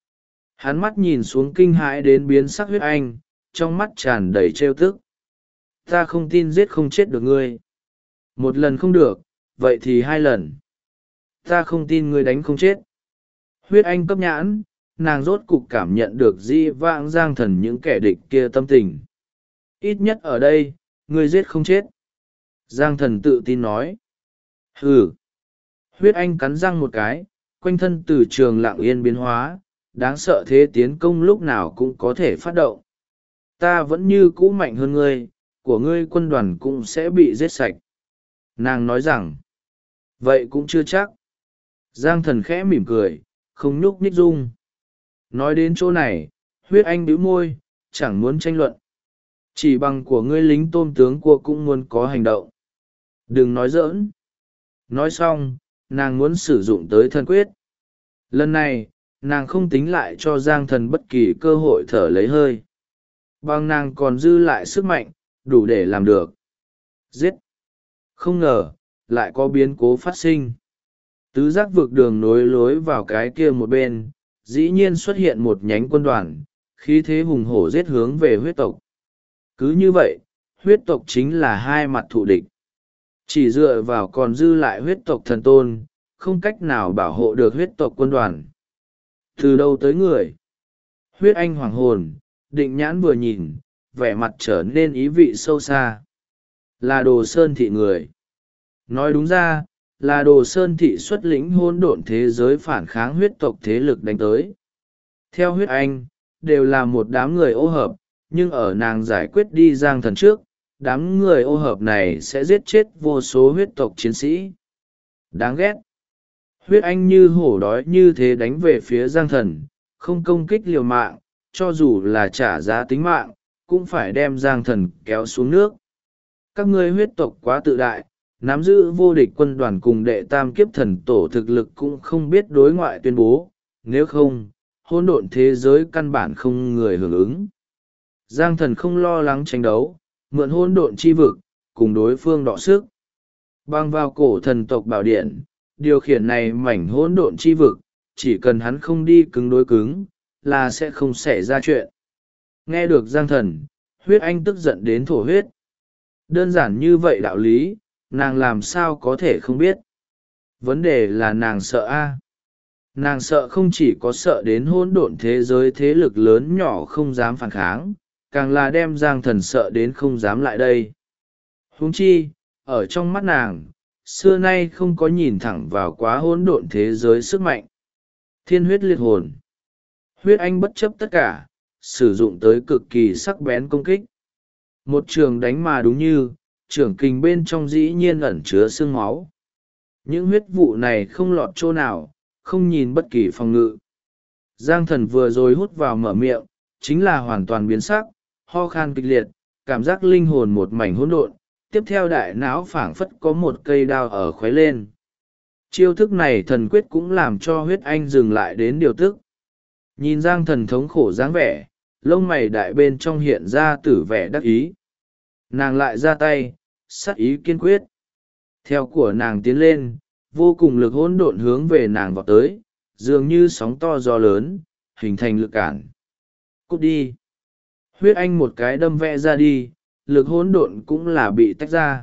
Hắn mắt nhìn xuống kinh hãi đến biến sắc Huyết Anh, trong mắt tràn đầy trêu tức. Ta không tin giết không chết được ngươi. Một lần không được, vậy thì 2 lần. Ta không tin ngươi đánh không chết. Huyết Anh cấp nhãn, nàng rốt cục cảm nhận được dĩ vãng Giang Thần những kẻ địch kia tâm tình. Ít nhất ở đây ngươi giết không chết. Giang thần tự tin nói. Hừ. Huyết Anh cắn răng một cái, quanh thân từ trường lặng yên biến hóa, đáng sợ thế tiến công lúc nào cũng có thể phát động. Ta vẫn như cũ mạnh hơn ngươi, của ngươi quân đoàn cũng sẽ bị giết sạch. Nàng nói rằng, vậy cũng chưa chắc. Giang thần khẽ mỉm cười, không nhúc nhích dung. Nói đến chỗ này, Huyết Anh bĩu môi, chẳng muốn tranh luận. Chỉ bằng của ngươi lính tôm tướng cua cũng muốn có hành động. Đừng nói giỡn. Nói xong, nàng muốn sử dụng tới thân quyết. Lần này, nàng không tính lại cho Giang thần bất kỳ cơ hội thở lấy hơi. Bằng nàng còn dư lại sức mạnh, đủ để làm được. Giết! Không ngờ, lại có biến cố phát sinh. Tứ giác vực đường nối lối vào cái kia một bên, dĩ nhiên xuất hiện một nhánh quân đoàn, khí thế hùng hổ giết hướng về huyết tộc. Cứ như vậy, huyết tộc chính là hai mặt thù địch. Chỉ dựa vào còn dư lại huyết tộc thần tôn, không cách nào bảo hộ được huyết tộc quân đoàn. Từ đâu tới người? Huyết Anh hoàng hồn, định nhãn vừa nhìn, vẻ mặt trở nên ý vị sâu xa. Là Đồ Sơn thị người. Nói đúng ra, là Đồ Sơn thị xuất lĩnh hỗn độn thế giới phản kháng huyết tộc thế lực đánh tới. Theo Huyết Anh, đều là một đám người ô hợp, nhưng ở nàng giải quyết đi Giang thần trước, đám người ô hợp này sẽ giết chết vô số huyết tộc chiến sĩ. Đáng ghét. Huyết Anh như hổ đói như thế đánh về phía Giang thần, không công kích liều mạng, cho dù là trả giá tính mạng, cũng phải đem Giang thần kéo xuống nước. Các ngươi huyết tộc quá tự đại, nắm giữ vô địch quân đoàn cùng đệ tam kiếp thần tổ thực lực cũng không biết đối ngoại tuyên bố, nếu không, hỗn độn thế giới căn bản không người hưởng ứng. Giang thần không lo lắng tranh đấu, mượn hỗn độn chi vực, cùng đối phương đọ sức. Băng vào cổ thần tộc bảo điện, điều khiển này mảnh hỗn độn chi vực, chỉ cần hắn không đi cứng đối cứng, là sẽ không xảy ra chuyện. Nghe được Giang thần, Huyết Anh tức giận đến thổ huyết. Đơn giản như vậy đạo lý, nàng làm sao có thể không biết. Vấn đề là nàng sợ a. Nàng sợ không chỉ có sợ đến hỗn độn thế giới thế lực lớn nhỏ không dám phản kháng, càng là đem Giang thần sợ đến không dám lại đây. Huống chi, ở trong mắt nàng, xưa nay không có nhìn thẳng vào quá hỗn độn thế giới sức mạnh. Thiên huyết liệt hồn. Huyết Anh bất chấp tất cả, sử dụng tới cực kỳ sắc bén công kích. Một trường đánh mà đúng như, trưởng kình bên trong dĩ nhiên ẩn chứa xương máu. Những huyết vụ này không lọt chỗ nào, không nhìn bất kỳ phòng ngự. Giang thần vừa rồi hút vào mở miệng, chính là hoàn toàn biến sắc, ho khan kịch liệt, cảm giác linh hồn một mảnh hỗn độn, tiếp theo đại não phảng phất có một cây đao ở khuấy lên. Chiêu thức này thần quyết cũng làm cho Huyết Anh dừng lại đến điều tức. Nhìn Giang thần thống khổ dáng vẻ, lông mày đại bên trong hiện ra tử vẻ đắc ý. Nàng lại ra tay, sát ý kiên quyết. Theo của nàng tiến lên, vô cùng lực hỗn độn hướng về nàng vọt tới, dường như sóng to gió lớn, hình thành lực cản. Cút đi. Huyết Anh một cái đâm vẽ ra đi, lực hỗn độn cũng là bị tách ra.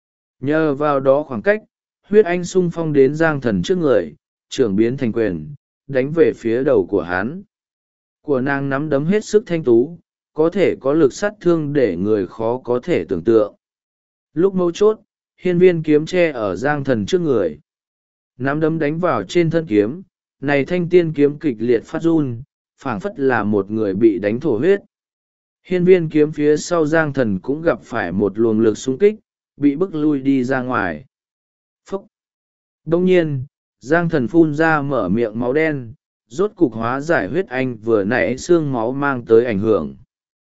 Nhờ vào đó khoảng cách, Huyết Anh xung phong đến Giang thần trước người, trưởng biến thành quyền, đánh về phía đầu của hắn. Của nàng nắm đấm hết sức thanh tú, có thể có lực sát thương để người khó có thể tưởng tượng. Lúc mấu chốt, hiên viên kiếm tre ở Giang thần trước người. Nắm đấm đánh vào trên thân kiếm, này thanh tiên kiếm kịch liệt phát run, phảng phất là một người bị đánh thổ huyết. Hiên viên kiếm phía sau Giang thần cũng gặp phải một luồng lực xung kích, bị bức lui đi ra ngoài. Phúc! Đông nhiên, Giang thần phun ra mở miệng máu đen, rốt cục hóa giải Huyết Anh vừa nãy xương máu mang tới ảnh hưởng.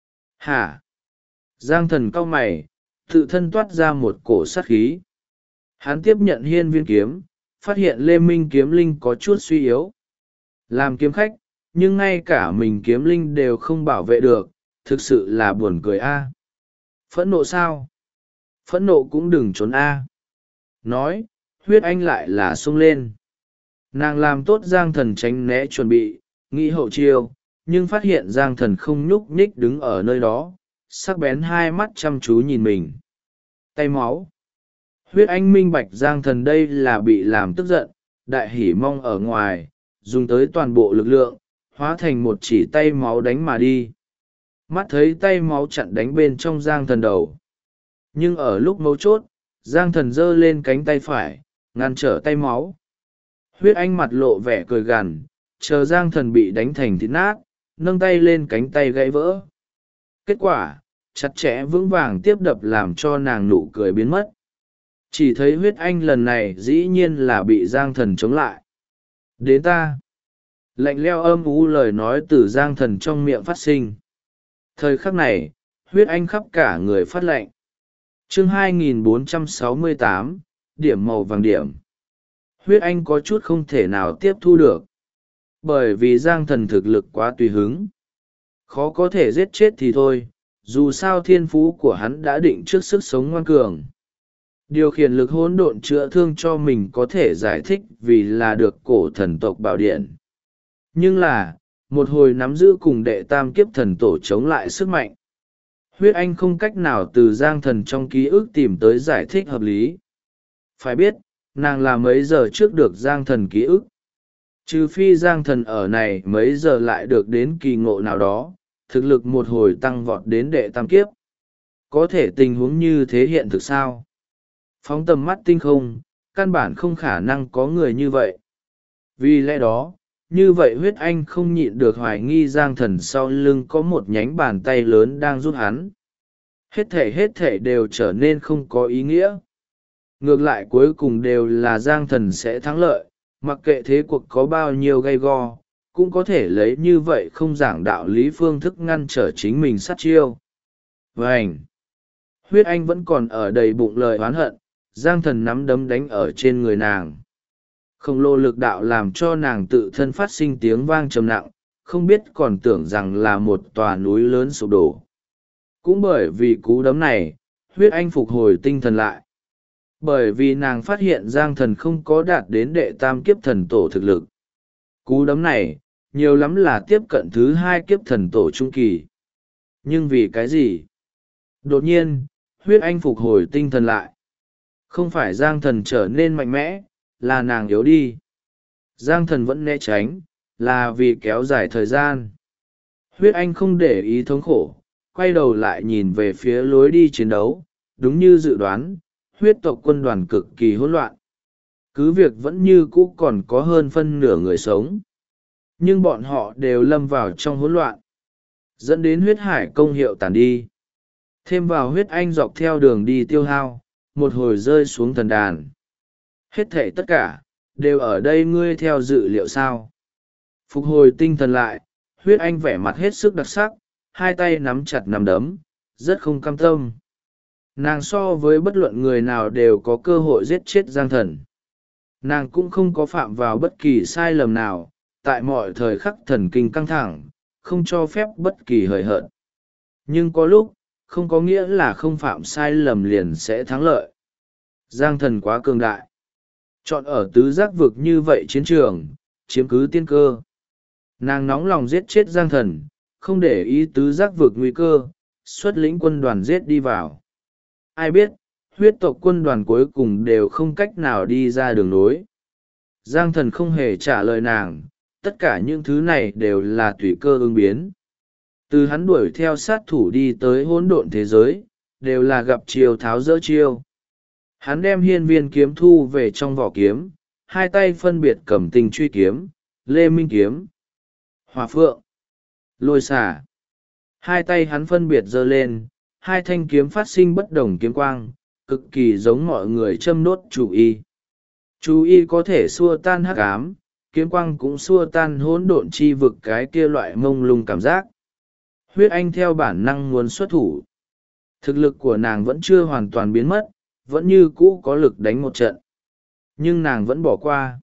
Hả? Giang thần cau mày, tự thân toát ra một cổ sát khí. Hắn tiếp nhận hiên viên kiếm, phát hiện Lê Minh kiếm linh có chút suy yếu. Làm kiếm khách, nhưng ngay cả mình kiếm linh đều không bảo vệ được, thực sự là buồn cười a. Phẫn nộ sao? Phẫn nộ cũng đừng trốn a. Nói, Huyết Anh lại là xông lên. Nàng làm tốt Giang thần tránh né chuẩn bị, nghĩ hậu chiêu, nhưng phát hiện Giang thần không nhúc nhích đứng ở nơi đó, sắc bén hai mắt chăm chú nhìn mình. Tay máu. Huyết Anh minh bạch Giang thần đây là bị làm tức giận, đại hỉ mong ở ngoài, dùng tới toàn bộ lực lượng, hóa thành một chỉ tay máu đánh mà đi. mắt thấy tay máu chặn đánh bên trong Giang Thần đầu. Nhưng ở lúc mấu chốt, Giang Thần giơ lên cánh tay phải, ngăn trở tay máu. Huyết Anh mặt lộ vẻ cười gằn, chờ Giang Thần bị đánh thành thịt nát, nâng tay lên cánh tay gãy vỡ. Kết quả, chặt chẽ vững vàng tiếp đập làm cho nàng nụ cười biến mất. Chỉ thấy Huyết Anh lần này dĩ nhiên là bị Giang Thần chống lại. Đến ta. Lạnh lẽo âm u lời nói từ Giang Thần trong miệng phát sinh. Thời khắc này, Huyết Anh khắp cả người phát lạnh. Chương 2468, điểm màu vàng điểm. Huyết Anh có chút không thể nào tiếp thu được. Bởi vì Giang Thần thực lực quá tùy hứng. Khó có thể giết chết thì thôi, dù sao thiên phú của hắn đã định trước sức sống ngoan cường. Điều khiển lực hỗn độn chữa thương cho mình có thể giải thích vì là được cổ thần tộc bảo điện. Nhưng là, một hồi nắm giữ cùng đệ tam kiếp thần tổ chống lại sức mạnh. Huyết Anh không cách nào từ Giang Thần trong ký ức tìm tới giải thích hợp lý. Phải biết, nàng là mấy giờ trước được Giang Thần ký ức. Trừ phi Giang Thần ở này mấy giờ lại được đến kỳ ngộ nào đó, thực lực một hồi tăng vọt đến đệ tam kiếp. Có thể tình huống như thế hiện thực sao? Phóng tầm mắt tinh không, căn bản không khả năng có người như vậy. Vì lẽ đó, như vậy Huyết Anh không nhịn được hoài nghi Giang Thần sau lưng có một nhánh bàn tay lớn đang giúp hắn. Hết thể đều trở nên không có ý nghĩa. Ngược lại cuối cùng đều là Giang Thần sẽ thắng lợi, mặc kệ thế cuộc có bao nhiêu gay go, cũng có thể lấy như vậy không giảng đạo lý phương thức ngăn trở chính mình sát chiêu. Vânh! Huyết Anh vẫn còn ở đầy bụng lời oán hận, Giang Thần nắm đấm đánh ở trên người nàng. Khổng lồ lực đạo làm cho nàng tự thân phát sinh tiếng vang trầm nặng, không biết còn tưởng rằng là một tòa núi lớn sụp đổ. Cũng bởi vì cú đấm này, Huyết Anh phục hồi tinh thần lại. Bởi vì nàng phát hiện Giang Thần không có đạt đến đệ tam kiếp thần tổ thực lực. Cú đấm này, nhiều lắm là tiếp cận thứ hai kiếp thần tổ trung kỳ. Nhưng vì cái gì? Đột nhiên, Huyết Anh phục hồi tinh thần lại. Không phải Giang Thần trở nên mạnh mẽ, là nàng yếu đi. Giang Thần vẫn né tránh, là vì kéo dài thời gian. Huyết Anh không để ý thống khổ, quay đầu lại nhìn về phía lối đi chiến đấu, đúng như dự đoán, huyết tộc quân đoàn cực kỳ hỗn loạn. Cứ việc vẫn như cũ còn có hơn phân nửa người sống. Nhưng bọn họ đều lâm vào trong hỗn loạn. Dẫn đến huyết hải công hiệu tàn đi. Thêm vào Huyết Anh dọc theo đường đi tiêu hao, một hồi rơi xuống thần đàn. Hết thảy tất cả, đều ở đây ngươi theo dự liệu sao. Phục hồi tinh thần lại, Huyết Anh vẻ mặt hết sức đặc sắc, hai tay nắm chặt nắm đấm, rất không cam tâm. Nàng so với bất luận người nào đều có cơ hội giết chết Giang Thần. Nàng cũng không có phạm vào bất kỳ sai lầm nào, tại mọi thời khắc thần kinh căng thẳng, không cho phép bất kỳ hời hợt. Nhưng có lúc, không có nghĩa là không phạm sai lầm liền sẽ thắng lợi. Giang Thần quá cường đại. Chọn ở tứ giác vực như vậy chiến trường, chiếm cứ tiên cơ. Nàng nóng lòng giết chết Giang Thần, không để ý tứ giác vực nguy cơ, xuất lĩnh quân đoàn giết đi vào. Ai biết, huyết tộc quân đoàn cuối cùng đều không cách nào đi ra đường nối. Giang Thần không hề trả lời nàng, tất cả những thứ này đều là tùy cơ ứng biến. Từ hắn đuổi theo sát thủ đi tới hỗn độn thế giới, đều là gặp chiêu tháo dỡ chiêu. Hắn đem hiên viên kiếm thu về trong vỏ kiếm, hai tay phân biệt cầm tình truy kiếm, lê minh kiếm, hỏa phượng, lôi xả. Hai tay hắn phân biệt giơ lên, hai thanh kiếm phát sinh bất đồng kiếm quang, cực kỳ giống mọi người châm đốt chủ y. Chủ y có thể xua tan hắc ám, kiếm quang cũng xua tan hỗn độn chi vực cái kia loại mông lung cảm giác. Huyết Anh theo bản năng muốn xuất thủ. Thực lực của nàng vẫn chưa hoàn toàn biến mất, vẫn như cũ có lực đánh một trận. Nhưng nàng vẫn bỏ qua.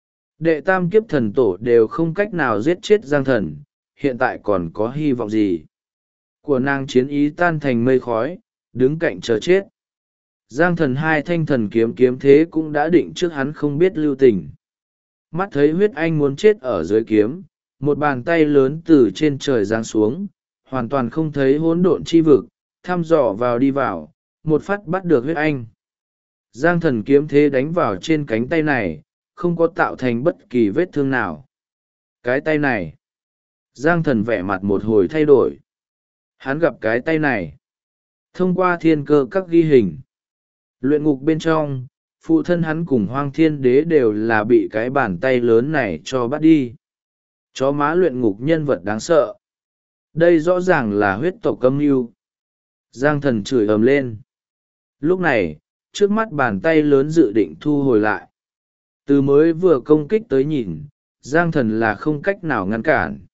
Đệ tam kiếp thần tổ đều không cách nào giết chết Giang Thần, hiện tại còn có hy vọng gì? Của nàng chiến ý tan thành mây khói, đứng cạnh chờ chết. Giang Thần hai thanh thần kiếm kiếm thế cũng đã định trước hắn không biết lưu tình. Mắt thấy Huyết Anh muốn chết ở dưới kiếm, một bàn tay lớn từ trên trời giáng xuống, hoàn toàn không thấy hỗn độn chi vực, thăm dò vào đi vào, một phát bắt được Huyết Anh. Giang Thần kiếm thế đánh vào trên cánh tay này, không có tạo thành bất kỳ vết thương nào. Cái tay này, Giang Thần vẻ mặt một hồi thay đổi. hắn gặp cái tay này. Thông qua thiên cơ các ghi hình, luyện ngục bên trong, phụ thân hắn cùng Hoang Thiên Đế đều là bị cái bàn tay lớn này cho bắt đi. Chó má luyện ngục nhân vật đáng sợ. Đây rõ ràng là huyết tộc âm mưu. Giang Thần chửi ầm lên. Lúc này, trước mắt bàn tay lớn dự định thu hồi lại. Từ mới vừa công kích tới nhìn, Giang Thần là không cách nào ngăn cản.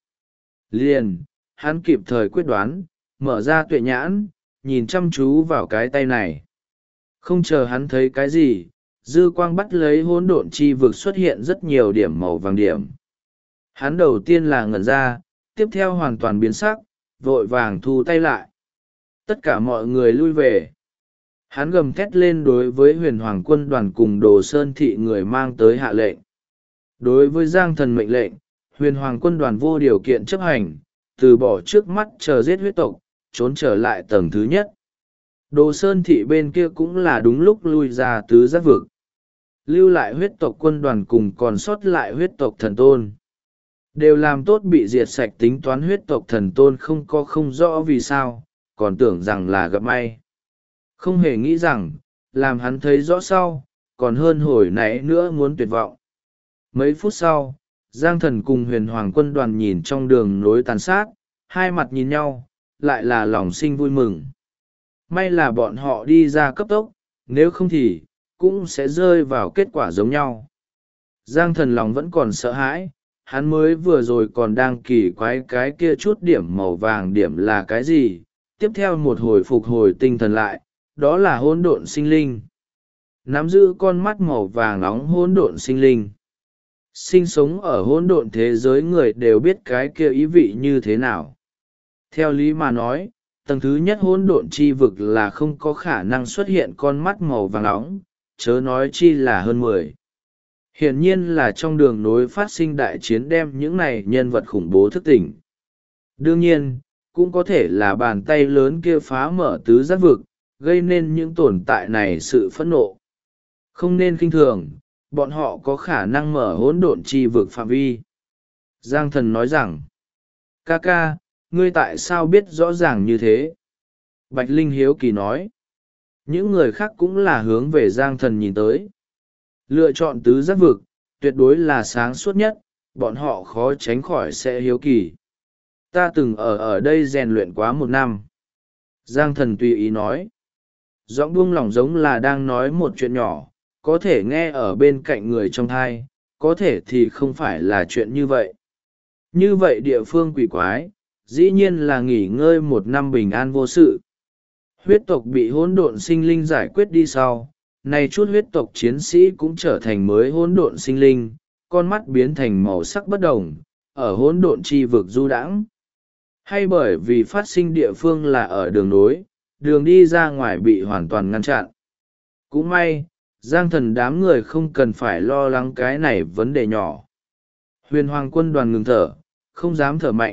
Liền, hắn kịp thời quyết đoán, mở ra tuệ nhãn, nhìn chăm chú vào cái tay này. Không chờ hắn thấy cái gì, dư quang bắt lấy hỗn độn chi vực xuất hiện rất nhiều điểm màu vàng điểm. Hắn đầu tiên là ngẩn ra, tiếp theo hoàn toàn biến sắc, vội vàng thu tay lại. Tất cả mọi người lui về. Hắn gầm thét lên đối với huyền hoàng quân đoàn cùng Đồ Sơn thị người mang tới hạ lệnh. Đối với Giang Thần mệnh lệnh, huyền hoàng quân đoàn vô điều kiện chấp hành, từ bỏ trước mắt chờ giết huyết tộc, trốn trở lại tầng thứ nhất. Đồ Sơn thị bên kia cũng là đúng lúc lui ra tứ giác vực. Lưu lại huyết tộc quân đoàn cùng còn sót lại huyết tộc thần tôn. Đều làm tốt bị diệt sạch, tính toán huyết tộc thần tôn không rõ vì sao, còn tưởng rằng là gặp may. Không hề nghĩ rằng, làm hắn thấy rõ sau, còn hơn hồi nãy nữa muốn tuyệt vọng. Mấy phút sau, Giang Thần cùng huyền hoàng quân đoàn nhìn trong đường nối tàn sát, hai mặt nhìn nhau, lại là lòng sinh vui mừng. May là bọn họ đi ra cấp tốc, nếu không thì, cũng sẽ rơi vào kết quả giống nhau. Giang Thần lòng vẫn còn sợ hãi, hắn mới vừa rồi còn đang kỳ quái cái kia chút điểm màu vàng điểm là cái gì, tiếp theo một hồi phục hồi tinh thần lại, đó là hỗn độn sinh linh. Nắm giữ con mắt màu vàng nóng hỗn độn sinh linh. Sinh sống ở hỗn độn thế giới người đều biết cái kia ý vị như thế nào. Theo lý mà nói, tầng thứ nhất hỗn độn chi vực là không có khả năng xuất hiện con mắt màu vàng nóng, chớ nói chi là hơn 10. Hiển nhiên là trong đường nối phát sinh đại chiến đem những này nhân vật khủng bố thức tỉnh. Đương nhiên, cũng có thể là bàn tay lớn kia phá mở tứ giác vực, gây nên những tồn tại này sự phẫn nộ. Không nên khinh thường, bọn họ có khả năng mở hỗn độn chi vực phạm vi. Giang Thần nói rằng, ca ca, ngươi tại sao biết rõ ràng như thế? Bạch Linh hiếu kỳ nói. Những người khác cũng là hướng về Giang Thần nhìn tới. Lựa chọn tứ giác vực, tuyệt đối là sáng suốt nhất, bọn họ khó tránh khỏi sẽ hiếu kỳ. Ta từng ở đây rèn luyện quá 1 năm. Giang Thần tùy ý nói. Giọng buông lỏng giống là đang nói một chuyện nhỏ, có thể nghe ở bên cạnh người trong thai, có thể thì không phải là chuyện như vậy. Như vậy địa phương quỷ quái, dĩ nhiên là nghỉ ngơi 1 năm bình an vô sự. Huyết tộc bị hỗn độn sinh linh giải quyết đi sau, này chút huyết tộc chiến sĩ cũng trở thành mới hỗn độn sinh linh, con mắt biến thành màu sắc bất đồng, ở hỗn độn chi vực du đãng. Hay bởi vì phát sinh địa phương là ở đường nối, đường đi ra ngoài bị hoàn toàn ngăn chặn. Cũng may, Giang Thần đám người không cần phải lo lắng cái này vấn đề nhỏ. Huyền hoàng quân đoàn ngừng thở, không dám thở mạnh.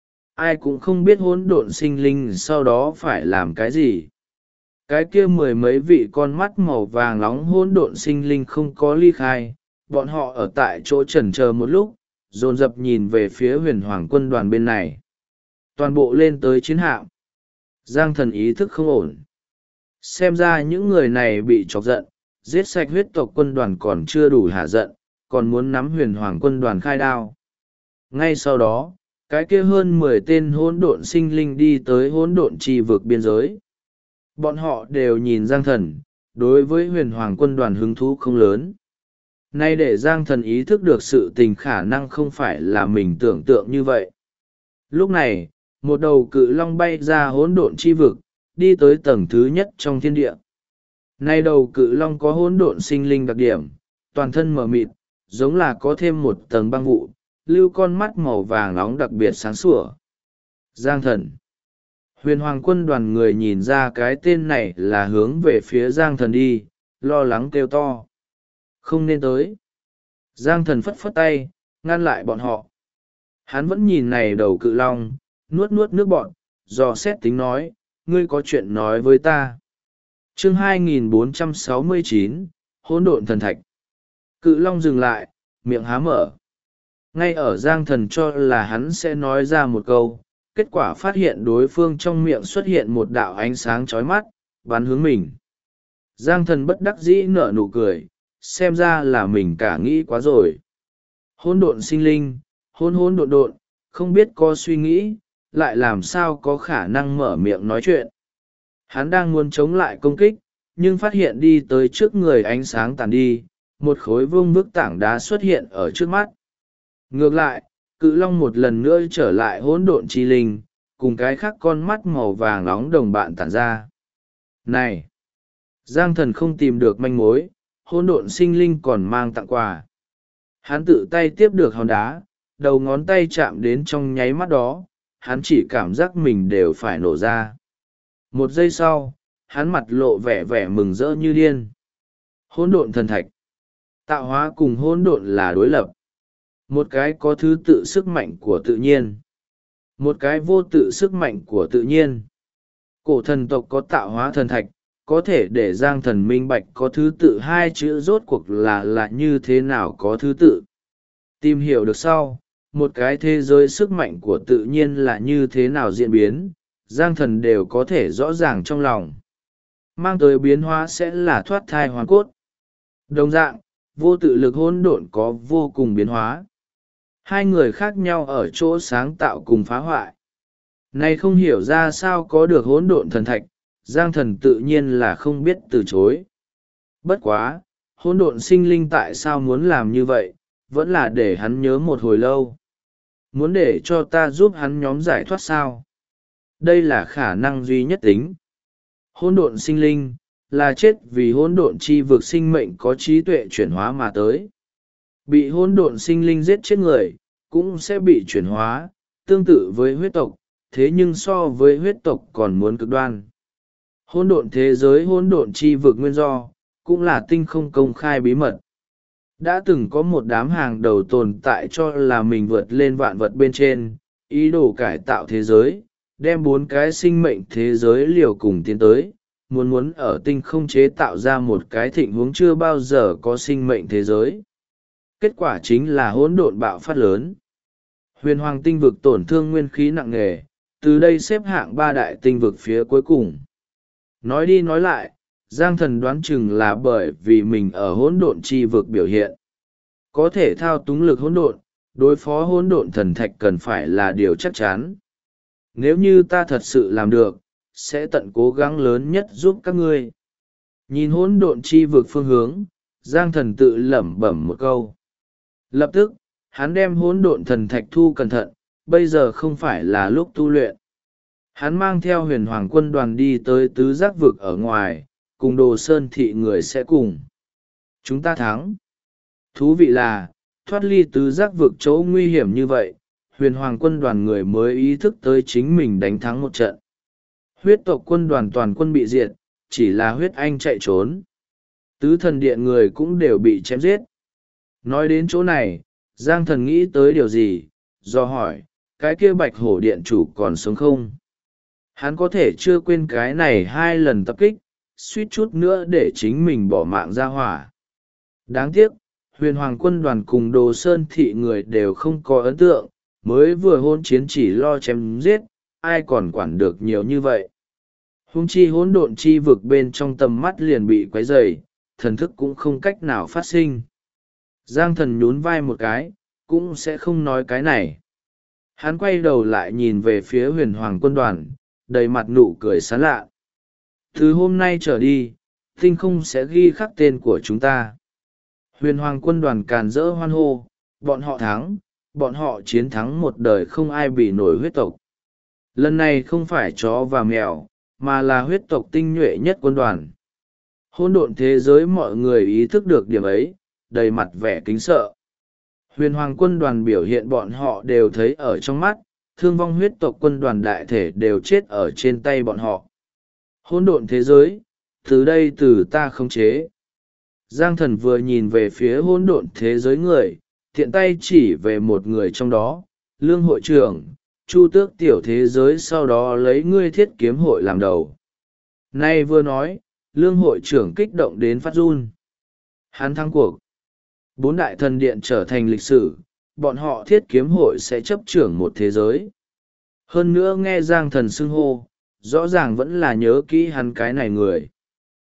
Ai cũng không biết hỗn độn sinh linh sau đó phải làm cái gì. Cái kia 10 mấy vị con mắt màu vàng nóng hỗn độn sinh linh không có ly khai, bọn họ ở tại chỗ chần chờ một lúc, dồn dập nhìn về phía huyền hoàng quân đoàn bên này. Toàn bộ lên tới chiến hạm. Giang Thần ý thức không ổn. Xem ra những người này bị chọc giận, giết sạch huyết tộc quân đoàn còn chưa đủ hả giận, còn muốn nắm huyền hoàng quân đoàn khai đao. Ngay sau đó, cái kia hơn 10 tên hỗn độn sinh linh đi tới hỗn độn chi vực biên giới. Bọn họ đều nhìn Giang Thần, đối với huyền hoàng quân đoàn hứng thú không lớn. Nay để Giang Thần ý thức được sự tình khả năng không phải là mình tưởng tượng như vậy. Lúc này, một đầu cự long bay ra hỗn độn chi vực, đi tới tầng thứ nhất trong thiên địa. Nay đầu cự long có hỗn độn sinh linh đặc điểm, toàn thân mờ mịt, giống là có thêm một tầng băng vụ, lưu con mắt màu vàng nóng đặc biệt sáng sủa. Giang Thần. Huyền hoàng quân đoàn người nhìn ra cái tên này là hướng về phía Giang Thần đi, lo lắng kêu to. Không nên tới. Giang Thần phất phất tay, ngăn lại bọn họ. Hắn vẫn nhìn này đầu cự long, nuốt nuốt nước bọn, dò xét tính nói, ngươi có chuyện nói với ta. Chương 2469, hỗn độn thần thạch. Cự long dừng lại, miệng há mở. Ngay ở Giang Thần cho là hắn sẽ nói ra một câu, kết quả phát hiện đối phương trong miệng xuất hiện một đạo ánh sáng chói mắt, bắn hướng mình. Giang thần bất đắc dĩ nở nụ cười, xem ra là mình cả nghĩ quá rồi. Hỗn độn sinh linh, hỗn hỗn độn độn, không biết có suy nghĩ, lại làm sao có khả năng mở miệng nói chuyện. Hắn đang muốn chống lại công kích, nhưng phát hiện đi tới trước người ánh sáng tàn đi, một khối vương vức tảng đá xuất hiện ở trước mắt. Ngược lại, cự long một lần nữa trở lại hỗn độn chi linh, cùng cái khác con mắt màu vàng nóng đồng bạn tản ra. Này! Giang thần không tìm được manh mối, hỗn độn sinh linh còn mang tặng quà. Hắn tự tay tiếp được hòn đá, đầu ngón tay chạm đến trong nháy mắt đó, hắn chỉ cảm giác mình đều phải nổ ra. Một giây sau, hắn mặt lộ vẻ vẻ mừng rỡ như điên. Hỗn độn thần thạch. Tạo hóa cùng hỗn độn là đối lập. Một cái có thứ tự sức mạnh của tự nhiên. Một cái vô tự sức mạnh của tự nhiên. Cổ thần tộc có tạo hóa thần thạch, có thể để Giang thần minh bạch có thứ tự hai chữ rốt cuộc là như thế nào có thứ tự. Tìm hiểu được sau, một cái thế giới sức mạnh của tự nhiên là như thế nào diễn biến, Giang thần đều có thể rõ ràng trong lòng. Mang tới biến hóa sẽ là thoát thai hoàn cốt. Đồng dạng, vô tự lực hỗn độn có vô cùng biến hóa. Hai người khác nhau ở chỗ sáng tạo cùng phá hoại. Này không hiểu ra sao có được hỗn độn thần thạch, Giang thần tự nhiên là không biết từ chối. Bất quá, hỗn độn sinh linh tại sao muốn làm như vậy, vẫn là để hắn nhớ một hồi lâu. Muốn để cho ta giúp hắn nhóm giải thoát sao? Đây là khả năng duy nhất tính. Hỗn độn sinh linh, là chết vì hỗn độn chi vực sinh mệnh có trí tuệ chuyển hóa mà tới. Bị hỗn độn sinh linh giết chết người, cũng sẽ bị chuyển hóa, tương tự với huyết tộc, thế nhưng so với huyết tộc còn muốn cực đoan. Hỗn độn thế giới hỗn độn chi vực nguyên do, cũng là tinh không công khai bí mật. Đã từng có một đám hàng đầu tồn tại cho là mình vượt lên vạn vật bên trên, ý đồ cải tạo thế giới, đem 4 cái sinh mệnh thế giới liều cùng tiến tới, muốn ở tinh không chế tạo ra một cái thịnh huống chưa bao giờ có sinh mệnh thế giới. Kết quả chính là hỗn độn bạo phát lớn. Huyền hoàng tinh vực tổn thương nguyên khí nặng nề, từ đây xếp hạng 3 đại tinh vực phía cuối cùng. Nói đi nói lại, Giang thần đoán chừng là bởi vì mình ở hỗn độn chi vực biểu hiện. Có thể thao túng lực hỗn độn, đối phó hỗn độn thần thạch cần phải là điều chắc chắn. Nếu như ta thật sự làm được, sẽ tận cố gắng lớn nhất giúp các ngươi. Nhìn hỗn độn chi vực phương hướng, Giang thần tự lẩm bẩm một câu. Lập tức, hắn đem hỗn độn thần thạch thu cẩn thận, bây giờ không phải là lúc tu luyện. Hắn mang theo huyền hoàng quân đoàn đi tới tứ giác vực ở ngoài, cùng Đồ Sơn thị người sẽ cùng. Chúng ta thắng. Thú vị là, thoát ly tứ giác vực chỗ nguy hiểm như vậy, huyền hoàng quân đoàn người mới ý thức tới chính mình đánh thắng một trận. Huyết tộc quân đoàn toàn quân bị diệt, chỉ là huyết anh chạy trốn. Tứ thần điện người cũng đều bị chém giết. Nói đến chỗ này, Giang thần nghĩ tới điều gì, do hỏi, cái kia bạch hổ điện chủ còn sống không? Hắn có thể chưa quên cái này 2 lần tập kích, suýt chút nữa để chính mình bỏ mạng ra hỏa. Đáng tiếc, huyền hoàng quân đoàn cùng Đồ Sơn thị người đều không có ấn tượng, mới vừa hôn chiến chỉ lo chém giết, ai còn quản được nhiều như vậy. Huống chi hỗn độn chi vực bên trong tầm mắt liền bị quấy rầy, thần thức cũng không cách nào phát sinh. Giang thần nhún vai một cái, cũng sẽ không nói cái này. Hắn quay đầu lại nhìn về phía huyền hoàng quân đoàn, đầy mặt nụ cười sán lạ. Từ hôm nay trở đi, tinh không sẽ ghi khắc tên của chúng ta. Huyền hoàng quân đoàn càn rỡ hoan hô, bọn họ thắng, bọn họ chiến thắng một đời không ai bị nổi huyết tộc. Lần này không phải chó và mèo, mà là huyết tộc tinh nhuệ nhất quân đoàn. Hỗn độn thế giới mọi người ý thức được điểm ấy, đầy mặt vẻ kính sợ. Huyền hoàng quân đoàn biểu hiện bọn họ đều thấy ở trong mắt, thương vong huyết tộc quân đoàn đại thể đều chết ở trên tay bọn họ. Hỗn độn thế giới, từ đây từ ta khống chế. Giang thần vừa nhìn về phía hỗn độn thế giới người, thiện tay chỉ về một người trong đó, Lương hội trưởng, Chu Tước tiểu thế giới, sau đó lấy ngươi thiết kiếm hội làm đầu. Nay vừa nói, Lương hội trưởng kích động đến phát run. Hắn thắng cuộc. 4 đại thần điện trở thành lịch sử, bọn họ thiết kiếm hội sẽ chấp trưởng một thế giới. Hơn nữa nghe Giang Thần xưng hô, rõ ràng vẫn là nhớ kỹ hắn cái này người.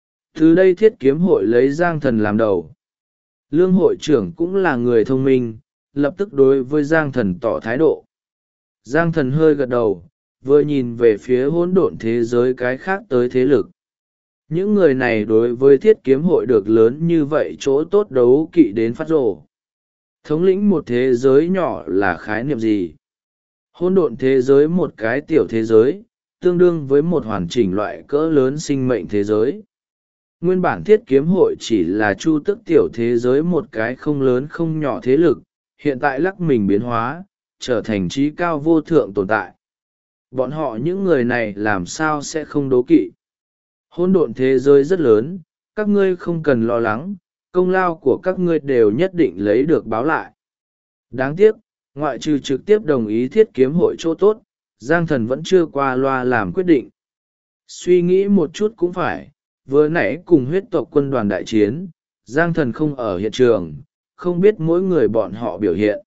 Từ đây Thiết Kiếm hội lấy Giang Thần làm đầu. Lương hội trưởng cũng là người thông minh, lập tức đối với Giang Thần tỏ thái độ. Giang Thần hơi gật đầu, vừa nhìn về phía hỗn độn thế giới cái khác tới thế lực. Những người này đối với Thiết Kiếm hội được lớn như vậy chỗ tốt đấu kỵ đến phát rồ. Thống lĩnh một thế giới nhỏ là khái niệm gì? Hỗn độn thế giới một cái tiểu thế giới, tương đương với một hoàn chỉnh loại cỡ lớn sinh mệnh thế giới. Nguyên bản Thiết Kiếm hội chỉ là chu tức tiểu thế giới một cái không lớn không nhỏ thế lực, hiện tại lắc mình biến hóa, trở thành trí cao vô thượng tồn tại. Bọn họ những người này làm sao sẽ không đố kỵ? Hỗn độn thế giới rất lớn, các ngươi không cần lo lắng, công lao của các ngươi đều nhất định lấy được báo lại. Đáng tiếc, ngoại trừ trực tiếp đồng ý Thiết Kiếm hội chỗ tốt, Giang Thần vẫn chưa qua loa làm quyết định. Suy nghĩ một chút cũng phải, vừa nãy cùng huyết tộc quân đoàn đại chiến, Giang Thần không ở hiện trường, không biết mỗi người bọn họ biểu hiện.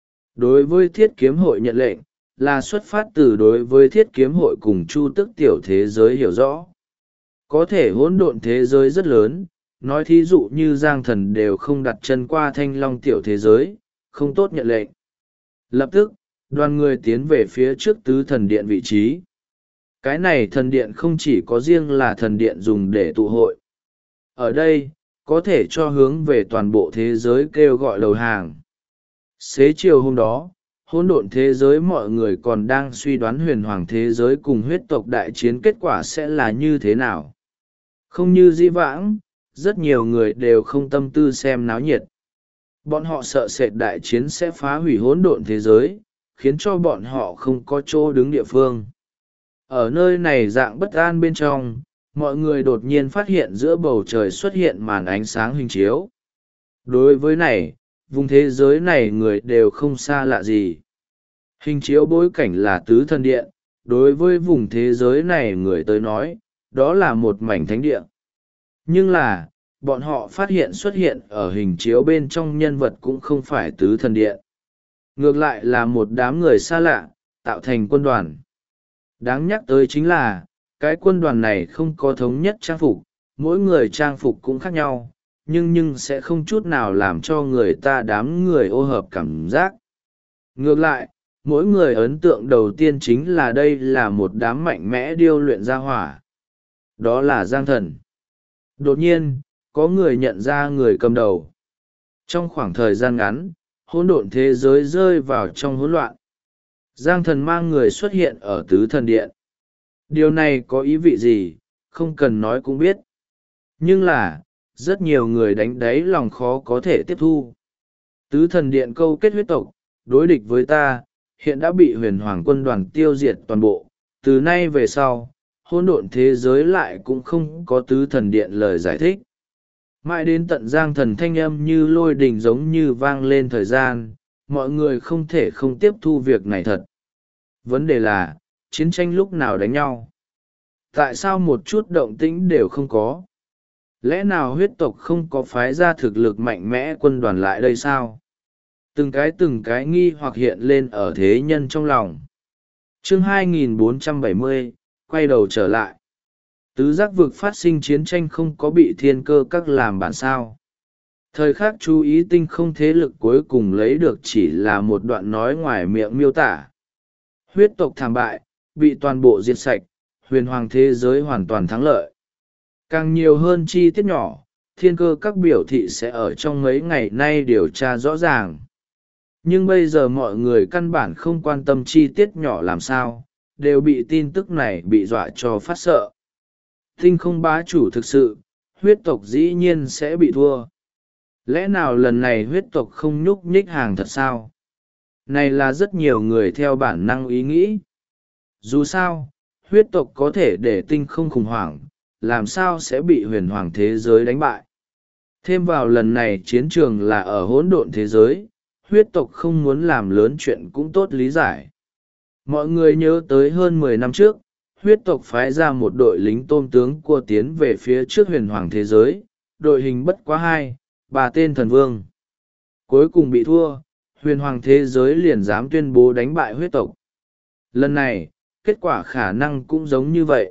Đối với Thiết Kiếm hội nhận lệnh, là xuất phát từ đối với Thiết Kiếm hội cùng chu tức tiểu thế giới hiểu rõ. Có thể hỗn độn thế giới rất lớn, nói thí dụ như Giang Thần đều không đặt chân qua Thanh Long tiểu thế giới, không tốt nhận lệnh. Lập tức, đoàn người tiến về phía trước tứ thần điện vị trí. Cái này thần điện không chỉ có riêng là thần điện dùng để tụ hội. Ở đây, có thể cho hướng về toàn bộ thế giới kêu gọi đầu hàng. Xế chiều hôm đó, hỗn độn thế giới mọi người còn đang suy đoán huyền hoàng thế giới cùng huyết tộc đại chiến kết quả sẽ là như thế nào. Không như dĩ vãng, rất nhiều người đều không tâm tư xem náo nhiệt. Bọn họ sợ sệt đại chiến sẽ phá hủy hỗn độn thế giới, khiến cho bọn họ không có chỗ đứng địa phương. Ở nơi này dạng bất an bên trong, mọi người đột nhiên phát hiện giữa bầu trời xuất hiện màn ánh sáng hình chiếu. Đối với này, vùng thế giới này người đều không xa lạ gì. Hình chiếu bối cảnh là tứ thần điện, đối với vùng thế giới này người tới nói, đó là một mảnh thánh địa. Nhưng là, bọn họ phát hiện xuất hiện ở hình chiếu bên trong nhân vật cũng không phải tứ thần điện. Ngược lại là một đám người xa lạ, tạo thành quân đoàn. Đáng nhắc tới chính là, cái quân đoàn này không có thống nhất trang phục, mỗi người trang phục cũng khác nhau, nhưng sẽ không chút nào làm cho người ta đám người ô hợp cảm giác. Ngược lại, mỗi người ấn tượng đầu tiên chính là đây là một đám mạnh mẽ điêu luyện ra hỏa. Đó là Giang Thần. Đột nhiên, có người nhận ra người cầm đầu. Trong khoảng thời gian ngắn, hỗn độn thế giới rơi vào trong hỗn loạn. Giang Thần mang người xuất hiện ở tứ thần điện. Điều này có ý vị gì, không cần nói cũng biết. Nhưng là, rất nhiều người đánh đáy lòng khó có thể tiếp thu. Tứ thần điện câu kết huyết tộc, đối địch với ta, hiện đã bị huyền hoàng quân đoàn tiêu diệt toàn bộ. Từ nay về sau, hỗn độn thế giới lại cũng không có tứ thần điện lời giải thích. Mãi đến tận Giang Thần thanh âm như lôi đình giống như vang lên thời gian, mọi người không thể không tiếp thu việc này thật. Vấn đề là, chiến tranh lúc nào đánh nhau? Tại sao một chút động tĩnh đều không có? Lẽ nào huyết tộc không có phái ra thực lực mạnh mẽ quân đoàn lại đây sao? Từng cái nghi hoặc hiện lên ở thế nhân trong lòng. Chương 2470, quay đầu trở lại. Tứ giác vực phát sinh chiến tranh không có bị thiên cơ các làm bản sao. Thời khắc chú ý tinh không thế lực cuối cùng lấy được chỉ là một đoạn nói ngoài miệng miêu tả. Huyết tộc thảm bại, bị toàn bộ diệt sạch, huyền hoàng thế giới hoàn toàn thắng lợi. Càng nhiều hơn chi tiết nhỏ, thiên cơ các biểu thị sẽ ở trong mấy ngày nay điều tra rõ ràng. Nhưng bây giờ mọi người căn bản không quan tâm chi tiết nhỏ làm sao, đều bị tin tức này bị dọa cho phát sợ. Tinh không bá chủ thực sự, huyết tộc dĩ nhiên sẽ bị thua. Lẽ nào lần này huyết tộc không nhúc nhích hàng thật sao? Này là rất nhiều người theo bản năng ý nghĩ. Dù sao, huyết tộc có thể để tinh không khủng hoảng, làm sao sẽ bị huyền hoàng thế giới đánh bại. Thêm vào lần này chiến trường là ở hỗn độn thế giới, huyết tộc không muốn làm lớn chuyện cũng tốt lý giải. Mọi người nhớ tới hơn 10 năm trước, huyết tộc phái ra một đội lính tôm tướng cua tiến về phía trước huyền hoàng thế giới, đội hình bất quá 2-3 tên thần vương. Cuối cùng bị thua, huyền hoàng thế giới liền dám tuyên bố đánh bại huyết tộc. Lần này, kết quả khả năng cũng giống như vậy.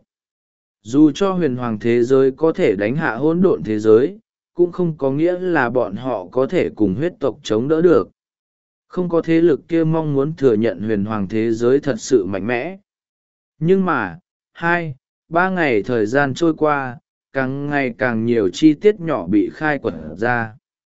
Dù cho huyền hoàng thế giới có thể đánh hạ hỗn độn thế giới, cũng không có nghĩa là bọn họ có thể cùng huyết tộc chống đỡ được. Không có thế lực kia mong muốn thừa nhận huyền hoàng thế giới thật sự mạnh mẽ. Nhưng mà, 2-3 ngày thời gian trôi qua, càng ngày càng nhiều chi tiết nhỏ bị khai quật ra.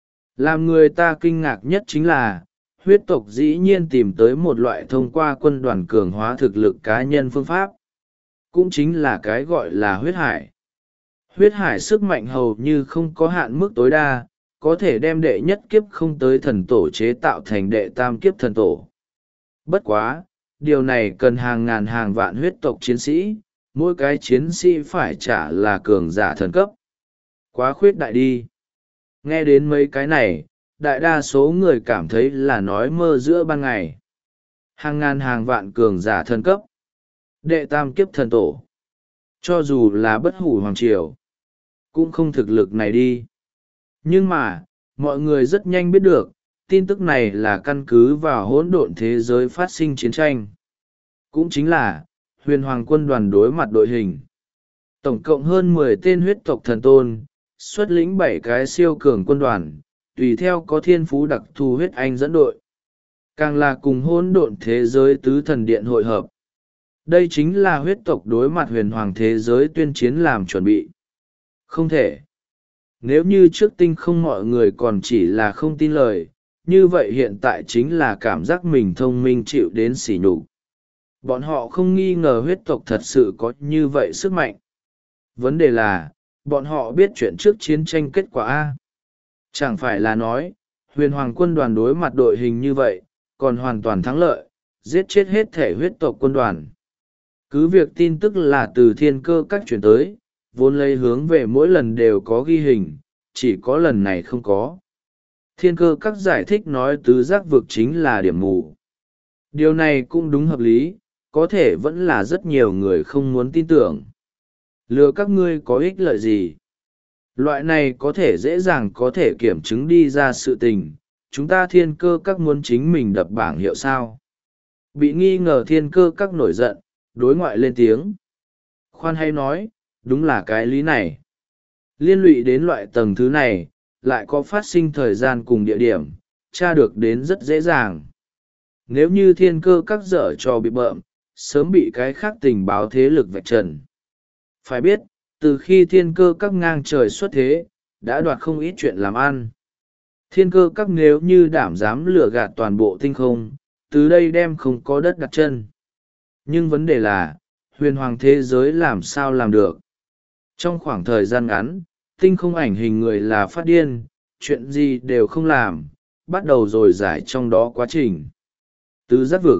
Làm người ta kinh ngạc nhất chính là, huyết tộc dĩ nhiên tìm tới một loại thông qua quân đoàn cường hóa thực lực cá nhân phương pháp. Cũng chính là cái gọi là huyết hải. Huyết hải sức mạnh hầu như không có hạn mức tối đa, có thể đem đệ nhất kiếp không tới thần tổ chế tạo thành đệ tam kiếp thần tổ. Bất quá, điều này cần hàng ngàn hàng vạn huyết tộc chiến sĩ, mỗi cái chiến sĩ phải trả là cường giả thần cấp. Quá khuyết đại đi. Nghe đến mấy cái này, đại đa số người cảm thấy là nói mơ giữa ban ngày. Hàng ngàn hàng vạn cường giả thần cấp. Đệ tam kiếp thần tổ. Cho dù là bất hủ hoàng triều, cũng không thực lực này đi. Nhưng mà, mọi người rất nhanh biết được, tin tức này là căn cứ vào hỗn độn thế giới phát sinh chiến tranh. Cũng chính là, huyền hoàng quân đoàn đối mặt đội hình. Tổng cộng hơn 10 tên huyết tộc thần tôn, xuất lĩnh 7 cái siêu cường quân đoàn, tùy theo có thiên phú đặc thù huyết anh dẫn đội. Càng là cùng hỗn độn thế giới tứ thần điện hội hợp. Đây chính là huyết tộc đối mặt huyền hoàng thế giới tuyên chiến làm chuẩn bị. Không thể. Nếu như trước tinh không mọi người còn chỉ là không tin lời, như vậy hiện tại chính là cảm giác mình thông minh chịu đến sỉ nhục. Bọn họ không nghi ngờ huyết tộc thật sự có như vậy sức mạnh. Vấn đề là, bọn họ biết chuyện trước chiến tranh kết quả A. Chẳng phải là nói, huyền hoàng quân đoàn đối mặt đội hình như vậy, còn hoàn toàn thắng lợi, giết chết hết thể huyết tộc quân đoàn. Cứ việc tin tức là từ thiên cơ các chuyển tới, vốn lấy hướng về mỗi lần đều có ghi hình, chỉ có lần này không có. Thiên cơ các giải thích nói tứ giác vực chính là điểm mù. Điều này cũng đúng hợp lý, có thể vẫn là rất nhiều người không muốn tin tưởng. Lừa các ngươi có ích lợi gì? Loại này có thể dễ dàng có thể kiểm chứng đi ra sự tình, chúng ta thiên cơ các muốn chính mình đập bảng hiệu sao. Bị nghi ngờ thiên cơ các nổi giận, đối ngoại lên tiếng. Khoan hay nói, đúng là cái lý này. Liên lụy đến loại tầng thứ này, lại có phát sinh thời gian cùng địa điểm, tra được đến rất dễ dàng. Nếu như thiên cơ các dở cho bị bợm, sớm bị cái khác tình báo thế lực vạch trần. Phải biết, từ khi thiên cơ các ngang trời xuất thế, đã đoạt không ít chuyện làm ăn. Thiên cơ các nếu như đảm dám lừa gạt toàn bộ tinh không, từ đây đem không có đất đặt chân. Nhưng vấn đề là, huyền hoàng thế giới làm sao làm được? Trong khoảng thời gian ngắn, tinh không ảnh hình người là phát điên, chuyện gì đều không làm, bắt đầu rồi giải trong đó quá trình. Tứ giác vực.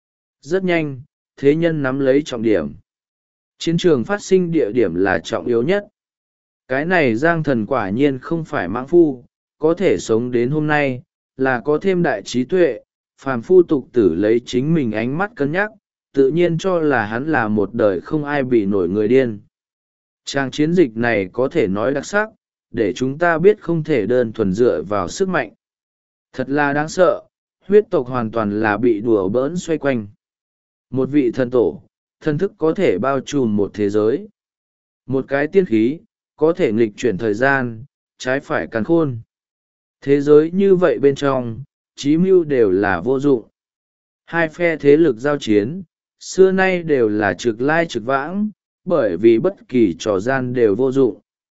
Rất nhanh, thế nhân nắm lấy trọng điểm. Chiến trường phát sinh địa điểm là trọng yếu nhất. Cái này Giang Thần quả nhiên không phải mãng phu, có thể sống đến hôm nay, là có thêm đại trí tuệ, phàm phu tục tử lấy chính mình ánh mắt cân nhắc, tự nhiên cho là hắn là một đời không ai bị nổi người điên. Trang chiến dịch này có thể nói đặc sắc, để chúng ta biết không thể đơn thuần dựa vào sức mạnh. Thật là đáng sợ, huyết tộc hoàn toàn là bị đùa bỡn xoay quanh. Một vị thần tổ, thân thức có thể bao trùm một thế giới. Một cái tiên khí, có thể nghịch chuyển thời gian, trái phải càn khôn. Thế giới như vậy bên trong, chí mưu đều là vô dụng. Hai phe thế lực giao chiến, xưa nay đều là trực lai trực vãng, bởi vì bất kỳ trò gian đều vô dụng.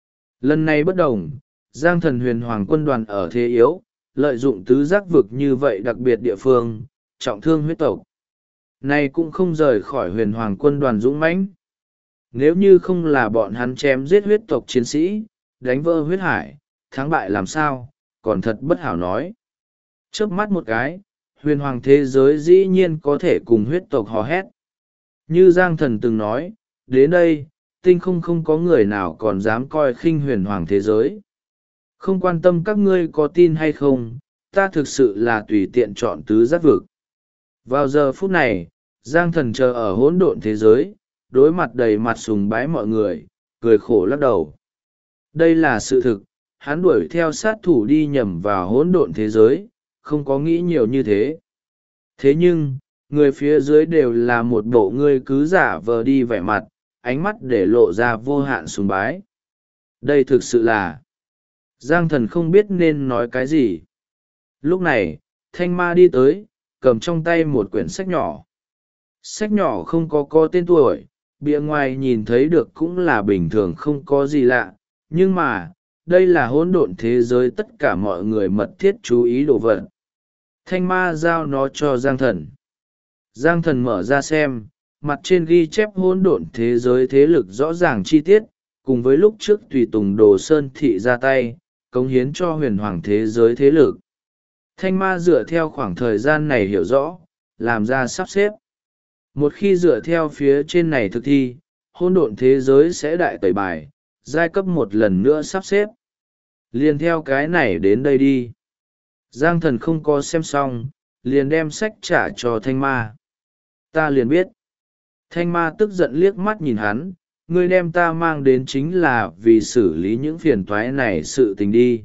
Lần này bất đồng, Giang Thần huyền hoàng quân đoàn ở thế yếu, lợi dụng tứ giác vực như vậy đặc biệt địa phương, trọng thương huyết tộc. Này cũng không rời khỏi huyền hoàng quân đoàn dũng mãnh. Nếu như không là bọn hắn chém giết huyết tộc chiến sĩ, đánh vỡ huyết hải, thắng bại làm sao, còn thật bất hảo nói. Chớp mắt một cái, huyền hoàng thế giới dĩ nhiên có thể cùng huyết tộc hò hét. Như Giang Thần từng nói, đến đây, tinh không có người nào còn dám coi khinh huyền hoàng thế giới. Không quan tâm các ngươi có tin hay không, ta thực sự là tùy tiện chọn tứ giác vực. Vào giờ phút này, Giang Thần chờ ở hỗn độn thế giới, đối mặt đầy mặt sùng bái mọi người, cười khổ lắc đầu. Đây là sự thực, hắn đuổi theo sát thủ đi nhầm vào hỗn độn thế giới, không có nghĩ nhiều như thế. Thế nhưng, người phía dưới đều là một bộ ngươi cứ giả vờ đi vẻ mặt, ánh mắt để lộ ra vô hạn sùng bái. Đây thực sự là... Giang Thần không biết nên nói cái gì. Lúc này, Thanh Ma đi tới, cầm trong tay một quyển sách nhỏ. Sách nhỏ không có tên tuổi, bìa ngoài nhìn thấy được cũng là bình thường không có gì lạ, nhưng mà đây là hỗn độn thế giới tất cả mọi người mật thiết chú ý đồ vật. Thanh Ma giao nó cho Giang Thần. Giang Thần mở ra xem, mặt trên ghi chép hỗn độn thế giới thế lực rõ ràng chi tiết, cùng với lúc trước tùy tùng Đồ Sơn Thị ra tay cống hiến cho huyền hoàng thế giới thế lực. Thanh Ma dựa theo khoảng thời gian này hiểu rõ, làm ra sắp xếp. Một khi dựa theo phía trên này thực thi, hỗn độn thế giới sẽ đại tẩy bài, giai cấp một lần nữa sắp xếp. Liền theo cái này đến đây đi. Giang Thần không có xem xong, liền đem sách trả cho Thanh Ma. Ta liền biết. Thanh Ma tức giận liếc mắt nhìn hắn, ngươi đem ta mang đến chính là vì xử lý những phiền toái này sự tình đi.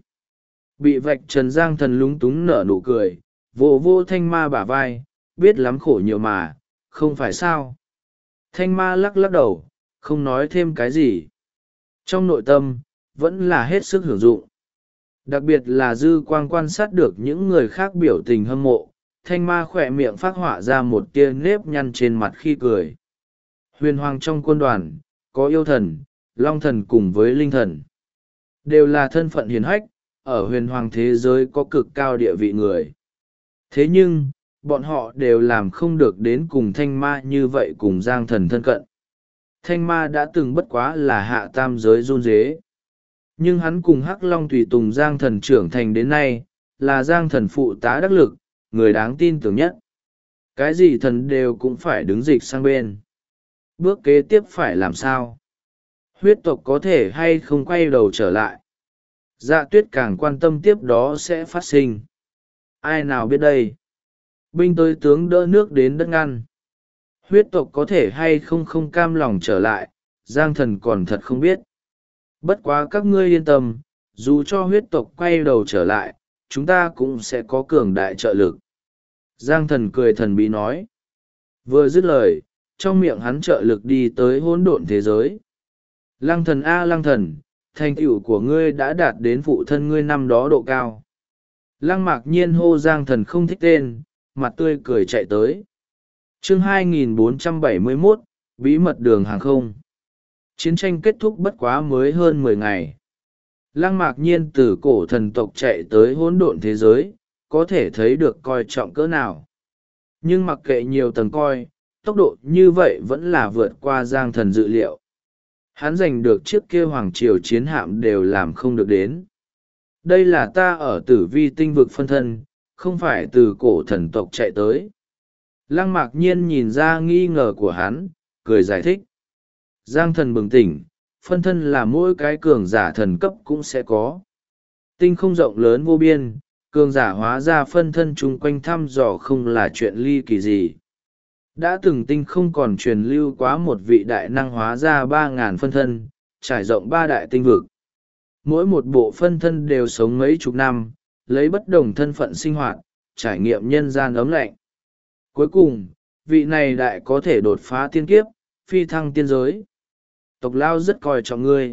Bị vạch trần Giang Thần lúng túng nở nụ cười, vô vô Thanh Ma bả vai, biết lắm khổ nhiều mà, không phải sao. Thanh Ma lắc lắc đầu, không nói thêm cái gì. Trong nội tâm, vẫn là hết sức hưởng dụng. Đặc biệt là dư quang quan sát được những người khác biểu tình hâm mộ, Thanh Ma khỏe miệng phác họa ra một tia nếp nhăn trên mặt khi cười. Huyền hoàng trong quân đoàn, có yêu thần, long thần cùng với linh thần. Đều là thân phận hiền hách, ở huyền hoàng thế giới có cực cao địa vị người. Thế nhưng, bọn họ đều làm không được đến cùng Thanh Ma như vậy cùng Giang Thần thân cận. Thanh Ma đã từng bất quá là hạ tam giới run rế. Nhưng hắn cùng Hắc Long tùy tùng Giang Thần trưởng thành đến nay, là Giang Thần phụ tá đắc lực, người đáng tin tưởng nhất. Cái gì thần đều cũng phải đứng dịch sang bên. Bước kế tiếp phải làm sao? Huyết tộc có thể hay không quay đầu trở lại? Dạ Tuyết càng quan tâm tiếp đó sẽ phát sinh. Ai nào biết đây? Binh tới tướng đỡ nước đến đất ngăn. Huyết tộc có thể hay không không cam lòng trở lại, Giang Thần còn thật không biết. Bất quá các ngươi yên tâm, dù cho huyết tộc quay đầu trở lại, chúng ta cũng sẽ có cường đại trợ lực. Giang Thần cười thần bí nói. Vừa dứt lời, trong miệng hắn trợ lực đi tới hỗn độn thế giới. Lăng thần a lăng thần, thành tựu của ngươi đã đạt đến phụ thân ngươi năm đó độ cao. Lăng Mạc Nhiên hô Giang Thần không thích tên, mặt tươi cười chạy tới. Chương 2471, Bí mật đường hàng không. Chiến tranh kết thúc bất quá mới hơn 10 ngày. Lăng Mạc Nhiên từ cổ thần tộc chạy tới hỗn độn thế giới, có thể thấy được coi trọng cỡ nào. Nhưng mặc kệ nhiều tầng coi, tốc độ như vậy vẫn là vượt qua Giang Thần dự liệu. Hắn giành được chiếc kia hoàng triều chiến hạm đều làm không được đến. Đây là ta ở Tử Vi tinh vực phân thân, không phải từ cổ thần tộc chạy tới. Lăng Mạc Nhiên nhìn ra nghi ngờ của hắn, cười giải thích. Giang Thần bừng tỉnh, phân thân là mỗi cái cường giả thần cấp cũng sẽ có. Tinh không rộng lớn vô biên, cường giả hóa ra phân thân chung quanh thăm dò không là chuyện ly kỳ gì. Đã từng tinh không còn truyền lưu quá một vị đại năng hóa ra 3.000 phân thân, trải rộng 3 đại tinh vực. Mỗi một bộ phân thân đều sống mấy chục năm, lấy bất đồng thân phận sinh hoạt, trải nghiệm nhân gian ấm lạnh. Cuối cùng, vị này đại có thể đột phá tiên kiếp, phi thăng tiên giới. Tộc Lao rất coi trọng ngươi.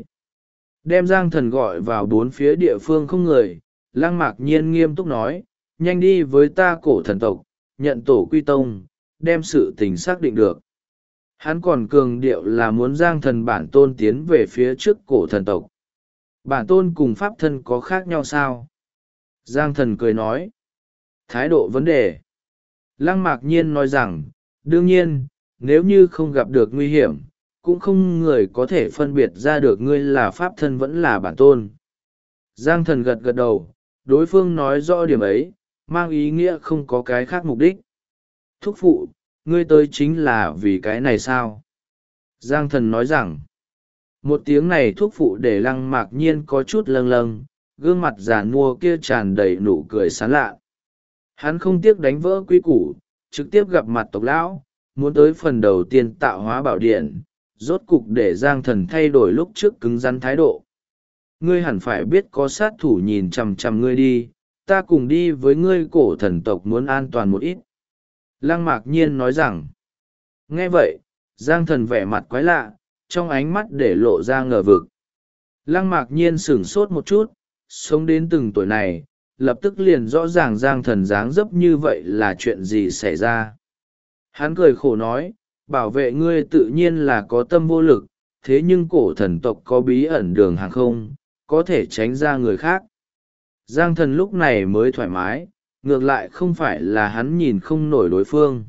Đem Giang Thần gọi vào 4 phía địa phương không người, Lăng Mạc Nhiên nghiêm túc nói, nhanh đi với ta cổ thần tộc, nhận tổ quy tông, đem sự tình xác định được. Hắn còn cường điệu là muốn Giang Thần bản tôn tiến về phía trước cổ thần tộc. Bản tôn cùng pháp thân có khác nhau sao? Giang Thần cười nói. Thái độ vấn đề. Lăng Mạc Nhiên nói rằng, đương nhiên, nếu như không gặp được nguy hiểm, cũng không người có thể phân biệt ra được ngươi là pháp thân vẫn là bản tôn. Giang Thần gật gật đầu, đối phương nói rõ điểm ấy, mang ý nghĩa không có cái khác mục đích. Thúc phụ, ngươi tới chính là vì cái này sao? Giang Thần nói rằng, một tiếng này thúc phụ để Lăng Mạc Nhiên có chút lâng lâng, gương mặt già nua kia tràn đầy nụ cười sán lạ. Hắn không tiếc đánh vỡ quy củ, trực tiếp gặp mặt tộc lão, muốn tới phần đầu tiên tạo hóa bảo điện, rốt cục để Giang Thần thay đổi lúc trước cứng rắn thái độ. Ngươi hẳn phải biết có sát thủ nhìn chằm chằm ngươi đi, ta cùng đi với ngươi cổ thần tộc muốn an toàn một ít. Lăng Mạc Nhiên nói rằng. Nghe vậy, Giang Thần vẻ mặt quái lạ, trong ánh mắt để lộ ra ngờ vực. Lăng Mạc Nhiên sửng sốt một chút, sống đến từng tuổi này, lập tức liền rõ ràng Giang Thần dáng dấp như vậy là chuyện gì xảy ra. Hắn cười khổ nói, bảo vệ ngươi tự nhiên là có tâm vô lực, thế nhưng cổ thần tộc có bí ẩn đường hàng không, có thể tránh ra người khác. Giang Thần lúc này mới thoải mái, ngược lại không phải là hắn nhìn không nổi đối phương.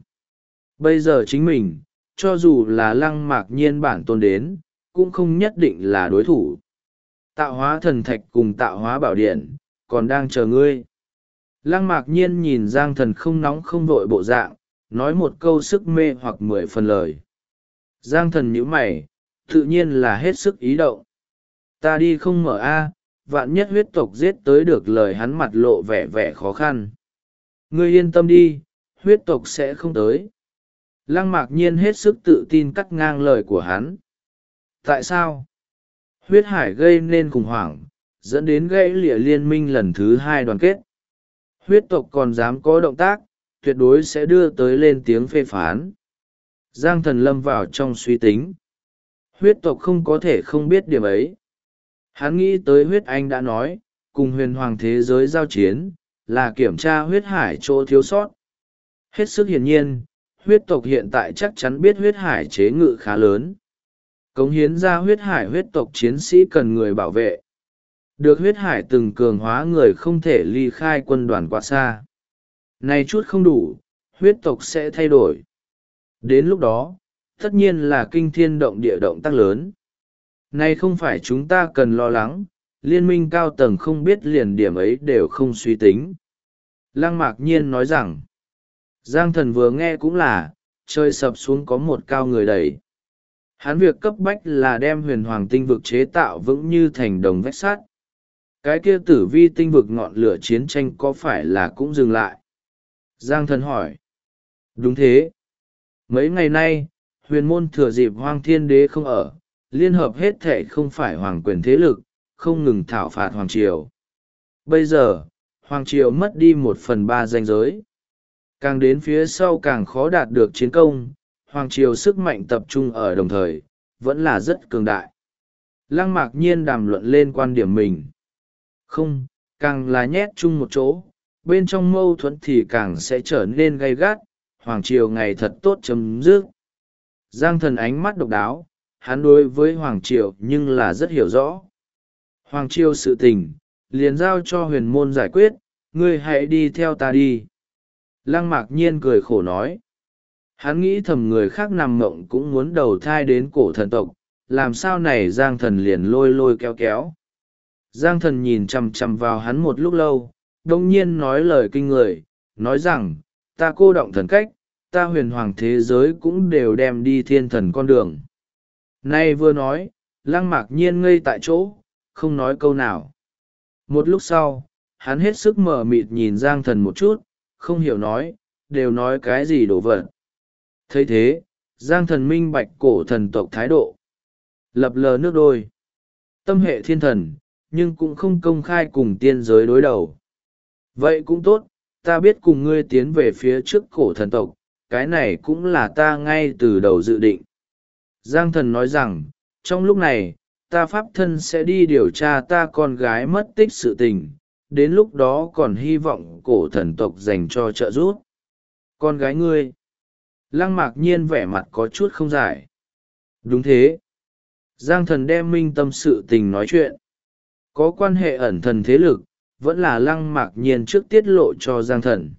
Bây giờ chính mình, cho dù là Lăng Mạc Nhiên bản tôn đến, cũng không nhất định là đối thủ. Tạo hóa thần thạch cùng tạo hóa bảo điện, còn đang chờ ngươi. Lăng Mạc Nhiên nhìn Giang Thần không nóng không vội bộ dạng, nói một câu sức mê hoặc 10 phần lời. Giang Thần nhíu mày, tự nhiên là hết sức ý động. Ta đi không mở a, vạn nhất huyết tộc giết tới được, lời hắn mặt lộ vẻ vẻ khó khăn. Ngươi yên tâm đi, huyết tộc sẽ không tới. Lăng Mạc Nhiên hết sức tự tin cắt ngang lời của hắn. Tại sao? Huyết hải gây nên khủng hoảng, dẫn đến gãy lìa liên minh lần thứ 2 đoàn kết. Huyết tộc còn dám có động tác, tuyệt đối sẽ đưa tới lên tiếng phê phán. Giang Thần lâm vào trong suy tính. Huyết tộc không có thể không biết điểm ấy. Hắn nghĩ tới huyết anh đã nói, cùng huyền hoàng thế giới giao chiến, là kiểm tra huyết hải chỗ thiếu sót. Hết sức hiển nhiên, huyết tộc hiện tại chắc chắn biết huyết hải chế ngự khá lớn. Cống hiến ra huyết hải huyết tộc chiến sĩ cần người bảo vệ. Được huyết hải từng cường hóa người không thể ly khai quân đoàn quá xa. Này chút không đủ, huyết tộc sẽ thay đổi. Đến lúc đó, tất nhiên là kinh thiên động địa động tác lớn. Này không phải chúng ta cần lo lắng, liên minh cao tầng không biết liền điểm ấy đều không suy tính. Lăng Mạc Nhiên nói rằng, Giang Thần vừa nghe cũng là, trời sập xuống có một cao người đẩy. Hắn việc cấp bách là đem huyền hoàng tinh vực chế tạo vững như thành đồng vách sắt. Cái kia tử vi tinh vực ngọn lửa chiến tranh có phải là cũng dừng lại? Giang Thần hỏi. Đúng thế. Mấy ngày nay, huyền môn thừa dịp Hoang Thiên Đế không ở, liên hợp hết thệ không phải hoàng quyền thế lực, không ngừng thảo phạt Hoàng Triều. Bây giờ, Hoàng Triều mất đi 1/3 danh giới. Càng đến phía sau càng khó đạt được chiến công, Hoàng Triều sức mạnh tập trung ở đồng thời, vẫn là rất cường đại. Lăng Mạc Nhiên đàm luận lên quan điểm mình. Không, càng là nhét chung một chỗ, bên trong mâu thuẫn thì càng sẽ trở nên gay gắt, Hoàng Triều ngày thật tốt chấm dứt. Giang Thần ánh mắt độc đáo, hắn đối với Hoàng Triều nhưng là rất hiểu rõ. Hoàng Triều sự tình, liền giao cho huyền môn giải quyết, ngươi hãy đi theo ta đi. Lăng Mạc Nhiên cười khổ nói. Hắn nghĩ thầm người khác nằm mộng cũng muốn đầu thai đến cổ thần tộc, làm sao này Giang Thần liền lôi lôi kéo kéo. Giang Thần nhìn chằm chằm vào hắn một lúc lâu, đông nhiên nói lời kinh người, nói rằng, ta cô động thần cách, ta huyền hoàng thế giới cũng đều đem đi thiên thần con đường. Nay vừa nói, Lăng Mạc Nhiên ngây tại chỗ, không nói câu nào. Một lúc sau, hắn hết sức mở mịt nhìn Giang Thần một chút, không hiểu nói, đều nói cái gì đổ vật. Thấy thế, Giang Thần minh bạch cổ thần tộc thái độ. Lập lờ nước đôi. Tâm hệ thiên thần, nhưng cũng không công khai cùng tiên giới đối đầu. Vậy cũng tốt, ta biết cùng ngươi tiến về phía trước cổ thần tộc, cái này cũng là ta ngay từ đầu dự định. Giang Thần nói rằng, trong lúc này, ta pháp thân sẽ đi điều tra ta con gái mất tích sự tình, đến lúc đó còn hy vọng cổ thần tộc dành cho trợ giúp. Con gái ngươi. Lăng Mạc Nhiên vẻ mặt có chút không giải. Đúng thế. Giang Thần đem minh tâm sự tình nói chuyện. Có quan hệ ẩn thần thế lực, vẫn là Lăng Mạc Nhiên trước tiết lộ cho Giang Thần.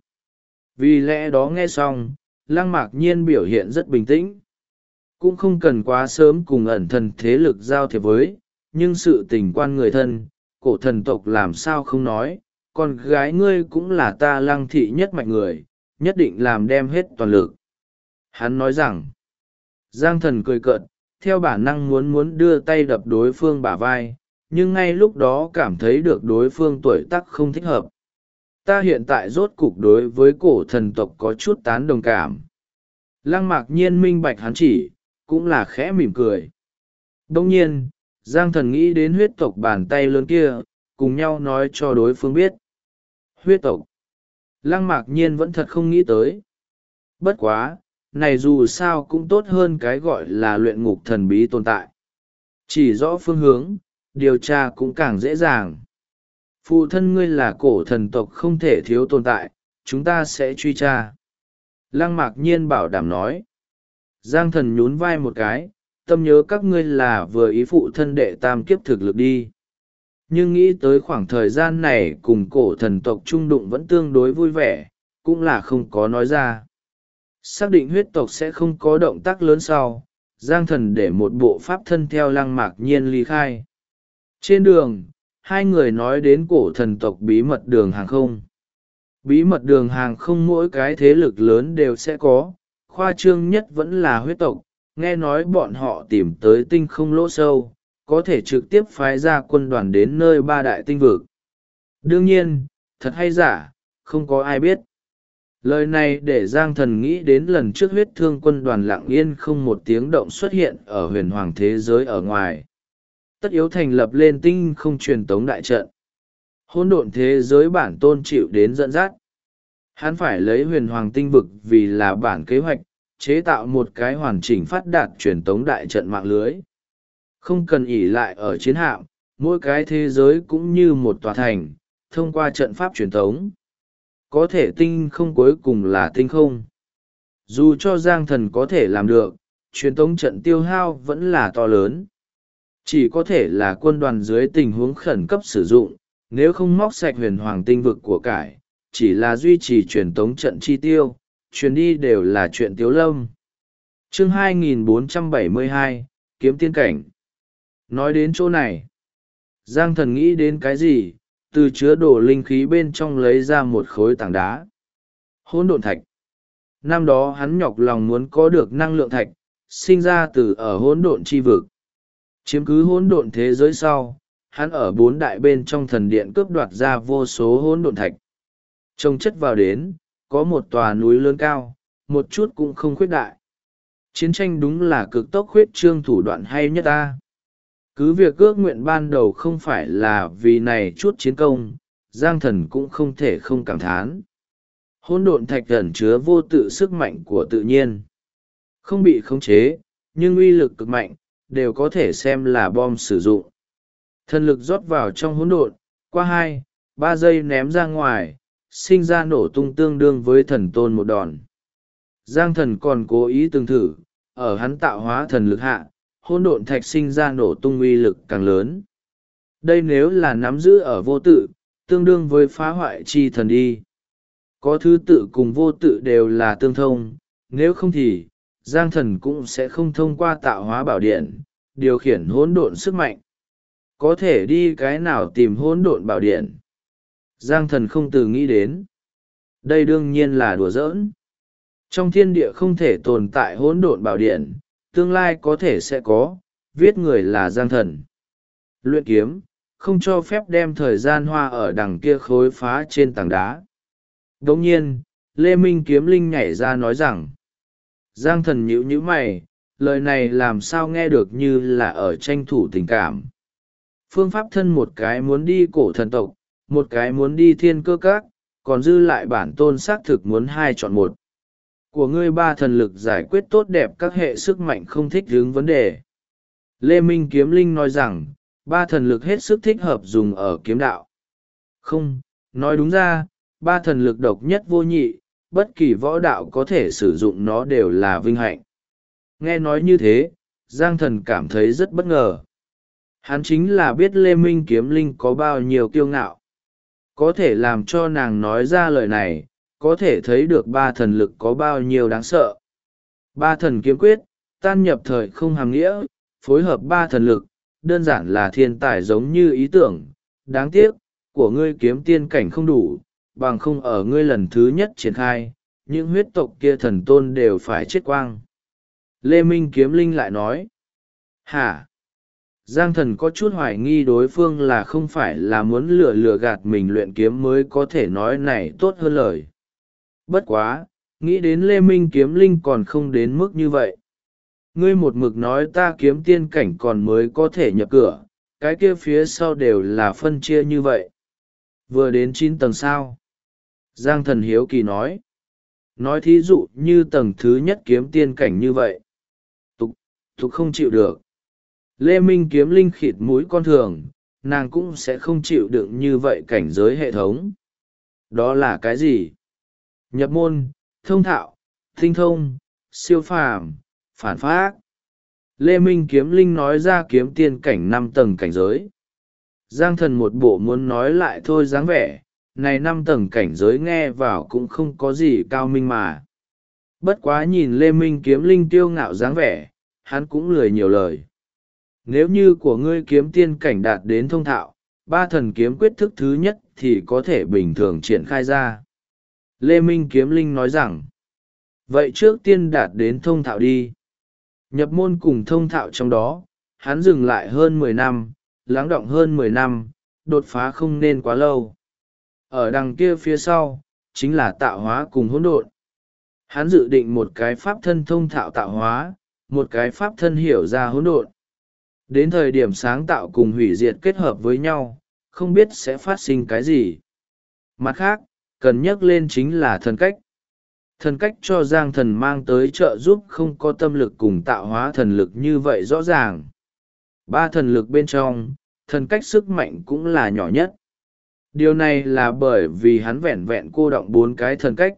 Vì lẽ đó nghe xong, Lăng Mạc Nhiên biểu hiện rất bình tĩnh. Cũng không cần quá sớm cùng ẩn thần thế lực giao thiệp với, nhưng sự tình quan người thân, cổ thần tộc làm sao không nói, con gái ngươi cũng là ta Lăng thị nhất mạch người, nhất định làm đem hết toàn lực. Hắn nói rằng, Giang Thần cười cợt, theo bản năng muốn đưa tay đập đối phương bả vai, nhưng ngay lúc đó cảm thấy được đối phương tuổi tác không thích hợp. Ta hiện tại rốt cục đối với cổ thần tộc có chút tán đồng cảm. Lăng Mạc Nhiên minh bạch hắn chỉ, cũng là khẽ mỉm cười. Đông nhiên, Giang Thần nghĩ đến huyết tộc bàn tay lớn kia, cùng nhau nói cho đối phương biết. Huyết tộc. Lăng Mạc Nhiên vẫn thật không nghĩ tới. Bất quá, này dù sao cũng tốt hơn cái gọi là luyện ngục thần bí tồn tại. Chỉ rõ phương hướng, điều tra cũng càng dễ dàng. Phụ thân ngươi là cổ thần tộc không thể thiếu tồn tại, chúng ta sẽ truy tra. Lăng Mạc Nhiên bảo đảm nói. Giang Thần nhún vai một cái, tâm nhớ các ngươi là vừa ý phụ thân đệ tam kiếp thực lực đi. Nhưng nghĩ tới khoảng thời gian này cùng cổ thần tộc trung đụng vẫn tương đối vui vẻ, cũng là không có nói ra. Xác định huyết tộc sẽ không có động tác lớn sau, Giang Thần để một bộ pháp thân theo Lăng Mạc Nhiên ly khai. Trên đường, hai người nói đến cổ thần tộc bí mật đường hàng không. Bí mật đường hàng không mỗi cái thế lực lớn đều sẽ có, khoa trương nhất vẫn là huyết tộc, nghe nói bọn họ tìm tới tinh không lỗ sâu, có thể trực tiếp phái ra quân đoàn đến nơi ba đại tinh vực. Đương nhiên, thật hay giả, không có ai biết. Lời này để Giang Thần nghĩ đến lần trước huyết thương quân đoàn lặng yên không một tiếng động xuất hiện ở huyền hoàng thế giới ở ngoài. Tất yếu thành lập lên tinh không truyền tống đại trận. Hỗn độn thế giới bản tôn chịu đến dẫn dắt. Hắn phải lấy huyền hoàng tinh vực vì là bản kế hoạch, chế tạo một cái hoàn chỉnh phát đạt truyền tống đại trận mạng lưới. Không cần ỷ lại ở chiến hạm, mỗi cái thế giới cũng như một tòa thành, thông qua trận pháp truyền tống. Có thể tinh không cuối cùng là tinh không. Dù cho Giang Thần có thể làm được, truyền tống trận tiêu hao vẫn là to lớn. Chỉ có thể là quân đoàn dưới tình huống khẩn cấp sử dụng, nếu không móc sạch huyền hoàng tinh vực của cải, chỉ là duy trì truyền tống trận chi tiêu, truyền đi đều là chuyện tiếu lâm. Chương 2472, Kiếm Tiên Cảnh. Nói đến chỗ này, Giang Thần nghĩ đến cái gì, từ chứa đồ linh khí bên trong lấy ra một khối tảng đá. Hỗn độn thạch. Năm đó hắn nhọc lòng muốn có được năng lượng thạch, sinh ra từ ở hỗn độn chi vực. Chiếm cứ hỗn độn thế giới sau, hắn ở bốn đại bên trong thần điện cướp đoạt ra vô số hỗn độn thạch. Trông chất vào đến, có một tòa núi lớn cao, một chút cũng không khuyết đại. Chiến tranh đúng là cực tốc khuyết trương thủ đoạn hay nhất ta. Cứ việc ước nguyện ban đầu không phải là vì này chút chiến công, Giang Thần cũng không thể không cảm thán. Hỗn độn thạch ẩn chứa vô tự sức mạnh của tự nhiên. Không bị khống chế, nhưng uy lực cực mạnh, đều có thể xem là bom sử dụng. Thần lực rót vào trong hỗn độn, qua 2-3 giây ném ra ngoài, sinh ra nổ tung tương đương với thần tôn một đòn. Giang Thần còn cố ý từng thử, ở hắn tạo hóa thần lực hạ, hỗn độn thạch sinh ra nổ tung uy lực càng lớn. Đây nếu là nắm giữ ở vô tự, tương đương với phá hoại chi thần đi. Có thứ tự cùng vô tự đều là tương thông, nếu không thì, Giang Thần cũng sẽ không thông qua tạo hóa bảo điện, điều khiển hỗn độn sức mạnh. Có thể đi cái nào tìm hỗn độn bảo điện? Giang Thần không từ nghĩ đến. Đây đương nhiên là đùa giỡn. Trong thiên địa không thể tồn tại hỗn độn bảo điện, tương lai có thể sẽ có, viết người là Giang Thần. Luyện kiếm, không cho phép đem thời gian hoa ở đằng kia khối phá trên tảng đá. Đồng nhiên, Lê Minh Kiếm Linh nhảy ra nói rằng, Giang Thần nhíu nhíu mày, lời này làm sao nghe được như là ở tranh thủ tình cảm. Phương pháp thân một cái muốn đi cổ thần tộc, một cái muốn đi thiên cơ các, còn dư lại bản tôn xác thực muốn 2 chọn 1. Của ngươi 3 thần lực giải quyết tốt đẹp các hệ sức mạnh không thích hướng vấn đề. Lê Minh Kiếm Linh nói rằng, 3 thần lực hết sức thích hợp dùng ở kiếm đạo. Không, nói đúng ra, 3 thần lực độc nhất vô nhị, bất kỳ võ đạo có thể sử dụng nó đều là vinh hạnh. Nghe nói như thế, Giang Thần cảm thấy rất bất ngờ. Hắn chính là biết Lê Minh Kiếm Linh có bao nhiêu kiêu ngạo. Có thể làm cho nàng nói ra lời này, có thể thấy được 3 thần lực có bao nhiêu đáng sợ. 3 thần kiếm quyết, tan nhập thời không hàm nghĩa, phối hợp 3 thần lực, đơn giản là thiên tài giống như ý tưởng. Đáng tiếc, của ngươi kiếm tiên cảnh không đủ, bằng không ở ngươi lần thứ nhất triển khai, những huyết tộc kia thần tôn đều phải chết quang. Lê Minh Kiếm Linh lại nói, hả? Giang Thần có chút hoài nghi đối phương là không phải là muốn lừa gạt mình luyện kiếm mới có thể nói này tốt hơn lời. Bất quá, nghĩ đến Lê Minh Kiếm Linh còn không đến mức như vậy. Ngươi một mực nói ta kiếm tiên cảnh còn mới có thể nhập cửa, cái kia phía sau đều là phân chia như vậy. Vừa đến 9 tầng sao? Giang Thần hiếu kỳ nói. nói thí dụ như tầng thứ nhất kiếm tiên cảnh như vậy. Tục không chịu được. Lê Minh kiếm linh khịt mũi con thường, nàng cũng sẽ không chịu đựng như vậy cảnh giới hệ thống. Đó là cái gì? Nhập môn, thông thạo, tinh thông, siêu phàm, phản phác. Lê Minh kiếm linh nói ra kiếm tiên cảnh 5 tầng cảnh giới. Giang Thần một bộ muốn nói lại thôi dáng vẻ, này 5 tầng cảnh giới nghe vào cũng không có gì cao minh mà. Bất quá nhìn Lê Minh kiếm linh kiêu ngạo dáng vẻ, hắn cũng lười nhiều lời. Nếu như của ngươi kiếm tiên cảnh đạt đến thông thạo, 3 thần kiếm quyết thức thứ nhất thì có thể bình thường triển khai ra. Lê Minh kiếm linh nói rằng, vậy trước tiên đạt đến thông thạo đi. Nhập môn cùng thông thạo trong đó, hắn dừng lại hơn 10 năm, lắng đọng hơn 10 năm, đột phá không nên quá lâu. Ở đằng kia phía sau, chính là tạo hóa cùng hỗn độn. Hắn dự định một cái pháp thân thông thạo tạo hóa, một cái pháp thân hiểu ra hỗn độn. Đến thời điểm sáng tạo cùng hủy diệt kết hợp với nhau, không biết sẽ phát sinh cái gì. Mặt khác, cần nhắc lên chính là thần cách. Thần cách cho Giang Thần mang tới trợ giúp không có tâm lực cùng tạo hóa thần lực như vậy rõ ràng. 3 thần lực bên trong, thần cách sức mạnh cũng là nhỏ nhất. Điều này là bởi vì hắn vẹn vẹn cô đọng 4 cái thần cách.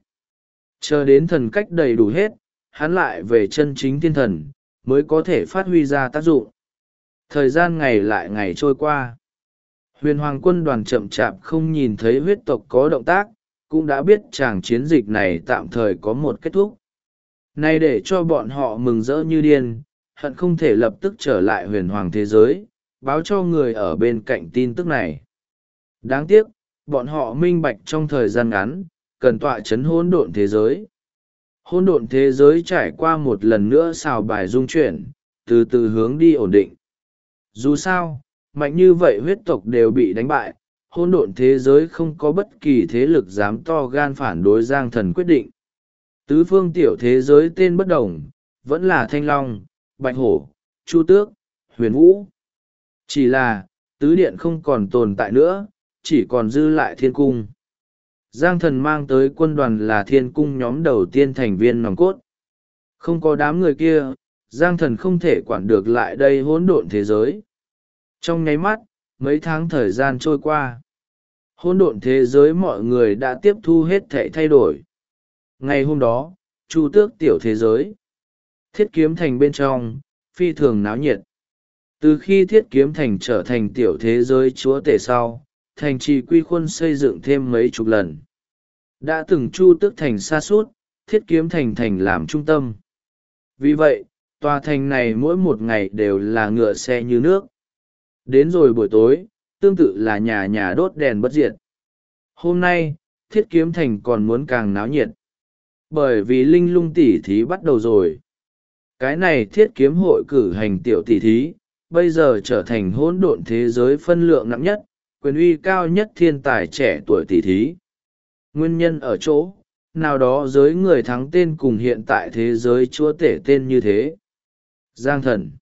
Chờ đến thần cách đầy đủ hết, hắn lại về chân chính thiên thần, mới có thể phát huy ra tác dụng. Thời gian ngày lại ngày trôi qua. Huyền Hoàng quân đoàn chậm chạp không nhìn thấy huyết tộc có động tác, cũng đã biết chàng chiến dịch này tạm thời có một kết thúc. Này để cho bọn họ mừng rỡ như điên, hận không thể lập tức trở lại huyền hoàng thế giới, báo cho người ở bên cạnh tin tức này. Đáng tiếc, bọn họ minh bạch trong thời gian ngắn, cần tọa chấn hỗn độn thế giới. Hỗn độn thế giới trải qua một lần nữa xào bài dung chuyển, từ từ hướng đi ổn định. Dù sao, mạnh như vậy huyết tộc đều bị đánh bại, hỗn độn thế giới không có bất kỳ thế lực dám to gan phản đối Giang Thần quyết định. Tứ phương tiểu thế giới tên bất đồng, vẫn là Thanh Long, Bạch Hổ, Chu Tước, Huyền Vũ. Chỉ là, tứ điện không còn tồn tại nữa, chỉ còn dư lại thiên cung. Giang Thần mang tới quân đoàn là thiên cung nhóm đầu tiên thành viên nòng cốt. Không có đám người kia, Giang Thần không thể quản được lại đây hỗn độn thế giới. Trong nháy mắt, mấy tháng thời gian trôi qua. Hỗn độn thế giới mọi người đã tiếp thu hết thảy thay đổi. Ngày hôm đó, Chu Tước tiểu thế giới. Thiết kiếm thành bên trong, phi thường náo nhiệt. Từ khi thiết kiếm thành trở thành tiểu thế giới chúa tể sau, thành trì quy khuân xây dựng thêm mấy chục lần. Đã từng Chu Tước thành sa sút, thiết kiếm thành thành làm trung tâm. Vì vậy, tòa thành này mỗi một ngày đều là ngựa xe như nước. Đến rồi buổi tối, tương tự là nhà nhà đốt đèn bất diệt. Hôm nay, thiết kiếm thành còn muốn càng náo nhiệt. Bởi vì linh lung tỉ thí bắt đầu rồi. Cái này thiết kiếm hội cử hành tiểu tỉ thí, bây giờ trở thành hỗn độn thế giới phân lượng nặng nhất, quyền uy cao nhất thiên tài trẻ tuổi tỉ thí. Nguyên nhân ở chỗ, nào đó giới người thắng tên cùng hiện tại thế giới chúa tể tên như thế. Giang Thần.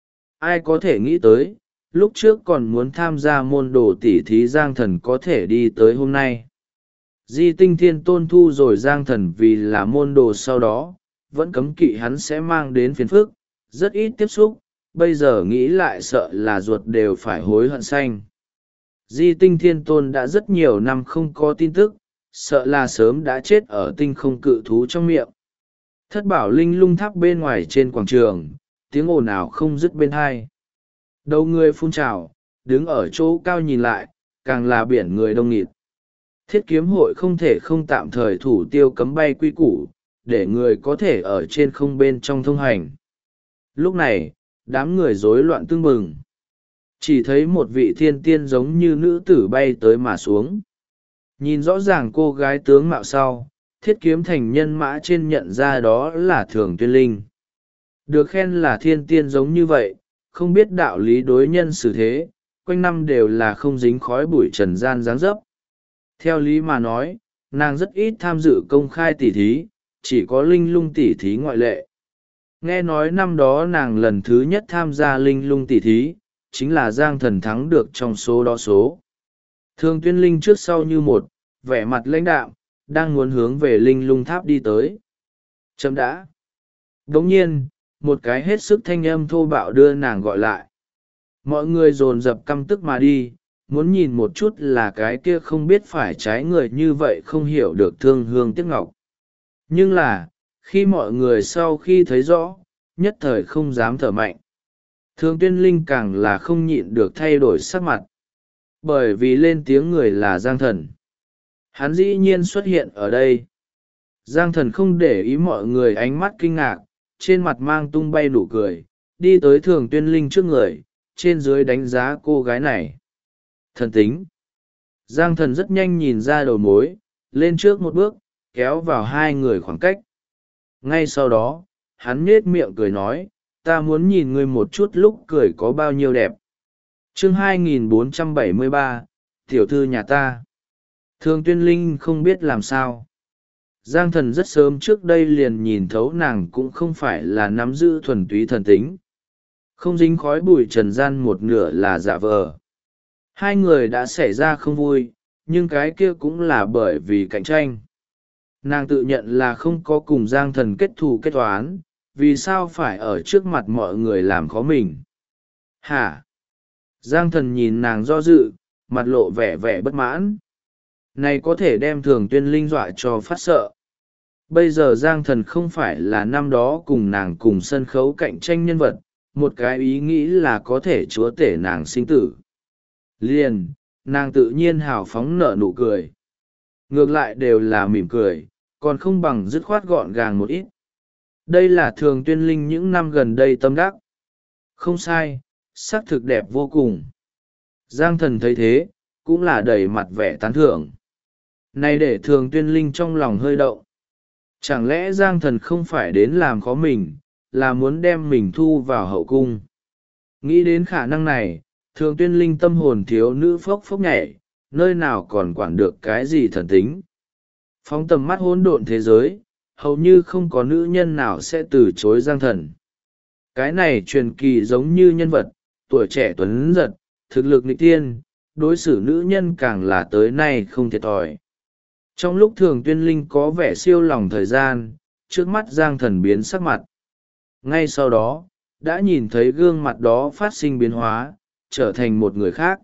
Ai có thể nghĩ tới, lúc trước còn muốn tham gia môn đồ tỉ thí Giang Thần có thể đi tới hôm nay. Di Tinh Thiên Tôn thu rồi Giang Thần vì là môn đồ sau đó, vẫn cấm kỵ hắn sẽ mang đến phiền phức, rất ít tiếp xúc, bây giờ nghĩ lại sợ là ruột đều phải hối hận xanh. Di Tinh Thiên Tôn đã rất nhiều năm không có tin tức, sợ là sớm đã chết ở tinh không cự thú trong miệng. Thất bảo linh lung tháp bên ngoài trên quảng trường, tiếng ồn ào không dứt bên hai. Đầu người phun trào, đứng ở chỗ cao nhìn lại, càng là biển người đông nghịt. Thiết kiếm hội không thể không tạm thời thủ tiêu cấm bay quy củ, để người có thể ở trên không bên trong thông hành. Lúc này, đám người rối loạn tưng bừng. Chỉ thấy một vị thiên tiên giống như nữ tử bay tới mà xuống. Nhìn rõ ràng cô gái tướng mạo sau, thiết kiếm thành nhân mã trên nhận ra đó là Thường Tuyên Linh. Được khen là thiên tiên giống như vậy, không biết đạo lý đối nhân xử thế, quanh năm đều là không dính khói bụi trần gian dáng dấp. Theo lý mà nói, nàng rất ít tham dự công khai tỉ thí, chỉ có linh lung tỉ thí ngoại lệ. Nghe nói năm đó nàng lần thứ nhất tham gia linh lung tỉ thí, chính là Giang Thần thắng được trong số đó số. Thường Tuyên Linh trước sau như một, vẻ mặt lãnh đạm, đang muốn hướng về linh lung tháp đi tới. Chấm đã. Đống nhiên, một cái hết sức thanh âm thô bạo đưa nàng gọi lại. Mọi người dồn dập căm tức mà đi, muốn nhìn một chút là cái kia không biết phải trái người như vậy không hiểu được thương hương tiếc ngọc. Nhưng là, khi mọi người sau khi thấy rõ, nhất thời không dám thở mạnh. Thường Tuyên Linh càng là không nhịn được thay đổi sắc mặt. Bởi vì lên tiếng người là Giang Thần. Hắn dĩ nhiên xuất hiện ở đây. Giang Thần không để ý mọi người ánh mắt kinh ngạc, trên mặt mang tung bay nụ cười, đi tới Thường Tuyên Linh trước người, trên dưới đánh giá cô gái này. Thần tính. Giang Thần rất nhanh nhìn ra đầu mối, lên trước một bước, kéo vào hai người khoảng cách. Ngay sau đó, hắn nhếch miệng cười nói, ta muốn nhìn ngươi một chút lúc cười có bao nhiêu đẹp. Chương 2473, tiểu thư nhà ta. Thường Tuyên Linh không biết làm sao. Giang Thần rất sớm trước đây liền nhìn thấu nàng cũng không phải là nắm giữ thuần túy thần tính. Không dính khói bụi trần gian một nửa là giả vờ. Hai người đã xảy ra không vui, nhưng cái kia cũng là bởi vì cạnh tranh. Nàng tự nhận là không có cùng Giang Thần kết thù kết toán, vì sao phải ở trước mặt mọi người làm khó mình. Hả? Giang Thần nhìn nàng do dự, mặt lộ vẻ vẻ bất mãn. Này có thể đem Thường Tuyên Linh dọa cho phát sợ. Bây giờ Giang Thần không phải là năm đó cùng nàng cùng sân khấu cạnh tranh nhân vật, một cái ý nghĩ là có thể chúa tể nàng sinh tử. Liền, nàng tự nhiên hào phóng nở nụ cười. Ngược lại đều là mỉm cười, còn không bằng dứt khoát gọn gàng một ít. Đây là Thường Tuyên Linh những năm gần đây tâm đắc. Không sai, sắc thực đẹp vô cùng. Giang Thần thấy thế, cũng là đầy mặt vẻ tán thưởng. Này để Thường Tuyên Linh trong lòng hơi động. Chẳng lẽ Giang Thần không phải đến làm khó mình, là muốn đem mình thu vào hậu cung. Nghĩ đến khả năng này, Thường Tuyên Linh tâm hồn thiếu nữ phốc phốc nhảy, nơi nào còn quản được cái gì thần tính. Phóng tầm mắt hỗn độn thế giới, hầu như không có nữ nhân nào sẽ từ chối Giang Thần. Cái này truyền kỳ giống như nhân vật, tuổi trẻ tuấn giật, thực lực nghịch tiên, đối xử nữ nhân càng là tới nay không thiệt thòi. Trong lúc Thường Tuyên Linh có vẻ siêu lòng thời gian, trước mắt Giang Thần biến sắc mặt. Ngay sau đó, đã nhìn thấy gương mặt đó phát sinh biến hóa, trở thành một người khác.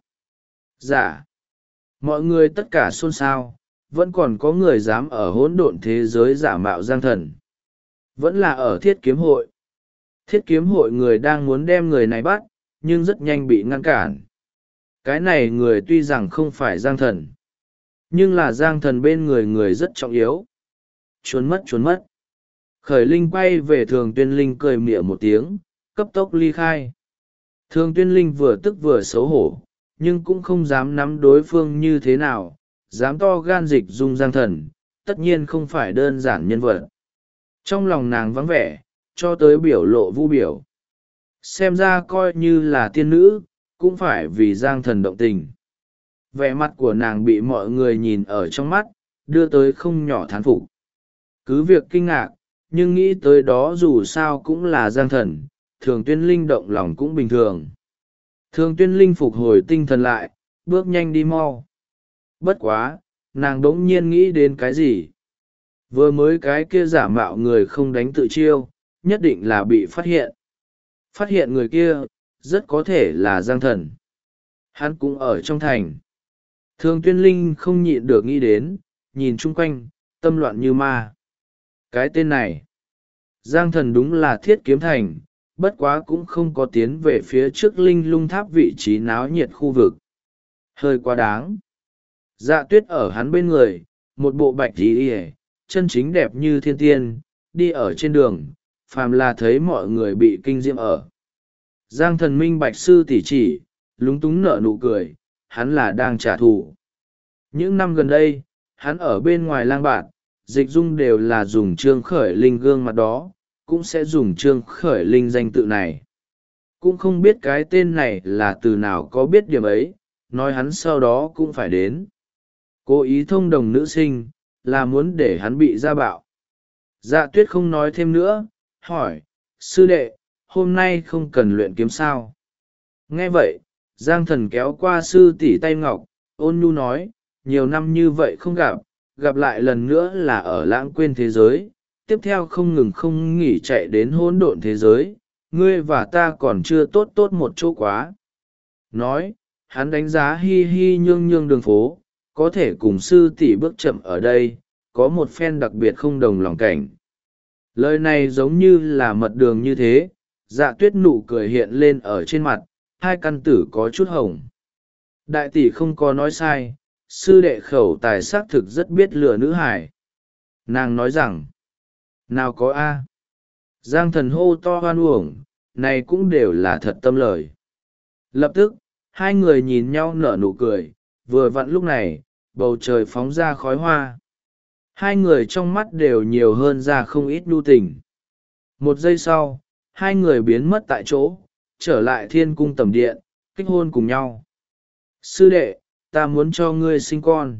Dạ. Mọi người tất cả xôn xao, vẫn còn có người dám ở hỗn độn thế giới giả mạo Giang Thần. Vẫn là ở Thiết Kiếm Hội. Thiết Kiếm Hội người đang muốn đem người này bắt, nhưng rất nhanh bị ngăn cản. Cái này người tuy rằng không phải Giang Thần, nhưng là Giang Thần bên người người rất trọng yếu. Trốn mất trốn mất. Khởi Linh quay về Thường Tuyên Linh cười mỉa một tiếng, cấp tốc ly khai. Thường Tuyên Linh vừa tức vừa xấu hổ, nhưng cũng không dám nắm đối phương như thế nào, dám to gan dịch dung Giang Thần, tất nhiên không phải đơn giản nhân vật. Trong lòng nàng vắng vẻ, cho tới biểu lộ vu biểu. Xem ra coi như là tiên nữ, cũng phải vì Giang Thần động tình. Vẻ mặt của nàng bị mọi người nhìn ở trong mắt, đưa tới không nhỏ thán phục. Cứ việc kinh ngạc, nhưng nghĩ tới đó dù sao cũng là Giang Thần, Thường Tuyên Linh động lòng cũng bình thường. Thường Tuyên Linh phục hồi tinh thần lại, bước nhanh đi mau. Bất quá, nàng đỗng nhiên nghĩ đến cái gì? Vừa mới cái kia giả mạo người không đánh tự chiêu, nhất định là bị phát hiện. Phát hiện người kia, rất có thể là Giang Thần. Hắn cũng ở trong thành. Thường Tuyên Linh không nhịn được nghĩ đến, nhìn chung quanh, tâm loạn như ma. Cái tên này, Giang Thần đúng là Thiết Kiếm Thành, bất quá cũng không có tiến về phía trước Linh Lung Tháp vị trí náo nhiệt khu vực. Hơi quá đáng. Dạ Tuyết ở hắn bên người, một bộ bạch y, chân chính đẹp như thiên tiên, đi ở trên đường, phàm là thấy mọi người bị kinh diễm ở. Giang Thần minh bạch sư tỷ chỉ, lúng túng nở nụ cười, hắn là đang trả thù. Những năm gần đây, hắn ở bên ngoài lang bạt, dịch dung đều là dùng Trương Khởi Linh gương mặt đó, cũng sẽ dùng Trương Khởi Linh danh tự này. Cũng không biết cái tên này là từ nào có biết điểm ấy, nói hắn sau đó cũng phải đến. Cố ý thông đồng nữ sinh, là muốn để hắn bị gia bạo. Dạ Tuyết không nói thêm nữa, hỏi, sư đệ, hôm nay không cần luyện kiếm sao? Nghe vậy, Giang Thần kéo qua sư tỷ tay ngọc, ôn nhu nói, nhiều năm như vậy không gặp, gặp lại lần nữa là ở lãng quên thế giới, tiếp theo không ngừng không nghỉ chạy đến hỗn độn thế giới, ngươi và ta còn chưa tốt tốt một chỗ quá. Nói, hắn đánh giá hi hi nhương nhương đường phố, có thể cùng sư tỷ bước chậm ở đây, có một phen đặc biệt không đồng lòng cảnh. Lời này giống như là mật đường như thế, Dạ Tuyết nụ cười hiện lên ở trên mặt, hai căn tử có chút hồng. Đại tỷ không có nói sai, sư đệ khẩu tài xác thực rất biết lừa nữ hải. Nàng nói rằng, nào có a. Giang Thần hô to hoan uổng, này cũng đều là thật tâm lời. Lập tức, hai người nhìn nhau nở nụ cười, vừa vặn lúc này, bầu trời phóng ra khói hoa. Hai người trong mắt đều nhiều hơn ra không ít nhu tình. Một giây sau, hai người biến mất tại chỗ, trở lại thiên cung tầm điện, kết hôn cùng nhau. Sư đệ, ta muốn cho ngươi sinh con.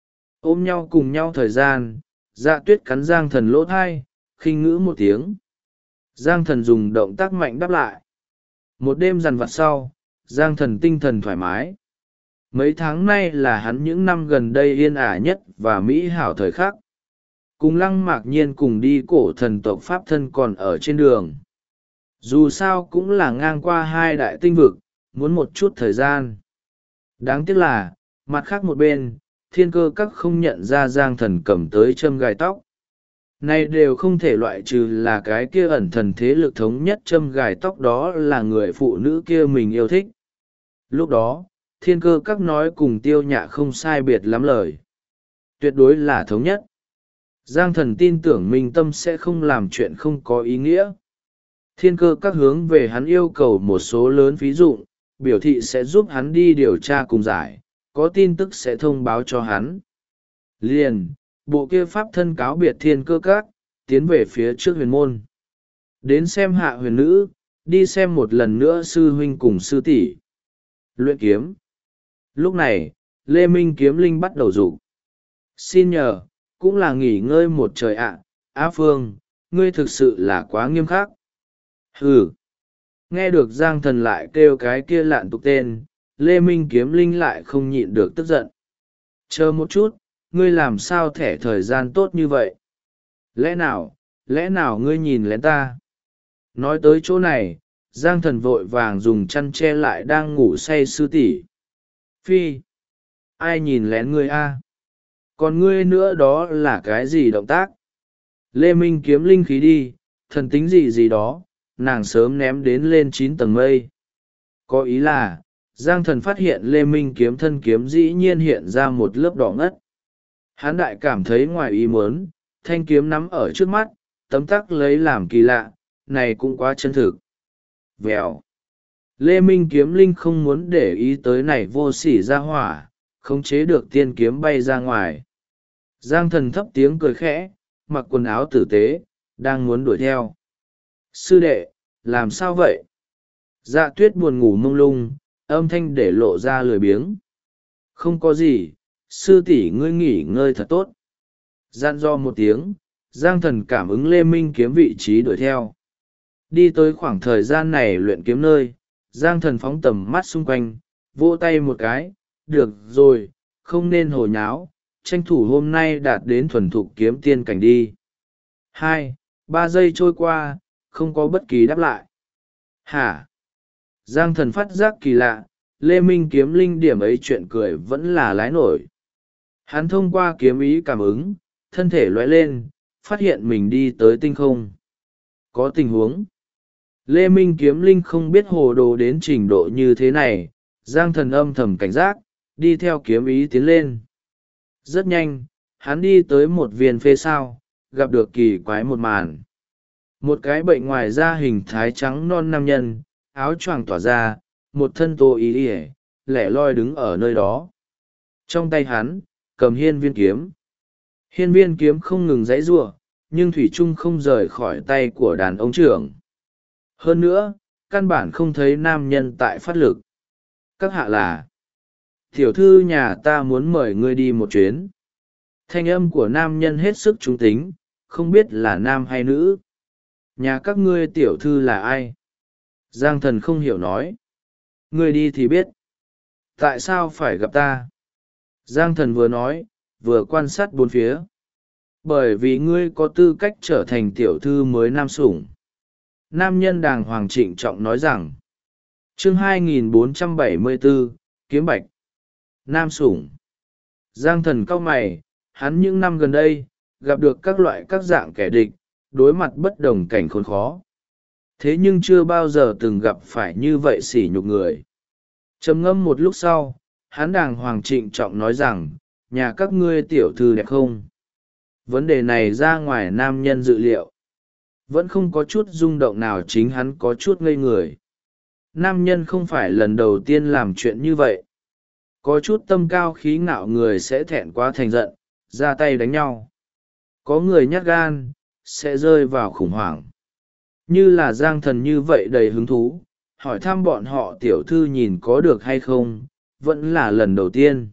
Ôm nhau cùng nhau thời gian, Dạ Tuyết cắn Giang Thần lỗ thai, khinh ngữ một tiếng. Giang Thần dùng động tác mạnh đáp lại. Một đêm dằn vặt sau, Giang Thần tinh thần thoải mái. Mấy tháng nay là hắn những năm gần đây yên ả nhất và mỹ hảo thời khắc. Cùng Lăng Mạc Nhiên cùng đi cổ thần tộc Pháp thân còn ở trên đường. Dù sao cũng là ngang qua hai đại tinh vực, muốn một chút thời gian. Đáng tiếc là, mặt khác một bên, Thiên Cơ Các không nhận ra Giang Thần cầm tới châm gài tóc. Này đều không thể loại trừ là cái kia ẩn thần thế lực thống nhất châm gài tóc đó là người phụ nữ kia mình yêu thích. Lúc đó, Thiên Cơ Các nói cùng Tiêu Nhạ không sai biệt lắm lời. Tuyệt đối là thống nhất. Giang Thần tin tưởng Minh Tâm sẽ không làm chuyện không có ý nghĩa. Thiên Cơ Các hướng về hắn yêu cầu một số lớn phí dụng, biểu thị sẽ giúp hắn đi điều tra cùng giải, có tin tức sẽ thông báo cho hắn. Liền, bộ kia pháp thân cáo biệt Thiên Cơ Các, tiến về phía trước huyền môn. Đến xem hạ huyền nữ, đi xem một lần nữa sư huynh cùng sư tỷ luyện kiếm. Lúc này, Lê Minh kiếm linh bắt đầu rủ. Xin nhờ, cũng là nghỉ ngơi một trời ạ. Á Phương, ngươi thực sự là quá nghiêm khắc. Hừ. Nghe được Giang Thần lại kêu cái kia lạn tục tên, Lê Minh kiếm linh lại không nhịn được tức giận. Chờ một chút, ngươi làm sao thẻ thời gian tốt như vậy? Lẽ nào ngươi nhìn lén ta? Nói tới chỗ này, Giang Thần vội vàng dùng chăn che lại đang ngủ say sư tỷ. Phi! Ai nhìn lén ngươi a? Còn ngươi nữa đó là cái gì động tác? Lê Minh kiếm linh khí đi, thần tính gì gì đó, nàng sớm ném đến lên 9 tầng mây. Có ý là, Giang Thần phát hiện Lê Minh kiếm thân kiếm dĩ nhiên hiện ra một lớp đỏ ngất. Hán đại cảm thấy ngoài ý muốn, thanh kiếm nắm ở trước mắt, tấm tắc lấy làm kỳ lạ, này cũng quá chân thực. Vèo. Lê Minh kiếm linh không muốn để ý tới này vô sỉ ra hỏa, khống chế được tiên kiếm bay ra ngoài. Giang Thần thấp tiếng cười khẽ, mặc quần áo tử tế, đang muốn đuổi theo. Sư đệ, làm sao vậy? Dạ Tuyết buồn ngủ mông lung, âm thanh để lộ ra lười biếng. Không có gì, sư tỷ ngươi nghỉ ngơi thật tốt. Gian do một tiếng, Giang Thần cảm ứng Lê Minh kiếm vị trí đuổi theo. Đi tới khoảng thời gian này luyện kiếm nơi, Giang Thần phóng tầm mắt xung quanh, vỗ tay một cái, được rồi, không nên hồ nháo, tranh thủ hôm nay đạt đến thuần thục kiếm tiên cảnh đi. 2-3 giây trôi qua, không có bất kỳ đáp lại. Hả? Giang Thần phát giác kỳ lạ, Lê Minh kiếm linh điểm ấy chuyện cười vẫn là lái nổi. Hắn thông qua kiếm ý cảm ứng, thân thể lóe lên, phát hiện mình đi tới tinh không. Có tình huống. Lê Minh kiếm linh không biết hồ đồ đến trình độ như thế này, Giang Thần âm thầm cảnh giác, đi theo kiếm ý tiến lên. Rất nhanh, hắn đi tới một viên phê sao, gặp được kỳ quái một màn. Một cái bệnh ngoài da hình thái trắng non nam nhân, áo choàng tỏa ra, một thân tô ý ỉa, lẻ loi đứng ở nơi đó. Trong tay hắn, cầm hiên viên kiếm. Hiên viên kiếm không ngừng giãy giụa, nhưng thủy trung không rời khỏi tay của đàn ông trưởng. Hơn nữa, căn bản không thấy nam nhân tại phát lực. Các hạ là: tiểu thư nhà ta muốn mời ngươi đi một chuyến. Thanh âm của nam nhân hết sức trung tính, không biết là nam hay nữ. Nhà các ngươi tiểu thư là ai? Giang Thần không hiểu nói. Ngươi đi thì biết. Tại sao phải gặp ta? Giang Thần vừa nói, vừa quan sát bốn phía. Bởi vì ngươi có tư cách trở thành tiểu thư mới nam sủng. Nam nhân đàng hoàng trịnh trọng nói rằng. Chương 2474, Kiếm Bạch. Nam sủng. Giang Thần cau mày, hắn những năm gần đây, gặp được các dạng kẻ địch, đối mặt bất đồng cảnh khốn khó. Thế nhưng chưa bao giờ từng gặp phải như vậy sỉ nhục người. Trầm ngâm một lúc sau, hắn đàng hoàng trịnh trọng nói rằng, nhà các ngươi tiểu thư đẹp không? Vấn đề này ra ngoài nam nhân dự liệu. Vẫn không có chút rung động nào, chính hắn có chút ngây người. Nam nhân không phải lần đầu tiên làm chuyện như vậy. Có chút tâm cao khí ngạo người sẽ thẹn quá thành giận, ra tay đánh nhau. Có người nhát gan, sẽ rơi vào khủng hoảng. Như là Giang Thần như vậy đầy hứng thú, hỏi thăm bọn họ tiểu thư nhìn có được hay không, vẫn là lần đầu tiên.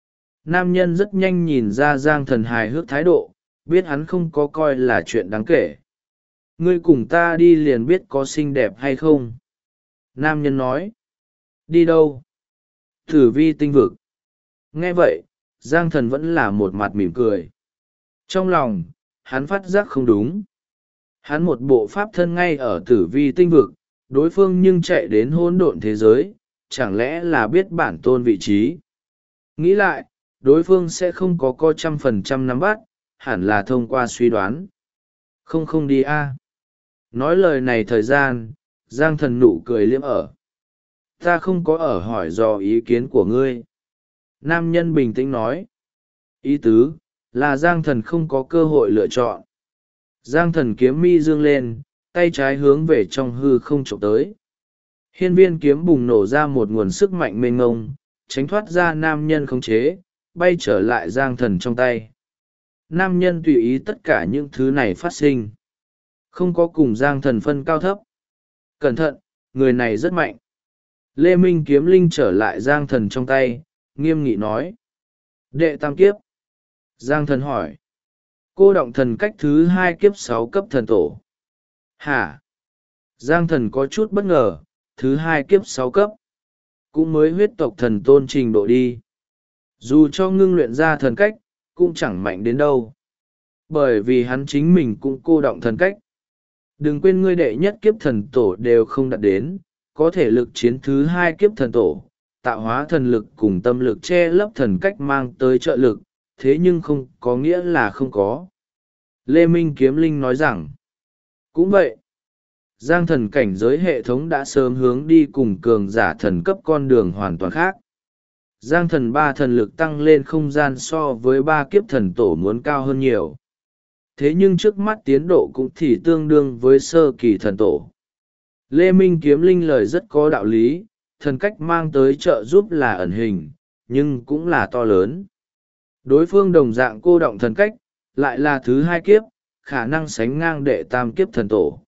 Nam nhân rất nhanh nhìn ra Giang Thần hài hước thái độ, biết hắn không có coi là chuyện đáng kể. Ngươi cùng ta đi liền biết có xinh đẹp hay không. Nam nhân nói. Đi đâu? Thử vi tinh vực. Nghe vậy, Giang Thần vẫn là một mặt mỉm cười. Trong lòng, hắn phát giác không đúng. Hắn một bộ pháp thân ngay ở tử vi tinh vực, đối phương nhưng chạy đến hỗn độn thế giới, chẳng lẽ là biết bản tôn vị trí. Nghĩ lại, đối phương sẽ không có 100% nắm bắt, hẳn là thông qua suy đoán. Không đi a. Nói lời này thời gian, Giang Thần nụ cười liếm ở. Ta không có ở hỏi dò ý kiến của ngươi. Nam nhân bình tĩnh nói. Ý tứ, là Giang Thần không có cơ hội lựa chọn. Giang Thần kiếm mi dương lên, tay trái hướng về trong hư không trộm tới. Hiên viên kiếm bùng nổ ra một nguồn sức mạnh mênh ngông, tránh thoát ra nam nhân khống chế, bay trở lại Giang Thần trong tay. Nam nhân tùy ý tất cả những thứ này phát sinh. Không có cùng Giang Thần phân cao thấp. Cẩn thận, người này rất mạnh. Lê Minh kiếm linh trở lại Giang Thần trong tay, nghiêm nghị nói. Đệ tam kiếp. Giang Thần hỏi. Cô động thần cách thứ 2 kiếp 6 cấp thần tổ. Hả? Giang Thần có chút bất ngờ, thứ 2 kiếp 6 cấp. Cũng mới huyết tộc thần tôn trình độ đi. Dù cho ngưng luyện ra thần cách, cũng chẳng mạnh đến đâu. Bởi vì hắn chính mình cũng cô động thần cách. Đừng quên ngươi đệ nhất kiếp thần tổ đều không đạt đến, có thể lực chiến thứ 2 kiếp thần tổ, tạo hóa thần lực cùng tâm lực che lấp thần cách mang tới trợ lực, thế nhưng không có nghĩa là không có. Lê Minh Kiếm Linh nói rằng, cũng vậy, Giang Thần cảnh giới hệ thống đã sớm hướng đi cùng cường giả thần cấp con đường hoàn toàn khác. Giang Thần 3 thần lực tăng lên không gian so với 3 kiếp thần tổ muốn cao hơn nhiều. Thế nhưng trước mắt tiến độ cũng thì tương đương với sơ kỳ thần tổ. Lê Minh Kiếm Linh lời rất có đạo lý, thần cách mang tới trợ giúp là ẩn hình, nhưng cũng là to lớn. Đối phương đồng dạng cô động thần cách, lại là thứ 2 kiếp, khả năng sánh ngang đệ tam kiếp thần tổ.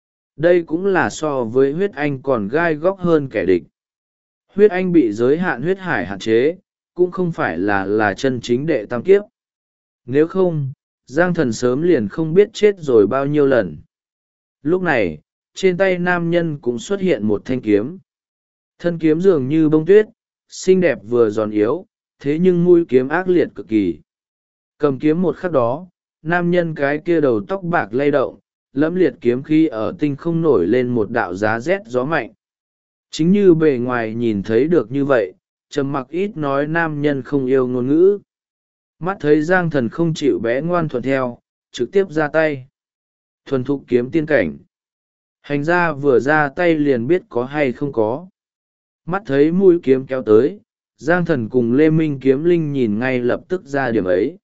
Đây cũng là so với huyết anh còn gai góc hơn kẻ địch. Huyết anh bị giới hạn huyết hải hạn chế, cũng không phải là chân chính đệ tam kiếp. Nếu không, Giang Thần sớm liền không biết chết rồi bao nhiêu lần. Lúc này, trên tay nam nhân cũng xuất hiện một thanh kiếm. Thân kiếm dường như bông tuyết, xinh đẹp vừa giòn yếu, thế nhưng mũi kiếm ác liệt cực kỳ. Cầm kiếm một khắc đó, nam nhân cái kia đầu tóc bạc lay động, lẫm liệt kiếm khí ở tinh không nổi lên một đạo giá rét gió mạnh. Chính như bề ngoài nhìn thấy được như vậy, trầm mặc ít nói nam nhân không yêu ngôn ngữ. Mắt thấy Giang Thần không chịu bé ngoan thuận theo, trực tiếp ra tay. Thuần thục kiếm tiên cảnh. Hành ra vừa ra tay liền biết có hay không có. Mắt thấy mũi kiếm kéo tới, Giang Thần cùng Lê Minh Kiếm Linh nhìn ngay lập tức ra điểm ấy.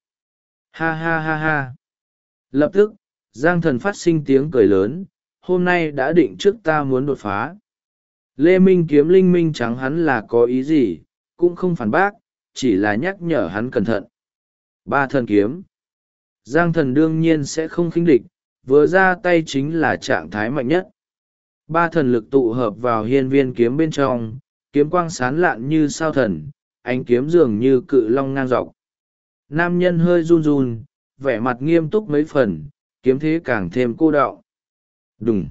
Ha ha ha ha. Lập tức, Giang Thần phát sinh tiếng cười lớn, hôm nay đã định trước ta muốn đột phá. Lê Minh Kiếm Linh minh trắng hắn là có ý gì, cũng không phản bác, chỉ là nhắc nhở hắn cẩn thận. 3 thần kiếm. Giang Thần đương nhiên sẽ không khinh địch, vừa ra tay chính là trạng thái mạnh nhất. 3 thần lực tụ hợp vào hiên viên kiếm bên trong, kiếm quang sán lạn như sao thần, ánh kiếm dường như cự long ngang dọc. Nam nhân hơi run run, vẻ mặt nghiêm túc mấy phần, kiếm thế càng thêm cô đọng. Đùng.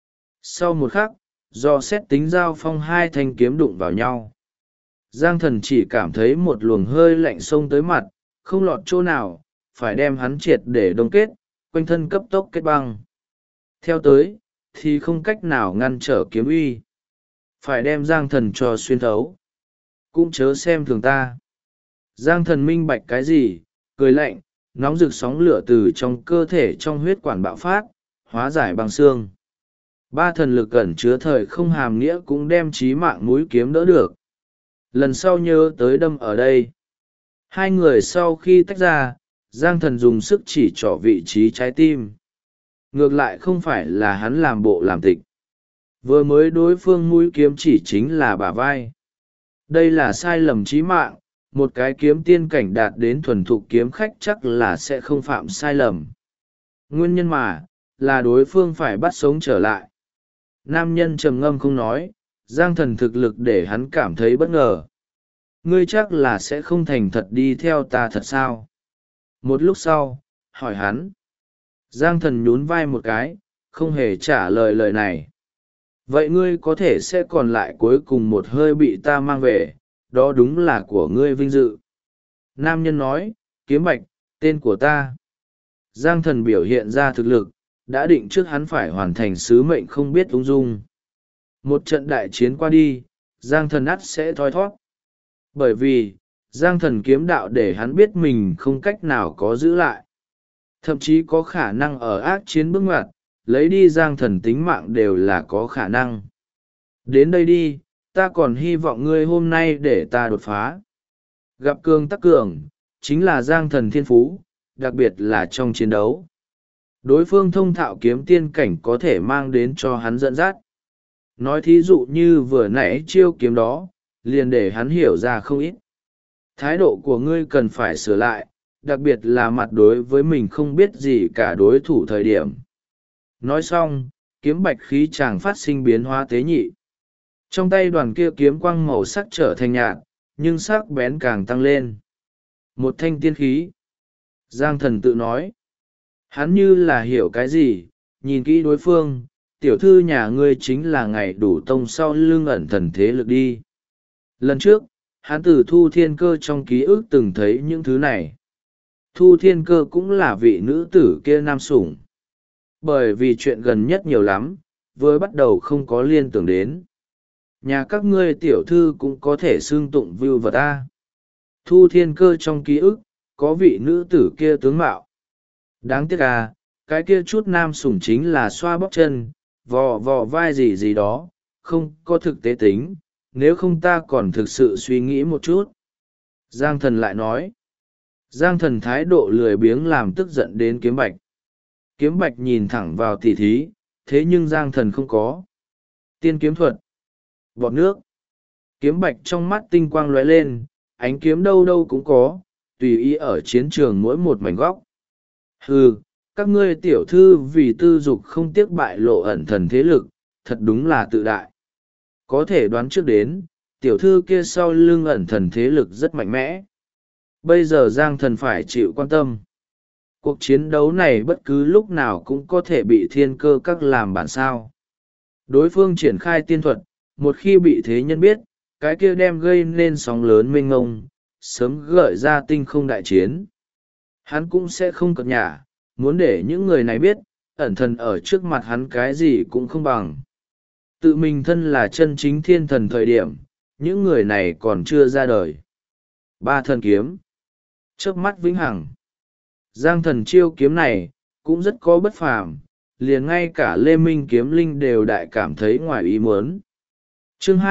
Sau một khắc, do xét tính giao phong 2 thanh kiếm đụng vào nhau. Giang Thần chỉ cảm thấy một luồng hơi lạnh xông tới mặt, không lọt chỗ nào, phải đem hắn triệt để đông kết, quanh thân cấp tốc kết băng. Theo tới, thì không cách nào ngăn trở kiếm uy. Phải đem Giang Thần cho xuyên thấu. Cũng chớ xem thường ta. Giang Thần minh bạch cái gì, cười lạnh, nóng rực sóng lửa từ trong cơ thể trong huyết quản bạo phát, hóa giải bằng xương. Ba thần lực ẩn chứa thời không hàm nghĩa cũng đem chí mạng mũi kiếm đỡ được. Lần sau nhớ tới đâm ở đây. Hai người sau khi tách ra, Giang Thần dùng sức chỉ trỏ vị trí trái tim. Ngược lại không phải là hắn làm bộ làm tịch. Vừa mới đối phương mũi kiếm chỉ chính là bả vai. Đây là sai lầm chí mạng, một cái kiếm tiên cảnh đạt đến thuần thục kiếm khách chắc là sẽ không phạm sai lầm. Nguyên nhân mà, là đối phương phải bắt sống trở lại. Nam nhân trầm ngâm không nói, Giang Thần thực lực để hắn cảm thấy bất ngờ. Ngươi chắc là sẽ không thành thật đi theo ta thật sao? Một lúc sau, hỏi hắn. Giang Thần nhún vai một cái, không hề trả lời lời này. Vậy ngươi có thể sẽ còn lại cuối cùng một hơi bị ta mang về, đó đúng là của ngươi vinh dự. Nam nhân nói, Kiếm Bạch, tên của ta. Giang Thần biểu hiện ra thực lực, đã định trước hắn phải hoàn thành sứ mệnh không biết ung dung. Một trận đại chiến qua đi, Giang Thần ắt sẽ thoi thoát. Bởi vì, Giang Thần kiếm đạo để hắn biết mình không cách nào có giữ lại. Thậm chí có khả năng ở ác chiến bước ngoặt, lấy đi Giang Thần tính mạng đều là có khả năng. Đến đây đi, ta còn hy vọng ngươi hôm nay để ta đột phá. Gặp cường tắc cường, chính là Giang Thần thiên phú, đặc biệt là trong chiến đấu. Đối phương thông thạo kiếm tiên cảnh có thể mang đến cho hắn dẫn dắt. Nói thí dụ như vừa nãy chiêu kiếm đó, liền để hắn hiểu ra không ít. Thái độ của ngươi cần phải sửa lại, đặc biệt là mặt đối với mình không biết gì cả đối thủ thời điểm. Nói xong, kiếm bạch khí chàng phát sinh biến hóa tế nhị. Trong tay đoàn kia kiếm quang màu sắc trở thành nhạt, nhưng sắc bén càng tăng lên. Một thanh tiên khí. Giang Thần tự nói. Hắn như là hiểu cái gì, nhìn kỹ đối phương, tiểu thư nhà ngươi chính là ngày đủ tông sau lưng ẩn thần thế lực đi. Lần trước, hắn từ Thu Thiên Cơ trong ký ức từng thấy những thứ này. Thu Thiên Cơ cũng là vị nữ tử kia nam sủng. Bởi vì chuyện gần nhất nhiều lắm, vừa bắt đầu không có liên tưởng đến. Nhà các ngươi tiểu thư cũng có thể xưng tụng view vật ta. Thu Thiên Cơ trong ký ức, có vị nữ tử kia tướng mạo. Đáng tiếc à, cái kia chút nam sủng chính là xoa bóp chân, vò vò vai gì gì đó, không có thực tế tính, nếu không ta còn thực sự suy nghĩ một chút. Giang Thần lại nói. Giang Thần thái độ lười biếng làm tức giận đến Kiếm Bạch. Kiếm Bạch nhìn thẳng vào tỉ thí, thế nhưng Giang Thần không có. Tiên kiếm thuật. Bọt nước. Kiếm Bạch trong mắt tinh quang lóe lên, ánh kiếm đâu đâu cũng có, tùy ý ở chiến trường mỗi một mảnh góc. Hừ, các ngươi tiểu thư vì tư dục không tiếc bại lộ ẩn thần thế lực, thật đúng là tự đại. Có thể đoán trước đến, tiểu thư kia sau lưng ẩn thần thế lực rất mạnh mẽ. Bây giờ Giang Thần phải chịu quan tâm. Cuộc chiến đấu này bất cứ lúc nào cũng có thể bị Thiên Cơ các làm bản sao. Đối phương triển khai tiên thuật, một khi bị thế nhân biết, cái kia đem gây nên sóng lớn mênh ngông, sớm gợi ra tinh không đại chiến. Hắn cũng sẽ không cập nhả, muốn để những người này biết, ẩn thần ở trước mặt hắn cái gì cũng không bằng. Tự mình thân là chân chính thiên thần thời điểm, những người này còn chưa ra đời. Ba thần kiếm. Chớp mắt vĩnh hằng. Giang Thần chiêu kiếm này, cũng rất có bất phàm, liền ngay cả Lê Minh Kiếm Linh đều đại cảm thấy ngoài ý muốn. Chương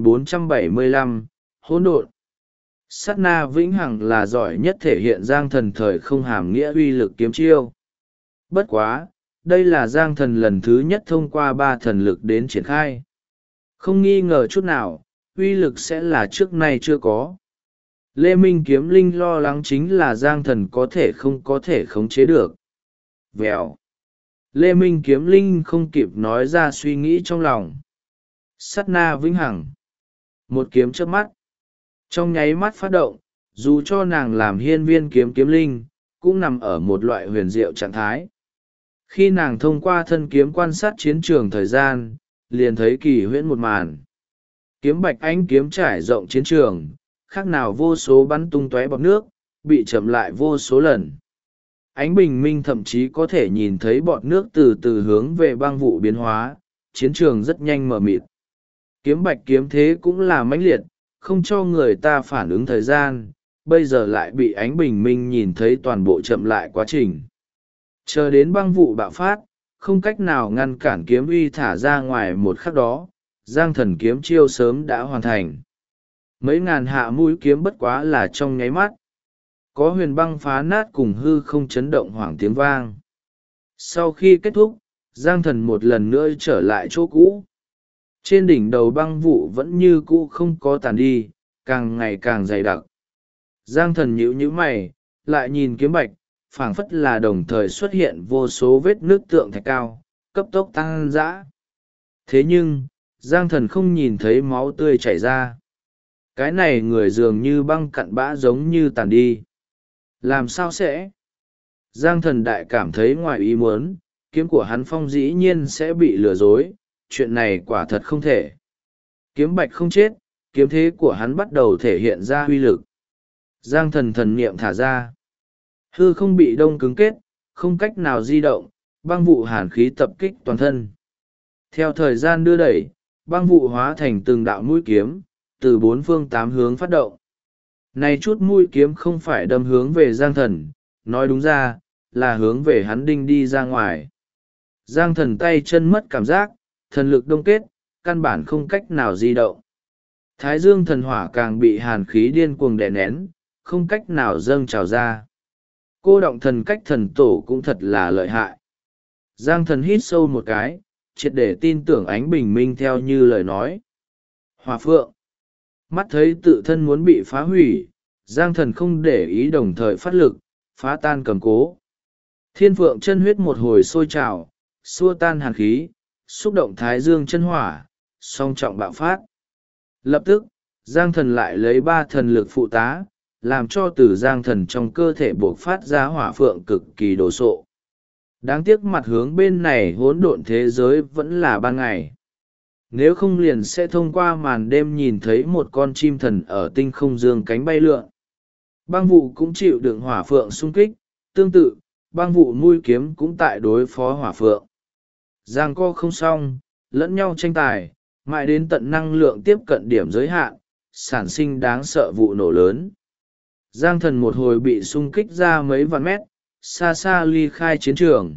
2475, Hỗn độn. Sát na vĩnh hằng là giỏi nhất thể hiện Giang Thần thời không hàm nghĩa uy lực kiếm chiêu. Bất quá, đây là Giang Thần lần thứ nhất thông qua ba thần lực đến triển khai. Không nghi ngờ chút nào, uy lực sẽ là trước nay chưa có. Lê Minh Kiếm Linh lo lắng chính là Giang Thần không có thể khống chế được. Vèo. Lê Minh Kiếm Linh không kịp nói ra suy nghĩ trong lòng. Sát na vĩnh hằng. Một kiếm chớp mắt. Trong nháy mắt phát động, dù cho nàng làm hiên viên kiếm kiếm linh, cũng nằm ở một loại huyền diệu trạng thái. Khi nàng thông qua thân kiếm quan sát chiến trường thời gian, liền thấy kỳ huyễn một màn. Kiếm bạch ánh kiếm trải rộng chiến trường, khác nào vô số bắn tung tóe bọt nước, bị chậm lại vô số lần. Ánh bình minh thậm chí có thể nhìn thấy bọt nước từ từ hướng về băng vụ biến hóa, chiến trường rất nhanh mờ mịt. Kiếm bạch kiếm thế cũng là mãnh liệt, không cho người ta phản ứng thời gian, bây giờ lại bị ánh bình minh nhìn thấy toàn bộ chậm lại quá trình. Chờ đến băng vụ bạo phát, không cách nào ngăn cản kiếm uy thả ra ngoài một khắc đó, Giang Thần kiếm chiêu sớm đã hoàn thành. Mấy ngàn hạ mũi kiếm bất quá là trong nháy mắt. Có huyền băng phá nát cùng hư không chấn động hoảng tiếng vang. Sau khi kết thúc, Giang Thần một lần nữa trở lại chỗ cũ. Trên đỉnh đầu băng vụ vẫn như cũ không có tàn đi, càng ngày càng dày đặc. Giang Thần nhíu nhíu mày, lại nhìn kiếm bạch, phảng phất là đồng thời xuất hiện vô số vết nước tượng thạch cao, cấp tốc tăng dã. Thế nhưng, Giang Thần không nhìn thấy máu tươi chảy ra. Cái này người dường như băng cặn bã giống như tàn đi. Làm sao sẽ? Giang Thần đại cảm thấy ngoài ý muốn, kiếm của hắn phong dĩ nhiên sẽ bị lừa dối, chuyện này quả thật không thể. Kiếm bạch không chết, kiếm thế của hắn bắt đầu thể hiện ra uy lực. Giang Thần thần niệm thả ra. Hư không bị đông cứng kết, không cách nào di động, băng vụ hàn khí tập kích toàn thân. Theo thời gian đưa đẩy, băng vụ hóa thành từng đạo mũi kiếm, từ bốn phương tám hướng phát động. Này chút mũi kiếm không phải đâm hướng về Giang Thần, nói đúng ra, là hướng về hắn đinh đi ra ngoài. Giang Thần tay chân mất cảm giác, thần lực đông kết, căn bản không cách nào di động. Thái dương thần hỏa càng bị hàn khí điên cuồng đè nén, không cách nào dâng trào ra. Cô động thần cách thần tổ cũng thật là lợi hại. Giang Thần hít sâu một cái, triệt để tin tưởng ánh bình minh theo như lời nói. Hỏa phượng. Mắt thấy tự thân muốn bị phá hủy, Giang Thần không để ý đồng thời phát lực, phá tan cầm cố. Thiên phượng chân huyết một hồi sôi trào, xua tan hàn khí, xúc động thái dương chân hỏa, song trọng bạo phát. Lập tức, Giang Thần lại lấy 3 thần lực phụ tá, làm cho từ Giang Thần trong cơ thể buộc phát ra hỏa phượng cực kỳ đồ sộ. Đáng tiếc mặt hướng bên này hỗn độn thế giới vẫn là ban ngày. Nếu không liền sẽ thông qua màn đêm nhìn thấy một con chim thần ở tinh không dương cánh bay lượn. Băng vụ cũng chịu đựng hỏa phượng xung kích, tương tự, băng vụ nuôi kiếm cũng tại đối phó hỏa phượng. Giang co không xong, lẫn nhau tranh tài, mãi đến tận năng lượng tiếp cận điểm giới hạn, sản sinh đáng sợ vụ nổ lớn. Giang Thần một hồi bị xung kích ra mấy vạn mét, xa xa ly khai chiến trường.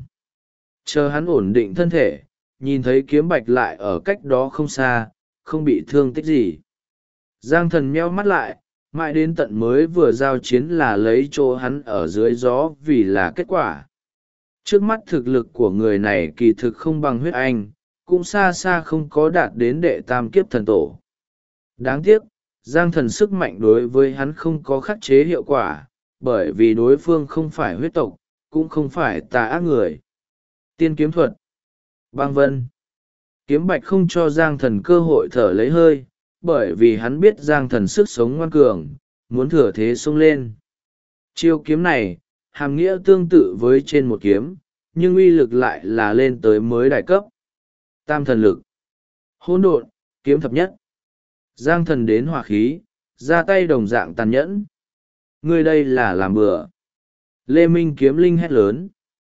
Chờ hắn ổn định thân thể, nhìn thấy kiếm bạch lại ở cách đó không xa, không bị thương tích gì. Giang Thần meo mắt lại, mãi đến tận mới vừa giao chiến là lấy chỗ hắn ở dưới gió vì là kết quả. Trước mắt thực lực của người này kỳ thực không bằng huyết anh, cũng xa xa không có đạt đến đệ tam kiếp thần tổ. Đáng tiếc, Giang Thần sức mạnh đối với hắn không có khắc chế hiệu quả, bởi vì đối phương không phải huyết tộc, cũng không phải tà ác người. Tiên kiếm thuật. Băng vân. Kiếm bạch không cho Giang Thần cơ hội thở lấy hơi, bởi vì hắn biết Giang Thần sức sống ngoan cường, muốn thừa thế xông lên. Chiêu kiếm này, hàm nghĩa tương tự với trên một kiếm, nhưng uy lực lại là lên tới mới đại cấp. Tam thần lực. Hỗn độn, kiếm thập nhất. Giang Thần đến hỏa khí, ra tay đồng dạng tàn nhẫn. Ngươi đây là làm bừa. Lê Minh kiếm linh hét lớn.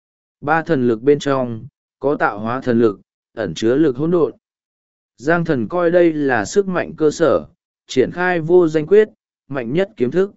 3 thần lực bên trong, có tạo hóa thần lực, ẩn chứa lực hỗn độn. Giang Thần coi đây là sức mạnh cơ sở, triển khai vô danh quyết, mạnh nhất kiếm thức.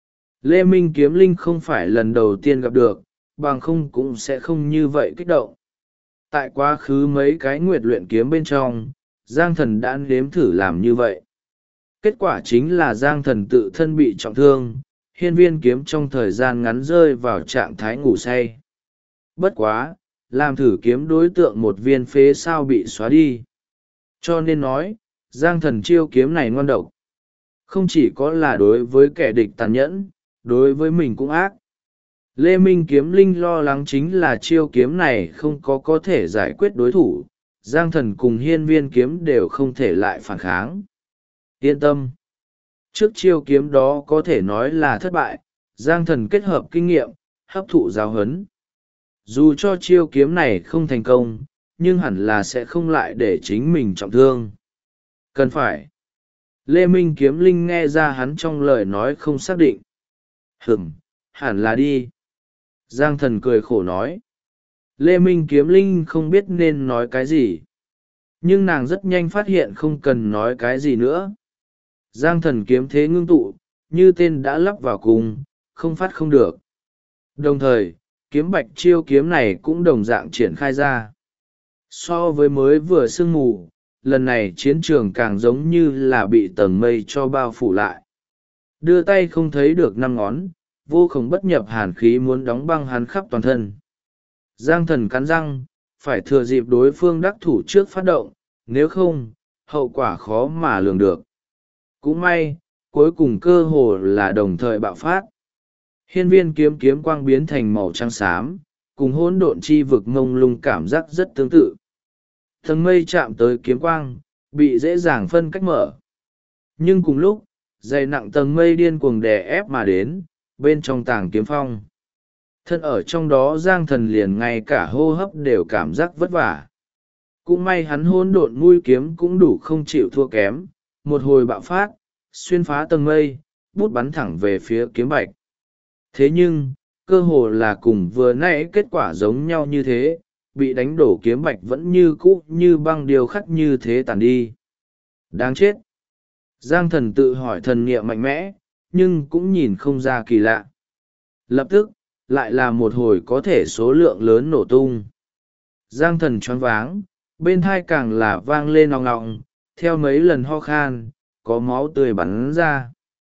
Lê Minh kiếm linh không phải lần đầu tiên gặp được, bằng không cũng sẽ không như vậy kích động. Tại quá khứ mấy cái nguyệt luyện kiếm bên trong, Giang Thần đã nếm thử làm như vậy. Kết quả chính là Giang Thần tự thân bị trọng thương, hiên viên kiếm trong thời gian ngắn rơi vào trạng thái ngủ say. Bất quá, làm thử kiếm đối tượng một viên phế sao bị xóa đi. Cho nên nói, Giang Thần chiêu kiếm này ngoan độc. Không chỉ có là đối với kẻ địch tàn nhẫn, đối với mình cũng ác. Lê Minh kiếm linh lo lắng chính là chiêu kiếm này không có thể giải quyết đối thủ, Giang Thần cùng hiên viên kiếm đều không thể lại phản kháng. Yên tâm. Trước chiêu kiếm đó có thể nói là thất bại, Giang Thần kết hợp kinh nghiệm, hấp thụ giáo huấn. Dù cho chiêu kiếm này không thành công, nhưng hẳn là sẽ không lại để chính mình trọng thương. Cần phải. Lê Minh kiếm linh nghe ra hắn trong lời nói không xác định. hẳn là đi. Giang thần cười khổ nói. Lê Minh Kiếm Linh không biết nên nói cái gì, nhưng nàng rất nhanh phát hiện không cần nói cái gì nữa. Giang thần kiếm thế ngưng tụ, như tên đã lắp vào cùng, không phát không được. Đồng thời, kiếm bạch chiêu kiếm này cũng đồng dạng triển khai ra. So với mới vừa sương mù, lần này chiến trường càng giống như là bị tầng mây cho bao phủ lại. Đưa tay không thấy được năm ngón, vô khổng bất nhập hàn khí muốn đóng băng hắn khắp toàn thân. Giang thần cắn răng, phải thừa dịp đối phương đắc thủ trước phát động, nếu không, hậu quả khó mà lường được. Cũng may, cuối cùng cơ hồ là đồng thời bạo phát. Hiên viên kiếm quang biến thành màu trắng xám, cùng hỗn độn chi vực ngông lung cảm giác rất tương tự. Tầng mây chạm tới kiếm quang, bị dễ dàng phân cách mở. Nhưng cùng lúc, dày nặng tầng mây điên cuồng đè ép mà đến, bên trong tàng kiếm phong. Thân ở trong đó Giang thần liền ngay cả hô hấp đều cảm giác vất vả. Cũng may hắn hỗn độn mũi kiếm cũng đủ không chịu thua kém, một hồi bạo phát, xuyên phá tầng mây, bút bắn thẳng về phía kiếm bạch. Thế nhưng, cơ hồ là cùng vừa nãy kết quả giống nhau như thế, bị đánh đổ kiếm bạch vẫn như cũ như băng điều khắc như thế tàn đi. Đáng chết! Giang thần tự hỏi thần niệm mạnh mẽ, nhưng cũng nhìn không ra kỳ lạ. Lập tức, lại là một hồi có thể số lượng lớn nổ tung. Giang thần choáng váng, bên thai càng là vang lên ong ong, theo mấy lần ho khan, có máu tươi bắn ra.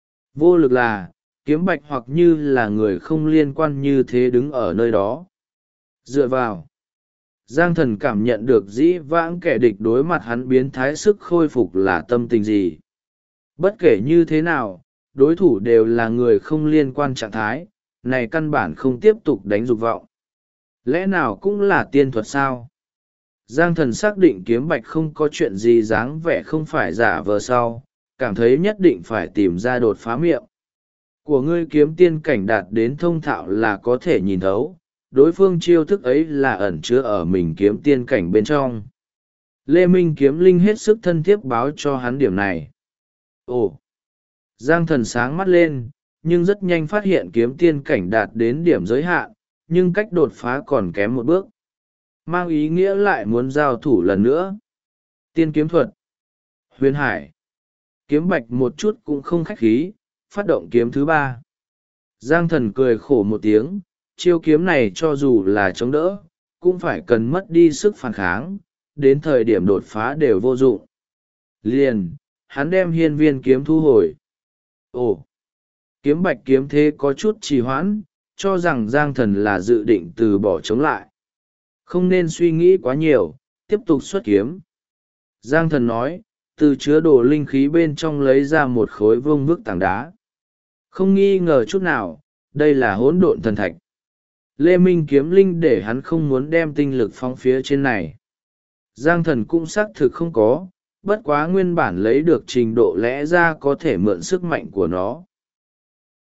Vô lực là, kiếm bạch hoặc như là người không liên quan như thế đứng ở nơi đó. Dựa vào. Giang thần cảm nhận được dĩ vãng kẻ địch đối mặt hắn biến thái sức khôi phục là tâm tình gì. Bất kể như thế nào, đối thủ đều là người không liên quan trạng thái, này căn bản không tiếp tục đánh dục vọng. Lẽ nào cũng là tiên thuật sao? Giang thần xác định kiếm bạch không có chuyện gì dáng vẻ không phải giả vờ sau, cảm thấy nhất định phải tìm ra đột phá miệng. Của ngươi kiếm tiên cảnh đạt đến thông thạo là có thể nhìn thấu, đối phương chiêu thức ấy là ẩn chứa ở mình kiếm tiên cảnh bên trong. Lê Minh Kiếm Linh hết sức thân thiết báo cho hắn điểm này. Ồ! Giang thần sáng mắt lên, nhưng rất nhanh phát hiện kiếm tiên cảnh đạt đến điểm giới hạn, nhưng cách đột phá còn kém một bước. Mang ý nghĩa lại muốn giao thủ lần nữa. Tiên kiếm thuật. Huyền hải. Kiếm bạch một chút cũng không khách khí, phát động kiếm thứ ba. Giang thần cười khổ một tiếng, chiêu kiếm này cho dù là chống đỡ, cũng phải cần mất đi sức phản kháng, đến thời điểm đột phá đều vô dụng. Liền, hắn đem hiên viên kiếm thu hồi. Ồ! Kiếm bạch kiếm thế có chút trì hoãn, cho rằng Giang thần là dự định từ bỏ chống lại. Không nên suy nghĩ quá nhiều, tiếp tục xuất kiếm. Giang thần nói, từ chứa đồ linh khí bên trong lấy ra một khối vương vức tảng đá. Không nghi ngờ chút nào, đây là hỗn độn thần thạch. Lê Minh Kiếm Linh để hắn không muốn đem tinh lực phóng phía trên này. Giang thần cũng xác thực không có, bất quá nguyên bản lấy được trình độ lẽ ra có thể mượn sức mạnh của nó.